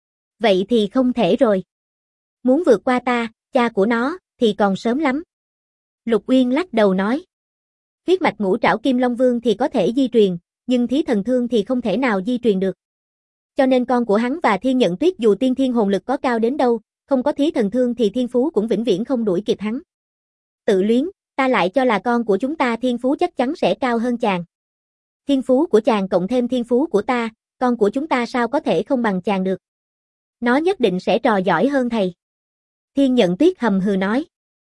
Vậy thì không thể rồi. Muốn vượt qua ta, cha của nó, thì còn sớm lắm. Lục Uyên lắc đầu nói. Huyết mạch ngũ trảo Kim Long Vương thì có thể di truyền, nhưng Thí Thần Thương thì không thể nào di truyền được. Cho nên con của hắn và Thiên Nhận Tuyết dù tiên thiên hồn lực có cao đến đâu, không có Thí Thần Thương thì thiên phú cũng vĩnh viễn không đuổi kịp hắn. Tự luyến, ta lại cho là con của chúng ta thiên phú chắc chắn sẽ cao hơn chàng. Thiên phú của chàng cộng thêm thiên phú của ta, con của chúng ta sao có thể không bằng chàng được. Nó nhất định sẽ trò giỏi hơn thầy. Thiên Nhận Tuyết hầm hừ nói.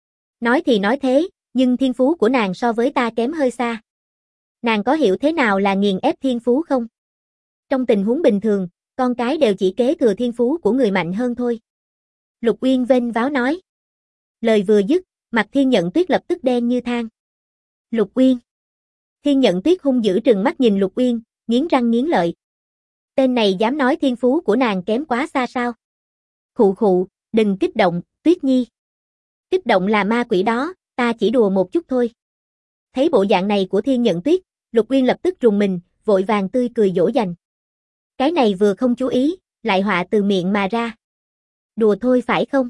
Nói thì nói thế, nhưng thiên phú của nàng so với ta kém hơi xa. Nàng có hiểu thế nào là nghiền ép thiên phú không? Trong tình huống bình thường, con cái đều chỉ kế thừa thiên phú của người mạnh hơn thôi. Lục Uyên vênh váo nói. Lời vừa dứt, mặt Thiên Nhận Tuyết lập tức đen như than. Lục Uyên. Thiên Nhận Tuyết hung dữ trừng mắt nhìn Lục Uyên, nghiến răng nghiến lợi. Tên này dám nói thiên phú của nàng kém quá xa sao? Khụ khụ, đừng kích động, Tuyết Nhi. Kích động là ma quỷ đó, ta chỉ đùa một chút thôi. Thấy bộ dạng này của Thiên Nhận Tuyết, Lục Uyên lập tức rùng mình, vội vàng tươi cười dỗ dành. Cái này vừa không chú ý, lại họa từ miệng mà ra. Đùa thôi phải không?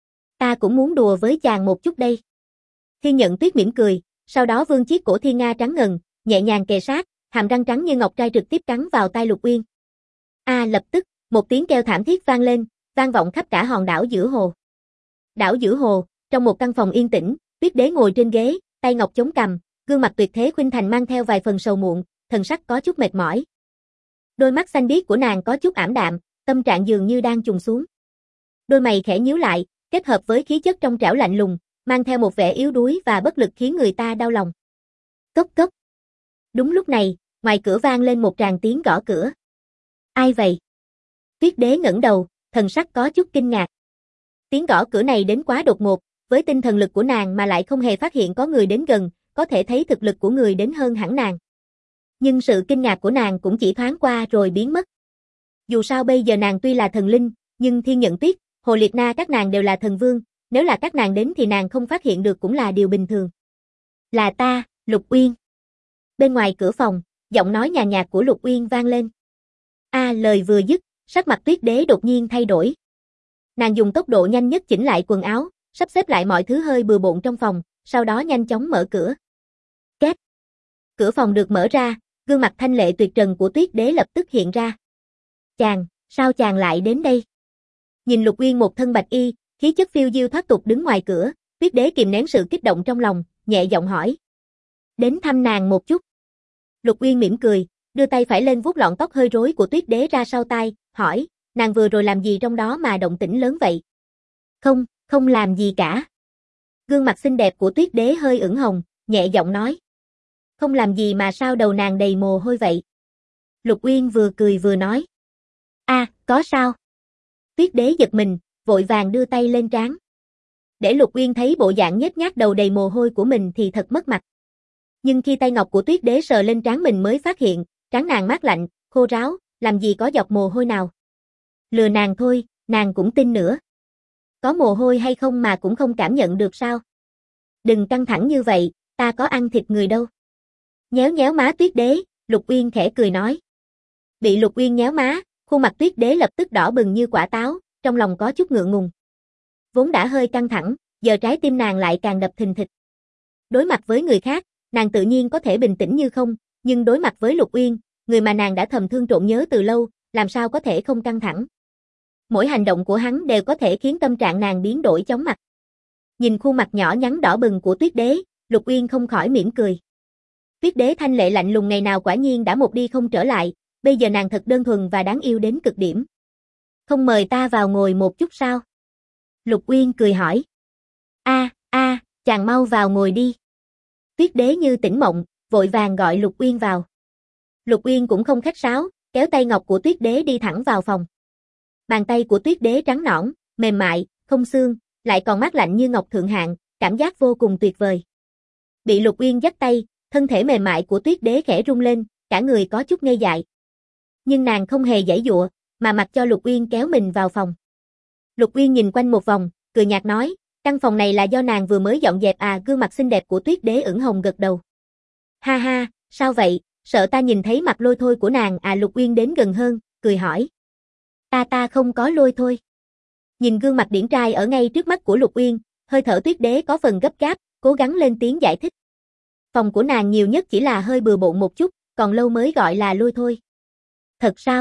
Ta cũng muốn đùa với chàng một chút đây. Thiên Nhận Tuyết mỉm cười, sau đó vươn chiếc cổ thiên nga trắng ngần, nhẹ nhàng kề sát, hàm răng trắng như ngọc trai trực tiếp cắn vào tai Lục Uyên. Lập tức, một tiếng kêu thảm thiết vang lên, vang vọng khắp cả hòn đảo giữa hồ. Đảo giữa hồ, trong một căn phòng yên tĩnh, Tuyết Đế ngồi trên ghế, tay ngọc chống cằm, gương mặt tuyệt thế khuynh thành mang theo vài phần sầu muộn, thần sắc có chút mệt mỏi. Đôi mắt xanh biếc của nàng có chút ảm đạm, tâm trạng dường như đang trùng xuống. Đôi mày khẽ nhíu lại, kết hợp với khí chất trong trẻo lạnh lùng, mang theo một vẻ yếu đuối và bất lực khiến người ta đau lòng. Cốc cốc. Đúng lúc này, ngoài cửa vang lên một tràng tiếng gõ cửa. Ai vậy? Tuyết Đế ngẩng đầu, thần sắc có chút kinh ngạc. Tiếng gõ cửa này đến quá đột ngột, với tinh thần lực của nàng mà lại không hề phát hiện có người đến gần, có thể thấy thực lực của người đến hơn hẳn nàng. Nhưng sự kinh ngạc của nàng cũng chỉ thoáng qua rồi biến mất. Dù sao bây giờ nàng tuy là thần linh, nhưng Thiên Nhận Tuyết, Hồ Liệt Na các nàng đều là thần vương, nếu là các nàng đến thì nàng không phát hiện được cũng là điều bình thường. Là ta, Lục Uyên. Bên ngoài cửa phòng, giọng nói nhàn nhạt của Lục Uyên vang lên. Lời vừa dứt, sắc mặt Tuyết Đế đột nhiên thay đổi. Nàng dùng tốc độ nhanh nhất chỉnh lại quần áo, sắp xếp lại mọi thứ hơi bừa bộn trong phòng, sau đó nhanh chóng mở cửa. Két. Cửa phòng được mở ra, gương mặt thanh lệ tuyệt trần của Tuyết Đế lập tức hiện ra. Sao chàng lại đến đây? Nhìn Lục Uyên một thân bạch y, khí chất phiêu diêu thoát tục đứng ngoài cửa, Tuyết Đế kìm nén sự kích động trong lòng, nhẹ giọng hỏi. Đến thăm nàng một chút. Lục Uyên mỉm cười, đưa tay phải lên vuốt lọn tóc hơi rối của Tuyết Đế ra sau tai, hỏi, nàng vừa rồi làm gì trong đó mà động tĩnh lớn vậy? Không làm gì cả. Gương mặt xinh đẹp của Tuyết Đế hơi ửng hồng, nhẹ giọng nói. Không làm gì mà sao đầu nàng đầy mồ hôi vậy? Lục Uyên vừa cười vừa nói. Có sao? Tuyết Đế giật mình, vội vàng đưa tay lên trán. Để Lục Uyên thấy bộ dạng nhếch nhác đầu đầy mồ hôi của mình thì thật mất mặt. Nhưng khi tay ngọc của Tuyết Đế sờ lên trán mình mới phát hiện, trán nàng mát lạnh, khô ráo, làm gì có giọt mồ hôi nào. Lừa nàng thôi, nàng cũng tin nữa. Có mồ hôi hay không mà cũng không cảm nhận được sao? Đừng căng thẳng như vậy, ta có ăn thịt người đâu. Nhéo nhéo má Tuyết Đế, Lục Uyên khẽ cười nói. Bị Lục Uyên nhéo má, khuôn mặt Tuyết Đế lập tức đỏ bừng như quả táo, trong lòng có chút ngượng ngùng. Vốn đã hơi căng thẳng, giờ trái tim nàng lại càng đập thình thịch. Đối mặt với người khác, nàng tự nhiên có thể bình tĩnh như không, nhưng đối mặt với Lục Uyên, người mà nàng đã thầm thương trộn nhớ từ lâu, làm sao có thể không căng thẳng. Mỗi hành động của hắn đều có thể khiến tâm trạng nàng biến đổi chóng mặt. Nhìn khuôn mặt nhỏ nhắn đỏ bừng của Tuyết Đế, Lục Uyên không khỏi mỉm cười. Tuyết Đế thanh lệ lạnh lùng ngày nào quả nhiên đã một đi không trở lại, bây giờ nàng thật đơn thuần và đáng yêu đến cực điểm. Không mời ta vào ngồi một chút sao? Lục Uyên cười hỏi. Chàng mau vào ngồi đi. Tuyết Đế như tỉnh mộng, vội vàng gọi Lục Uyên vào. Lục Uyên cũng không khách sáo, kéo tay ngọc của Tuyết Đế đi thẳng vào phòng. Bàn tay của Tuyết Đế trắng nõn, mềm mại, không xương, lại còn mát lạnh như ngọc thượng hạng, cảm giác vô cùng tuyệt vời. Bị Lục Uyên dắt tay, thân thể mềm mại của Tuyết Đế khẽ rung lên, cả người có chút ngây dại. Nhưng nàng không hề giãy giụa, mà mặc cho Lục Uyên kéo mình vào phòng. Lục Uyên nhìn quanh một vòng, cười nhạt nói, căn phòng này là do nàng vừa mới dọn dẹp gương mặt xinh đẹp của Tuyết Đế ửng hồng gật đầu. Ha ha, sao vậy, sợ ta nhìn thấy mặt lôi thôi của nàng Lục Uyên đến gần hơn, cười hỏi. Ta không có lôi thôi. Nhìn gương mặt điển trai ở ngay trước mắt của Lục Uyên, hơi thở Tuyết Đế có phần gấp gáp, cố gắng lên tiếng giải thích. Phòng của nàng nhiều nhất chỉ là hơi bừa bộn một chút, còn lâu mới gọi là lôi thôi. Thật sao?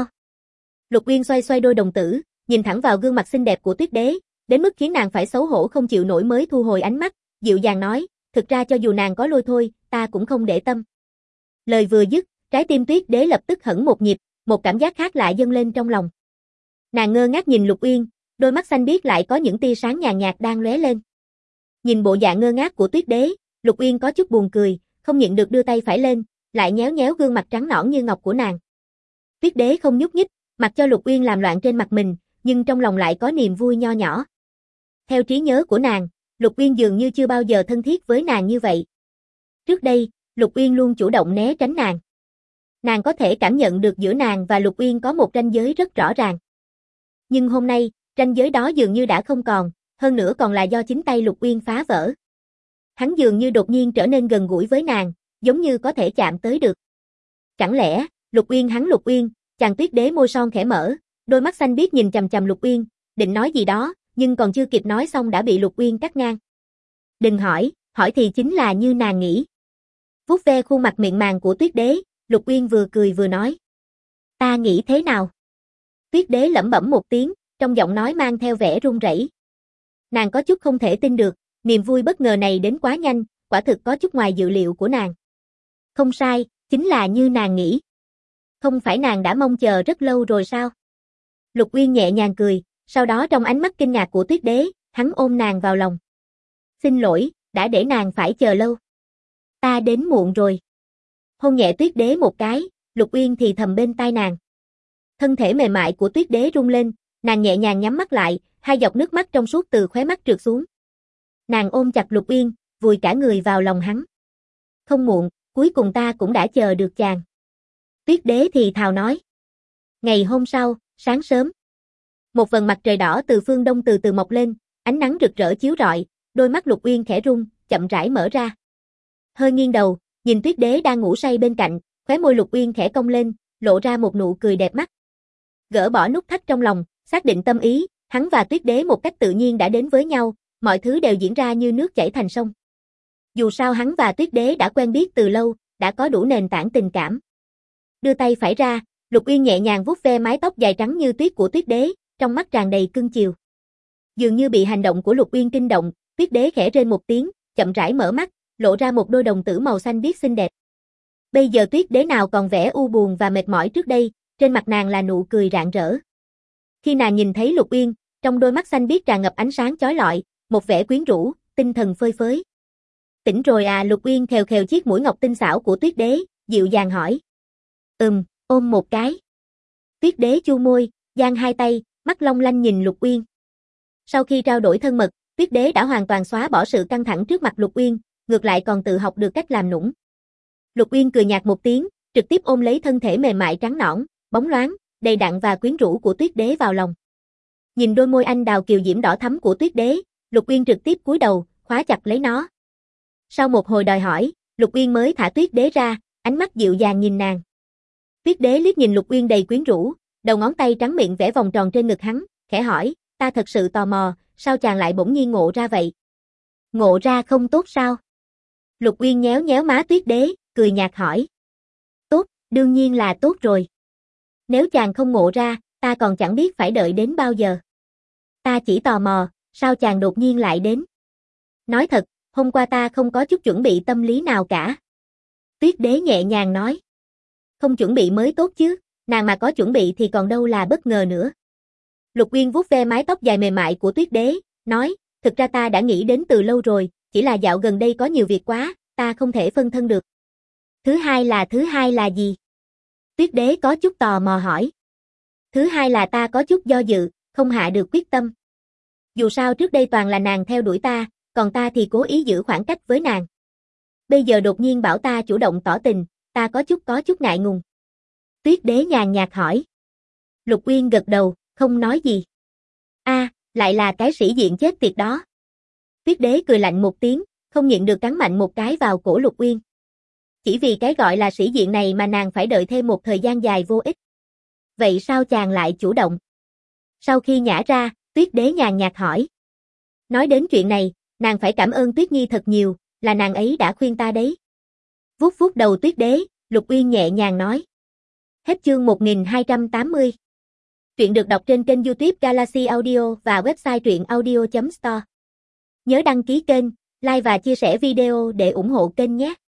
Lục Uyên xoay xoay đôi đồng tử, nhìn thẳng vào gương mặt xinh đẹp của Tuyết Đế, đến mức khiến nàng phải xấu hổ không chịu nổi mới thu hồi ánh mắt, dịu dàng nói, thực ra cho dù nàng có lôi thôi, ta cũng không để tâm. Lời vừa dứt, trái tim Tuyết Đế lập tức hẫng một nhịp, một cảm giác khác lạ dâng lên trong lòng. Nàng ngơ ngác nhìn Lục Uyên, đôi mắt xanh biếc lại có những tia sáng nhàn nhạt đang lóe lên. Nhìn bộ dạng ngơ ngác của Tuyết Đế, Lục Uyên có chút buồn cười, không nhịn được đưa tay phải lên, lại nhéo nhéo gương mặt trắng nõn như ngọc của nàng. Tuyết Đế không nhúc nhích, mặc cho Lục Uyên làm loạn trên mặt mình, nhưng trong lòng lại có niềm vui nho nhỏ. Theo trí nhớ của nàng, Lục Uyên dường như chưa bao giờ thân thiết với nàng như vậy. Trước đây, Lục Uyên luôn chủ động né tránh nàng. Nàng có thể cảm nhận được giữa nàng và Lục Uyên có một ranh giới rất rõ ràng. Nhưng hôm nay, ranh giới đó dường như đã không còn, hơn nữa còn là do chính tay Lục Uyên phá vỡ. Hắn dường như đột nhiên trở nên gần gũi với nàng, giống như có thể chạm tới được. Chẳng lẽ, Lục Uyên, chàng Tuyết Đế môi son khẽ mở, đôi mắt xanh biếc nhìn chằm chằm Lục Uyên, định nói gì đó, nhưng còn chưa kịp nói xong đã bị Lục Uyên cắt ngang. Đừng hỏi thì chính là như nàng nghĩ. Vuốt ve khuôn mặt mịn màng của Tuyết Đế, Lục Uyên vừa cười vừa nói. Ta nghĩ thế nào? Tuyết Đế lẩm bẩm một tiếng, trong giọng nói mang theo vẻ run rẩy. Nàng có chút không thể tin được, niềm vui bất ngờ này đến quá nhanh, quả thực có chút ngoài dự liệu của nàng. Không sai, chính là như nàng nghĩ. Không phải nàng đã mong chờ rất lâu rồi sao? Lục Uyên nhẹ nhàng cười, sau đó trong ánh mắt kinh ngạc của Tuyết Đế, hắn ôm nàng vào lòng. Xin lỗi, đã để nàng phải chờ lâu. Ta đến muộn rồi. Hôn nhẹ Tuyết Đế một cái, Lục Uyên thì thầm bên tai nàng. Thân thể mềm mại của Tuyết Đế rung lên, nàng nhẹ nhàng nhắm mắt lại, hai giọt nước mắt trong suốt từ khóe mắt trượt xuống. Nàng ôm chặt Lục Uyên, vùi cả người vào lòng hắn. Không muộn, cuối cùng ta cũng đã chờ được chàng. Tuyết đế thì thào nói. Ngày hôm sau, sáng sớm. Một vầng mặt trời đỏ từ phương đông từ từ mọc lên, ánh nắng rực rỡ chiếu rọi, đôi mắt Lục Uyên khẽ rung, chậm rãi mở ra. Hơi nghiêng đầu, nhìn Tuyết đế đang ngủ say bên cạnh, khóe môi Lục Uyên khẽ cong lên, lộ ra một nụ cười đẹp mắt. Gỡ bỏ nút thắt trong lòng, xác định tâm ý, hắn và Tuyết đế một cách tự nhiên đã đến với nhau, mọi thứ đều diễn ra như nước chảy thành sông. Dù sao hắn và Tuyết đế đã quen biết từ lâu, đã có đủ nền tảng tình cảm. Đưa tay phải ra, Lục Uyên nhẹ nhàng vuốt ve mái tóc dài trắng như tuyết của Tuyết đế, trong mắt tràn đầy cưng chiều. Dường như bị hành động của Lục Uyên kinh động, Tuyết đế khẽ rên một tiếng, chậm rãi mở mắt, lộ ra một đôi đồng tử màu xanh biếc xinh đẹp. Bây giờ Tuyết đế nào còn vẻ u buồn và mệt mỏi trước đây, trên mặt nàng là nụ cười rạng rỡ. Khi nàng nhìn thấy Lục Uyên, trong đôi mắt xanh biếc tràn ngập ánh sáng chói lọi, một vẻ quyến rũ, tinh thần phơi phới. Tỉnh rồi à? Lục Uyên khều khều chiếc mũi ngọc tinh xảo của Tuyết đế, dịu dàng hỏi. Ôm một cái. Tuyết đế chu môi, giang hai tay, mắt long lanh nhìn Lục Uyên. Sau khi trao đổi thân mật, Tuyết đế đã hoàn toàn xóa bỏ sự căng thẳng trước mặt Lục Uyên, ngược lại còn tự học được cách làm nũng. Lục Uyên cười nhạt một tiếng, trực tiếp ôm lấy thân thể mềm mại trắng nõn, bóng loáng, đầy đặn và quyến rũ của Tuyết đế vào lòng. Nhìn đôi môi anh đào kiều diễm đỏ thắm của Tuyết đế, Lục Uyên trực tiếp cúi đầu, khóa chặt lấy nó. Sau một hồi đòi hỏi, Lục Uyên mới thả Tuyết đế ra, ánh mắt dịu dàng nhìn nàng. Tuyết đế liếc nhìn Lục Uyên đầy quyến rũ, đầu ngón tay trắng miệng vẽ vòng tròn trên ngực hắn, khẽ hỏi, ta thật sự tò mò, sao chàng lại bỗng nhiên ngộ ra vậy? Ngộ ra không tốt sao? Lục Uyên nhéo nhéo má Tuyết đế, cười nhạt hỏi. Tốt, đương nhiên là tốt rồi. Nếu chàng không ngộ ra, ta còn chẳng biết phải đợi đến bao giờ. Ta chỉ tò mò, sao chàng đột nhiên lại đến? Nói thật, hôm qua ta không có chút chuẩn bị tâm lý nào cả. Tuyết đế nhẹ nhàng nói. Không chuẩn bị mới tốt chứ, nàng mà có chuẩn bị thì còn đâu là bất ngờ nữa. Lục Uyên vuốt ve mái tóc dài mềm mại của Tuyết đế, nói, thực ra ta đã nghĩ đến từ lâu rồi, chỉ là dạo gần đây có nhiều việc quá, ta không thể phân thân được. Thứ hai là gì? Tuyết đế có chút tò mò hỏi. Thứ hai là ta có chút do dự, không hạ được quyết tâm. Dù sao trước đây toàn là nàng theo đuổi ta, còn ta thì cố ý giữ khoảng cách với nàng. Bây giờ đột nhiên bảo ta chủ động tỏ tình, ta có chút ngại ngùng. Tuyết đế nhàn nhạt hỏi. Lục Uyên gật đầu, không nói gì. Lại là cái sĩ diện chết tiệt đó. Tuyết đế cười lạnh một tiếng, không nhịn được cắn mạnh một cái vào cổ Lục Uyên. Chỉ vì cái gọi là sĩ diện này mà nàng phải đợi thêm một thời gian dài vô ích. Vậy sao chàng lại chủ động? Sau khi nhả ra, Tuyết đế nhàn nhạt hỏi. Nói đến chuyện này, nàng phải cảm ơn Tuyết Nhi thật nhiều, là nàng ấy đã khuyên ta đấy. Vuốt vuốt đầu Tuyết đế, Lục Uyên nhẹ nhàng nói. Hết chương 1280. Truyện được đọc trên kênh YouTube Galaxy Audio và website truyệnaudio.store. Nhớ đăng ký kênh, like và chia sẻ video để ủng hộ kênh nhé.